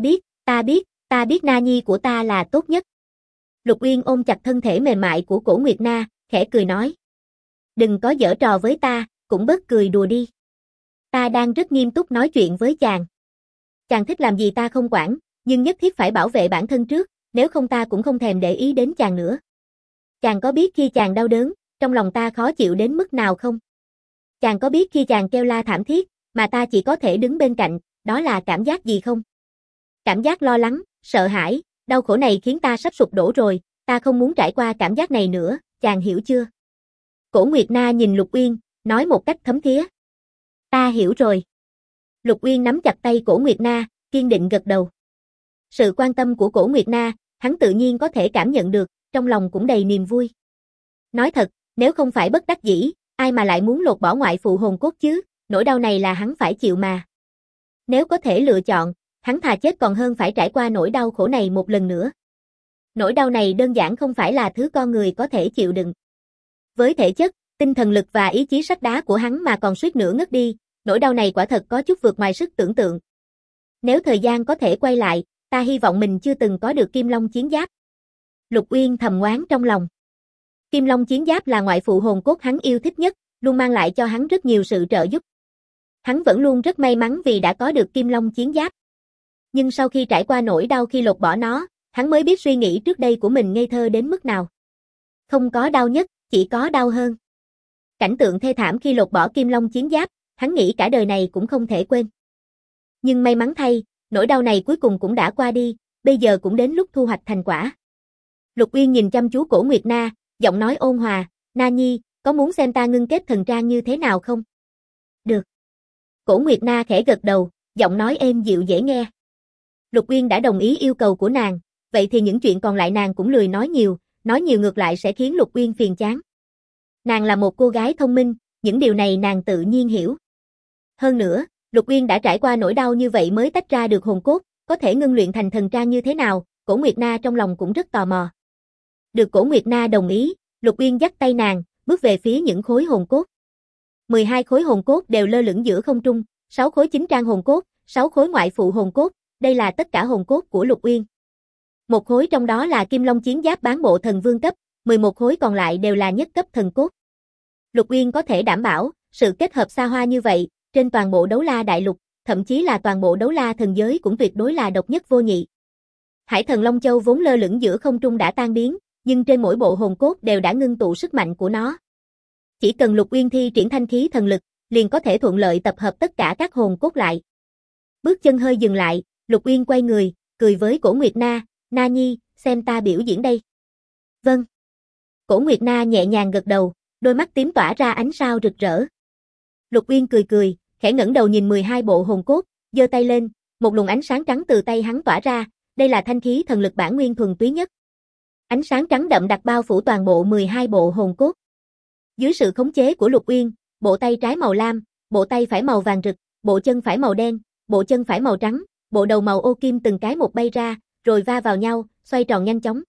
biết Na Nhi của ta là tốt nhất. Lục Uyên ôm chặt thân thể mềm mại của Cổ Nguyệt Na, khẽ cười nói. Đừng có giở trò với ta, cũng bớt cười đùa đi. Ta đang rất nghiêm túc nói chuyện với chàng. Chàng thích làm gì ta không quản, nhưng nhất thiết phải bảo vệ bản thân trước, nếu không ta cũng không thèm để ý đến chàng nữa. Chàng có biết khi chàng đau đớn, trong lòng ta khó chịu đến mức nào không? Chàng có biết khi chàng kêu la thảm thiết, mà ta chỉ có thể đứng bên cạnh, đó là cảm giác gì không? Cảm giác lo lắng, sợ hãi, đau khổ này khiến ta sắp sụp đổ rồi, ta không muốn trải qua cảm giác này nữa, chàng hiểu chưa? Cổ Nguyệt Na nhìn Lục Uyên, nói một cách thấm thía. Ta hiểu rồi. Lục Uyên nắm chặt tay Cổ Nguyệt Na, kiên định gật đầu. Sự quan tâm của Cổ Nguyệt Na, hắn tự nhiên có thể cảm nhận được, trong lòng cũng đầy niềm vui. Nói thật, nếu không phải bất đắc dĩ, ai mà lại muốn lột bỏ ngoại phụ hồn cốt chứ, nỗi đau này là hắn phải chịu mà. Nếu có thể lựa chọn, hắn thà chết còn hơn phải trải qua nỗi đau khổ này một lần nữa. Nỗi đau này đơn giản không phải là thứ con người có thể chịu đựng. Với thể chất, tinh thần lực và ý chí sắt đá của hắn mà còn suýt nữa ngất đi, nỗi đau này quả thật có chút vượt ngoài sức tưởng tượng. Nếu thời gian có thể quay lại, ta hy vọng mình chưa từng có được Kim Long chiến giáp. Lục Uyên thầm ngoán trong lòng. Kim Long chiến giáp là ngoại phụ hồn cốt hắn yêu thích nhất, luôn mang lại cho hắn rất nhiều sự trợ giúp. Hắn vẫn luôn rất may mắn vì đã có được Kim Long chiến giáp. Nhưng sau khi trải qua nỗi đau khi lột bỏ nó, hắn mới biết suy nghĩ trước đây của mình ngây thơ đến mức nào. Không có đau nhất, chỉ có đau hơn. Cảnh tượng thê thảm khi lột bỏ Kim Long chiến giáp, hắn nghĩ cả đời này cũng không thể quên. Nhưng may mắn thay, nỗi đau này cuối cùng cũng đã qua đi, bây giờ cũng đến lúc thu hoạch thành quả. Lục Uyên nhìn chăm chú Cổ Nguyệt Na, giọng nói ôn hòa, Na Nhi, có muốn xem ta ngưng kết thần trang như thế nào không? Được. Cổ Nguyệt Na khẽ gật đầu, giọng nói êm dịu dễ nghe. Lục Uyên đã đồng ý yêu cầu của nàng, vậy thì những chuyện còn lại nàng cũng lười nói nhiều ngược lại sẽ khiến Lục Uyên phiền chán. Nàng là một cô gái thông minh, những điều này nàng tự nhiên hiểu. Hơn nữa, Lục Uyên đã trải qua nỗi đau như vậy mới tách ra được hồn cốt, có thể ngưng luyện thành thần trang như thế nào, Cổ Nguyệt Na trong lòng cũng rất tò mò. Được Cổ Nguyệt Na đồng ý, Lục Uyên dắt tay nàng, bước về phía những khối hồn cốt. 12 khối hồn cốt đều lơ lửng giữa không trung, 6 khối chính trang hồn cốt, 6 khối ngoại phụ hồn cốt, đây là tất cả hồn cốt của Lục Uyên. Một khối trong đó là Kim Long chiến giáp bán bộ thần vương cấp, 11 khối còn lại đều là nhất cấp thần cốt. Lục Uyên có thể đảm bảo, sự kết hợp xa hoa như vậy, trên toàn bộ Đấu La Đại Lục, thậm chí là toàn bộ Đấu La thần giới cũng tuyệt đối là độc nhất vô nhị. Hải Thần Long Châu vốn lơ lửng giữa không trung đã tan biến, nhưng trên mỗi bộ hồn cốt đều đã ngưng tụ sức mạnh của nó. Chỉ cần Lục Uyên thi triển thanh khí thần lực, liền có thể thuận lợi tập hợp tất cả các hồn cốt lại. Bước chân hơi dừng lại, Lục Uyên quay người, cười với Cổ Nguyệt Na, Na Nhi, xem ta biểu diễn đây. Vâng. Cổ Nguyệt Na nhẹ nhàng gật đầu, đôi mắt tím tỏa ra ánh sao rực rỡ. Lục Uyên cười cười, khẽ ngẩng đầu nhìn 12 bộ hồn cốt, giơ tay lên, một luồng ánh sáng trắng từ tay hắn tỏa ra, đây là thanh khí thần lực bản nguyên thuần túy nhất. Ánh sáng trắng đậm đặc bao phủ toàn bộ 12 bộ hồn cốt. Dưới sự khống chế của Lục Uyên, bộ tay trái màu lam, bộ tay phải màu vàng rực, bộ chân phải màu đen, bộ chân phải màu trắng, bộ đầu màu ô kim từng cái một bay ra, rồi va vào nhau, xoay tròn nhanh chóng.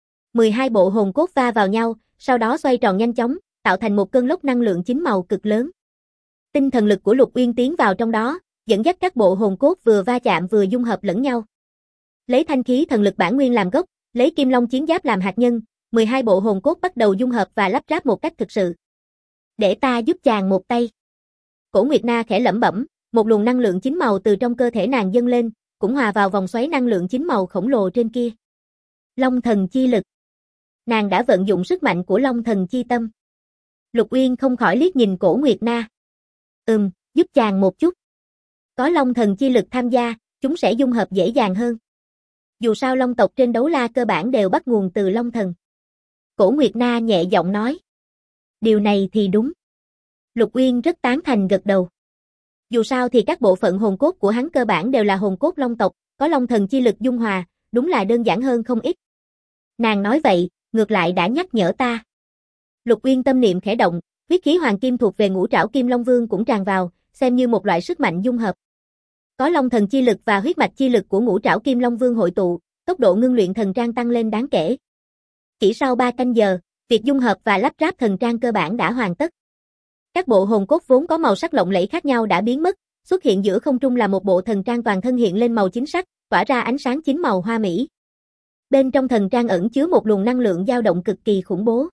12 bộ hồn cốt va vào nhau, sau đó xoay tròn nhanh chóng, tạo thành một cơn lốc năng lượng chín màu cực lớn. Tinh thần lực của Lục Uyên tiến vào trong đó, dẫn dắt các bộ hồn cốt vừa va chạm vừa dung hợp lẫn nhau. Lấy thanh khí thần lực bản nguyên làm gốc, lấy Kim Long chiến giáp làm hạt nhân, 12 bộ hồn cốt bắt đầu dung hợp và lắp ráp một cách thực sự. Để ta giúp chàng một tay. Cổ Nguyệt Na khẽ lẩm bẩm, một luồng năng lượng chín màu từ trong cơ thể nàng dâng lên, cũng hòa vào vòng xoáy năng lượng chín màu khổng lồ trên kia. Long thần chi lực. Nàng đã vận dụng sức mạnh của Long thần chi tâm. Lục Uyên không khỏi liếc nhìn Cổ Nguyệt Na. Giúp chàng một chút. Có Long thần chi lực tham gia, chúng sẽ dung hợp dễ dàng hơn. Dù sao Long tộc trên đấu la cơ bản đều bắt nguồn từ Long thần. Cổ Nguyệt Na nhẹ giọng nói. Điều này thì đúng. Lục Uyên rất tán thành gật đầu. Dù sao thì các bộ phận hồn cốt của hắn cơ bản đều là hồn cốt Long tộc, có Long thần chi lực dung hòa, đúng là đơn giản hơn không ít. Nàng nói vậy, ngược lại đã nhắc nhở ta. Lục Uyên tâm niệm khẽ động, huyết khí hoàng kim thuộc về Ngũ Trảo Kim Long Vương cũng tràn vào, xem như một loại sức mạnh dung hợp. Có Long thần chi lực và huyết mạch chi lực của Ngũ Trảo Kim Long Vương hội tụ, tốc độ ngưng luyện thần trang tăng lên đáng kể. Chỉ sau 3 canh giờ, việc dung hợp và lắp ráp thần trang cơ bản đã hoàn tất. Các bộ hồn cốt vốn có màu sắc lộng lẫy khác nhau đã biến mất, xuất hiện giữa không trung là một bộ thần trang toàn thân hiện lên màu chính sắc, tỏa ra ánh sáng chín màu hoa mỹ. Bên trong thần trang ẩn chứa một luồng năng lượng dao động cực kỳ khủng bố.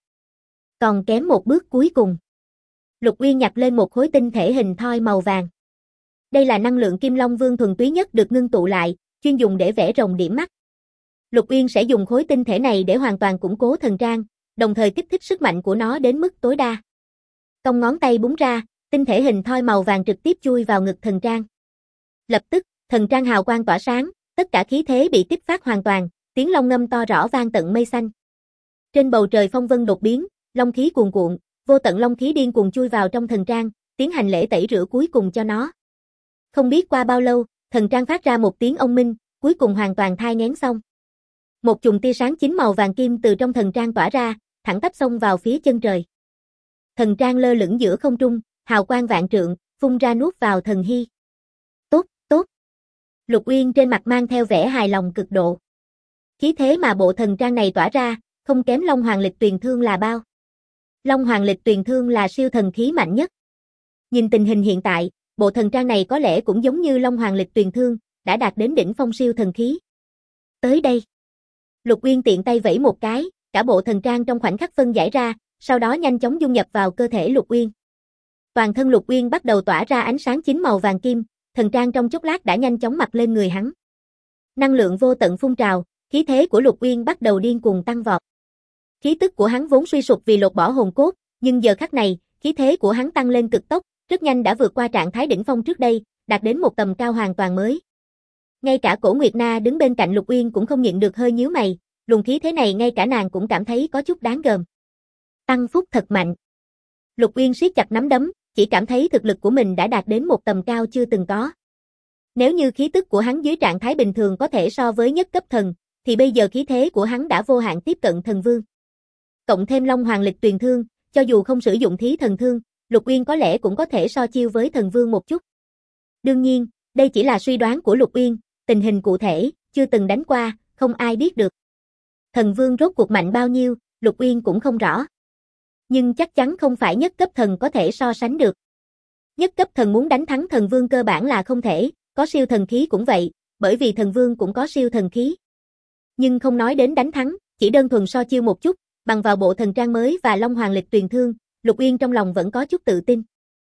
Còn kém một bước cuối cùng. Lục Uyên nhặt lên một khối tinh thể hình thoi màu vàng. Đây là năng lượng Kim Long Vương thuần túy nhất được ngưng tụ lại, chuyên dùng để vẽ rồng điểm mắt. Lục Uyên sẽ dùng khối tinh thể này để hoàn toàn củng cố thần trang, đồng thời kích thích sức mạnh của nó đến mức tối đa. Cong ngón tay búng ra, tinh thể hình thoi màu vàng trực tiếp chui vào ngực thần trang. Lập tức, thần trang hào quang tỏa sáng, tất cả khí thế bị kích phát hoàn toàn, tiếng long ngâm to rõ vang tận mây xanh. Trên bầu trời phong vân đột biến, long khí cuồn cuộn, vô tận long khí điên cuồng chui vào trong thần trang, tiến hành lễ tẩy rửa cuối cùng cho nó. Không biết qua bao lâu, thần trang phát ra một tiếng ông minh, cuối cùng hoàn toàn thai nghén xong. Một chùm tia sáng chín màu vàng kim từ trong thần trang tỏa ra, thẳng tắp xông vào phía chân trời. Thần trang lơ lửng giữa không trung, hào quang vạn trượng, phun ra nuốt vào thần hy. Tốt, tốt. Lục Uyên trên mặt mang theo vẻ hài lòng cực độ. Khí thế mà bộ thần trang này tỏa ra, không kém Long Hoàng Lịch Tuyền Thương là bao. Long Hoàng Lịch Tuyền Thương là siêu thần khí mạnh nhất. Nhìn tình hình hiện tại, bộ thần trang này có lẽ cũng giống như Long Hoàng Lịch Tuyền Thương, đã đạt đến đỉnh phong siêu thần khí. Tới đây. Lục Uyên tiện tay vẫy một cái, cả bộ thần trang trong khoảnh khắc phân giải ra, sau đó nhanh chóng dung nhập vào cơ thể Lục Uyên. Toàn thân Lục Uyên bắt đầu tỏa ra ánh sáng chín màu vàng kim, thần trang trong chốc lát đã nhanh chóng mặc lên người hắn. Năng lượng vô tận phun trào, khí thế của Lục Uyên bắt đầu điên cuồng tăng vọt. Khí tức của hắn vốn suy sụp vì lột bỏ hồn cốt, nhưng giờ khắc này, khí thế của hắn tăng lên cực tốc, rất nhanh đã vượt qua trạng thái đỉnh phong trước đây, đạt đến một tầm cao hoàn toàn mới. Ngay cả Cổ Nguyệt Na đứng bên cạnh Lục Uyên cũng không nhịn được hơi nhíu mày, luồng khí thế này ngay cả nàng cũng cảm thấy có chút đáng gờm. Tăng phúc thật mạnh. Lục Uyên siết chặt nắm đấm, chỉ cảm thấy thực lực của mình đã đạt đến một tầm cao chưa từng có. Nếu như khí tức của hắn dưới trạng thái bình thường có thể so với nhất cấp thần, thì bây giờ khí thế của hắn đã vô hạn tiếp cận thần vương. Cộng thêm Long Hoàng Lịch Tuyền Thương, cho dù không sử dụng thí thần thương, Lục Uyên có lẽ cũng có thể so chiêu với thần vương một chút. Đương nhiên, đây chỉ là suy đoán của Lục Uyên, tình hình cụ thể, chưa từng đánh qua, không ai biết được. Thần vương rốt cuộc mạnh bao nhiêu, Lục Uyên cũng không rõ. Nhưng chắc chắn không phải nhất cấp thần có thể so sánh được. Nhất cấp thần muốn đánh thắng thần vương cơ bản là không thể, có siêu thần khí cũng vậy, bởi vì thần vương cũng có siêu thần khí. Nhưng không nói đến đánh thắng, chỉ đơn thuần so chiêu một chút, bằng vào bộ thần trang mới và Long Hoàng Lịch Tuyền Thương, Lục Uyên trong lòng vẫn có chút tự tin.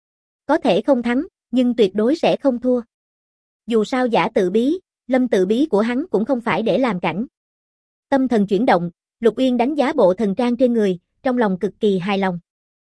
Có thể không thắng, nhưng tuyệt đối sẽ không thua. Dù sao giả tự bí, lâm tự bí của hắn cũng không phải để làm cảnh. Tâm thần chuyển động, Lục Uyên đánh giá bộ thần trang trên người, trong lòng cực kỳ hài lòng.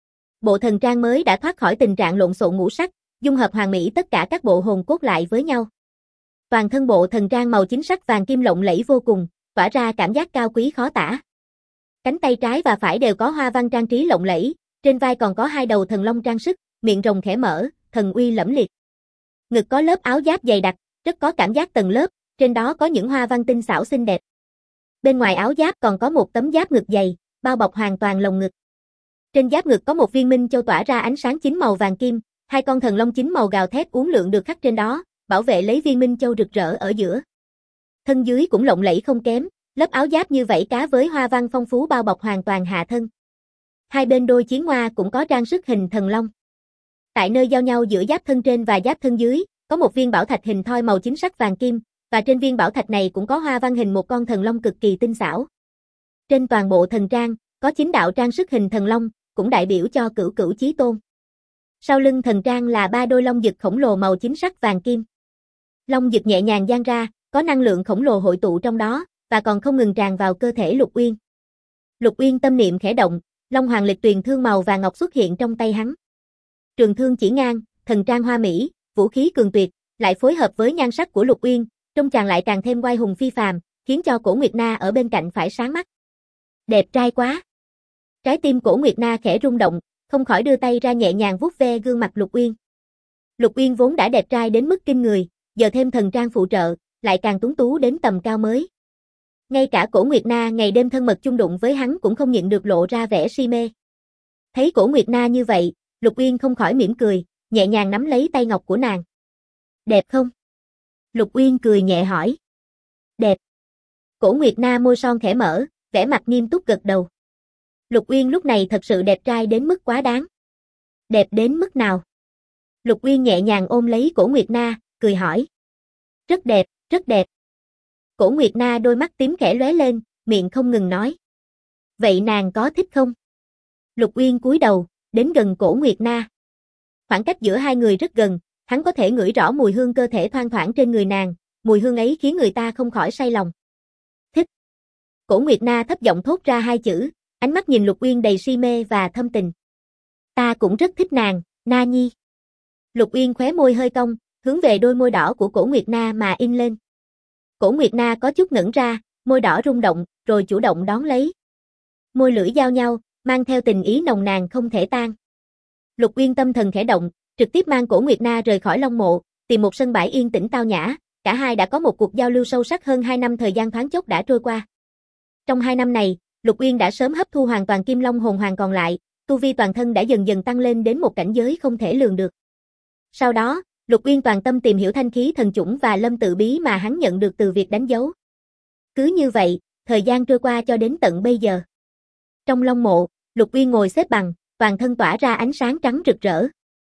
Bộ thần trang mới đã thoát khỏi tình trạng lộn xộn ngũ sắc, dung hợp hoàn mỹ tất cả các bộ hồn cốt lại với nhau. Toàn thân bộ thần trang màu chính sắc vàng kim lộng lẫy vô cùng, tỏa ra cảm giác cao quý khó tả. Cánh tay trái và phải đều có hoa văn trang trí lộng lẫy, trên vai còn có hai đầu thần long trang sức, miệng rồng khẽ mở, thần uy lẫm liệt. Ngực có lớp áo giáp dày đặc, rất có cảm giác tầng lớp, trên đó có những hoa văn tinh xảo xinh đẹp. Bên ngoài áo giáp còn có một tấm giáp ngực dày, bao bọc hoàn toàn lồng ngực. Trên giáp ngực có một viên minh châu tỏa ra ánh sáng chín màu vàng kim, hai con thần long chín màu gào thét uốn lượn được khắc trên đó, bảo vệ lấy viên minh châu rực rỡ ở giữa. Thân dưới cũng lộng lẫy không kém, lớp áo giáp như vảy cá với hoa văn phong phú bao bọc hoàn toàn hạ thân. Hai bên đôi chiến hoa cũng có trang sức hình thần long. Tại nơi giao nhau giữa giáp thân trên và giáp thân dưới, có một viên bảo thạch hình thoi màu chính sắc vàng kim, và trên viên bảo thạch này cũng có hoa văn hình một con thần long cực kỳ tinh xảo. Trên toàn bộ thần trang, có 9 đạo trang sức hình thần long, cũng đại biểu cho cửu cửu chí tôn. Sau lưng thần trang là 3 đôi long dực khổng lồ màu chính sắc vàng kim. Long dực nhẹ nhàng dang ra, có năng lượng khổng lồ hội tụ trong đó, và còn không ngừng tràn vào cơ thể Lục Uyên. Lục Uyên tâm niệm khẽ động, Long Hoàng Lịch Tuyền thương màu vàng ngọc xuất hiện trong tay hắn. Trường thương chỉ ngang, thần trang hoa mỹ, vũ khí cường tuyệt, lại phối hợp với nhan sắc của Lục Uyên, trông chàng lại càng thêm oai hùng phi phàm, khiến cho Cổ Nguyệt Na ở bên cạnh phải sáng mắt. Đẹp trai quá. Trái tim Cổ Nguyệt Na khẽ rung động, không khỏi đưa tay ra nhẹ nhàng vuốt ve gương mặt Lục Uyên. Lục Uyên vốn đã đẹp trai đến mức kinh người, giờ thêm thần trang phụ trợ, lại càng tuấn tú đến tầm cao mới. Ngay cả Cổ Nguyệt Na ngày đêm thân mật chung đụng với hắn cũng không nhịn được lộ ra vẻ si mê. Thấy Cổ Nguyệt Na như vậy, Lục Uyên không khỏi mỉm cười, nhẹ nhàng nắm lấy tay ngọc của nàng. Đẹp không? Lục Uyên cười nhẹ hỏi. Đẹp. Cổ Nguyệt Na môi son khẽ mở, vẻ mặt nghiêm túc gật đầu. Lục Uyên lúc này thật sự đẹp trai đến mức quá đáng. Đẹp đến mức nào? Lục Uyên nhẹ nhàng ôm lấy Cổ Nguyệt Na, cười hỏi. Rất đẹp, rất đẹp. Cổ Nguyệt Na đôi mắt tím khẽ lóe lên, miệng không ngừng nói. Vậy nàng có thích không? Lục Uyên cúi đầu, đến gần Cổ Nguyệt Na. Khoảng cách giữa hai người rất gần, hắn có thể ngửi rõ mùi hương cơ thể thoang thoảng trên người nàng, mùi hương ấy khiến người ta không khỏi say lòng. Thích. Cổ Nguyệt Na thấp giọng thốt ra hai chữ, ánh mắt nhìn Lục Uyên đầy si mê và thâm tình. Ta cũng rất thích nàng, Na Nhi. Lục Uyên khóe môi hơi cong, hướng về đôi môi đỏ của Cổ Nguyệt Na mà in lên. Cổ Nguyệt Na có chút ngẩn ra, môi đỏ rung động, rồi chủ động đón lấy. Môi lưỡi giao nhau, mang theo tình ý nồng nàn không thể tan. Lục Uyên tâm thần khẽ động, trực tiếp mang Cổ Nguyệt Na rời khỏi Long Mộ, tìm một sân bãi yên tĩnh tao nhã, cả hai đã có một cuộc giao lưu sâu sắc hơn 2 năm, thời gian thoáng chốc đã trôi qua. Trong 2 năm này, Lục Uyên đã sớm hấp thu hoàn toàn Kim Long hồn hoàng còn lại, tu vi toàn thân đã dần dần tăng lên đến một cảnh giới không thể lường được. Sau đó, Lục Uyên toàn tâm tìm hiểu thanh khí thần chủng và lâm tự bí mà hắn nhận được từ việc đánh dấu. Cứ như vậy, thời gian trôi qua cho đến tận bây giờ. Trong Long Mộ, Lục Uyên ngồi xếp bằng, toàn thân tỏa ra ánh sáng trắng rực rỡ.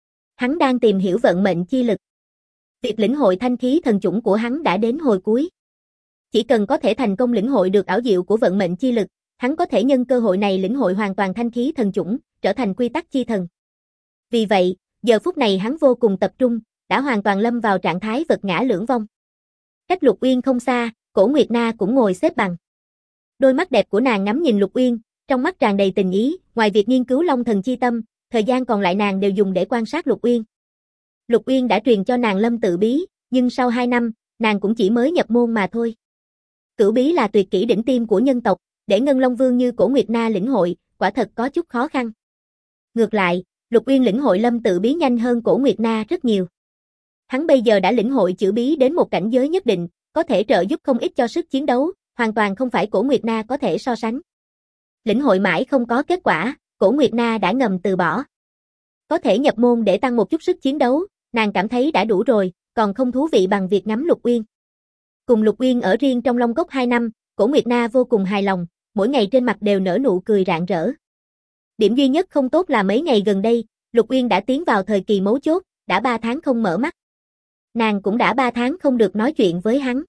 Hắn đang tìm hiểu vận mệnh chi lực. Việc lĩnh hội thanh khí thần chủng của hắn đã đến hồi cuối. Chỉ cần có thể thành công lĩnh hội được ảo diệu của vận mệnh chi lực, hắn có thể nhân cơ hội này lĩnh hội hoàn toàn thanh khí thần chủng, trở thành quy tắc chi thần. Vì vậy, giờ phút này hắn vô cùng tập trung, đã hoàn toàn lâm vào trạng thái vật ngã lưỡng vong. Cách Lục Uyên không xa, Cổ Nguyệt Na cũng ngồi xếp bằng. Đôi mắt đẹp của nàng ngắm nhìn Lục Uyên, trong mắt tràn đầy tình ý, ngoài việc nghiên cứu Long Thần chi tâm, thời gian còn lại nàng đều dùng để quan sát Lục Uyên. Lục Uyên đã truyền cho nàng lâm tự bí, nhưng sau 2 năm, nàng cũng chỉ mới nhập môn mà thôi. Cửu bí là tuyệt kỹ đỉnh tiêm của nhân tộc, để Ngân Long Vương như Cổ Nguyệt Na lĩnh hội, quả thật có chút khó khăn. Ngược lại, Lục Uyên lĩnh hội lâm tự bí nhanh hơn Cổ Nguyệt Na rất nhiều. Hắn bây giờ đã lĩnh hội chữ bí đến một cảnh giới nhất định, có thể trợ giúp không ít cho sức chiến đấu, hoàn toàn không phải Cổ Nguyệt Na có thể so sánh. Lĩnh hội mãi không có kết quả, Cổ Nguyệt Na đã ngầm từ bỏ. Có thể nhập môn để tăng một chút sức chiến đấu, nàng cảm thấy đã đủ rồi, còn không thú vị bằng việc ngắm Lục Uyên. Cùng Lục Uyên ở riêng trong Long Cốc 2 năm, Cổ Nguyệt Na vô cùng hài lòng, mỗi ngày trên mặt đều nở nụ cười rạng rỡ. Điểm duy nhất không tốt là mấy ngày gần đây, Lục Uyên đã tiến vào thời kỳ mấu chốt, đã 3 tháng không mở mắt. Nàng cũng đã 3 tháng không được nói chuyện với hắn.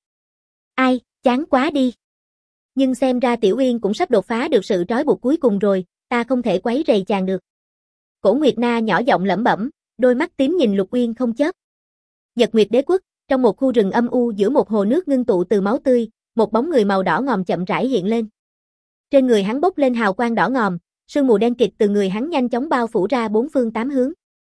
Ai, chán quá đi. Nhưng xem ra Tiểu Uyên cũng sắp đột phá được sự trói buộc cuối cùng rồi, ta không thể quấy rầy chàng được. Cổ Nguyệt Na nhỏ giọng lẩm bẩm, đôi mắt tím nhìn Lục Uyên không chớp. Nhật Nguyệt Đế Quốc, trong một khu rừng âm u giữa một hồ nước ngưng tụ từ máu tươi, một bóng người màu đỏ ngòm chậm rãi hiện lên. Trên người hắn bốc lên hào quang đỏ ngòm, sương mù đen kịt từ người hắn nhanh chóng bao phủ ra 4 phương 8 hướng.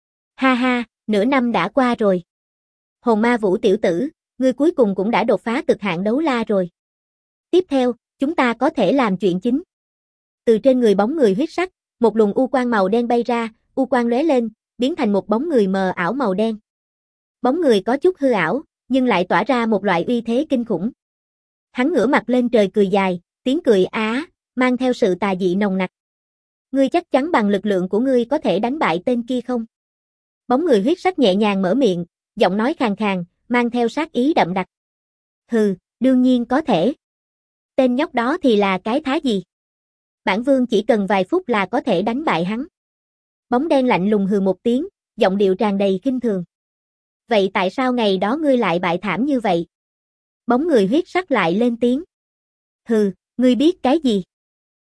Ha ha, nửa năm đã qua rồi. Hồn Ma Vũ tiểu tử, ngươi cuối cùng cũng đã đột phá cực hạn đấu la rồi. Tiếp theo, chúng ta có thể làm chuyện chính. Từ trên người bóng người huyết sắc, một luồng u quang màu đen bay ra, u quang lóe lên, biến thành một bóng người mờ ảo màu đen. Bóng người có chút hư ảo, nhưng lại tỏa ra một loại uy thế kinh khủng. Hắn ngửa mặt lên trời cười dài, tiếng cười á, mang theo sự tà dị nồng nặc. Ngươi chắc chắn bằng lực lượng của ngươi có thể đánh bại tên kia không? Bóng người huyết sắc nhẹ nhàng mở miệng, giọng nói khàn khàn, mang theo sát ý đậm đặc. Hừ, đương nhiên có thể. Tên nhóc đó thì là cái thá gì? Bản vương chỉ cần vài phút là có thể đánh bại hắn. Bóng đen lạnh lùng hừ một tiếng, giọng điệu tràn đầy khinh thường. Vậy tại sao ngày đó ngươi lại bại thảm như vậy? Bóng người huyết sắc lại lên tiếng. Hừ, ngươi biết cái gì?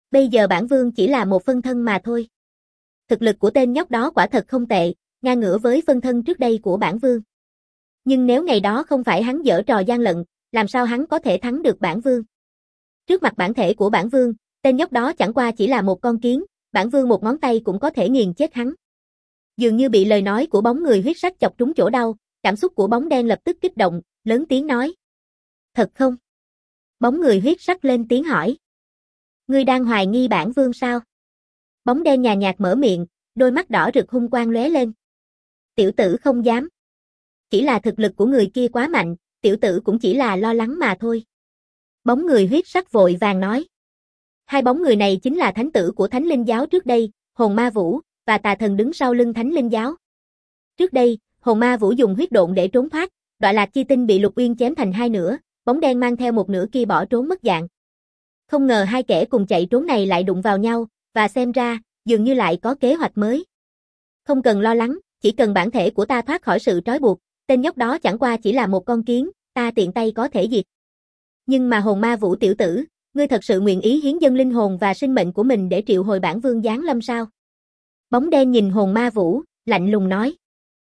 Bây giờ bản vương chỉ là một phân thân mà thôi. Thực lực của tên nhóc đó quả thật không tệ, ngang ngửa với phân thân trước đây của bản vương. Nhưng nếu ngày đó không phải hắn giở trò gian lận, làm sao hắn có thể thắng được bản vương? Trước mặt bản thể của bản vương, tên nhóc đó chẳng qua chỉ là một con kiến, bản vương một ngón tay cũng có thể nghiền chết hắn. Dường như bị lời nói của bóng người huyết sắc chọc trúng chỗ đau, cảm xúc của bóng đen lập tức kích động, lớn tiếng nói. Thật không? Bóng người huyết sắc lên tiếng hỏi. Ngươi đang hoài nghi bản vương sao? Bóng đen nhàn nhạt mở miệng, đôi mắt đỏ rực hung quang lóe lên. Tiểu tử không dám. Chỉ là thực lực của người kia quá mạnh, tiểu tử cũng chỉ là lo lắng mà thôi. Bóng người huyết sắc vội vàng nói. Hai bóng người này chính là thánh tử của Thánh Linh Giáo trước đây, Hồn Ma Vũ, và tà thần đứng sau lưng Thánh Linh Giáo. Trước đây, Hồn Ma Vũ dùng huyết độn để trốn thoát, Đọa Lạc Chi Tinh bị Lục Uyên chém thành hai nửa, bóng đen mang theo một nửa kia bỏ trốn mất dạng. Không ngờ hai kẻ cùng chạy trốn này lại đụng vào nhau, và xem ra, dường như lại có kế hoạch mới. Không cần lo lắng, chỉ cần bản thể của ta thoát khỏi sự trói buộc, tên nhóc đó chẳng qua chỉ là một con kiến, ta tiện tay có thể diệt. Nhưng mà Hồn Ma Vũ tiểu tử, ngươi thật sự nguyện ý hiến dâng linh hồn và sinh mệnh của mình để triệu hồi bản vương giáng lâm sao? Bóng đen nhìn Hồn Ma Vũ, lạnh lùng nói.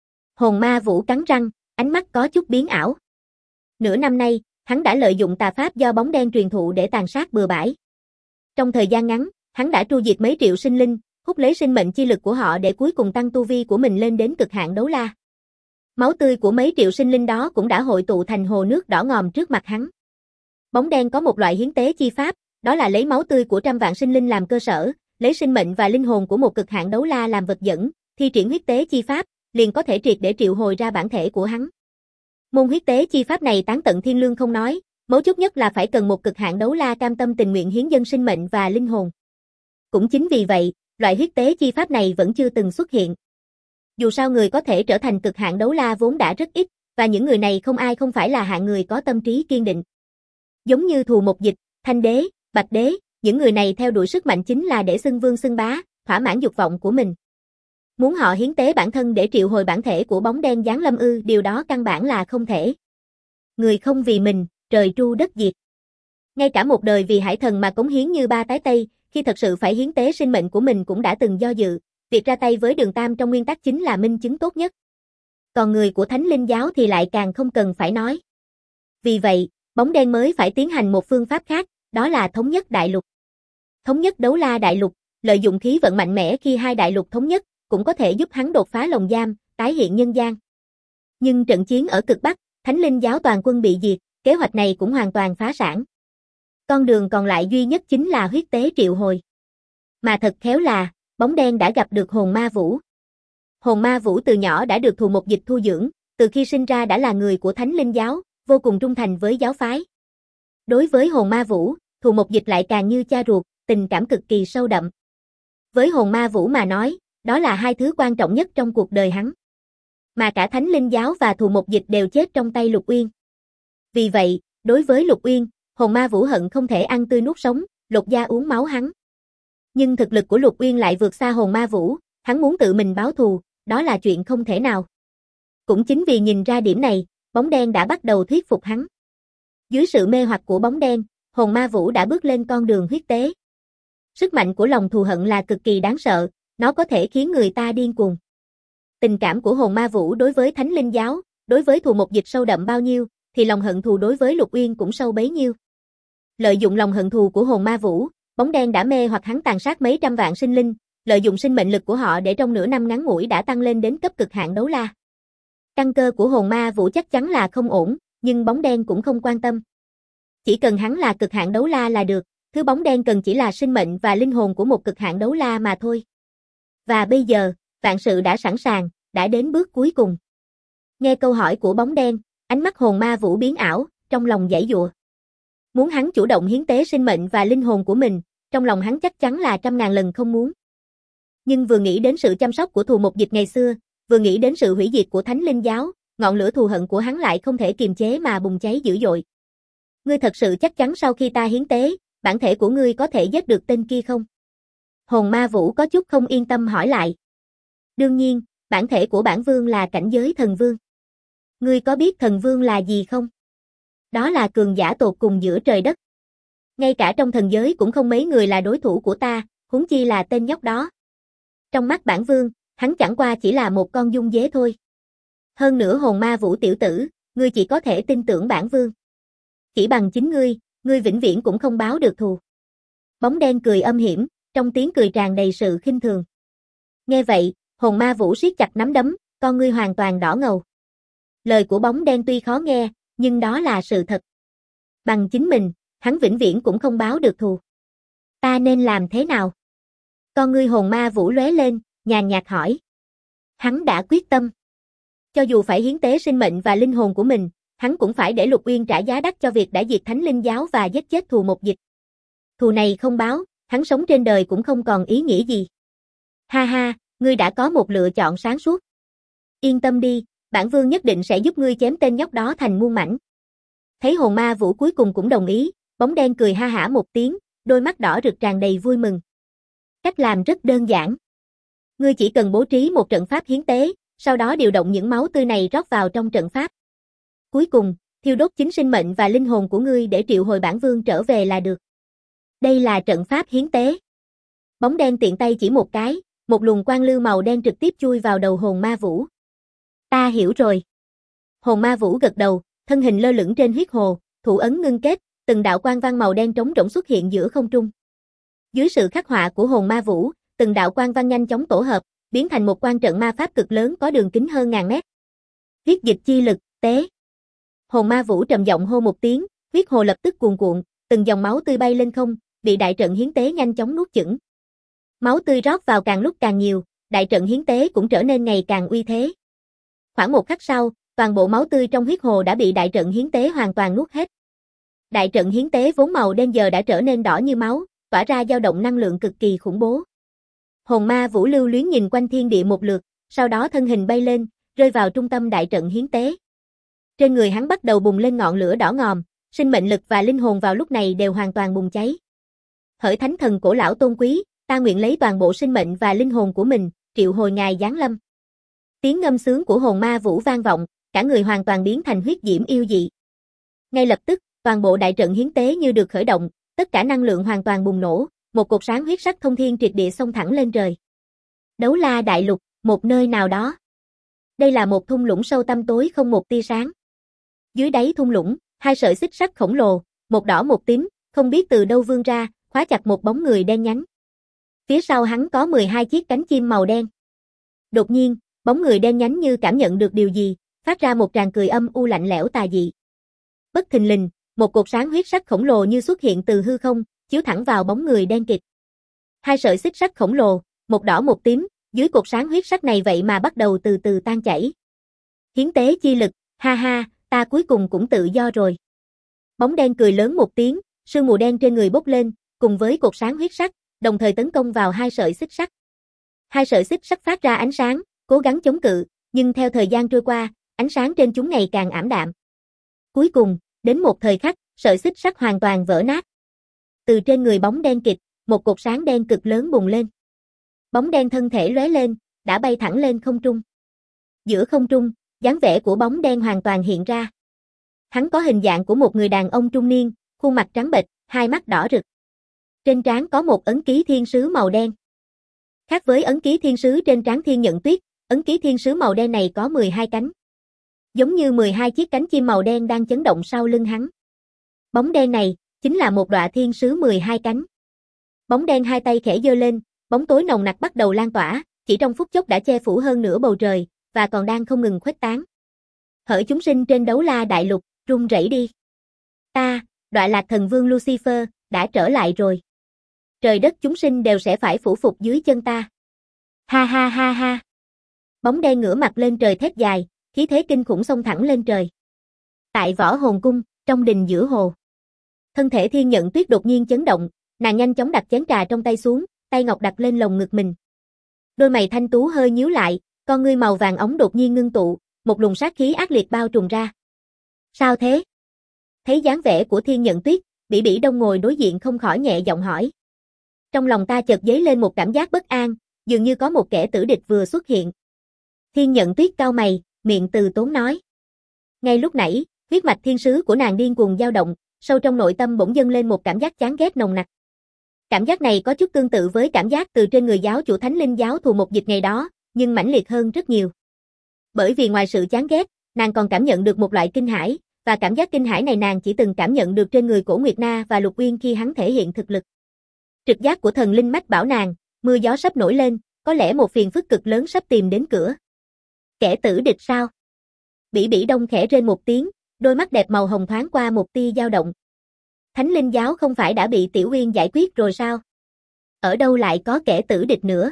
Hồn Ma Vũ cắn răng, ánh mắt có chút biến ảo. Nửa năm nay, hắn đã lợi dụng tà pháp do bóng đen truyền thụ để tàn sát bừa bãi. Trong thời gian ngắn, hắn đã tru diệt mấy triệu sinh linh, hút lấy sinh mệnh chi lực của họ để cuối cùng tăng tu vi của mình lên đến cực hạn đấu la. Máu tươi của mấy triệu sinh linh đó cũng đã hội tụ thành hồ nước đỏ ngòm trước mặt hắn. Bóng đen có một loại hiến tế chi pháp, đó là lấy máu tươi của trăm vạn sinh linh làm cơ sở, lấy sinh mệnh và linh hồn của một cực hạn đấu la làm vật dẫn, thi triển huyết tế chi pháp, liền có thể triệt để triệu hồi ra bản thể của hắn. Môn huyết tế chi pháp này tán tận thiên lương không nói, mấu chốt nhất là phải cần một cực hạn đấu la cam tâm tình nguyện hiến dâng sinh mệnh và linh hồn. Cũng chính vì vậy, loại huyết tế chi pháp này vẫn chưa từng xuất hiện. Dù sao người có thể trở thành cực hạn đấu la vốn đã rất ít, và những người này không ai không phải là hạng người có tâm trí kiên định. Giống như Thù Một Dịch, Thanh Đế, Bạch Đế, những người này theo đuổi sức mạnh chính là để xưng vương xưng bá, thỏa mãn dục vọng của mình. Muốn họ hiến tế bản thân để triệu hồi bản thể của bóng đen giáng lâm ư, điều đó căn bản là không thể. Người không vì mình, trời tru đất diệt. Ngay cả một đời vì hải thần mà cống hiến như Ba Tái Tây, khi thật sự phải hiến tế sinh mệnh của mình cũng đã từng do dự, việc ra tay với Đường Tam trong nguyên tắc chính là minh chứng tốt nhất. Còn người của Thánh Linh Giáo thì lại càng không cần phải nói. Vì vậy, bóng đen mới phải tiến hành một phương pháp khác, đó là thống nhất đại lục. Thống nhất đấu la đại lục, lợi dụng khí vận mạnh mẽ khi hai đại lục thống nhất, cũng có thể giúp hắn đột phá lồng giam, tái hiện nhân gian. Nhưng trận chiến ở cực Bắc, Thánh Linh Giáo toàn quân bị diệt, kế hoạch này cũng hoàn toàn phá sản. Con đường còn lại duy nhất chính là huyết tế triệu hồi. Mà thật khéo là, bóng đen đã gặp được Hồn Ma Vũ. Hồn Ma Vũ từ nhỏ đã được Thù Một Dịch thu dưỡng, từ khi sinh ra đã là người của Thánh Linh Giáo, vô cùng trung thành với giáo phái. Đối với Hồn Ma Vũ, Thù Một Dịch lại càng như cha ruột, tình cảm cực kỳ sâu đậm. Với Hồn Ma Vũ mà nói, đó là hai thứ quan trọng nhất trong cuộc đời hắn. Mà cả Thánh Linh Giáo và Thù Một Dịch đều chết trong tay Lục Uyên. Vì vậy, đối với Lục Uyên, Hồn Ma Vũ hận không thể ăn tươi nuốt sống, lột da uống máu hắn. Nhưng thực lực của Lục Uyên lại vượt xa Hồn Ma Vũ, hắn muốn tự mình báo thù, đó là chuyện không thể nào. Cũng chính vì nhìn ra điểm này, bóng đen đã bắt đầu thuyết phục hắn. Dưới sự mê hoặc của bóng đen, Hồn Ma Vũ đã bước lên con đường huyết tế. Sức mạnh của lòng thù hận là cực kỳ đáng sợ, nó có thể khiến người ta điên cuồng. Tình cảm của Hồn Ma Vũ đối với Thánh Linh Giáo, đối với Thù Một Dịch sâu đậm bao nhiêu, thì lòng hận thù đối với Lục Uyên cũng sâu bấy nhiêu. Lợi dụng lòng hận thù của Hồn Ma Vũ, bóng đen đã mê hoặc hắn tàn sát mấy trăm vạn sinh linh, lợi dụng sinh mệnh lực của họ để trong nửa năm ngắn ngủi đã tăng lên đến cấp cực hạn đấu la. Căn cơ của Hồn Ma Vũ chắc chắn là không ổn, nhưng bóng đen cũng không quan tâm. Chỉ cần hắn là cực hạn đấu la là được, thứ bóng đen cần chỉ là sinh mệnh và linh hồn của một cực hạn đấu la mà thôi. Và bây giờ, vạn sự đã sẵn sàng, đã đến bước cuối cùng. Nghe câu hỏi của bóng đen, ánh mắt Hồn Ma Vũ biến ảo, trong lòng giãy giụa. Muốn hắn chủ động hiến tế sinh mệnh và linh hồn của mình, trong lòng hắn chắc chắn là trăm ngàn lần không muốn. Nhưng vừa nghĩ đến sự chăm sóc của Thù Một Dịch ngày xưa, vừa nghĩ đến sự hủy diệt của Thánh Linh Giáo, ngọn lửa thù hận của hắn lại không thể kiềm chế mà bùng cháy dữ dội. Ngươi thật sự chắc chắn sau khi ta hiến tế, bản thể của ngươi có thể giết được tên kia không? Hồn Ma Vũ có chút không yên tâm hỏi lại. Đương nhiên, bản thể của bản vương là cảnh giới thần vương. Ngươi có biết thần vương là gì không? Đó là cường giả tột cùng giữa trời đất. Ngay cả trong thần giới cũng không mấy người là đối thủ của ta, huống chi là tên nhóc đó. Trong mắt bản vương, hắn chẳng qua chỉ là một con dung dế thôi. Hơn nữa hồn ma vũ tiểu tử, ngươi chỉ có thể tin tưởng bản vương. Chỉ bằng chính ngươi vĩnh viễn cũng không báo được thù. Bóng đen cười âm hiểm, trong tiếng cười tràn đầy sự khinh thường. Nghe vậy, hồn ma vũ siết chặt nắm đấm, con ngươi hoàn toàn đỏ ngầu. Lời của bóng đen tuy khó nghe, nhưng đó là sự thật. Bằng chính mình, hắn vĩnh viễn cũng không báo được thù. Ta nên làm thế nào? Con ngươi hồn ma vũ lóe lên, nhàn nhạt hỏi. Hắn đã quyết tâm. Cho dù phải hiến tế sinh mệnh và linh hồn của mình, hắn cũng phải để Lục Uyên trả giá đắt cho việc đã diệt Thánh Linh giáo và giết chết thù một dịch. Thù này không báo, hắn sống trên đời cũng không còn ý nghĩa gì. Ha ha, ngươi đã có một lựa chọn sáng suốt. Yên tâm đi, bản vương nhất định sẽ giúp ngươi chém tên nhóc đó thành muôn mảnh. Thấy hồn ma vũ cuối cùng cũng đồng ý, bóng đen cười ha hả một tiếng, đôi mắt đỏ rực tràn đầy vui mừng. Cách làm rất đơn giản. Ngươi chỉ cần bố trí một trận pháp hiến tế, sau đó điều động những máu tươi này rót vào trong trận pháp. Cuối cùng, thiêu đốt chính sinh mệnh và linh hồn của ngươi để triệu hồi bản vương trở về là được. Đây là trận pháp hiến tế. Bóng đen tiện tay chỉ một cái, một luồng quang lưu màu đen trực tiếp chui vào đầu hồn ma vũ. Ta hiểu rồi. Hồn ma vũ gật đầu, thân hình lơ lửng trên huyết hồ, thủ ấn ngưng kết, từng đạo quang văn màu đen trống rỗng xuất hiện giữa không trung. Dưới sự khắc họa của hồn ma vũ, từng đạo quang văn nhanh chóng tổ hợp, biến thành một quang trận ma pháp cực lớn có đường kính hơn ngàn mét. Huyết dịch chi lực, tế. Hồn ma vũ trầm giọng hô một tiếng, huyết hồ lập tức cuồn cuộn, từng dòng máu tươi bay lên không, bị đại trận hiến tế nhanh chóng nuốt chửng. Máu tươi rót vào càng lúc càng nhiều, đại trận hiến tế cũng trở nên ngày càng uy thế. Khoảng một khắc sau, toàn bộ máu tươi trong huyết hồ đã bị đại trận hiến tế hoàn toàn nuốt hết. Đại trận hiến tế vốn màu đen giờ đã trở nên đỏ như máu, tỏa ra dao động năng lượng cực kỳ khủng bố. Hồn ma vũ lưu luyến nhìn quanh thiên địa một lượt, sau đó thân hình bay lên, rơi vào trung tâm đại trận hiến tế. Trên người hắn bắt đầu bùng lên ngọn lửa đỏ ngòm, sinh mệnh lực và linh hồn vào lúc này đều hoàn toàn bùng cháy. Hỡi thánh thần cổ lão tôn quý, ta nguyện lấy toàn bộ sinh mệnh và linh hồn của mình, triệu hồi ngài giáng lâm. Tiếng ngâm sướng của hồn ma vũ vang vọng, cả người hoàn toàn biến thành huyết diễm yêu dị. Ngay lập tức, toàn bộ đại trận hiến tế như được khởi động, tất cả năng lượng hoàn toàn bùng nổ, một cột sáng huyết sắc thông thiên triệt địa xông thẳng lên trời. Đấu La đại lục, một nơi nào đó. Đây là một thung lũng sâu tăm tối không một tia sáng. Dưới đáy thung lũng, hai sợi xích sắt khổng lồ, một đỏ một tím, không biết từ đâu vươn ra, khóa chặt một bóng người đen nhánh. Phía sau hắn có 12 chiếc cánh chim màu đen. Đột nhiên, bóng người đen nhánh như cảm nhận được điều gì, phát ra một tràng cười âm u lạnh lẽo tà dị. Bất thình lình, một cột sáng huyết sắc khổng lồ như xuất hiện từ hư không, chiếu thẳng vào bóng người đen kịt. Hai sợi xích sắt khổng lồ, một đỏ một tím, dưới cột sáng huyết sắc này vậy mà bắt đầu từ từ tan chảy. Hiến tế chi lực, ha ha, ta cuối cùng cũng tự do rồi. Bóng đen cười lớn một tiếng, sương mù đen trên người bốc lên, cùng với cột sáng huyết sắc, đồng thời tấn công vào hai sợi xích sắt. Hai sợi xích sắt phát ra ánh sáng, cố gắng chống cự, nhưng theo thời gian trôi qua, ánh sáng trên chúng ngày càng ảm đạm. Cuối cùng, đến một thời khắc, sợi xích sắt hoàn toàn vỡ nát. Từ trên người bóng đen kịt, một cột sáng đen cực lớn bùng lên. Bóng đen thân thể lóe lên, đã bay thẳng lên không trung. Giữa không trung, dáng vẻ của bóng đen hoàn toàn hiện ra. Hắn có hình dạng của một người đàn ông trung niên, khuôn mặt trắng bệch, hai mắt đỏ rực. Trên trán có một ấn ký thiên sứ màu đen. Khác với ấn ký thiên sứ trên trán Thiên Nhận Tuyết, ấn ký thiên sứ màu đen này có 12 cánh. Giống như 12 chiếc cánh chim màu đen đang chấn động sau lưng hắn. Bóng đen này, chính là một đọa thiên sứ 12 cánh. Bóng đen hai tay khẽ giơ lên, bóng tối nồng nặc bắt đầu lan tỏa, chỉ trong phút chốc đã che phủ hơn nửa bầu trời, và còn đang không ngừng khuếch tán. Hỡi chúng sinh trên Đấu La đại lục, run rẩy đi. Ta, Đọa Lạc thần vương Lucifer, đã trở lại rồi. Trời đất chúng sinh đều sẽ phải phủ phục dưới chân ta. Ha ha ha ha. Bóng đen ngửa mặt lên trời thét dài, khí thế kinh khủng xông thẳng lên trời. Tại Võ Hồn Cung, trong đình giữa hồ. Thân thể Thiên Nhận Tuyết đột nhiên chấn động, nàng nhanh chóng đặt chén trà trong tay xuống, tay ngọc đặt lên lồng ngực mình. Đôi mày thanh tú hơi nhíu lại, con ngươi màu vàng óng đột nhiên ngưng tụ, một luồng sát khí ác liệt bao trùm ra. Sao thế? Thấy dáng vẻ của Thiên Nhận Tuyết, Bỉ Bỉ Đông ngồi đối diện không khỏi nhẹ giọng hỏi. Trong lòng ta chợt dấy lên một cảm giác bất an, dường như có một kẻ tử địch vừa xuất hiện. Thiên Nhận Tuyết cau mày, miệng từ tốn nói. Ngay lúc nãy, huyết mạch thiên sứ của nàng điên cuồng dao động, sâu trong nội tâm bỗng dâng lên một cảm giác chán ghét nồng nặc. Cảm giác này có chút tương tự với cảm giác từ trên người giáo chủ Thánh Linh giáo thù một dịch ngày đó, nhưng mãnh liệt hơn rất nhiều. Bởi vì ngoài sự chán ghét, nàng còn cảm nhận được một loại kinh hãi, và cảm giác kinh hãi này nàng chỉ từng cảm nhận được trên người Cổ Nguyệt Na và Lục Uyên khi hắn thể hiện thực lực. Trực giác của thần linh mách bảo nàng, mưa gió sắp nổi lên, có lẽ một phiền phức cực lớn sắp tìm đến cửa. Kẻ tử địch sao? Bỉ Bỉ Đông khẽ rên một tiếng, đôi mắt đẹp màu hồng thoáng qua một tia dao động. Thánh Linh giáo không phải đã bị Tiểu Uyên giải quyết rồi sao? Ở đâu lại có kẻ tử địch nữa?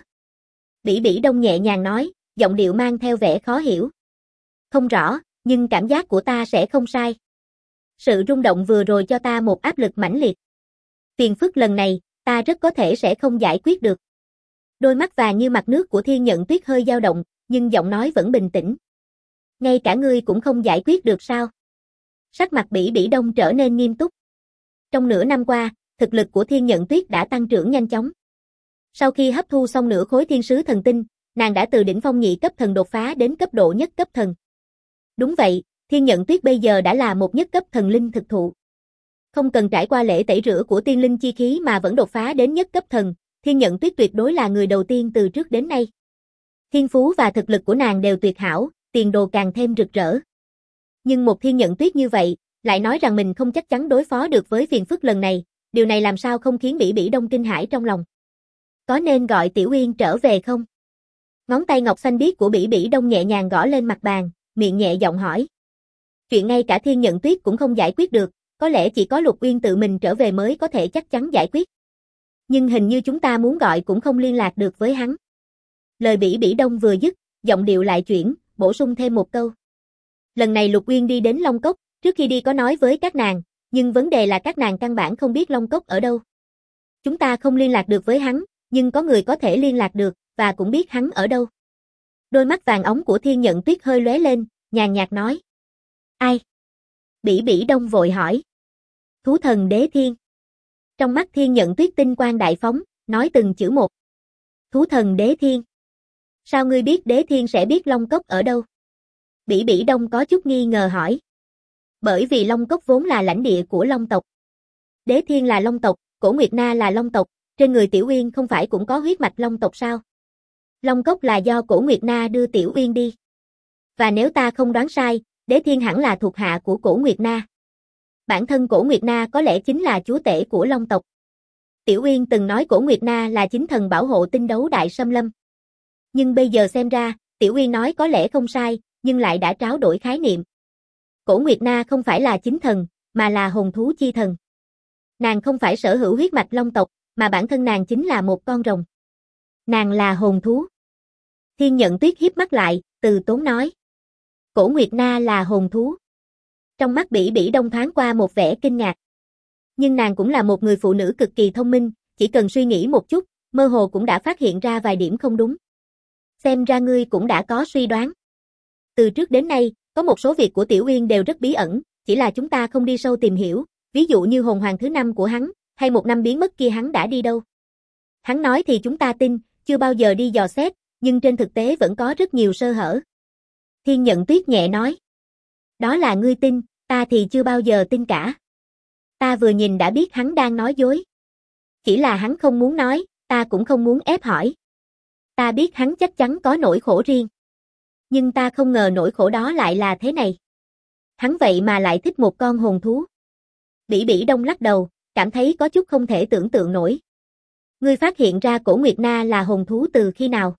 Bỉ Bỉ Đông nhẹ nhàng nói, giọng điệu mang theo vẻ khó hiểu. Không rõ, nhưng cảm giác của ta sẽ không sai. Sự rung động vừa rồi cho ta một áp lực mãnh liệt. Phiền phức lần này, ta rất có thể sẽ không giải quyết được. Đôi mắt vàng như mặt nước của Thiên Nhận Tuyết hơi dao động, nhưng giọng nói vẫn bình tĩnh. Ngay cả ngươi cũng không giải quyết được sao? Sắc mặt Bỉ Bỉ Đông trở nên nghiêm túc. Trong nửa năm qua, thực lực của Thiên Nhận Tuyết đã tăng trưởng nhanh chóng. Sau khi hấp thu xong nửa khối thiên sứ thần tinh, nàng đã từ đỉnh phong nhị cấp thần đột phá đến cấp độ nhất cấp thần. Đúng vậy, Thiên Nhận Tuyết bây giờ đã là một nhất cấp thần linh thực thụ. Không cần trải qua lễ tẩy rửa của tiên linh chi khí mà vẫn đột phá đến nhất cấp thần, Thiên Nhận Tuyết tuyệt đối là người đầu tiên từ trước đến nay. Thiên phú và thực lực của nàng đều tuyệt hảo, tiền đồ càng thêm rực rỡ. Nhưng một Thiên Nhận Tuyết như vậy, lại nói rằng mình không chắc chắn đối phó được với phiền phức lần này, điều này làm sao không khiến Bỉ Bỉ Đông kinh hãi trong lòng. Có nên gọi Tiểu Uyên trở về không? Ngón tay ngọc xanh biếc của Bỉ Bỉ Đông nhẹ nhàng gõ lên mặt bàn, miệng nhẹ giọng hỏi. Chuyện ngay cả Thiên Nhận Tuyết cũng không giải quyết được, có lẽ chỉ có Lục Uyên tự mình trở về mới có thể chắc chắn giải quyết. Nhưng hình như chúng ta muốn gọi cũng không liên lạc được với hắn. Lời Bỉ Bỉ Đông vừa dứt, giọng điệu lại chuyển, bổ sung thêm một câu. Lần này Lục Uyên đi đến Long Cốc, trước khi đi có nói với các nàng, nhưng vấn đề là các nàng căn bản không biết Long Cốc ở đâu. Chúng ta không liên lạc được với hắn, nhưng có người có thể liên lạc được, và cũng biết hắn ở đâu. Đôi mắt vàng óng của Thiên Nhận Tuyết hơi lóe lên, nhàn nhạt nói. Ai? Bỉ Bỉ Đông vội hỏi. Thú thần Đế Thiên. Trong mắt Thiên Nhận Tuyết tinh quang đại phóng, nói từng chữ một. Thú thần Đế Thiên. Sao ngươi biết Đế Thiên sẽ biết Long Cốc ở đâu? Bỉ Bỉ Đông có chút nghi ngờ hỏi. Bởi vì Long Cốc vốn là lãnh địa của Long tộc. Đế Thiên là Long tộc, Cổ Nguyệt Na là Long tộc, trên người Tiểu Uyên không phải cũng có huyết mạch Long tộc sao? Long Cốc là do Cổ Nguyệt Na đưa Tiểu Uyên đi. Và nếu ta không đoán sai, Đế Thiên hẳn là thuộc hạ của Cổ Nguyệt Na. Bản thân Cổ Nguyệt Na có lẽ chính là chúa tể của Long tộc. Tiểu Uyên từng nói Cổ Nguyệt Na là chính thần bảo hộ tinh đấu đại xâm lâm. Nhưng bây giờ xem ra, Tiểu Uyên nói có lẽ không sai, nhưng lại đã tráo đổi khái niệm. Cổ Nguyệt Na không phải là chính thần, mà là hồn thú chi thần. Nàng không phải sở hữu huyết mạch Long tộc, mà bản thân nàng chính là một con rồng. Nàng là hồn thú. Thiên Nhận Tuyết híp mắt lại, từ tốn nói. Cổ Nguyệt Na là hồn thú. Trong mắt Bỉ Bỉ Đông thoáng qua một vẻ kinh ngạc. Nhưng nàng cũng là một người phụ nữ cực kỳ thông minh, chỉ cần suy nghĩ một chút, mơ hồ cũng đã phát hiện ra vài điểm không đúng. Xem ra ngươi cũng đã có suy đoán. Từ trước đến nay, có một số việc của Tiểu Uyên đều rất bí ẩn, chỉ là chúng ta không đi sâu tìm hiểu, ví dụ như hồn hoàng thứ 5 của hắn, hay một năm biến mất kia hắn đã đi đâu. Hắn nói thì chúng ta tin, chưa bao giờ đi dò xét, nhưng trên thực tế vẫn có rất nhiều sơ hở. Thiên Nhận Tuyết nhẹ nói. Đó là ngươi tin, ta thì chưa bao giờ tin cả. Ta vừa nhìn đã biết hắn đang nói dối. Chỉ là hắn không muốn nói, ta cũng không muốn ép hỏi. Ta biết hắn chắc chắn có nỗi khổ riêng. Nhưng ta không ngờ nỗi khổ đó lại là thế này. Hắn vậy mà lại thích một con hồn thú. Bỉ Bỉ Đông lắc đầu, cảm thấy có chút không thể tưởng tượng nổi. Ngươi phát hiện ra Cổ Nguyệt Na là hồn thú từ khi nào?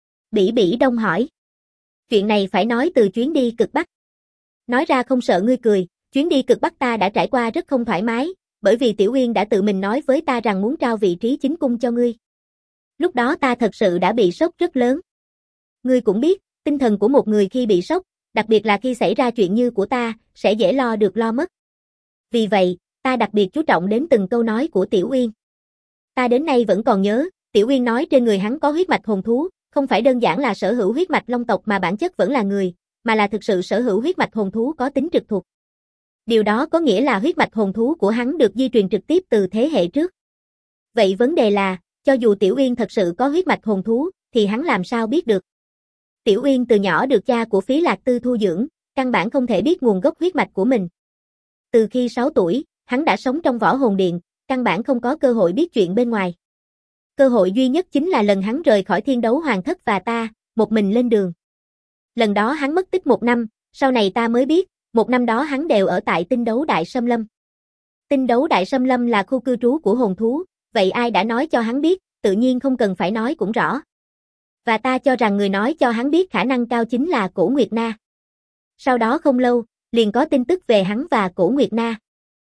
Bỉ Bỉ Đông hỏi. Chuyện này phải nói từ chuyến đi cực Bắc. Nói ra không sợ ngươi cười, chuyến đi cực Bắc ta đã trải qua rất không thoải mái, bởi vì Tiểu Uyên đã tự mình nói với ta rằng muốn trao vị trí chính cung cho ngươi. Lúc đó ta thật sự đã bị sốc rất lớn. Ngươi cũng biết, tinh thần của một người khi bị sốc, đặc biệt là khi xảy ra chuyện như của ta, sẽ dễ lo được lo mất. Vì vậy, ta đặc biệt chú trọng đến từng câu nói của Tiểu Uyên. Ta đến nay vẫn còn nhớ, Tiểu Uyên nói trên người hắn có huyết mạch hồn thú, không phải đơn giản là sở hữu huyết mạch Long tộc mà bản chất vẫn là người, mà là thực sự sở hữu huyết mạch hồn thú có tính trực thuộc. Điều đó có nghĩa là huyết mạch hồn thú của hắn được di truyền trực tiếp từ thế hệ trước. Vậy vấn đề là, cho dù Tiểu Uyên thật sự có huyết mạch hồn thú, thì hắn làm sao biết được? Tiểu Uyên từ nhỏ được cha của Phí Lạc Tư thu dưỡng, căn bản không thể biết nguồn gốc huyết mạch của mình. Từ khi 6 tuổi, hắn đã sống trong võ hồn điện, căn bản không có cơ hội biết chuyện bên ngoài. Cơ hội duy nhất chính là lần hắn rời khỏi Thiên Đấu Hoàng Thất và ta, một mình lên đường. Lần đó hắn mất tích 1 năm, sau này ta mới biết, 1 năm đó hắn đều ở tại Tinh Đấu Đại Sâm Lâm. Tinh Đấu Đại Sâm Lâm là khu cư trú của hồn thú, vậy ai đã nói cho hắn biết, tự nhiên không cần phải nói cũng rõ. Và ta cho rằng người nói cho hắn biết khả năng cao chính là Cổ Nguyệt Na. Sau đó không lâu, liền có tin tức về hắn và Cổ Nguyệt Na.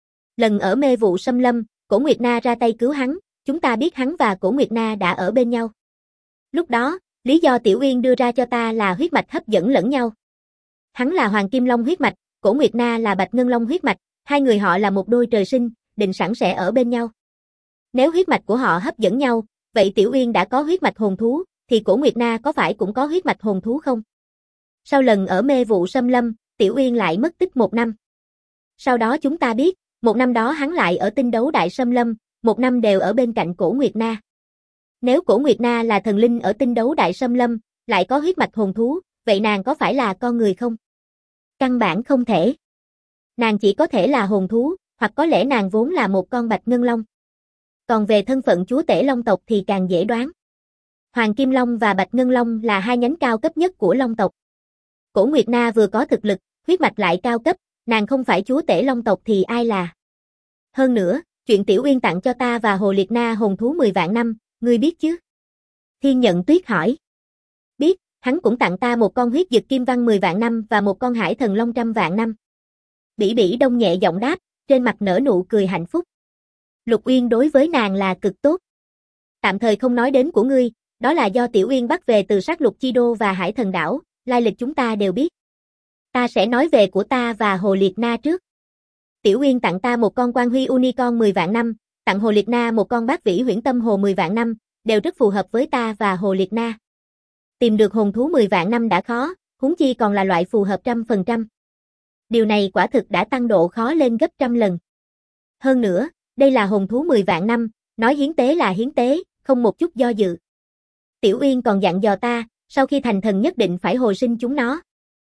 Lần ở mê vụ Sâm Lâm, Cổ Nguyệt Na ra tay cứu hắn, chúng ta biết hắn và Cổ Nguyệt Na đã ở bên nhau. Lúc đó, lý do Tiểu Uyên đưa ra cho ta là huyết mạch hấp dẫn lẫn nhau. Hắn là Hoàng Kim Long huyết mạch, Cổ Nguyệt Na là Bạch Ngân Long huyết mạch, hai người họ là một đôi trời sinh, định sẵn sẽ ở bên nhau. Nếu huyết mạch của họ hấp dẫn nhau, vậy Tiểu Uyên đã có huyết mạch hồn thú, thì Cổ Nguyệt Na có phải cũng có huyết mạch hồn thú không? Sau lần ở mê vụ Sâm Lâm, Tiểu Uyên lại mất tích 1 năm. Sau đó chúng ta biết, 1 năm đó hắn lại ở Tinh Đấu Đại Sâm Lâm, 1 năm đều ở bên cạnh Cổ Nguyệt Na. Nếu Cổ Nguyệt Na là thần linh ở Tinh Đấu Đại Sâm Lâm, lại có huyết mạch hồn thú, vậy nàng có phải là con người không? Căn bản không thể. Nàng chỉ có thể là hồn thú, hoặc có lẽ nàng vốn là một con Bạch Ngân Long. Còn về thân phận chúa tể Long tộc thì càng dễ đoán. Hoàng Kim Long và Bạch Ngân Long là hai nhánh cao cấp nhất của Long tộc. Cổ Nguyệt Na vừa có thực lực, huyết mạch lại cao cấp, nàng không phải chúa tể Long tộc thì ai là? Hơn nữa, chuyện Tiểu Uyên tặng cho ta và Hồ Liệt Na hồn thú 10 vạn năm, ngươi biết chứ? Thiên Nhận Tuyết hỏi. Biết, hắn cũng tặng ta một con huyết dực kim văn 10 vạn năm và một con hải thần long 100 vạn năm. Bỉ Bỉ Đông nhẹ giọng đáp, trên mặt nở nụ cười hạnh phúc. Lục Uyên đối với nàng là cực tốt. Tạm thời không nói đến của ngươi, đó là do Tiểu Uyên bắt về từ Sát Lục Chi Đô và Hải Thần Đảo, lai lịch chúng ta đều biết. Ta sẽ nói về của ta và Hồ Liệt Na trước. Tiểu Uyên tặng ta một con Quan Huy Unicorn 10 vạn năm, tặng Hồ Liệt Na một con Bát Vĩ Huyễn Tâm Hồ 10 vạn năm, đều rất phù hợp với ta và Hồ Liệt Na. Tìm được hồn thú 10 vạn năm đã khó, huống chi còn là loại phù hợp 100%. Điều này quả thực đã tăng độ khó lên gấp 100 lần. Hơn nữa, đây là hồn thú 10 vạn năm, nói hiến tế là hiến tế, không một chút do dự. Tiểu Uyên còn dặn dò ta, sau khi thành thần nhất định phải hồi sinh chúng nó.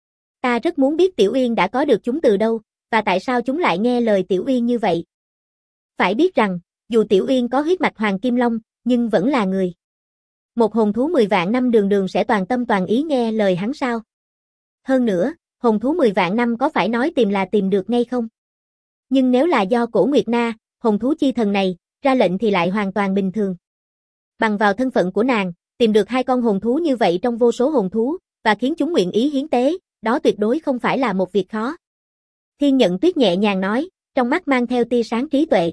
Ta rất muốn biết Tiểu Uyên đã có được chúng từ đâu, và tại sao chúng lại nghe lời Tiểu Uyên như vậy. Phải biết rằng, dù Tiểu Uyên có huyết mạch Hoàng Kim Long, nhưng vẫn là người. Một hồn thú 10 vạn năm đường đường sẽ toàn tâm toàn ý nghe lời hắn sao? Hơn nữa, hồn thú 10 vạn năm có phải nói tìm là tìm được ngay không? Nhưng nếu là do Cổ Nguyệt Na, hồn thú chi thần này, ra lệnh thì lại hoàn toàn bình thường. Bằng vào thân phận của nàng, tìm được 2 con hồn thú như vậy trong vô số hồn thú, và khiến chúng nguyện ý hiến tế, đó tuyệt đối không phải là một việc khó. Thiên Nhận Tuyết nhẹ nhàng nói, trong mắt mang theo tia sáng trí tuệ.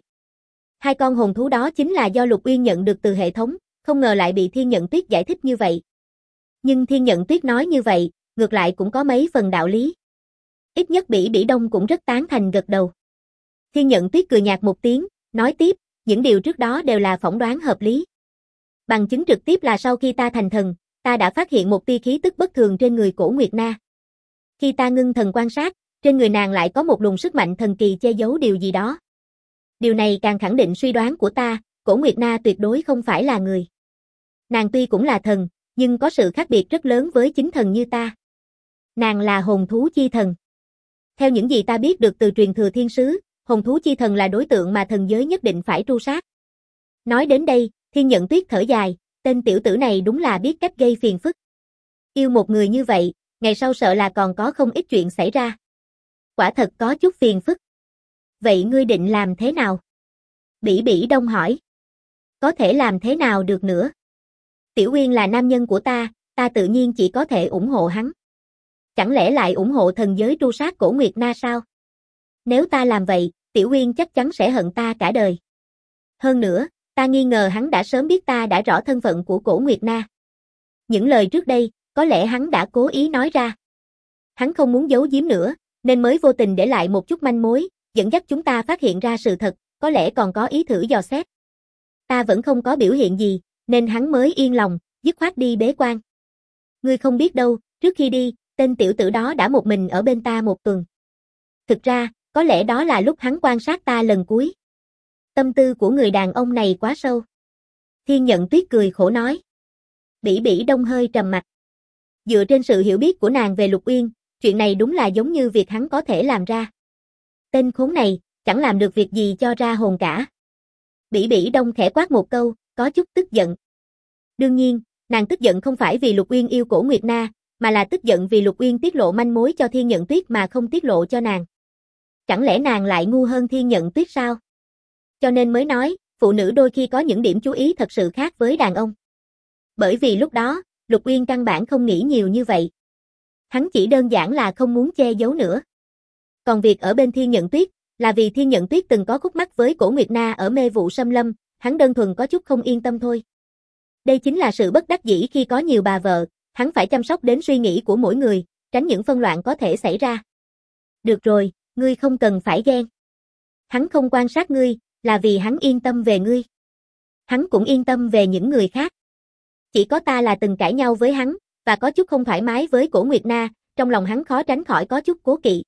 2 con hồn thú đó chính là do Lục Uyên nhận được từ hệ thống, không ngờ lại bị Thiên Nhận Tuyết giải thích như vậy. Nhưng Thiên Nhận Tuyết nói như vậy, ngược lại cũng có mấy phần đạo lý. Ít nhất Bỉ Bỉ Đông cũng rất tán thành gật đầu. Thiên Nhận Tuyết cười nhạt một tiếng, nói tiếp, những điều trước đó đều là phỏng đoán hợp lý. Bằng chứng trực tiếp là sau khi ta thành thần, ta đã phát hiện một tia khí tức bất thường trên người Cổ Nguyệt Na. Khi ta ngưng thần quan sát, trên người nàng lại có một luồng sức mạnh thần kỳ che giấu điều gì đó. Điều này càng khẳng định suy đoán của ta, Cổ Nguyệt Na tuyệt đối không phải là người. Nàng tuy cũng là thần, nhưng có sự khác biệt rất lớn với chính thần như ta. Nàng là hồn thú chi thần. Theo những gì ta biết được từ truyền thừa thiên sứ, hồn thú chi thần là đối tượng mà thần giới nhất định phải tru sát. Nói đến đây, Thiên Nhận Tuyết thở dài, tên tiểu tử này đúng là biết cách gây phiền phức. Yêu một người như vậy, ngày sau sợ là còn có không ít chuyện xảy ra. Quả thật có chút phiền phức. Vậy ngươi định làm thế nào? Bỉ Bỉ Đông hỏi. Có thể làm thế nào được nữa? Tiểu Uyên là nam nhân của ta tự nhiên chỉ có thể ủng hộ hắn. Chẳng lẽ lại ủng hộ thần giới tru sát Cổ Nguyệt Na sao? Nếu ta làm vậy, Tiểu Uyên chắc chắn sẽ hận ta cả đời. Hơn nữa, ta nghi ngờ hắn đã sớm biết ta đã rõ thân phận của Cổ Nguyệt Na. Những lời trước đây, có lẽ hắn đã cố ý nói ra. Hắn không muốn giấu giếm nữa, nên mới vô tình để lại một chút manh mối, dẫn dắt chúng ta phát hiện ra sự thật, có lẽ còn có ý thử dò xét. Ta vẫn không có biểu hiện gì, nên hắn mới yên lòng, dứt khoát đi bế quan. Ngươi không biết đâu, trước khi đi, tên tiểu tử đó đã một mình ở bên ta 1 tuần. Thực ra, có lẽ đó là lúc hắn quan sát ta lần cuối. Tâm tư của người đàn ông này quá sâu. Thiên Nhận Tuyết cười khổ nói. Bỉ Bỉ Đông hơi trầm mặt. Dựa trên sự hiểu biết của nàng về Lục Uyên, chuyện này đúng là giống như việc hắn có thể làm ra. Tên khốn này, chẳng làm được việc gì cho ra hồn cả. Bỉ Bỉ Đông khẽ quát một câu, có chút tức giận. Đương nhiên, nàng tức giận không phải vì Lục Uyên yêu Cổ Nguyệt Na, mà là tức giận vì Lục Uyên tiết lộ manh mối cho Thiên Nhận Tuyết mà không tiết lộ cho nàng. Chẳng lẽ nàng lại ngu hơn Thiên Nhận Tuyết sao? Cho nên mới nói, phụ nữ đôi khi có những điểm chú ý thật sự khác với đàn ông. Bởi vì lúc đó, Lục Uyên căn bản không nghĩ nhiều như vậy. Hắn chỉ đơn giản là không muốn che giấu nữa. Còn việc ở bên Thiên Nhận Tuyết, là vì Thiên Nhận Tuyết từng có khúc mắc với Cổ Nguyệt Na ở Mê Vụ Xâm Lâm, hắn đơn thuần có chút không yên tâm thôi. Đây chính là sự bất đắc dĩ khi có nhiều bà vợ, hắn phải chăm sóc đến suy nghĩ của mỗi người, tránh những phân loạn có thể xảy ra. Được rồi, ngươi không cần phải ghen. Hắn không quan sát ngươi, là vì hắn yên tâm về ngươi. Hắn cũng yên tâm về những người khác. Chỉ có ta là từng cãi nhau với hắn, và có chút không thoải mái với Cổ Nguyệt Na, trong lòng hắn khó tránh khỏi có chút cố kỵ.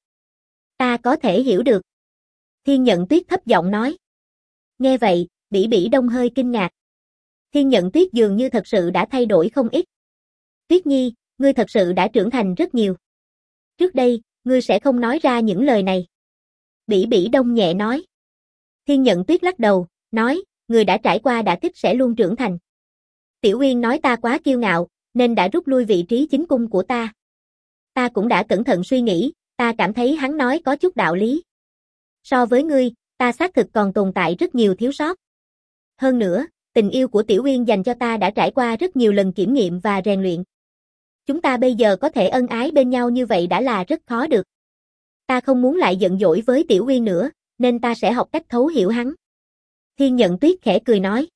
Ta có thể hiểu được. Thiên Nhận Tuyết thấp giọng nói. Nghe vậy, Bỉ Bỉ Đông hơi kinh ngạc. Thiên Nhận Tuyết dường như thật sự đã thay đổi không ít. Tuyết Nhi, ngươi thật sự đã trưởng thành rất nhiều. Trước đây, ngươi sẽ không nói ra những lời này. Bỉ Bỉ Đông nhẹ nói. Thiên Nhận Tuyết lắc đầu, nói, người đã trải qua đả kích sẽ luôn trưởng thành. Tiểu Uyên nói ta quá kiêu ngạo, nên đã rút lui vị trí chính cung của ta. Ta cũng đã cẩn thận suy nghĩ, ta cảm thấy hắn nói có chút đạo lý. So với ngươi, ta xác thực còn tồn tại rất nhiều thiếu sót. Hơn nữa, tình yêu của Tiểu Uyên dành cho ta đã trải qua rất nhiều lần kiểm nghiệm và rèn luyện. Chúng ta bây giờ có thể ân ái bên nhau như vậy đã là rất khó được. Ta không muốn lại giận dỗi với Tiểu Uyên nữa, nên ta sẽ học cách thấu hiểu hắn. Thiên Nhận Tuyết khẽ cười nói.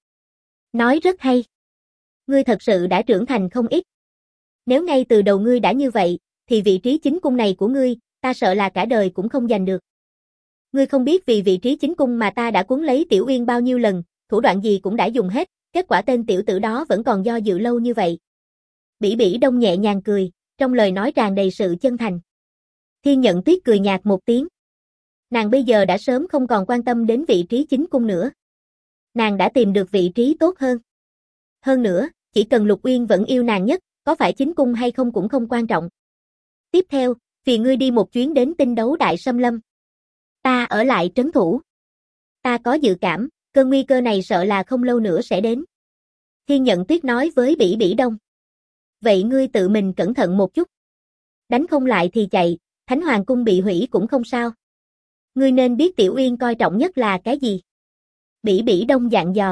Nói rất hay. Ngươi thật sự đã trưởng thành không ít. Nếu ngay từ đầu ngươi đã như vậy, thì vị trí chính cung này của ngươi, ta sợ là cả đời cũng không giành được. Ngươi không biết vì vị trí chính cung mà ta đã cuốn lấy Tiểu Uyên bao nhiêu lần, thủ đoạn gì cũng đã dùng hết, kết quả tên tiểu tử đó vẫn còn do dự lâu như vậy. Bỉ Bỉ Đông nhẹ nhàng cười, trong lời nói tràn đầy sự chân thành. Thiên Nhận Tuyết cười nhạt một tiếng. Nàng bây giờ đã sớm không còn quan tâm đến vị trí chính cung nữa. Nàng đã tìm được vị trí tốt hơn. Hơn nữa, chỉ cần Lục Uyên vẫn yêu nàng nhất, có phải chính cung hay không cũng không quan trọng. Tiếp theo, phiền ngươi đi một chuyến đến Tinh Đấu Đại Xâm Lâm. Ta ở lại trấn thủ. Ta có dự cảm, cơn nguy cơ này sợ là không lâu nữa sẽ đến. Thiên Nhận Tuyết nói với Bỉ Bỉ Đông. Vậy ngươi tự mình cẩn thận một chút. Đánh không lại thì chạy, Thánh Hoàng Cung bị hủy cũng không sao. Ngươi nên biết Tiểu Uyên coi trọng nhất là cái gì. Bỉ Bỉ Đông dặn dò.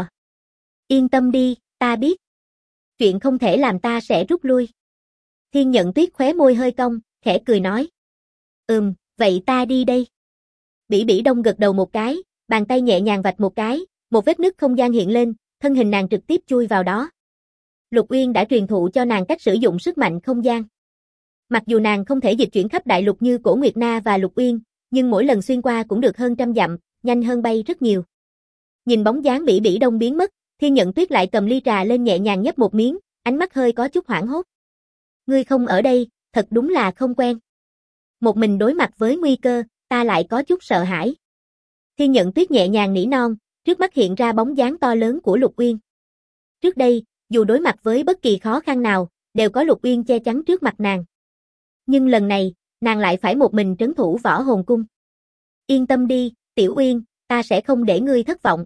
Yên tâm đi, ta biết. Chuyện không thể làm ta sẽ rút lui. Thiên Nhận Tuyết khóe môi hơi cong, khẽ cười nói. Vậy ta đi đây. Bỉ Bỉ Đông gật đầu một cái, bàn tay nhẹ nhàng vạch một cái, một vết nứt không gian hiện lên, thân hình nàng trực tiếp chui vào đó. Lục Uyên đã truyền thụ cho nàng cách sử dụng sức mạnh không gian. Mặc dù nàng không thể dịch chuyển khắp đại lục như Cổ Nguyệt Na và Lục Uyên, nhưng mỗi lần xuyên qua cũng được hơn trăm dặm, nhanh hơn bay rất nhiều. Nhìn bóng dáng Bỉ Bỉ Đông biến mất, Thiên Nhận Tuyết lại cầm ly trà lên nhẹ nhàng nhấp một miếng, ánh mắt hơi có chút hoảng hốt. Ngươi không ở đây, thật đúng là không quen. Một mình đối mặt với nguy cơ, ta lại có chút sợ hãi. Thiên Nhận Tuyết nhẹ nhàng nỉ non, trước mắt hiện ra bóng dáng to lớn của Lục Uyên. Trước đây, dù đối mặt với bất kỳ khó khăn nào, đều có Lục Uyên che chắn trước mặt nàng. Nhưng lần này, nàng lại phải một mình trấn thủ Võ Hồn Cung. Yên tâm đi, Tiểu Uyên, ta sẽ không để ngươi thất vọng.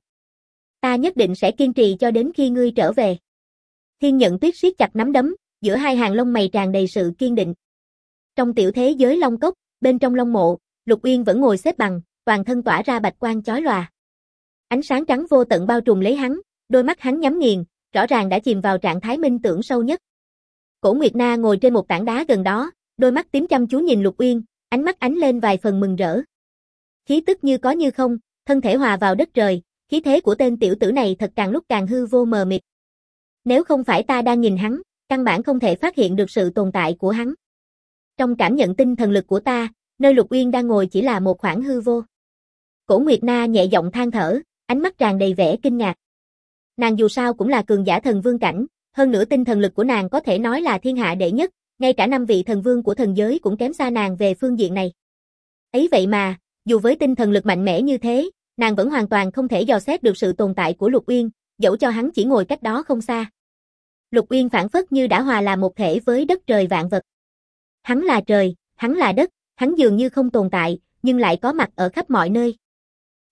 Ta nhất định sẽ kiên trì cho đến khi ngươi trở về. Thiên Nhận Tuyết siết chặt nắm đấm, giữa hai hàng lông mày tràn đầy sự kiên định. Trong tiểu thế giới Long Cốc, bên trong Long Mộ, Lục Uyên vẫn ngồi xếp bằng, toàn thân tỏa ra bạch quang chói lòa. Ánh sáng trắng vô tận bao trùm lấy hắn, đôi mắt hắn nhắm nghiền, rõ ràng đã chìm vào trạng thái minh tưởng sâu nhất. Cổ Nguyệt Na ngồi trên một tảng đá gần đó, đôi mắt tím chăm chú nhìn Lục Uyên, ánh mắt ánh lên vài phần mừng rỡ. Khí tức như có như không, thân thể hòa vào đất trời, khí thế của tên tiểu tử này thật càng lúc càng hư vô mờ mịt. Nếu không phải ta đang nhìn hắn, căn bản không thể phát hiện được sự tồn tại của hắn. Trong cảm nhận tinh thần lực của ta, nơi Lục Uyên đang ngồi chỉ là một khoảng hư vô. Cổ Nguyệt Na nhẹ giọng than thở, ánh mắt tràn đầy vẻ kinh ngạc. Nàng dù sao cũng là cường giả thần vương cảnh, hơn nữa tinh thần lực của nàng có thể nói là thiên hạ đệ nhất, ngay cả 5 vị thần vương của thần giới cũng kém xa nàng về phương diện này. Ấy vậy mà, dù với tinh thần lực mạnh mẽ như thế, nàng vẫn hoàn toàn không thể dò xét được sự tồn tại của Lục Uyên, dẫu cho hắn chỉ ngồi cách đó không xa. Lục Uyên phảng phất như đã hòa là một thể với đất trời vạn vật. Hắn là trời, hắn là đất, hắn dường như không tồn tại, nhưng lại có mặt ở khắp mọi nơi.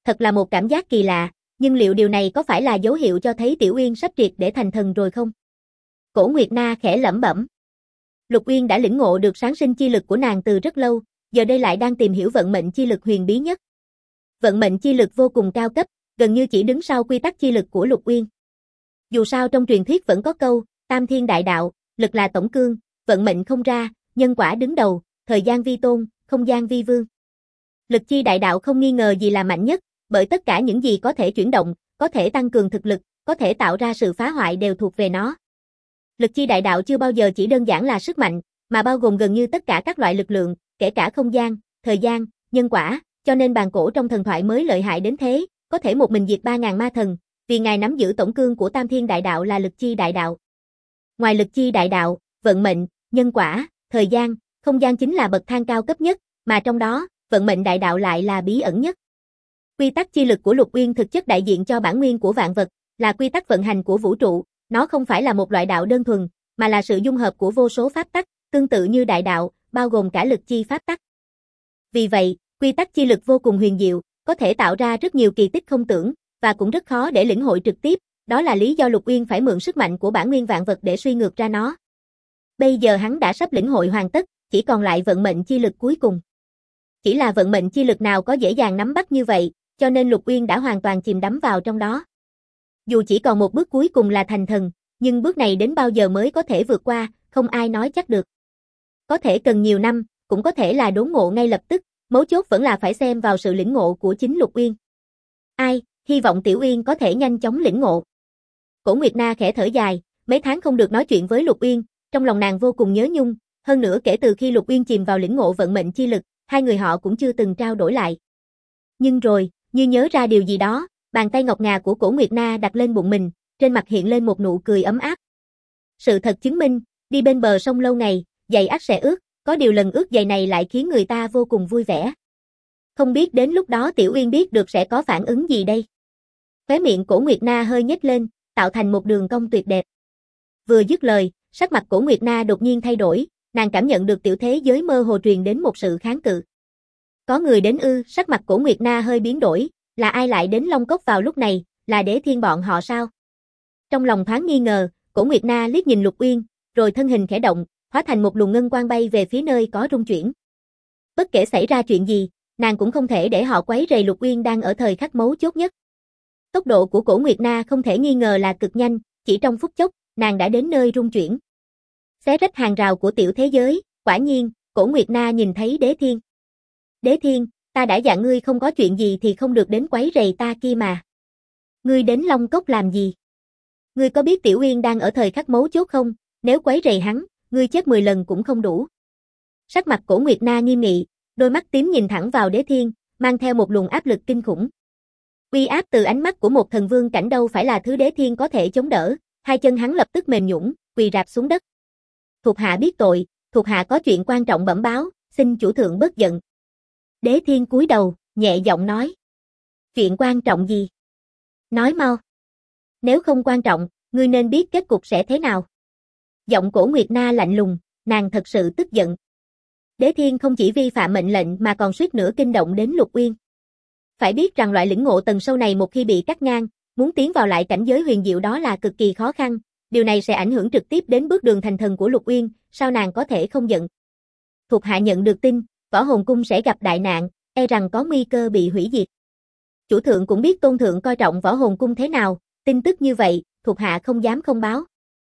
Thật là một cảm giác kỳ lạ, nhưng liệu điều này có phải là dấu hiệu cho thấy Tiểu Uyên sắp triệt để thành thần rồi không? Cổ Nguyệt Na khẽ lẩm bẩm. Lục Uyên đã lĩnh ngộ được sáng sinh chi lực của nàng từ rất lâu, giờ đây lại đang tìm hiểu vận mệnh chi lực huyền bí nhất. Vận mệnh chi lực vô cùng cao cấp, gần như chỉ đứng sau quy tắc chi lực của Lục Uyên. Dù sao trong truyền thuyết vẫn có câu, Tam Thiên Đại Đạo, lực là tổng cương, vận mệnh không ra, nhân quả đứng đầu, thời gian vi tôn, không gian vi vương. Lực chi đại đạo không nghi ngờ gì là mạnh nhất, bởi tất cả những gì có thể chuyển động, có thể tăng cường thực lực, có thể tạo ra sự phá hoại đều thuộc về nó. Lực chi đại đạo chưa bao giờ chỉ đơn giản là sức mạnh, mà bao gồm gần như tất cả các loại lực lượng, kể cả không gian, thời gian, nhân quả, cho nên bàn cổ trong thần thoại mới lợi hại đến thế, có thể một mình diệt 3.000 ma thần, vì ngài nắm giữ tổng cương của Tam Thiên Đại Đạo là lực chi đại đạo. Ngoài lực chi đại đạo, vận mệnh, nhân quả, thời gian, không gian chính là bậc thang cao cấp nhất, mà trong đó, vận mệnh đại đạo lại là bí ẩn nhất. Quy tắc chi lực của Lục Uyên thực chất đại diện cho bản nguyên của vạn vật, là quy tắc vận hành của vũ trụ, nó không phải là một loại đạo đơn thuần, mà là sự dung hợp của vô số pháp tắc, tương tự như đại đạo, bao gồm cả lực chi pháp tắc. Vì vậy, quy tắc chi lực vô cùng huyền diệu, có thể tạo ra rất nhiều kỳ tích không tưởng, và cũng rất khó để lĩnh hội trực tiếp, đó là lý do Lục Uyên phải mượn sức mạnh của bản nguyên vạn vật để suy ngược ra nó. Bây giờ hắn đã sắp lĩnh hội hoàn tất, chỉ còn lại vận mệnh chi lực cuối cùng. Chỉ là vận mệnh chi lực nào có dễ dàng nắm bắt như vậy, cho nên Lục Uyên đã hoàn toàn chìm đắm vào trong đó. Dù chỉ còn một bước cuối cùng là thành thần, nhưng bước này đến bao giờ mới có thể vượt qua, không ai nói chắc được. Có thể cần nhiều năm, cũng có thể là đốn ngộ ngay lập tức, mấu chốt vẫn là phải xem vào sự lĩnh ngộ của chính Lục Uyên. Hy vọng Tiểu Uyên có thể nhanh chóng lĩnh ngộ. Cổ Nguyệt Na khẽ thở dài, mấy tháng không được nói chuyện với Lục Uyên, trong lòng nàng vô cùng nhớ nhung, hơn nữa kể từ khi Lục Uyên chìm vào lĩnh ngộ vận mệnh chi lực, hai người họ cũng chưa từng trao đổi lại. Nhưng rồi, như nhớ ra điều gì đó, bàn tay ngọc ngà của Cổ Nguyệt Na đặt lên bụng mình, trên mặt hiện lên một nụ cười ấm áp. Sự thật chứng minh, đi bên bờ sông lâu ngày, giày ắt sẽ ướt, có điều lần ướt giày này lại khiến người ta vô cùng vui vẻ. Không biết đến lúc đó Tiểu Uyên biết được sẽ có phản ứng gì đây? Khóe miệng Cổ Nguyệt Na hơi nhếch lên, tạo thành một đường cong tuyệt đẹp. Vừa dứt lời, sắc mặt Cổ Nguyệt Na đột nhiên thay đổi, nàng cảm nhận được tiểu thế giới mơ hồ truyền đến một sự kháng cự. Có người đến ư? Sắc mặt Cổ Nguyệt Na hơi biến đổi, là ai lại đến Long Cốc vào lúc này, là Đế Thiên bọn họ sao? Trong lòng thoáng nghi ngờ, Cổ Nguyệt Na liếc nhìn Lục Uyên, rồi thân hình khẽ động, hóa thành một luồng ngân quang bay về phía nơi có rung chuyển. Bất kể xảy ra chuyện gì, nàng cũng không thể để họ quấy rầy Lục Uyên đang ở thời khắc mấu chốt nhất. Tốc độ của Cổ Nguyệt Na không thể nghi ngờ là cực nhanh, chỉ trong phút chốc, nàng đã đến nơi rung chuyển. Xé rách hàng rào của tiểu thế giới, quả nhiên, Cổ Nguyệt Na nhìn thấy Đế Thiên. Đế Thiên, ta đã dặn ngươi không có chuyện gì thì không được đến quấy rầy ta kia mà. Ngươi đến Long Cốc làm gì? Ngươi có biết Tiểu Uyên đang ở thời khắc mấu chốt không? Nếu quấy rầy hắn, ngươi chết 10 lần cũng không đủ. Sắc mặt Cổ Nguyệt Na nghiêm nghị, đôi mắt tím nhìn thẳng vào Đế Thiên, mang theo một luồng áp lực kinh khủng. Uy áp từ ánh mắt của một thần vương cảnh đâu phải là thứ Đế Thiên có thể chống đỡ, hai chân hắn lập tức mềm nhũn, quỳ rạp xuống đất. Thuộc hạ biết tội, thuộc hạ có chuyện quan trọng bẩm báo, xin chủ thượng bớt giận. Đế Thiên cúi đầu, nhẹ giọng nói. Chuyện quan trọng gì? Nói mau. Nếu không quan trọng, ngươi nên biết kết cục sẽ thế nào. Giọng Cổ Nguyệt Na lạnh lùng, nàng thật sự tức giận. Đế Thiên không chỉ vi phạm mệnh lệnh mà còn suýt nữa kinh động đến Lục Uyên. Phải biết rằng loại lĩnh ngộ tầng sâu này một khi bị cắt ngang, muốn tiến vào lại cảnh giới huyền diệu đó là cực kỳ khó khăn, điều này sẽ ảnh hưởng trực tiếp đến bước đường thành thần của Lục Uyên, sao nàng có thể không giận. Thuộc hạ nhận được tin, Võ Hồn Cung sẽ gặp đại nạn, e rằng có nguy cơ bị hủy diệt. Chủ thượng cũng biết tôn thượng coi trọng Võ Hồn Cung thế nào, tin tức như vậy, thuộc hạ không dám không báo.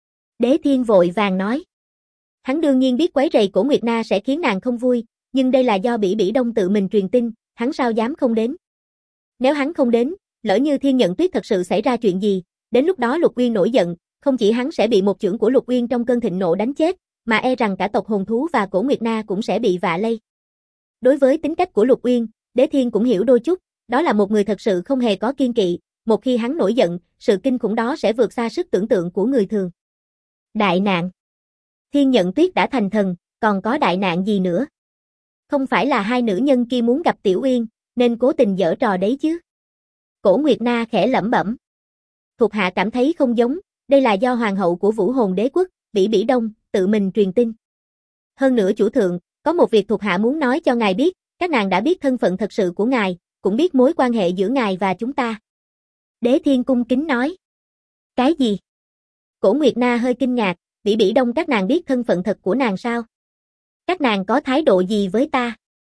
Đế Thiên vội vàng nói. Hắn đương nhiên biết quấy rầy Cổ Nguyệt Na sẽ khiến nàng không vui, nhưng đây là do Bỉ Bỉ Đông tự mình truyền tin, hắn sao dám không đến. Nếu hắn không đến, lỡ như Thiên Nhận Tuyết thật sự xảy ra chuyện gì, đến lúc đó Lục Uyên nổi giận, không chỉ hắn sẽ bị một chưởng của Lục Uyên trong cơn thịnh nộ đánh chết, mà e rằng cả tộc hồn thú và Cổ Nguyệt Na cũng sẽ bị vạ lây. Đối với tính cách của Lục Uyên, Đế Thiên cũng hiểu đôi chút, đó là một người thật sự không hề có kiêng kỵ, một khi hắn nổi giận, sự kinh khủng đó sẽ vượt xa sức tưởng tượng của người thường. Đại nạn. Thiên Nhận Tuyết đã thành thần, còn có đại nạn gì nữa? Không phải là hai nữ nhân kia muốn gặp Tiểu Uyên, nên cố tình giở trò đấy chứ? Cổ Nguyệt Na khẽ lẩm bẩm. Thuộc hạ cảm thấy không giống, đây là do hoàng hậu của Vũ Hồn Đế quốc, Bỉ Bỉ Đông, tự mình truyền tin. Hơn nữa chủ thượng, có một việc thuộc hạ muốn nói cho ngài biết, các nàng đã biết thân phận thật sự của ngài, cũng biết mối quan hệ giữa ngài và chúng ta. Đế Thiên cung kính nói. Cái gì? Cổ Nguyệt Na hơi kinh ngạc, Bỉ Bỉ Đông các nàng biết thân phận thật của nàng sao? Các nàng có thái độ gì với ta?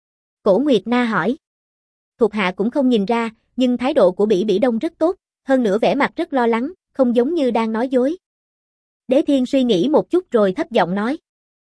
Cổ Nguyệt Na hỏi. Thuộc hạ cũng không nhìn ra, nhưng thái độ của Bỉ Bỉ Đông rất tốt, hơn nữa vẻ mặt rất lo lắng, không giống như đang nói dối. Đế Thiên suy nghĩ một chút rồi thấp giọng nói.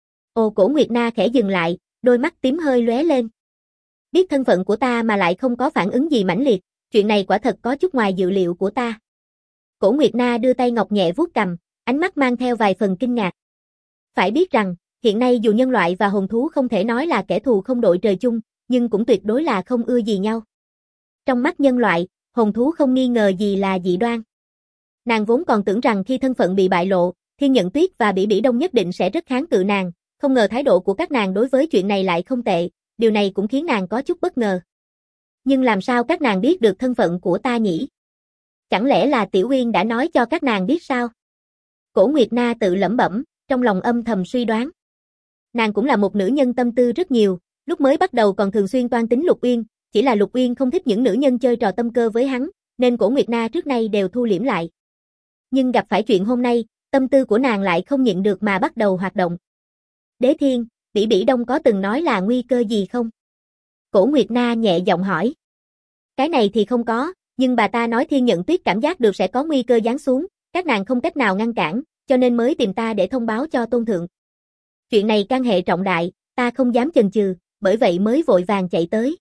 Ồ, Cổ Nguyệt Na khẽ dừng lại, đôi mắt tím hơi lóe lên. Biết thân phận của ta mà lại không có phản ứng gì mãnh liệt, chuyện này quả thật có chút ngoài dự liệu của ta. Cổ Nguyệt Na đưa tay ngọc nhẹ vuốt cằm, ánh mắt mang theo vài phần kinh ngạc. Phải biết rằng, hiện nay dù nhân loại và hồn thú không thể nói là kẻ thù không đội trời chung, nhưng cũng tuyệt đối là không ưa gì nhau. Trong mắt nhân loại, hồn thú không nghi ngờ gì là dị đoan. Nàng vốn còn tưởng rằng khi thân phận bị bại lộ, Thiên Nhận Tuyết và Bỉ Bỉ Đông nhất định sẽ rất kháng cự nàng, không ngờ thái độ của các nàng đối với chuyện này lại không tệ, điều này cũng khiến nàng có chút bất ngờ. Nhưng làm sao các nàng biết được thân phận của ta nhỉ? Chẳng lẽ là Tiểu Uyên đã nói cho các nàng biết sao? Cổ Nguyệt Na tự lẩm bẩm, trong lòng âm thầm suy đoán. Nàng cũng là một nữ nhân tâm tư rất nhiều, lúc mới bắt đầu còn thường xuyên toan tính Lục Uyên, chỉ là Lục Uyên không thích những nữ nhân chơi trò tâm cơ với hắn, nên Cổ Nguyệt Na trước nay đều thu liễm lại. Nhưng gặp phải chuyện hôm nay, tâm tư của nàng lại không nhịn được mà bắt đầu hoạt động. Đế Thiên, Bỉ Bỉ Đông có từng nói là nguy cơ gì không? Cổ Nguyệt Na nhẹ giọng hỏi. Cái này thì không có, nhưng bà ta nói Thiên Nhận Tuyết cảm giác được sẽ có nguy cơ giáng xuống, các nàng không cách nào ngăn cản, cho nên mới tìm ta để thông báo cho Tôn Thượng. Chuyện này can hệ trọng đại, ta không dám chần chừ, bởi vậy mới vội vàng chạy tới.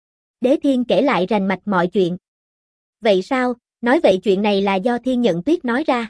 Đế Thiên kể lại rành mạch mọi chuyện. Vậy sao, nói vậy chuyện này là do Thiên Nhận Tuyết nói ra.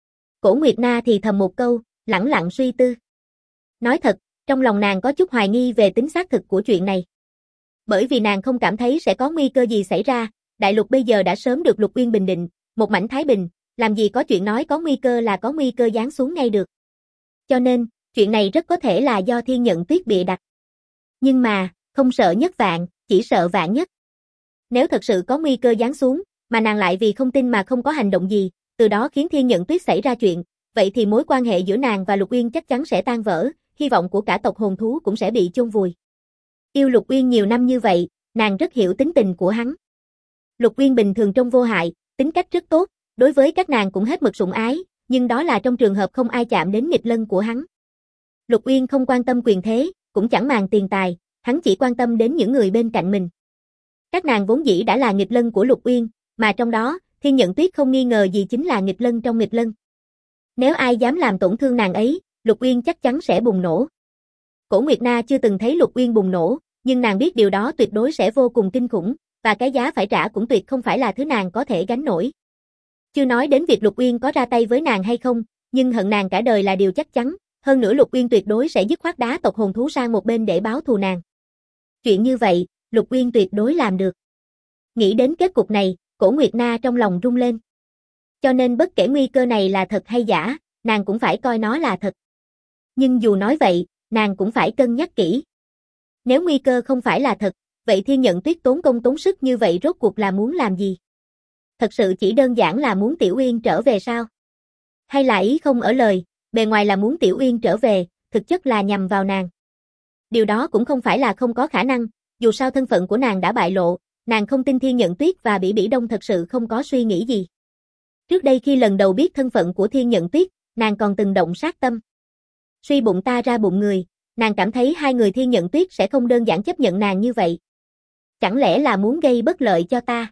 Cổ Nguyệt Na thì thầm một câu, lẳng lặng suy tư. Nói thật, trong lòng nàng có chút hoài nghi về tính xác thực của chuyện này. Bởi vì nàng không cảm thấy sẽ có nguy cơ gì xảy ra, đại lục bây giờ đã sớm được Lục Uyên bình định, một mảnh thái bình, làm gì có chuyện nói có nguy cơ là có nguy cơ giáng xuống ngay được. Cho nên, chuyện này rất có thể là do Thiên Nhận Tuyết bịa đặt. Nhưng mà, không sợ nhất vạn, chỉ sợ vạn nhất. Nếu thật sự có nguy cơ giáng xuống, mà nàng lại vì không tin mà không có hành động gì, từ đó khiến Thiên Nhận Tuyết xảy ra chuyện, vậy thì mối quan hệ giữa nàng và Lục Uyên chắc chắn sẽ tan vỡ, hy vọng của cả tộc hồn thú cũng sẽ bị chôn vùi. Yêu Lục Uyên nhiều năm như vậy, nàng rất hiểu tính tình của hắn. Lục Uyên bình thường trông vô hại, tính cách rất tốt, đối với các nàng cũng hết mực sủng ái, nhưng đó là trong trường hợp không ai chạm đến nghịch lân của hắn. Lục Uyên không quan tâm quyền thế, cũng chẳng màng tiền tài, hắn chỉ quan tâm đến những người bên cạnh mình. Các nàng vốn dĩ đã là nghịch lân của Lục Uyên, mà trong đó, Thiên Nhận Tuyết không nghi ngờ gì chính là nghịch lân trong nghịch lân. Nếu ai dám làm tổn thương nàng ấy, Lục Uyên chắc chắn sẽ bùng nổ. Cổ Nguyệt Na chưa từng thấy Lục Uyên bùng nổ, nhưng nàng biết điều đó tuyệt đối sẽ vô cùng kinh khủng, và cái giá phải trả cũng tuyệt không phải là thứ nàng có thể gánh nổi. Chưa nói đến việc Lục Uyên có ra tay với nàng hay không, nhưng hận nàng cả đời là điều chắc chắn, hơn nữa Lục Uyên tuyệt đối sẽ dứt khoát đá tộc hồn thú sang một bên để báo thù nàng. Chuyện như vậy, Lục Uyên tuyệt đối làm được. Nghĩ đến kết cục này, Cổ Nguyệt Na trong lòng rung lên. Cho nên bất kể nguy cơ này là thật hay giả, nàng cũng phải coi nó là thật. Nhưng dù nói vậy, nàng cũng phải cân nhắc kỹ. Nếu nguy cơ không phải là thật, vậy Thiên Nhận Tuyết tốn công tốn sức như vậy rốt cuộc là muốn làm gì? Thật sự chỉ đơn giản là muốn Tiểu Uyên trở về sao? Hay là ý không ở lời, bề ngoài là muốn Tiểu Uyên trở về, thực chất là nhằm vào nàng? Điều đó cũng không phải là không có khả năng, dù sao thân phận của nàng đã bại lộ, nàng không tin Thiên Nhận Tuyết và Bỉ Bỉ Đông thật sự không có suy nghĩ gì. Trước đây khi lần đầu biết thân phận của Thiên Nhận Tuyết, nàng còn từng động sát tâm. Suy bụng ta ra bụng người, nàng cảm thấy hai người Thiên Nhận Tuyết sẽ không đơn giản chấp nhận nàng như vậy. Chẳng lẽ là muốn gây bất lợi cho ta?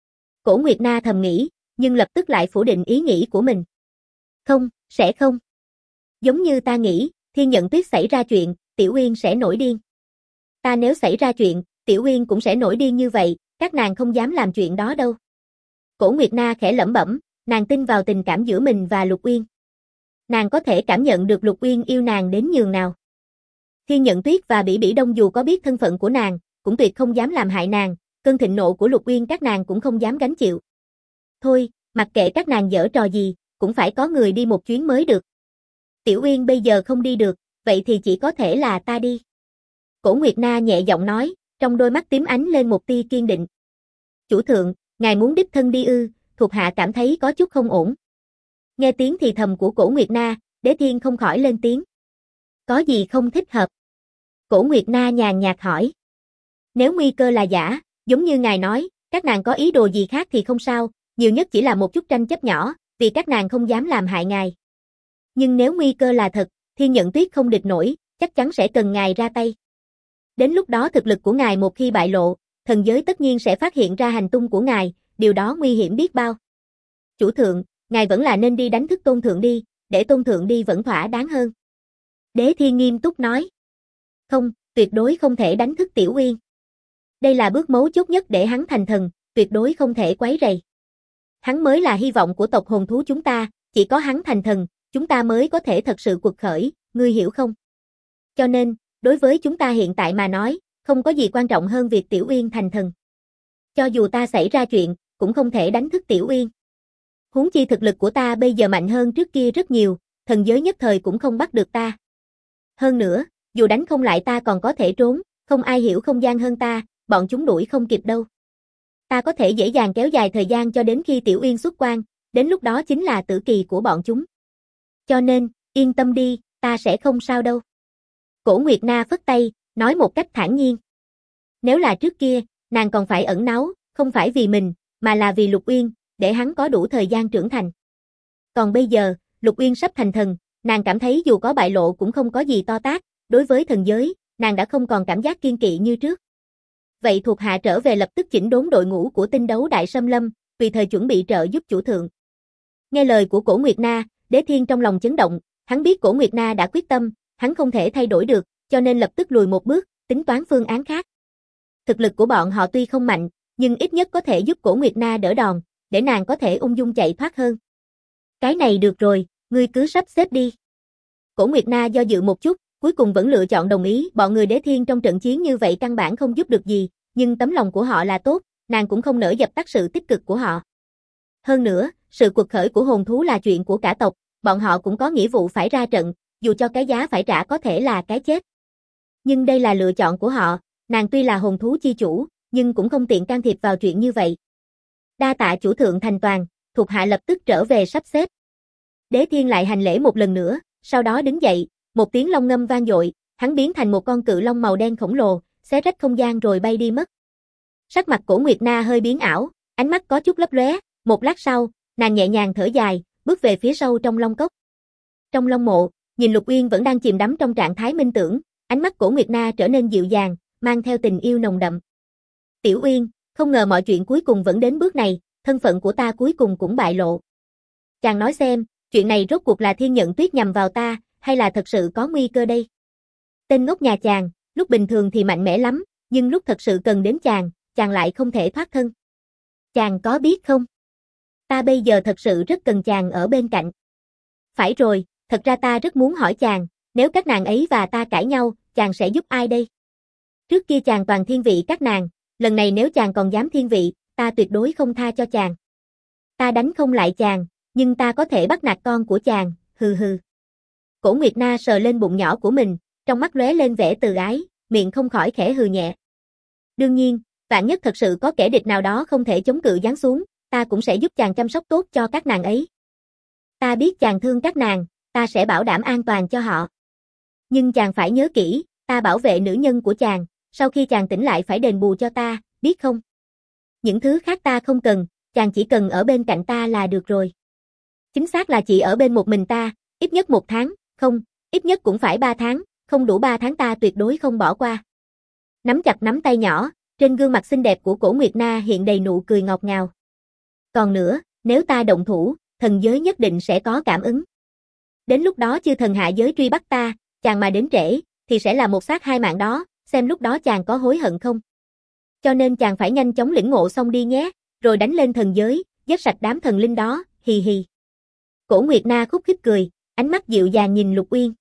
Cổ Nguyệt Na thầm nghĩ, nhưng lập tức lại phủ định ý nghĩ của mình. Không, sẽ không. Giống như ta nghĩ, Thiên Nhận Tuyết xảy ra chuyện, Tiểu Uyên sẽ nổi điên. Ta nếu xảy ra chuyện, Tiểu Uyên cũng sẽ nổi điên như vậy, các nàng không dám làm chuyện đó đâu. Cổ Nguyệt Na khẽ lẩm bẩm, nàng tin vào tình cảm giữa mình và Lục Uyên. Nàng có thể cảm nhận được Lục Uyên yêu nàng đến nhường nào. Thiên Nhận Tuyết và Bỉ Bỉ Đông dù có biết thân phận của nàng, cũng tuyệt không dám làm hại nàng, cơn thịnh nộ của Lục Uyên các nàng cũng không dám gánh chịu. Thôi, mặc kệ các nàng giở trò gì, cũng phải có người đi một chuyến mới được. Tiểu Uyên bây giờ không đi được, vậy thì chỉ có thể là ta đi. Cổ Nguyệt Na nhẹ giọng nói, trong đôi mắt tím ánh lên một tia kiên định. Chủ thượng, ngài muốn đích thân đi ư? Thuộc hạ cảm thấy có chút không ổn. Nghe tiếng thì thầm của Cổ Nguyệt Na, Đế Thiên không khỏi lên tiếng. Có gì không thích hợp? Cổ Nguyệt Na nhàn nhạt hỏi. Nếu nguy cơ là giả, giống như ngài nói, Các nàng có ý đồ gì khác thì không sao, nhiều nhất chỉ là một chút tranh chấp nhỏ, vì các nàng không dám làm hại ngài. Nhưng nếu nguy cơ là thật, Thiên Nhận Tuyết không địch nổi, chắc chắn sẽ cần ngài ra tay. Đến lúc đó thực lực của ngài một khi bại lộ, thần giới tất nhiên sẽ phát hiện ra hành tung của ngài, điều đó nguy hiểm biết bao. Chủ thượng, ngài vẫn là nên đi đánh thức Tôn thượng đi, để Tôn thượng đi vẫn thỏa đáng hơn. Đế Thiên nghiêm túc nói. Không, tuyệt đối không thể đánh thức Tiểu Uyên. Đây là bước mấu chốt nhất để hắn thành thần, tuyệt đối không thể quấy rầy. Hắn mới là hy vọng của tộc hồn thú chúng ta, chỉ có hắn thành thần, chúng ta mới có thể thật sự quật khởi, ngươi hiểu không? Cho nên, đối với chúng ta hiện tại mà nói, không có gì quan trọng hơn việc Tiểu Uyên thành thần. Cho dù ta xảy ra chuyện, cũng không thể đánh thức Tiểu Uyên. Huống chi thực lực của ta bây giờ mạnh hơn trước kia rất nhiều, thần giới nhất thời cũng không bắt được ta. Hơn nữa, dù đánh không lại ta còn có thể trốn, không ai hiểu không gian hơn ta, bọn chúng đuổi không kịp đâu. Ta có thể dễ dàng kéo dài thời gian cho đến khi Tiểu Uyên xuất quan, đến lúc đó chính là tử kỳ của bọn chúng. Cho nên, yên tâm đi, ta sẽ không sao đâu. Cổ Nguyệt Na phất tay, nói một cách thản nhiên. Nếu là trước kia, nàng còn phải ẩn náu, không phải vì mình, mà là vì Lục Uyên, để hắn có đủ thời gian trưởng thành. Còn bây giờ, Lục Uyên sắp thành thần, nàng cảm thấy dù có bại lộ cũng không có gì to tát, đối với thần giới, nàng đã không còn cảm giác kiên kỵ như trước. Vậy thuộc hạ trở về lập tức chỉnh đốn đội ngũ của tinh đấu đại xâm lâm, tùy thời chuẩn bị trợ giúp chủ thượng. Nghe lời của Cổ Nguyệt Na, Đế Thiên trong lòng chấn động, hắn biết Cổ Nguyệt Na đã quyết tâm, hắn không thể thay đổi được, cho nên lập tức lùi một bước, tính toán phương án khác. Thực lực của bọn họ tuy không mạnh, nhưng ít nhất có thể giúp Cổ Nguyệt Na đỡ đòn, để nàng có thể ung dung chạy thoát hơn. Cái này được rồi, ngươi cứ sắp xếp đi. Cổ Nguyệt Na do dự một chút, cuối cùng vẫn lựa chọn đồng ý, bọn người Đế Thiên trong trận chiến như vậy căn bản không giúp được gì, nhưng tấm lòng của họ là tốt, nàng cũng không nỡ dập tắt sự tích cực của họ. Hơn nữa, sự quật khởi của hồn thú là chuyện của cả tộc, bọn họ cũng có nghĩa vụ phải ra trận, dù cho cái giá phải trả có thể là cái chết. Nhưng đây là lựa chọn của họ, nàng tuy là hồn thú chi chủ, nhưng cũng không tiện can thiệp vào chuyện như vậy. Đa tạ chủ thượng thành toàn, thuộc hạ lập tức trở về sắp xếp. Đế Thiên lại hành lễ một lần nữa, sau đó đứng dậy, một tiếng long ngâm vang dội, hắn biến thành một con cự long màu đen khổng lồ, xé rách không gian rồi bay đi mất. Sắc mặt Cổ Nguyệt Na hơi biến ảo, ánh mắt có chút lấp lóe, một lát sau, nàng nhẹ nhàng thở dài, bước về phía sâu trong long cốc. Trong long mộ, nhìn Lục Uyên vẫn đang chìm đắm trong trạng thái minh tưởng, ánh mắt Cổ Nguyệt Na trở nên dịu dàng, mang theo tình yêu nồng đậm. Tiểu Uyên, không ngờ mọi chuyện cuối cùng vẫn đến bước này, thân phận của ta cuối cùng cũng bại lộ. Chàng nói xem, chuyện này rốt cuộc là Thiên Nhận Tuyết nhằm vào ta, hay là thật sự có nguy cơ đây? Tên ngốc nhà chàng, lúc bình thường thì mạnh mẽ lắm, nhưng lúc thật sự cần đến chàng lại không thể thoát thân. Chàng có biết không? Ta bây giờ thật sự rất cần chàng ở bên cạnh. Phải rồi, thật ra ta rất muốn hỏi chàng, nếu các nàng ấy và ta cãi nhau, chàng sẽ giúp ai đây? Trước kia chàng toàn thiên vị các nàng, lần này nếu chàng còn dám thiên vị, ta tuyệt đối không tha cho chàng. Ta đánh không lại chàng, nhưng ta có thể bắt nạt con của chàng, hừ hừ. Cổ Nguyệt Na sờ lên bụng nhỏ của mình, trong mắt lóe lên vẻ từ ái, miệng không khỏi khẽ hừ nhẹ. Đương nhiên, vạn nhất thật sự có kẻ địch nào đó không thể chống cự giáng xuống, ta cũng sẽ giúp chàng chăm sóc tốt cho các nàng ấy. Ta biết chàng thương các nàng, ta sẽ bảo đảm an toàn cho họ. Nhưng chàng phải nhớ kỹ, ta bảo vệ nữ nhân của chàng, sau khi chàng tỉnh lại phải đền bù cho ta, biết không? Những thứ khác ta không cần, chàng chỉ cần ở bên cạnh ta là được rồi. Chính xác là chỉ ở bên một mình ta, ít nhất 1 tháng, không, ít nhất cũng phải 3 tháng, không đủ 3 tháng ta tuyệt đối không bỏ qua. Nắm chặt nắm tay nhỏ, trên gương mặt xinh đẹp của Cổ Nguyệt Na hiện đầy nụ cười ngọt ngào. Còn nữa, nếu ta động thủ, thần giới nhất định sẽ có cảm ứng. Đến lúc đó chư thần hạ giới truy bắt ta, chàng mà đến trễ, thì sẽ là một xác 2 mạng đó, xem lúc đó chàng có hối hận không. Cho nên chàng phải nhanh chóng lĩnh ngộ xong đi nhé, rồi đánh lên thần giới, giết sạch đám thần linh đó, hì hì. Cổ Nguyệt Na khúc khích cười, ánh mắt dịu dàng nhìn Lục Uyên.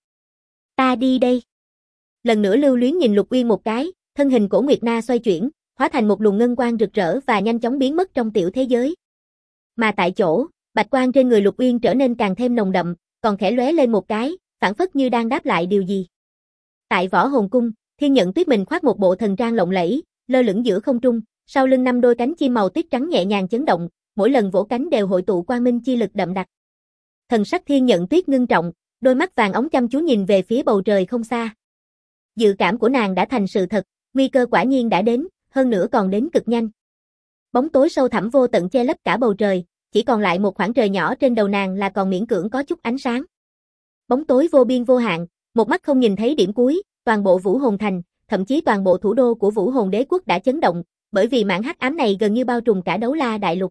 Ta đi đây. Lần nữa lưu luyến nhìn Lục Uyên một cái, thân hình Cổ Nguyệt Na xoay chuyển, hóa thành một luồng ngân quang rực rỡ và nhanh chóng biến mất trong tiểu thế giới. Mà tại chỗ, bạch quang trên người Lục Uyên trở nên càng thêm nồng đậm, còn khẽ lóe lên một cái, phảng phất như đang đáp lại điều gì. Tại Võ Hồn Cung, Thiên Nhận Tuyết mình khoác một bộ thần trang lộng lẫy, lơ lửng giữa không trung, sau lưng 5 đôi cánh chim màu tuyết trắng nhẹ nhàng chấn động, mỗi lần vỗ cánh đều hội tụ quang minh chi lực đậm đặc. Thần sắc Thiên Nhận Tuyết ngưng trọng, đôi mắt vàng óng chăm chú nhìn về phía bầu trời không xa. Dự cảm của nàng đã thành sự thật, nguy cơ quả nhiên đã đến, hơn nữa còn đến cực nhanh. Bóng tối sâu thẳm vô tận che lấp cả bầu trời, chỉ còn lại một khoảng trời nhỏ trên đầu nàng là còn miễn cưỡng có chút ánh sáng. Bóng tối vô biên vô hạn, một mắt không nhìn thấy điểm cuối, toàn bộ Vũ Hồn Thành, thậm chí toàn bộ thủ đô của Vũ Hồn Đế quốc đã chấn động, bởi vì mảng hắc ám này gần như bao trùm cả Đấu La đại lục.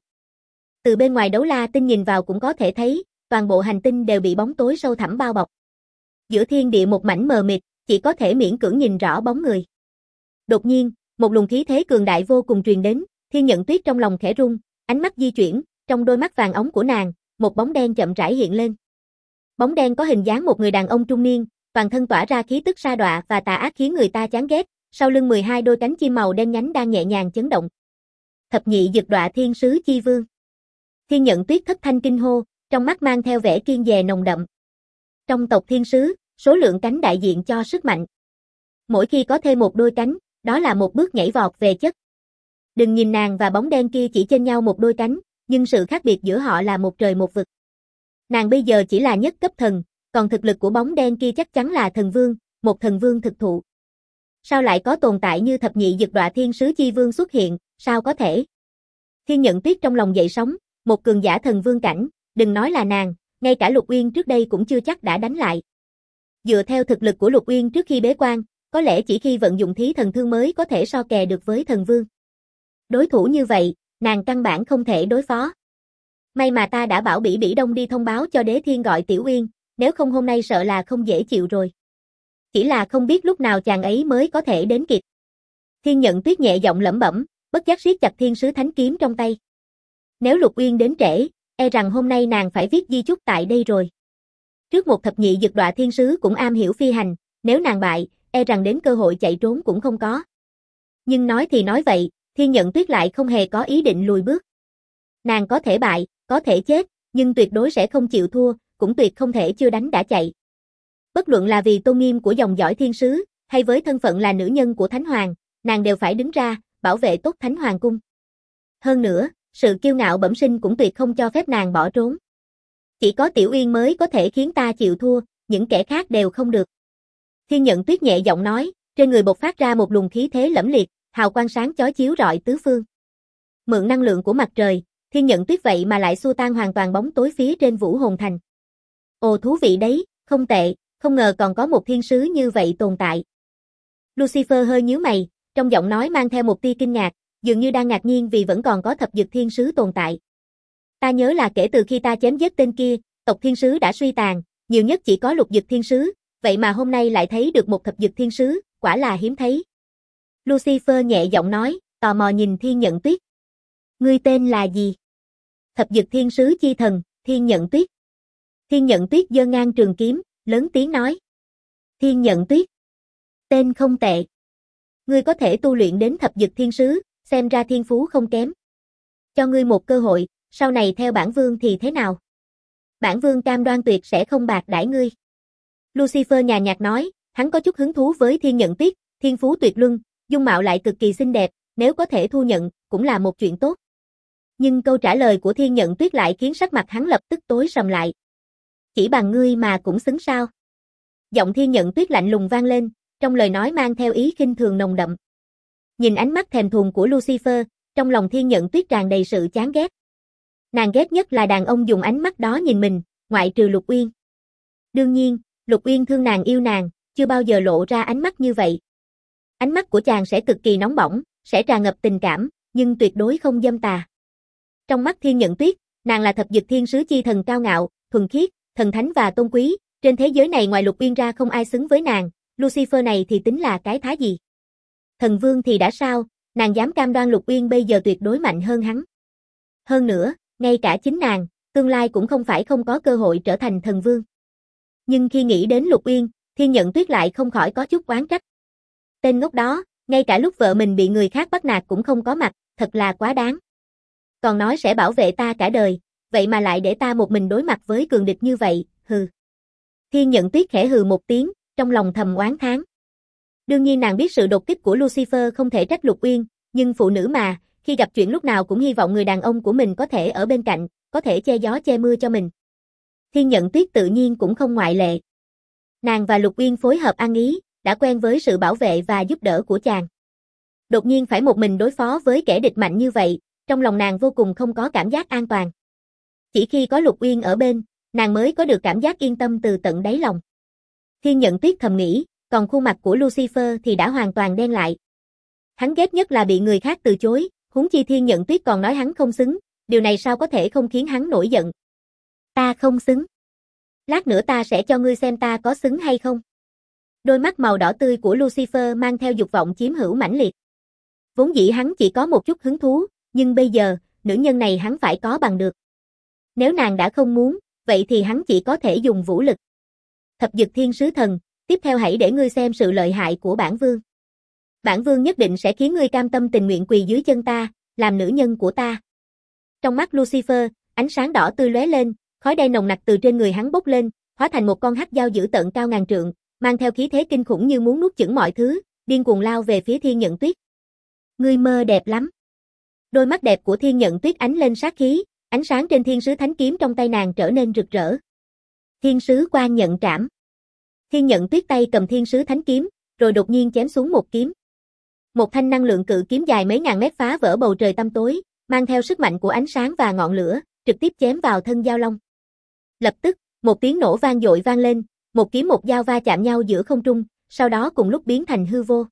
Từ bên ngoài Đấu La tinh nhìn vào cũng có thể thấy, toàn bộ hành tinh đều bị bóng tối sâu thẳm bao bọc. Giữa thiên địa một mảnh mờ mịt, chỉ có thể miễn cưỡng nhìn rõ bóng người. Đột nhiên, một luồng khí thế cường đại vô cùng truyền đến, Thiên Nhận Tuyết trong lòng khẽ rung, ánh mắt di chuyển, trong đôi mắt vàng óng của nàng, một bóng đen chậm rãi hiện lên. Bóng đen có hình dáng một người đàn ông trung niên, toàn thân tỏa ra khí tức sa đọa và tà ác khiến người ta chán ghét, sau lưng 12 đôi cánh chim màu đen nhánh đang nhẹ nhàng chấn động. Thập nhị dực đọa thiên sứ chi vương. Thiên Nhận Tuyết thất thanh kinh hô, trong mắt mang theo vẻ kiên dè nồng đậm. Trong tộc thiên sứ, số lượng cánh đại diện cho sức mạnh. Mỗi khi có thêm một đôi cánh, đó là một bước nhảy vọt về chất. Đừng nhìn nàng và bóng đen kia chỉ chênh nhau một đôi cánh, nhưng sự khác biệt giữa họ là một trời một vực. Nàng bây giờ chỉ là nhất cấp thần, còn thực lực của bóng đen kia chắc chắn là thần vương, một thần vương thực thụ. Sao lại có tồn tại như thập nhị dực đọa thiên sứ chi vương xuất hiện, sao có thể? Thiên Nhận Tuyết trong lòng dậy sóng, một cường giả thần vương cảnh, đừng nói là nàng, ngay cả Lục Uyên trước đây cũng chưa chắc đã đánh lại. Dựa theo thực lực của Lục Uyên trước khi bế quan, có lẽ chỉ khi vận dụng thí thần thương mới có thể so kè được với thần vương. Đối thủ như vậy, nàng căn bản không thể đối phó. May mà ta đã bảo Bỉ Bỉ Đông đi thông báo cho Đế Thiên gọi Tiểu Uyên, nếu không hôm nay sợ là không dễ chịu rồi. Chỉ là không biết lúc nào chàng ấy mới có thể đến kịp. Thiên Nhận Tuyết nhẹ giọng lẩm bẩm, bất giác siết chặt thiên sứ thánh kiếm trong tay. Nếu Lục Uyên đến trễ, e rằng hôm nay nàng phải viết di chúc tại đây rồi. Trước một thập nhị dực đọa thiên sứ cũng am hiểu phi hành, nếu nàng bại, e rằng đến cơ hội chạy trốn cũng không có. Nhưng nói thì nói vậy, Thiên Nhận Tuyết lại không hề có ý định lùi bước. Nàng có thể bại, có thể chết, nhưng tuyệt đối sẽ không chịu thua, cũng tuyệt không thể chưa đánh đã chạy. Bất luận là vì tôn nghiêm của dòng dõi thiên sứ, hay với thân phận là nữ nhân của Thánh Hoàng, nàng đều phải đứng ra, bảo vệ tốt Thánh Hoàng cung. Hơn nữa, sự kiêu ngạo bẩm sinh cũng tuyệt không cho phép nàng bỏ trốn. Chỉ có Tiểu Uyên mới có thể khiến ta chịu thua, những kẻ khác đều không được. Thiên Nhận Tuyết nhẹ giọng nói, trên người bộc phát ra một luồng khí thế lẫm liệt, hào quang sáng chói chiếu rọi tứ phương. Mượn năng lượng của mặt trời, Thiên Nhận Tuyết vậy mà lại xua tan hoàn toàn bóng tối phía trên Vũ Hồn Thành. Ồ thú vị đấy, không tệ, không ngờ còn có một thiên sứ như vậy tồn tại. Lucifer hơi nhíu mày, trong giọng nói mang theo một tia kinh ngạc, dường như đang ngạc nhiên vì vẫn còn có thập dực thiên sứ tồn tại. Ta nhớ là kể từ khi ta chém giết tên kia, tộc thiên sứ đã suy tàn, nhiều nhất chỉ có lục dực thiên sứ, vậy mà hôm nay lại thấy được một thập dực thiên sứ, quả là hiếm thấy. Lucifer nhẹ giọng nói, tò mò nhìn Thiên Nhận Tuyết. Ngươi tên là gì? Thập dực thiên sứ chi thần, Thiên Nhận Tuyết. Thiên Nhận Tuyết giơ ngang trường kiếm, lớn tiếng nói. Thiên Nhận Tuyết. Tên không tệ. Ngươi có thể tu luyện đến thập dực thiên sứ, xem ra thiên phú không kém. Cho ngươi một cơ hội, sau này theo bản vương thì thế nào? Bản vương cam đoan tuyệt sẽ không bạc đãi ngươi. Lucifer nhàn nhạt nói, hắn có chút hứng thú với Thiên Nhận Tuyết, thiên phú tuyệt luân, dung mạo lại cực kỳ xinh đẹp, nếu có thể thu nhận, cũng là một chuyện tốt. Nhưng câu trả lời của Thiên Nhận Tuyết lại khiến sắc mặt hắn lập tức tối sầm lại. Chỉ bằng ngươi mà cũng xứng sao? Giọng Thiên Nhận Tuyết lạnh lùng vang lên, trong lời nói mang theo ý khinh thường nồng đậm. Nhìn ánh mắt thèm thuồng của Lucifer, trong lòng Thiên Nhận Tuyết tràn đầy sự chán ghét. Nàng ghét nhất là đàn ông dùng ánh mắt đó nhìn mình, ngoại trừ Lục Uyên. Đương nhiên, Lục Uyên thương nàng yêu nàng, chưa bao giờ lộ ra ánh mắt như vậy. Ánh mắt của chàng sẽ cực kỳ nóng bỏng, sẽ tràn ngập tình cảm, nhưng tuyệt đối không dâm tà. Trong mắt Thiên Nhận Tuyết, nàng là thập dực thiên sứ chi thần cao ngạo, thuần khiết, thần thánh và tôn quý, trên thế giới này ngoài Lục Uyên ra không ai xứng với nàng, Lucifer này thì tính là cái thá gì? Thần vương thì đã sao, nàng dám cam đoan Lục Uyên bây giờ tuyệt đối mạnh hơn hắn. Hơn nữa, ngay cả chính nàng, tương lai cũng không phải không có cơ hội trở thành thần vương. Nhưng khi nghĩ đến Lục Uyên, Thiên Nhận Tuyết lại không khỏi có chút oán trách. Tên ngốc đó, ngay cả lúc vợ mình bị người khác bắt nạt cũng không có mặt, thật là quá đáng. Còn nói sẽ bảo vệ ta cả đời, vậy mà lại để ta một mình đối mặt với cường địch như vậy, hừ. Thiên Nhận Tuyết khẽ hừ một tiếng, trong lòng thầm oán thán. Đương nhiên nàng biết sự đột kích của Lucifer không thể trách Lục Uyên, nhưng phụ nữ mà, khi gặp chuyện lúc nào cũng hy vọng người đàn ông của mình có thể ở bên cạnh, có thể che gió che mưa cho mình. Thiên Nhận Tuyết tự nhiên cũng không ngoại lệ. Nàng và Lục Uyên phối hợp ăn ý, đã quen với sự bảo vệ và giúp đỡ của chàng. Đột nhiên phải một mình đối phó với kẻ địch mạnh như vậy, trong lòng nàng vô cùng không có cảm giác an toàn. Chỉ khi có Lục Uyên ở bên, nàng mới có được cảm giác yên tâm từ tận đáy lòng. Thiên Nhận Tuyết thầm nghĩ, còn khuôn mặt của Lucifer thì đã hoàn toàn đen lại. Hắn ghét nhất là bị người khác từ chối, huống chi Thiên Nhận Tuyết còn nói hắn không xứng, điều này sao có thể không khiến hắn nổi giận. Ta không xứng. Lát nữa ta sẽ cho ngươi xem ta có xứng hay không. Đôi mắt màu đỏ tươi của Lucifer mang theo dục vọng chiếm hữu mãnh liệt. Vốn dĩ hắn chỉ có một chút hứng thú, nhưng bây giờ, nữ nhân này hắn phải có bằng được. Nếu nàng đã không muốn, vậy thì hắn chỉ có thể dùng vũ lực. Thập Dực Thiên Sứ Thần, tiếp theo hãy để ngươi xem sự lợi hại của bản vương. Bản vương nhất định sẽ khiến ngươi cam tâm tình nguyện quỳ dưới chân ta, làm nữ nhân của ta. Trong mắt Lucifer, ánh sáng đỏ tươi lóe lên, khói đen nồng nặc từ trên người hắn bốc lên, hóa thành một con hắc dao dữ tợn cao ngàn trượng, mang theo khí thế kinh khủng như muốn nuốt chửng mọi thứ, điên cuồng lao về phía Thiên Nhận Tuyết. Ngươi mơ đẹp lắm. Đôi mắt đẹp của Thiên Nhận Tuyết ánh lên sát khí, ánh sáng trên Thiên Sứ Thánh Kiếm trong tay nàng trở nên rực rỡ. Thiên Sứ Quan Nhận Trảm. Thiên Nhận Tuyết tay cầm Thiên Sứ Thánh Kiếm, rồi đột nhiên chém xuống một kiếm. Một thanh năng lượng cự kiếm dài mấy ngàn mét phá vỡ bầu trời tăm tối, mang theo sức mạnh của ánh sáng và ngọn lửa, trực tiếp chém vào thân Dao Long. Lập tức, một tiếng nổ vang dội vang lên, một kiếm một dao va chạm nhau giữa không trung, sau đó cùng lúc biến thành hư vô.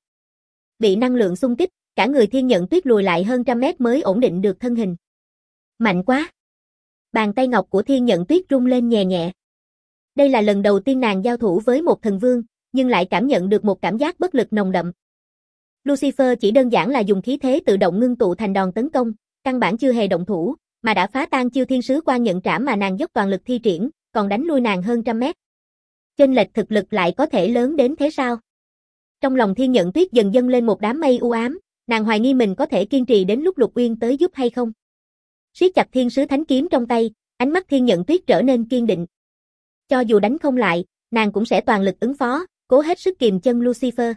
Bị năng lượng xung kích, cả người Thiên Nhận Tuyết lùi lại hơn trăm mét mới ổn định được thân hình. Mạnh quá! Bàn tay ngọc của Thiên Nhận Tuyết rung lên nhẹ nhẹ. Đây là lần đầu tiên nàng giao thủ với một thần vương, nhưng lại cảm nhận được một cảm giác bất lực nồng đậm. Lucifer chỉ đơn giản là dùng khí thế tự động ngưng tụ thành đòn tấn công, căn bản chưa hề động thủ, mà đã phá tan chiêu Thiên Sứ Quan Nhận Trảm mà nàng dốc toàn lực thi triển, còn đánh lui nàng hơn trăm mét. Chênh lệch thực lực lại có thể lớn đến thế sao? Trong lòng Thiên Nhận Tuyết dần dâng lên một đám mây u ám, nàng hoài nghi mình có thể kiên trì đến lúc Lục Uyên tới giúp hay không. Siết chặt Thiên Sứ Thánh Kiếm trong tay, ánh mắt Thiên Nhận Tuyết trở nên kiên định. Cho dù đánh không lại, nàng cũng sẽ toàn lực ứng phó, cố hết sức kìm chân Lucifer.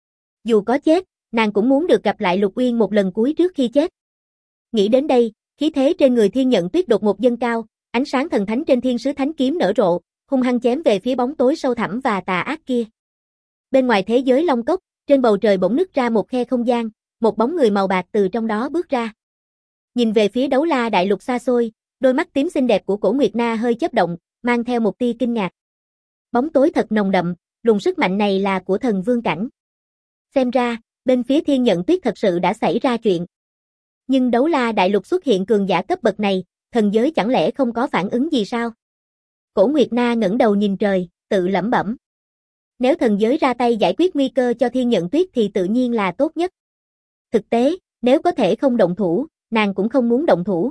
Dù có chết, nàng cũng muốn được gặp lại Lục Uyên một lần cuối trước khi chết. Nghĩ đến đây, khí thế trên người Thiên Nhận Tuyết đột ngột dâng cao, ánh sáng thần thánh trên Thiên Sứ Thánh Kiếm nở rộ, hung hăng chém về phía bóng tối sâu thẳm và tà ác kia. Bên ngoài thế giới Long Cốc, trên bầu trời bỗng nứt ra một khe không gian, một bóng người màu bạc từ trong đó bước ra. Nhìn về phía Đấu La Đại Lục xa xôi, đôi mắt tím xinh đẹp của Cổ Nguyệt Na hơi chớp động, mang theo một tia kinh ngạc. Bóng tối thật nồng đậm, luồng sức mạnh này là của thần vương cảnh. Xem ra, bên phía Thiên Nhận Tuyết thật sự đã xảy ra chuyện. Nhưng Đấu La Đại Lục xuất hiện cường giả cấp bậc này, thần giới chẳng lẽ không có phản ứng gì sao? Cổ Nguyệt Na ngẩng đầu nhìn trời, tự lẩm bẩm. Nếu thần giới ra tay giải quyết nguy cơ cho Thiên Nhận Tuyết thì tự nhiên là tốt nhất. Thực tế, nếu có thể không động thủ, nàng cũng không muốn động thủ.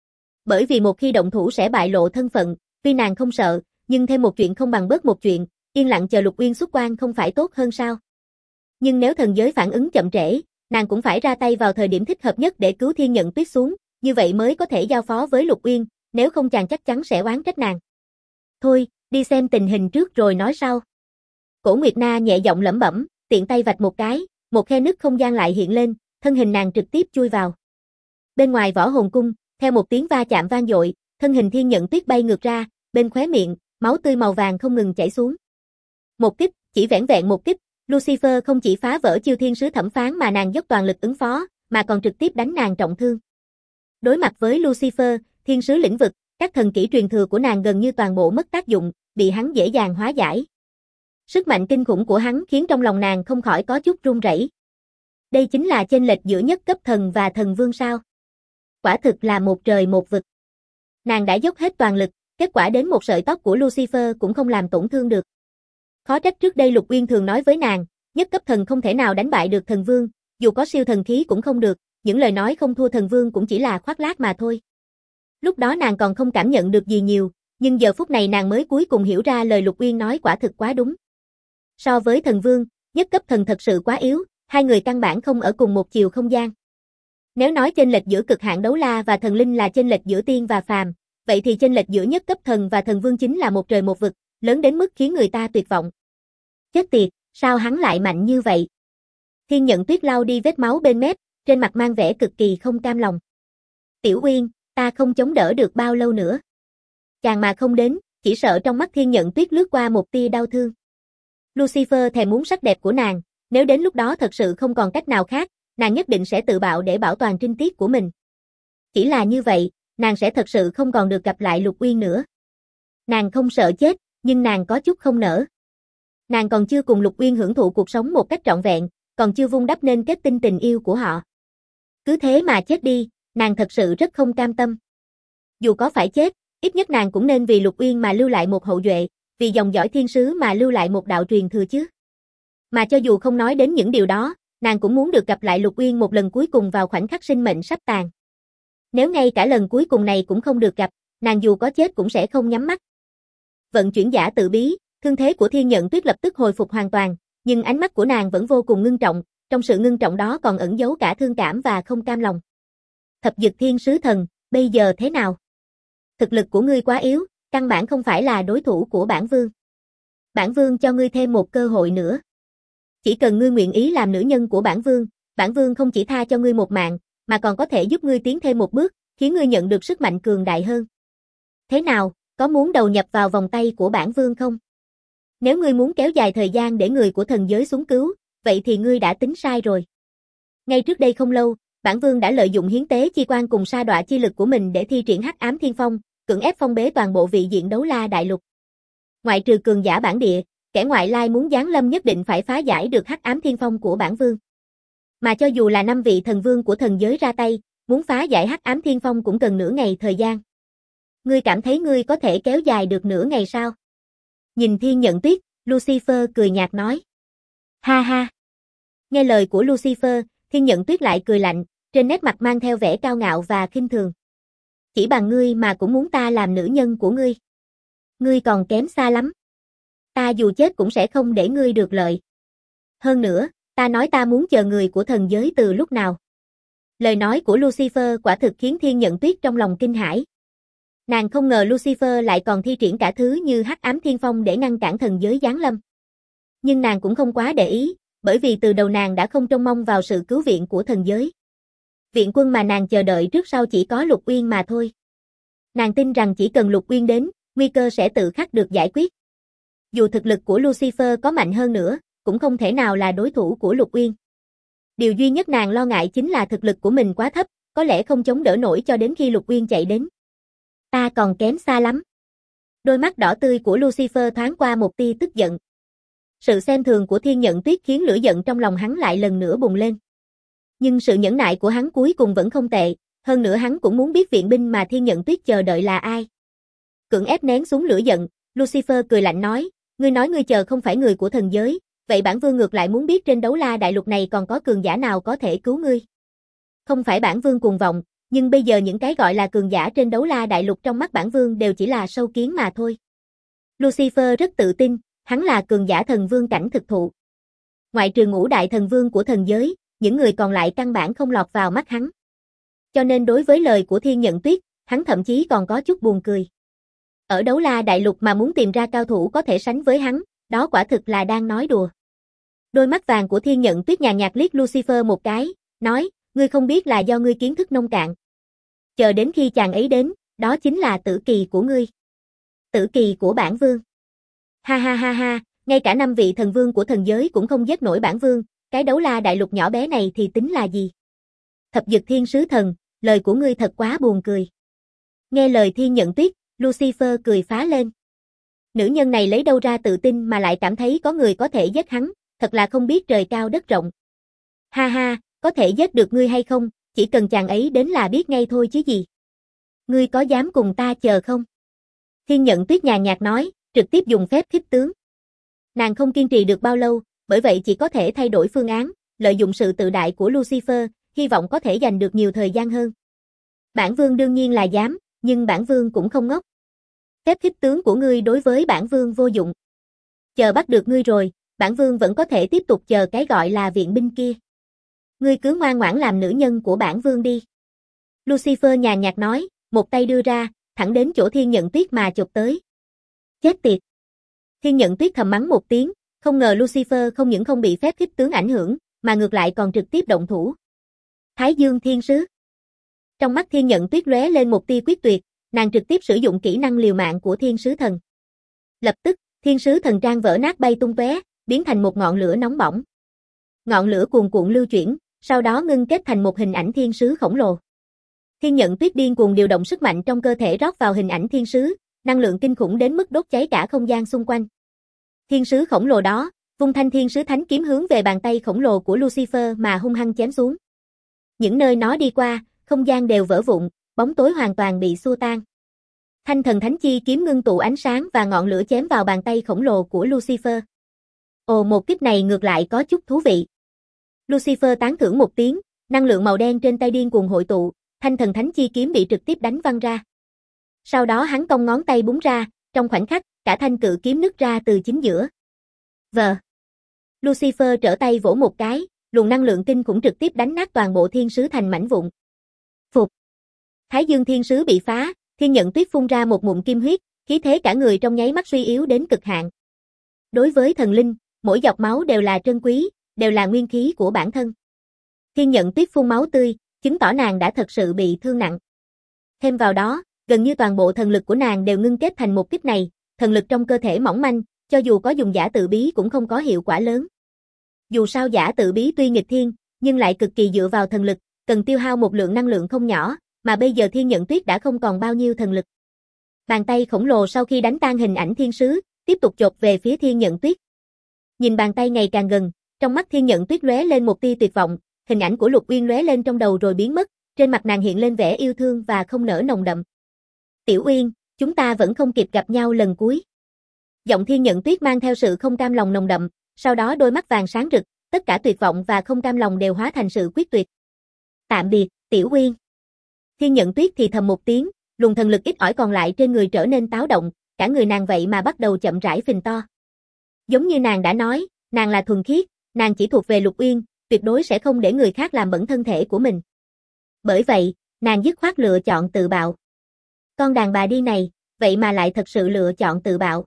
Bởi vì một khi động thủ sẽ bại lộ thân phận, tuy nàng không sợ, nhưng thêm một chuyện không bằng bớt một chuyện, yên lặng chờ Lục Uyên xuất quan không phải tốt hơn sao? Nhưng nếu thần giới phản ứng chậm trễ, nàng cũng phải ra tay vào thời điểm thích hợp nhất để cứu Thiên Nhận Tuyết xuống, như vậy mới có thể giao phó với Lục Uyên, nếu không chàng chắc chắn sẽ oán trách nàng. Thôi, đi xem tình hình trước rồi nói sau. Cổ Nguyệt Na nhẹ giọng lẩm bẩm, tiện tay vạch một cái, một khe nứt không gian lại hiện lên, thân hình nàng trực tiếp chui vào. Bên ngoài Võ Hồn Cung, theo một tiếng va chạm vang dội, thân hình Thiên Nhận Tuyết bay ngược ra, bên khóe miệng, máu tươi màu vàng không ngừng chảy xuống. Một kích, chỉ vẻn vẹn một kích, Lucifer không chỉ phá vỡ chiêu Thiên Sứ Thẩm Phán mà nàng dốc toàn lực ứng phó, mà còn trực tiếp đánh nàng trọng thương. Đối mặt với Lucifer, Thiên Sứ lĩnh vực, các thần kỹ truyền thừa của nàng gần như toàn bộ mất tác dụng, bị hắn dễ dàng hóa giải. Sức mạnh kinh khủng của hắn khiến trong lòng nàng không khỏi có chút run rẩy. Đây chính là chênh lệch giữa nhất cấp thần và thần vương sao? Quả thực là một trời một vực. Nàng đã dốc hết toàn lực, kết quả đến một sợi tóc của Lucifer cũng không làm tổn thương được. Khó trách trước đây Lục Uyên thường nói với nàng, nhất cấp thần không thể nào đánh bại được thần vương, dù có siêu thần khí cũng không được, những lời nói không thua thần vương cũng chỉ là khoác lác mà thôi. Lúc đó nàng còn không cảm nhận được gì nhiều, nhưng giờ phút này nàng mới cuối cùng hiểu ra lời Lục Uyên nói quả thực quá đúng. So với thần vương, nhất cấp thần thật sự quá yếu, hai người căn bản không ở cùng một chiều không gian. Nếu nói chênh lệch giữa cực hạn đấu la và thần linh là chênh lệch giữa tiên và phàm, vậy thì chênh lệch giữa nhất cấp thần và thần vương chính là một trời một vực, lớn đến mức khiến người ta tuyệt vọng. Chết tiệt, sao hắn lại mạnh như vậy? Thiên Nhận Tuyết lau đi vết máu bên mép, trên mặt mang vẻ cực kỳ không cam lòng. Tiểu Uyên, ta không chống đỡ được bao lâu nữa. Chàng mà không đến, chỉ sợ trong mắt Thiên Nhận Tuyết lướt qua một tia đau thương. Lucifer thèm muốn sắc đẹp của nàng, nếu đến lúc đó thật sự không còn cách nào khác, nàng nhất định sẽ tự bạo để bảo toàn trinh tiết của mình. Chỉ là như vậy, nàng sẽ thật sự không còn được gặp lại Lục Uyên nữa. Nàng không sợ chết, nhưng nàng có chút không nỡ. Nàng còn chưa cùng Lục Uyên hưởng thụ cuộc sống một cách trọn vẹn, còn chưa vun đắp nên kết tinh tình yêu của họ. Cứ thế mà chết đi, nàng thật sự rất không cam tâm. Dù có phải chết, ít nhất nàng cũng nên vì Lục Uyên mà lưu lại một hậu duệ, vì dòng dõi thiên sứ mà lưu lại một đạo truyền thừa chứ. Mà cho dù không nói đến những điều đó, nàng cũng muốn được gặp lại Lục Uyên một lần cuối cùng vào khoảnh khắc sinh mệnh sắp tàn. Nếu ngay cả lần cuối cùng này cũng không được gặp, nàng dù có chết cũng sẽ không nhắm mắt. Vận chuyển giả tự bí, thương thế của Thiên Nhận Tuyết lập tức hồi phục hoàn toàn, nhưng ánh mắt của nàng vẫn vô cùng ngưng trọng, trong sự ngưng trọng đó còn ẩn giấu cả thương cảm và không cam lòng. Thập Dực Thiên Sứ Thần, bây giờ thế nào? Thực lực của ngươi quá yếu, căn bản không phải là đối thủ của bản vương. Bản vương cho ngươi thêm một cơ hội nữa. Chỉ cần ngươi nguyện ý làm nữ nhân của bản vương không chỉ tha cho ngươi một mạng, mà còn có thể giúp ngươi tiến thêm một bước, khiến ngươi nhận được sức mạnh cường đại hơn. Thế nào, có muốn đầu nhập vào vòng tay của bản vương không? Nếu ngươi muốn kéo dài thời gian để người của thần giới xuống cứu, vậy thì ngươi đã tính sai rồi. Ngay trước đây không lâu, bản vương đã lợi dụng hiến tế chi quan cùng sa đọa chi lực của mình để thi triển Hắc Ám Thiên Phong, cưỡng ép phong bế toàn bộ vị diện Đấu La Đại Lục. Ngoại trừ cường giả bản địa, kẻ ngoại lai muốn giáng lâm nhất định phải phá giải được Hắc Ám Thiên Phong của bản vương. Mà cho dù là 5 vị thần vương của thần giới ra tay, muốn phá giải Hắc Ám Thiên Phong cũng cần nửa ngày thời gian. Ngươi cảm thấy ngươi có thể kéo dài được nửa ngày sao? Nhìn Thiên Nhận Tuyết, Lucifer cười nhạt nói. Ha ha. Nghe lời của Lucifer, Thiên Nhận Tuyết lại cười lạnh, trên nét mặt mang theo vẻ cao ngạo và khinh thường. Chỉ bằng ngươi mà cũng muốn ta làm nữ nhân của ngươi. Ngươi còn kém xa lắm. Ta dù chết cũng sẽ không để ngươi được lợi. Hơn nữa, ta nói ta muốn chờ người của thần giới từ lúc nào. Lời nói của Lucifer quả thực khiến Thiên Nhận Tuyết trong lòng kinh hãi. Nàng không ngờ Lucifer lại còn thi triển cả thứ như Hắc Ám Thiên Phong để ngăn cản thần giới giáng lâm. Nhưng nàng cũng không quá để ý, bởi vì từ đầu nàng đã không trông mong vào sự cứu viện của thần giới. Viện quân mà nàng chờ đợi trước sau chỉ có Lục Uyên mà thôi. Nàng tin rằng chỉ cần Lục Uyên đến, nguy cơ sẽ tự khắc được giải quyết. Dù thực lực của Lucifer có mạnh hơn nữa, cũng không thể nào là đối thủ của Lục Uyên. Điều duy nhất nàng lo ngại chính là thực lực của mình quá thấp, có lẽ không chống đỡ nổi cho đến khi Lục Uyên chạy đến. Ta còn kém xa lắm. Đôi mắt đỏ tươi của Lucifer thoáng qua một tia tức giận. Sự xem thường của Thiên Nhận Tuyết khiến lửa giận trong lòng hắn lại lần nữa bùng lên. Nhưng sự nhẫn nại của hắn cuối cùng vẫn không tệ, hơn nữa hắn cũng muốn biết viện binh mà Thiên Nhận Tuyết chờ đợi là ai. Cưỡng ép nén xuống lửa giận, Lucifer cười lạnh nói, ngươi nói ngươi chờ không phải người của thần giới, vậy bản vương ngược lại muốn biết trên Đấu La Đại Lục này còn có cường giả nào có thể cứu ngươi. Không phải bản vương cuồng vọng, nhưng bây giờ những cái gọi là cường giả trên Đấu La Đại Lục trong mắt bản vương đều chỉ là sâu kiến mà thôi. Lucifer rất tự tin, hắn là cường giả thần vương cảnh thực thụ. Ngoại trừ ngũ đại thần vương của thần giới, những người còn lại căn bản không lọt vào mắt hắn. Cho nên đối với lời của Thiên Nhận Tuyết, hắn thậm chí còn có chút buồn cười. Ở Đấu La Đại Lục mà muốn tìm ra cao thủ có thể sánh với hắn, đó quả thực là đang nói đùa. Đôi mắt vàng của Thiên Nhận Tuyết nhàn nhạt liếc Lucifer một cái, nói, ngươi không biết là do ngươi kiến thức nông cạn. Chờ đến khi chàng ấy đến, đó chính là tử kỳ của ngươi. Tử kỳ của bản vương. Ha ha ha ha, ngay cả 5 vị thần vương của thần giới cũng không giết nổi bản vương, cái Đấu La Đại Lục nhỏ bé này thì tính là gì? Thập Dực Thiên Sứ Thần, lời của ngươi thật quá buồn cười. Nghe lời Thiên Nhận Tuyết, Lucifer cười phá lên. Nữ nhân này lấy đâu ra tự tin mà lại cảm thấy có người có thể giết hắn, thật là không biết trời cao đất rộng. Ha ha, có thể giết được ngươi hay không, chỉ cần chàng ấy đến là biết ngay thôi chứ gì. Ngươi có dám cùng ta chờ không? Thiên Nhận Tuyết nhàn nhạt nói, trực tiếp dùng phép khích tướng. Nàng không kiên trì được bao lâu, bởi vậy chỉ có thể thay đổi phương án, lợi dụng sự tự đại của Lucifer, hy vọng có thể giành được nhiều thời gian hơn. Bản vương đương nhiên là dám, nhưng bản vương cũng không ngốc. Phép khích tướng của ngươi đối với bản vương vô dụng. Chờ bắt được ngươi rồi, bản vương vẫn có thể tiếp tục chờ cái gọi là viện binh kia. Ngươi cứ ngoan ngoãn làm nữ nhân của bản vương đi. Lucifer nhàn nhạt nói, một tay đưa ra, thẳng đến chỗ Thiên Nhận Tuyết mà chụp tới. Chết tiệt. Thiên Nhận Tuyết thầm mắng một tiếng, không ngờ Lucifer không những không bị phép khích tướng ảnh hưởng, mà ngược lại còn trực tiếp động thủ. Thái Dương Thiên Sứ. Trong mắt Thiên Nhận Tuyết lóe lên một tia quyết tuyệt, nàng trực tiếp sử dụng kỹ năng liều mạng của Thiên Sứ Thần. Lập tức, Thiên Sứ Thần trang vỡ nát bay tung tóe, biến thành một ngọn lửa nóng bỏng. Ngọn lửa cuồn cuộn lưu chuyển, sau đó ngưng kết thành một hình ảnh thiên sứ khổng lồ. Thiên Nhận Tuyết điên cuồng điều động sức mạnh trong cơ thể rót vào hình ảnh thiên sứ, năng lượng kinh khủng đến mức đốt cháy cả không gian xung quanh. Thiên sứ khổng lồ đó, vung thanh thiên sứ thánh kiếm hướng về bàn tay khổng lồ của Lucifer mà hung hăng chém xuống. Những nơi nó đi qua, không gian đều vỡ vụn, bóng tối hoàn toàn bị xua tan. Thanh thần thánh chi kiếm ngưng tụ ánh sáng và ngọn lửa chém vào bàn tay khổng lồ của Lucifer. Ồ, một kích này ngược lại có chút thú vị. Lucifer tán thưởng một tiếng, năng lượng màu đen trên tay điên cuồng hội tụ, thanh thần thánh chi kiếm bị trực tiếp đánh văng ra. Sau đó hắn cong ngón tay búng ra, trong khoảnh khắc, cả thanh cự kiếm nứt ra từ chính giữa. Lucifer trở tay vỗ một cái, luồng năng lượng kinh khủng trực tiếp đánh nát toàn bộ thiên sứ thành mảnh vụn. Phục. Thái dương thiên sứ bị phá, Thiên Nhận Tuyết phun ra một ngụm kim huyết, khí thế cả người trong nháy mắt suy yếu đến cực hạn. Đối với thần linh, mỗi giọt máu đều là trân quý, đều là nguyên khí của bản thân. Thiên Nhận Tuyết phun máu tươi, chứng tỏ nàng đã thật sự bị thương nặng. Thêm vào đó, gần như toàn bộ thần lực của nàng đều ngưng kết thành một kích này, thần lực trong cơ thể mỏng manh, cho dù có dùng giả tự bí cũng không có hiệu quả lớn. Dù sao giả tự bí tuy nghịch thiên, nhưng lại cực kỳ dựa vào thần lực, cần tiêu hao một lượng năng lượng không nhỏ, mà bây giờ Thiên Nhận Tuyết đã không còn bao nhiêu thần lực. Bàn tay khổng lồ sau khi đánh tan hình ảnh thiên sứ, tiếp tục chộp về phía Thiên Nhận Tuyết. Nhìn bàn tay ngày càng gần, trong mắt Thiên Nhận Tuyết lóe lên một tia tuyệt vọng, hình ảnh của Lục Uyên lóe lên trong đầu rồi biến mất, trên mặt nàng hiện lên vẻ yêu thương và không nở nồng đậm. "Tiểu Uyên, chúng ta vẫn không kịp gặp nhau lần cuối." Giọng Thiên Nhận Tuyết mang theo sự không cam lòng nồng đậm, sau đó đôi mắt vàng sáng rực, tất cả tuyệt vọng và không cam lòng đều hóa thành sự quyết tuyệt. "Tạm biệt, Tiểu Uyên." Thiên Nhận Tuyết thì thầm một tiếng, luồng thần lực ít ỏi còn lại trên người trở nên táo động, cả người nàng vậy mà bắt đầu chậm rãi phình to. Giống như nàng đã nói, nàng là thuần khiết, nàng chỉ thuộc về Lục Uyên, tuyệt đối sẽ không để người khác làm bẩn thân thể của mình. Bởi vậy, nàng dứt khoát lựa chọn tự bạo. Con đàn bà điên này, vậy mà lại thật sự lựa chọn tự bạo.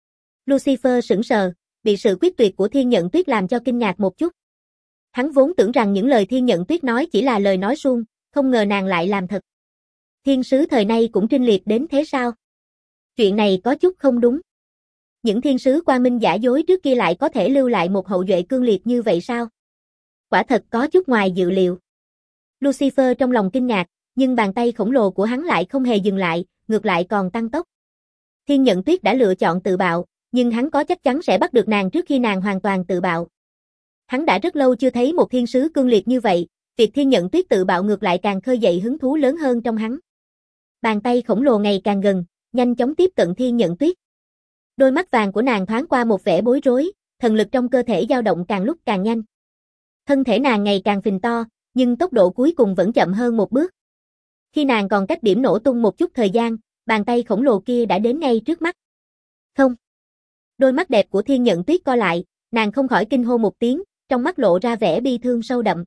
Lucifer sững sờ, bị sự quyết tuyệt của Thiên Nhận Tuyết làm cho kinh ngạc một chút. Hắn vốn tưởng rằng những lời Thiên Nhận Tuyết nói chỉ là lời nói suông, không ngờ nàng lại làm thật. Thiên sứ thời nay cũng trinh liệt đến thế sao? Chuyện này có chút không đúng. Những thiên sứ quang minh giả dối trước kia lại có thể lưu lại một hậu duệ cương liệt như vậy sao? Quả thật có chút ngoài dự liệu. Lucifer trong lòng kinh ngạc, nhưng bàn tay khổng lồ của hắn lại không hề dừng lại, ngược lại còn tăng tốc. Thiên Nhận Tuyết đã lựa chọn tự bạo, nhưng hắn có chắc chắn sẽ bắt được nàng trước khi nàng hoàn toàn tự bạo. Hắn đã rất lâu chưa thấy một thiên sứ cương liệt như vậy, việc Thiên Nhận Tuyết tự bạo ngược lại càng khơi dậy hứng thú lớn hơn trong hắn. Bàn tay khổng lồ ngày càng gần, nhanh chóng tiếp cận Thiên Nhận Tuyết. Đôi mắt vàng của nàng thoáng qua một vẻ bối rối, thần lực trong cơ thể dao động càng lúc càng nhanh. Thân thể nàng ngày càng phình to, nhưng tốc độ cuối cùng vẫn chậm hơn một bước. Khi nàng còn cách điểm nổ tung một chút thời gian, bàn tay khổng lồ kia đã đến ngay trước mắt. Không. Đôi mắt đẹp của Thiên Nhận Tuyết co lại, nàng không khỏi kinh hô một tiếng, trong mắt lộ ra vẻ bi thương sâu đậm.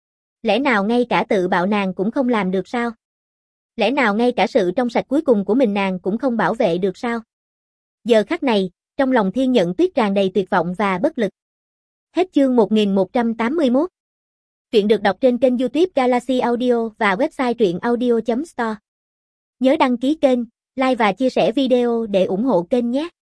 Lẽ nào ngay cả tự bạo nàng cũng không làm được sao? Lẽ nào ngay cả sự trong sạch cuối cùng của mình nàng cũng không bảo vệ được sao? Giờ khắc này, trong lòng Thiên Nhận Tuyết tràn đầy tuyệt vọng và bất lực. Hết chương 1181. Truyện được đọc trên kênh YouTube Galaxy Audio và website truyệnaudio.store. Nhớ đăng ký kênh, like và chia sẻ video để ủng hộ kênh nhé.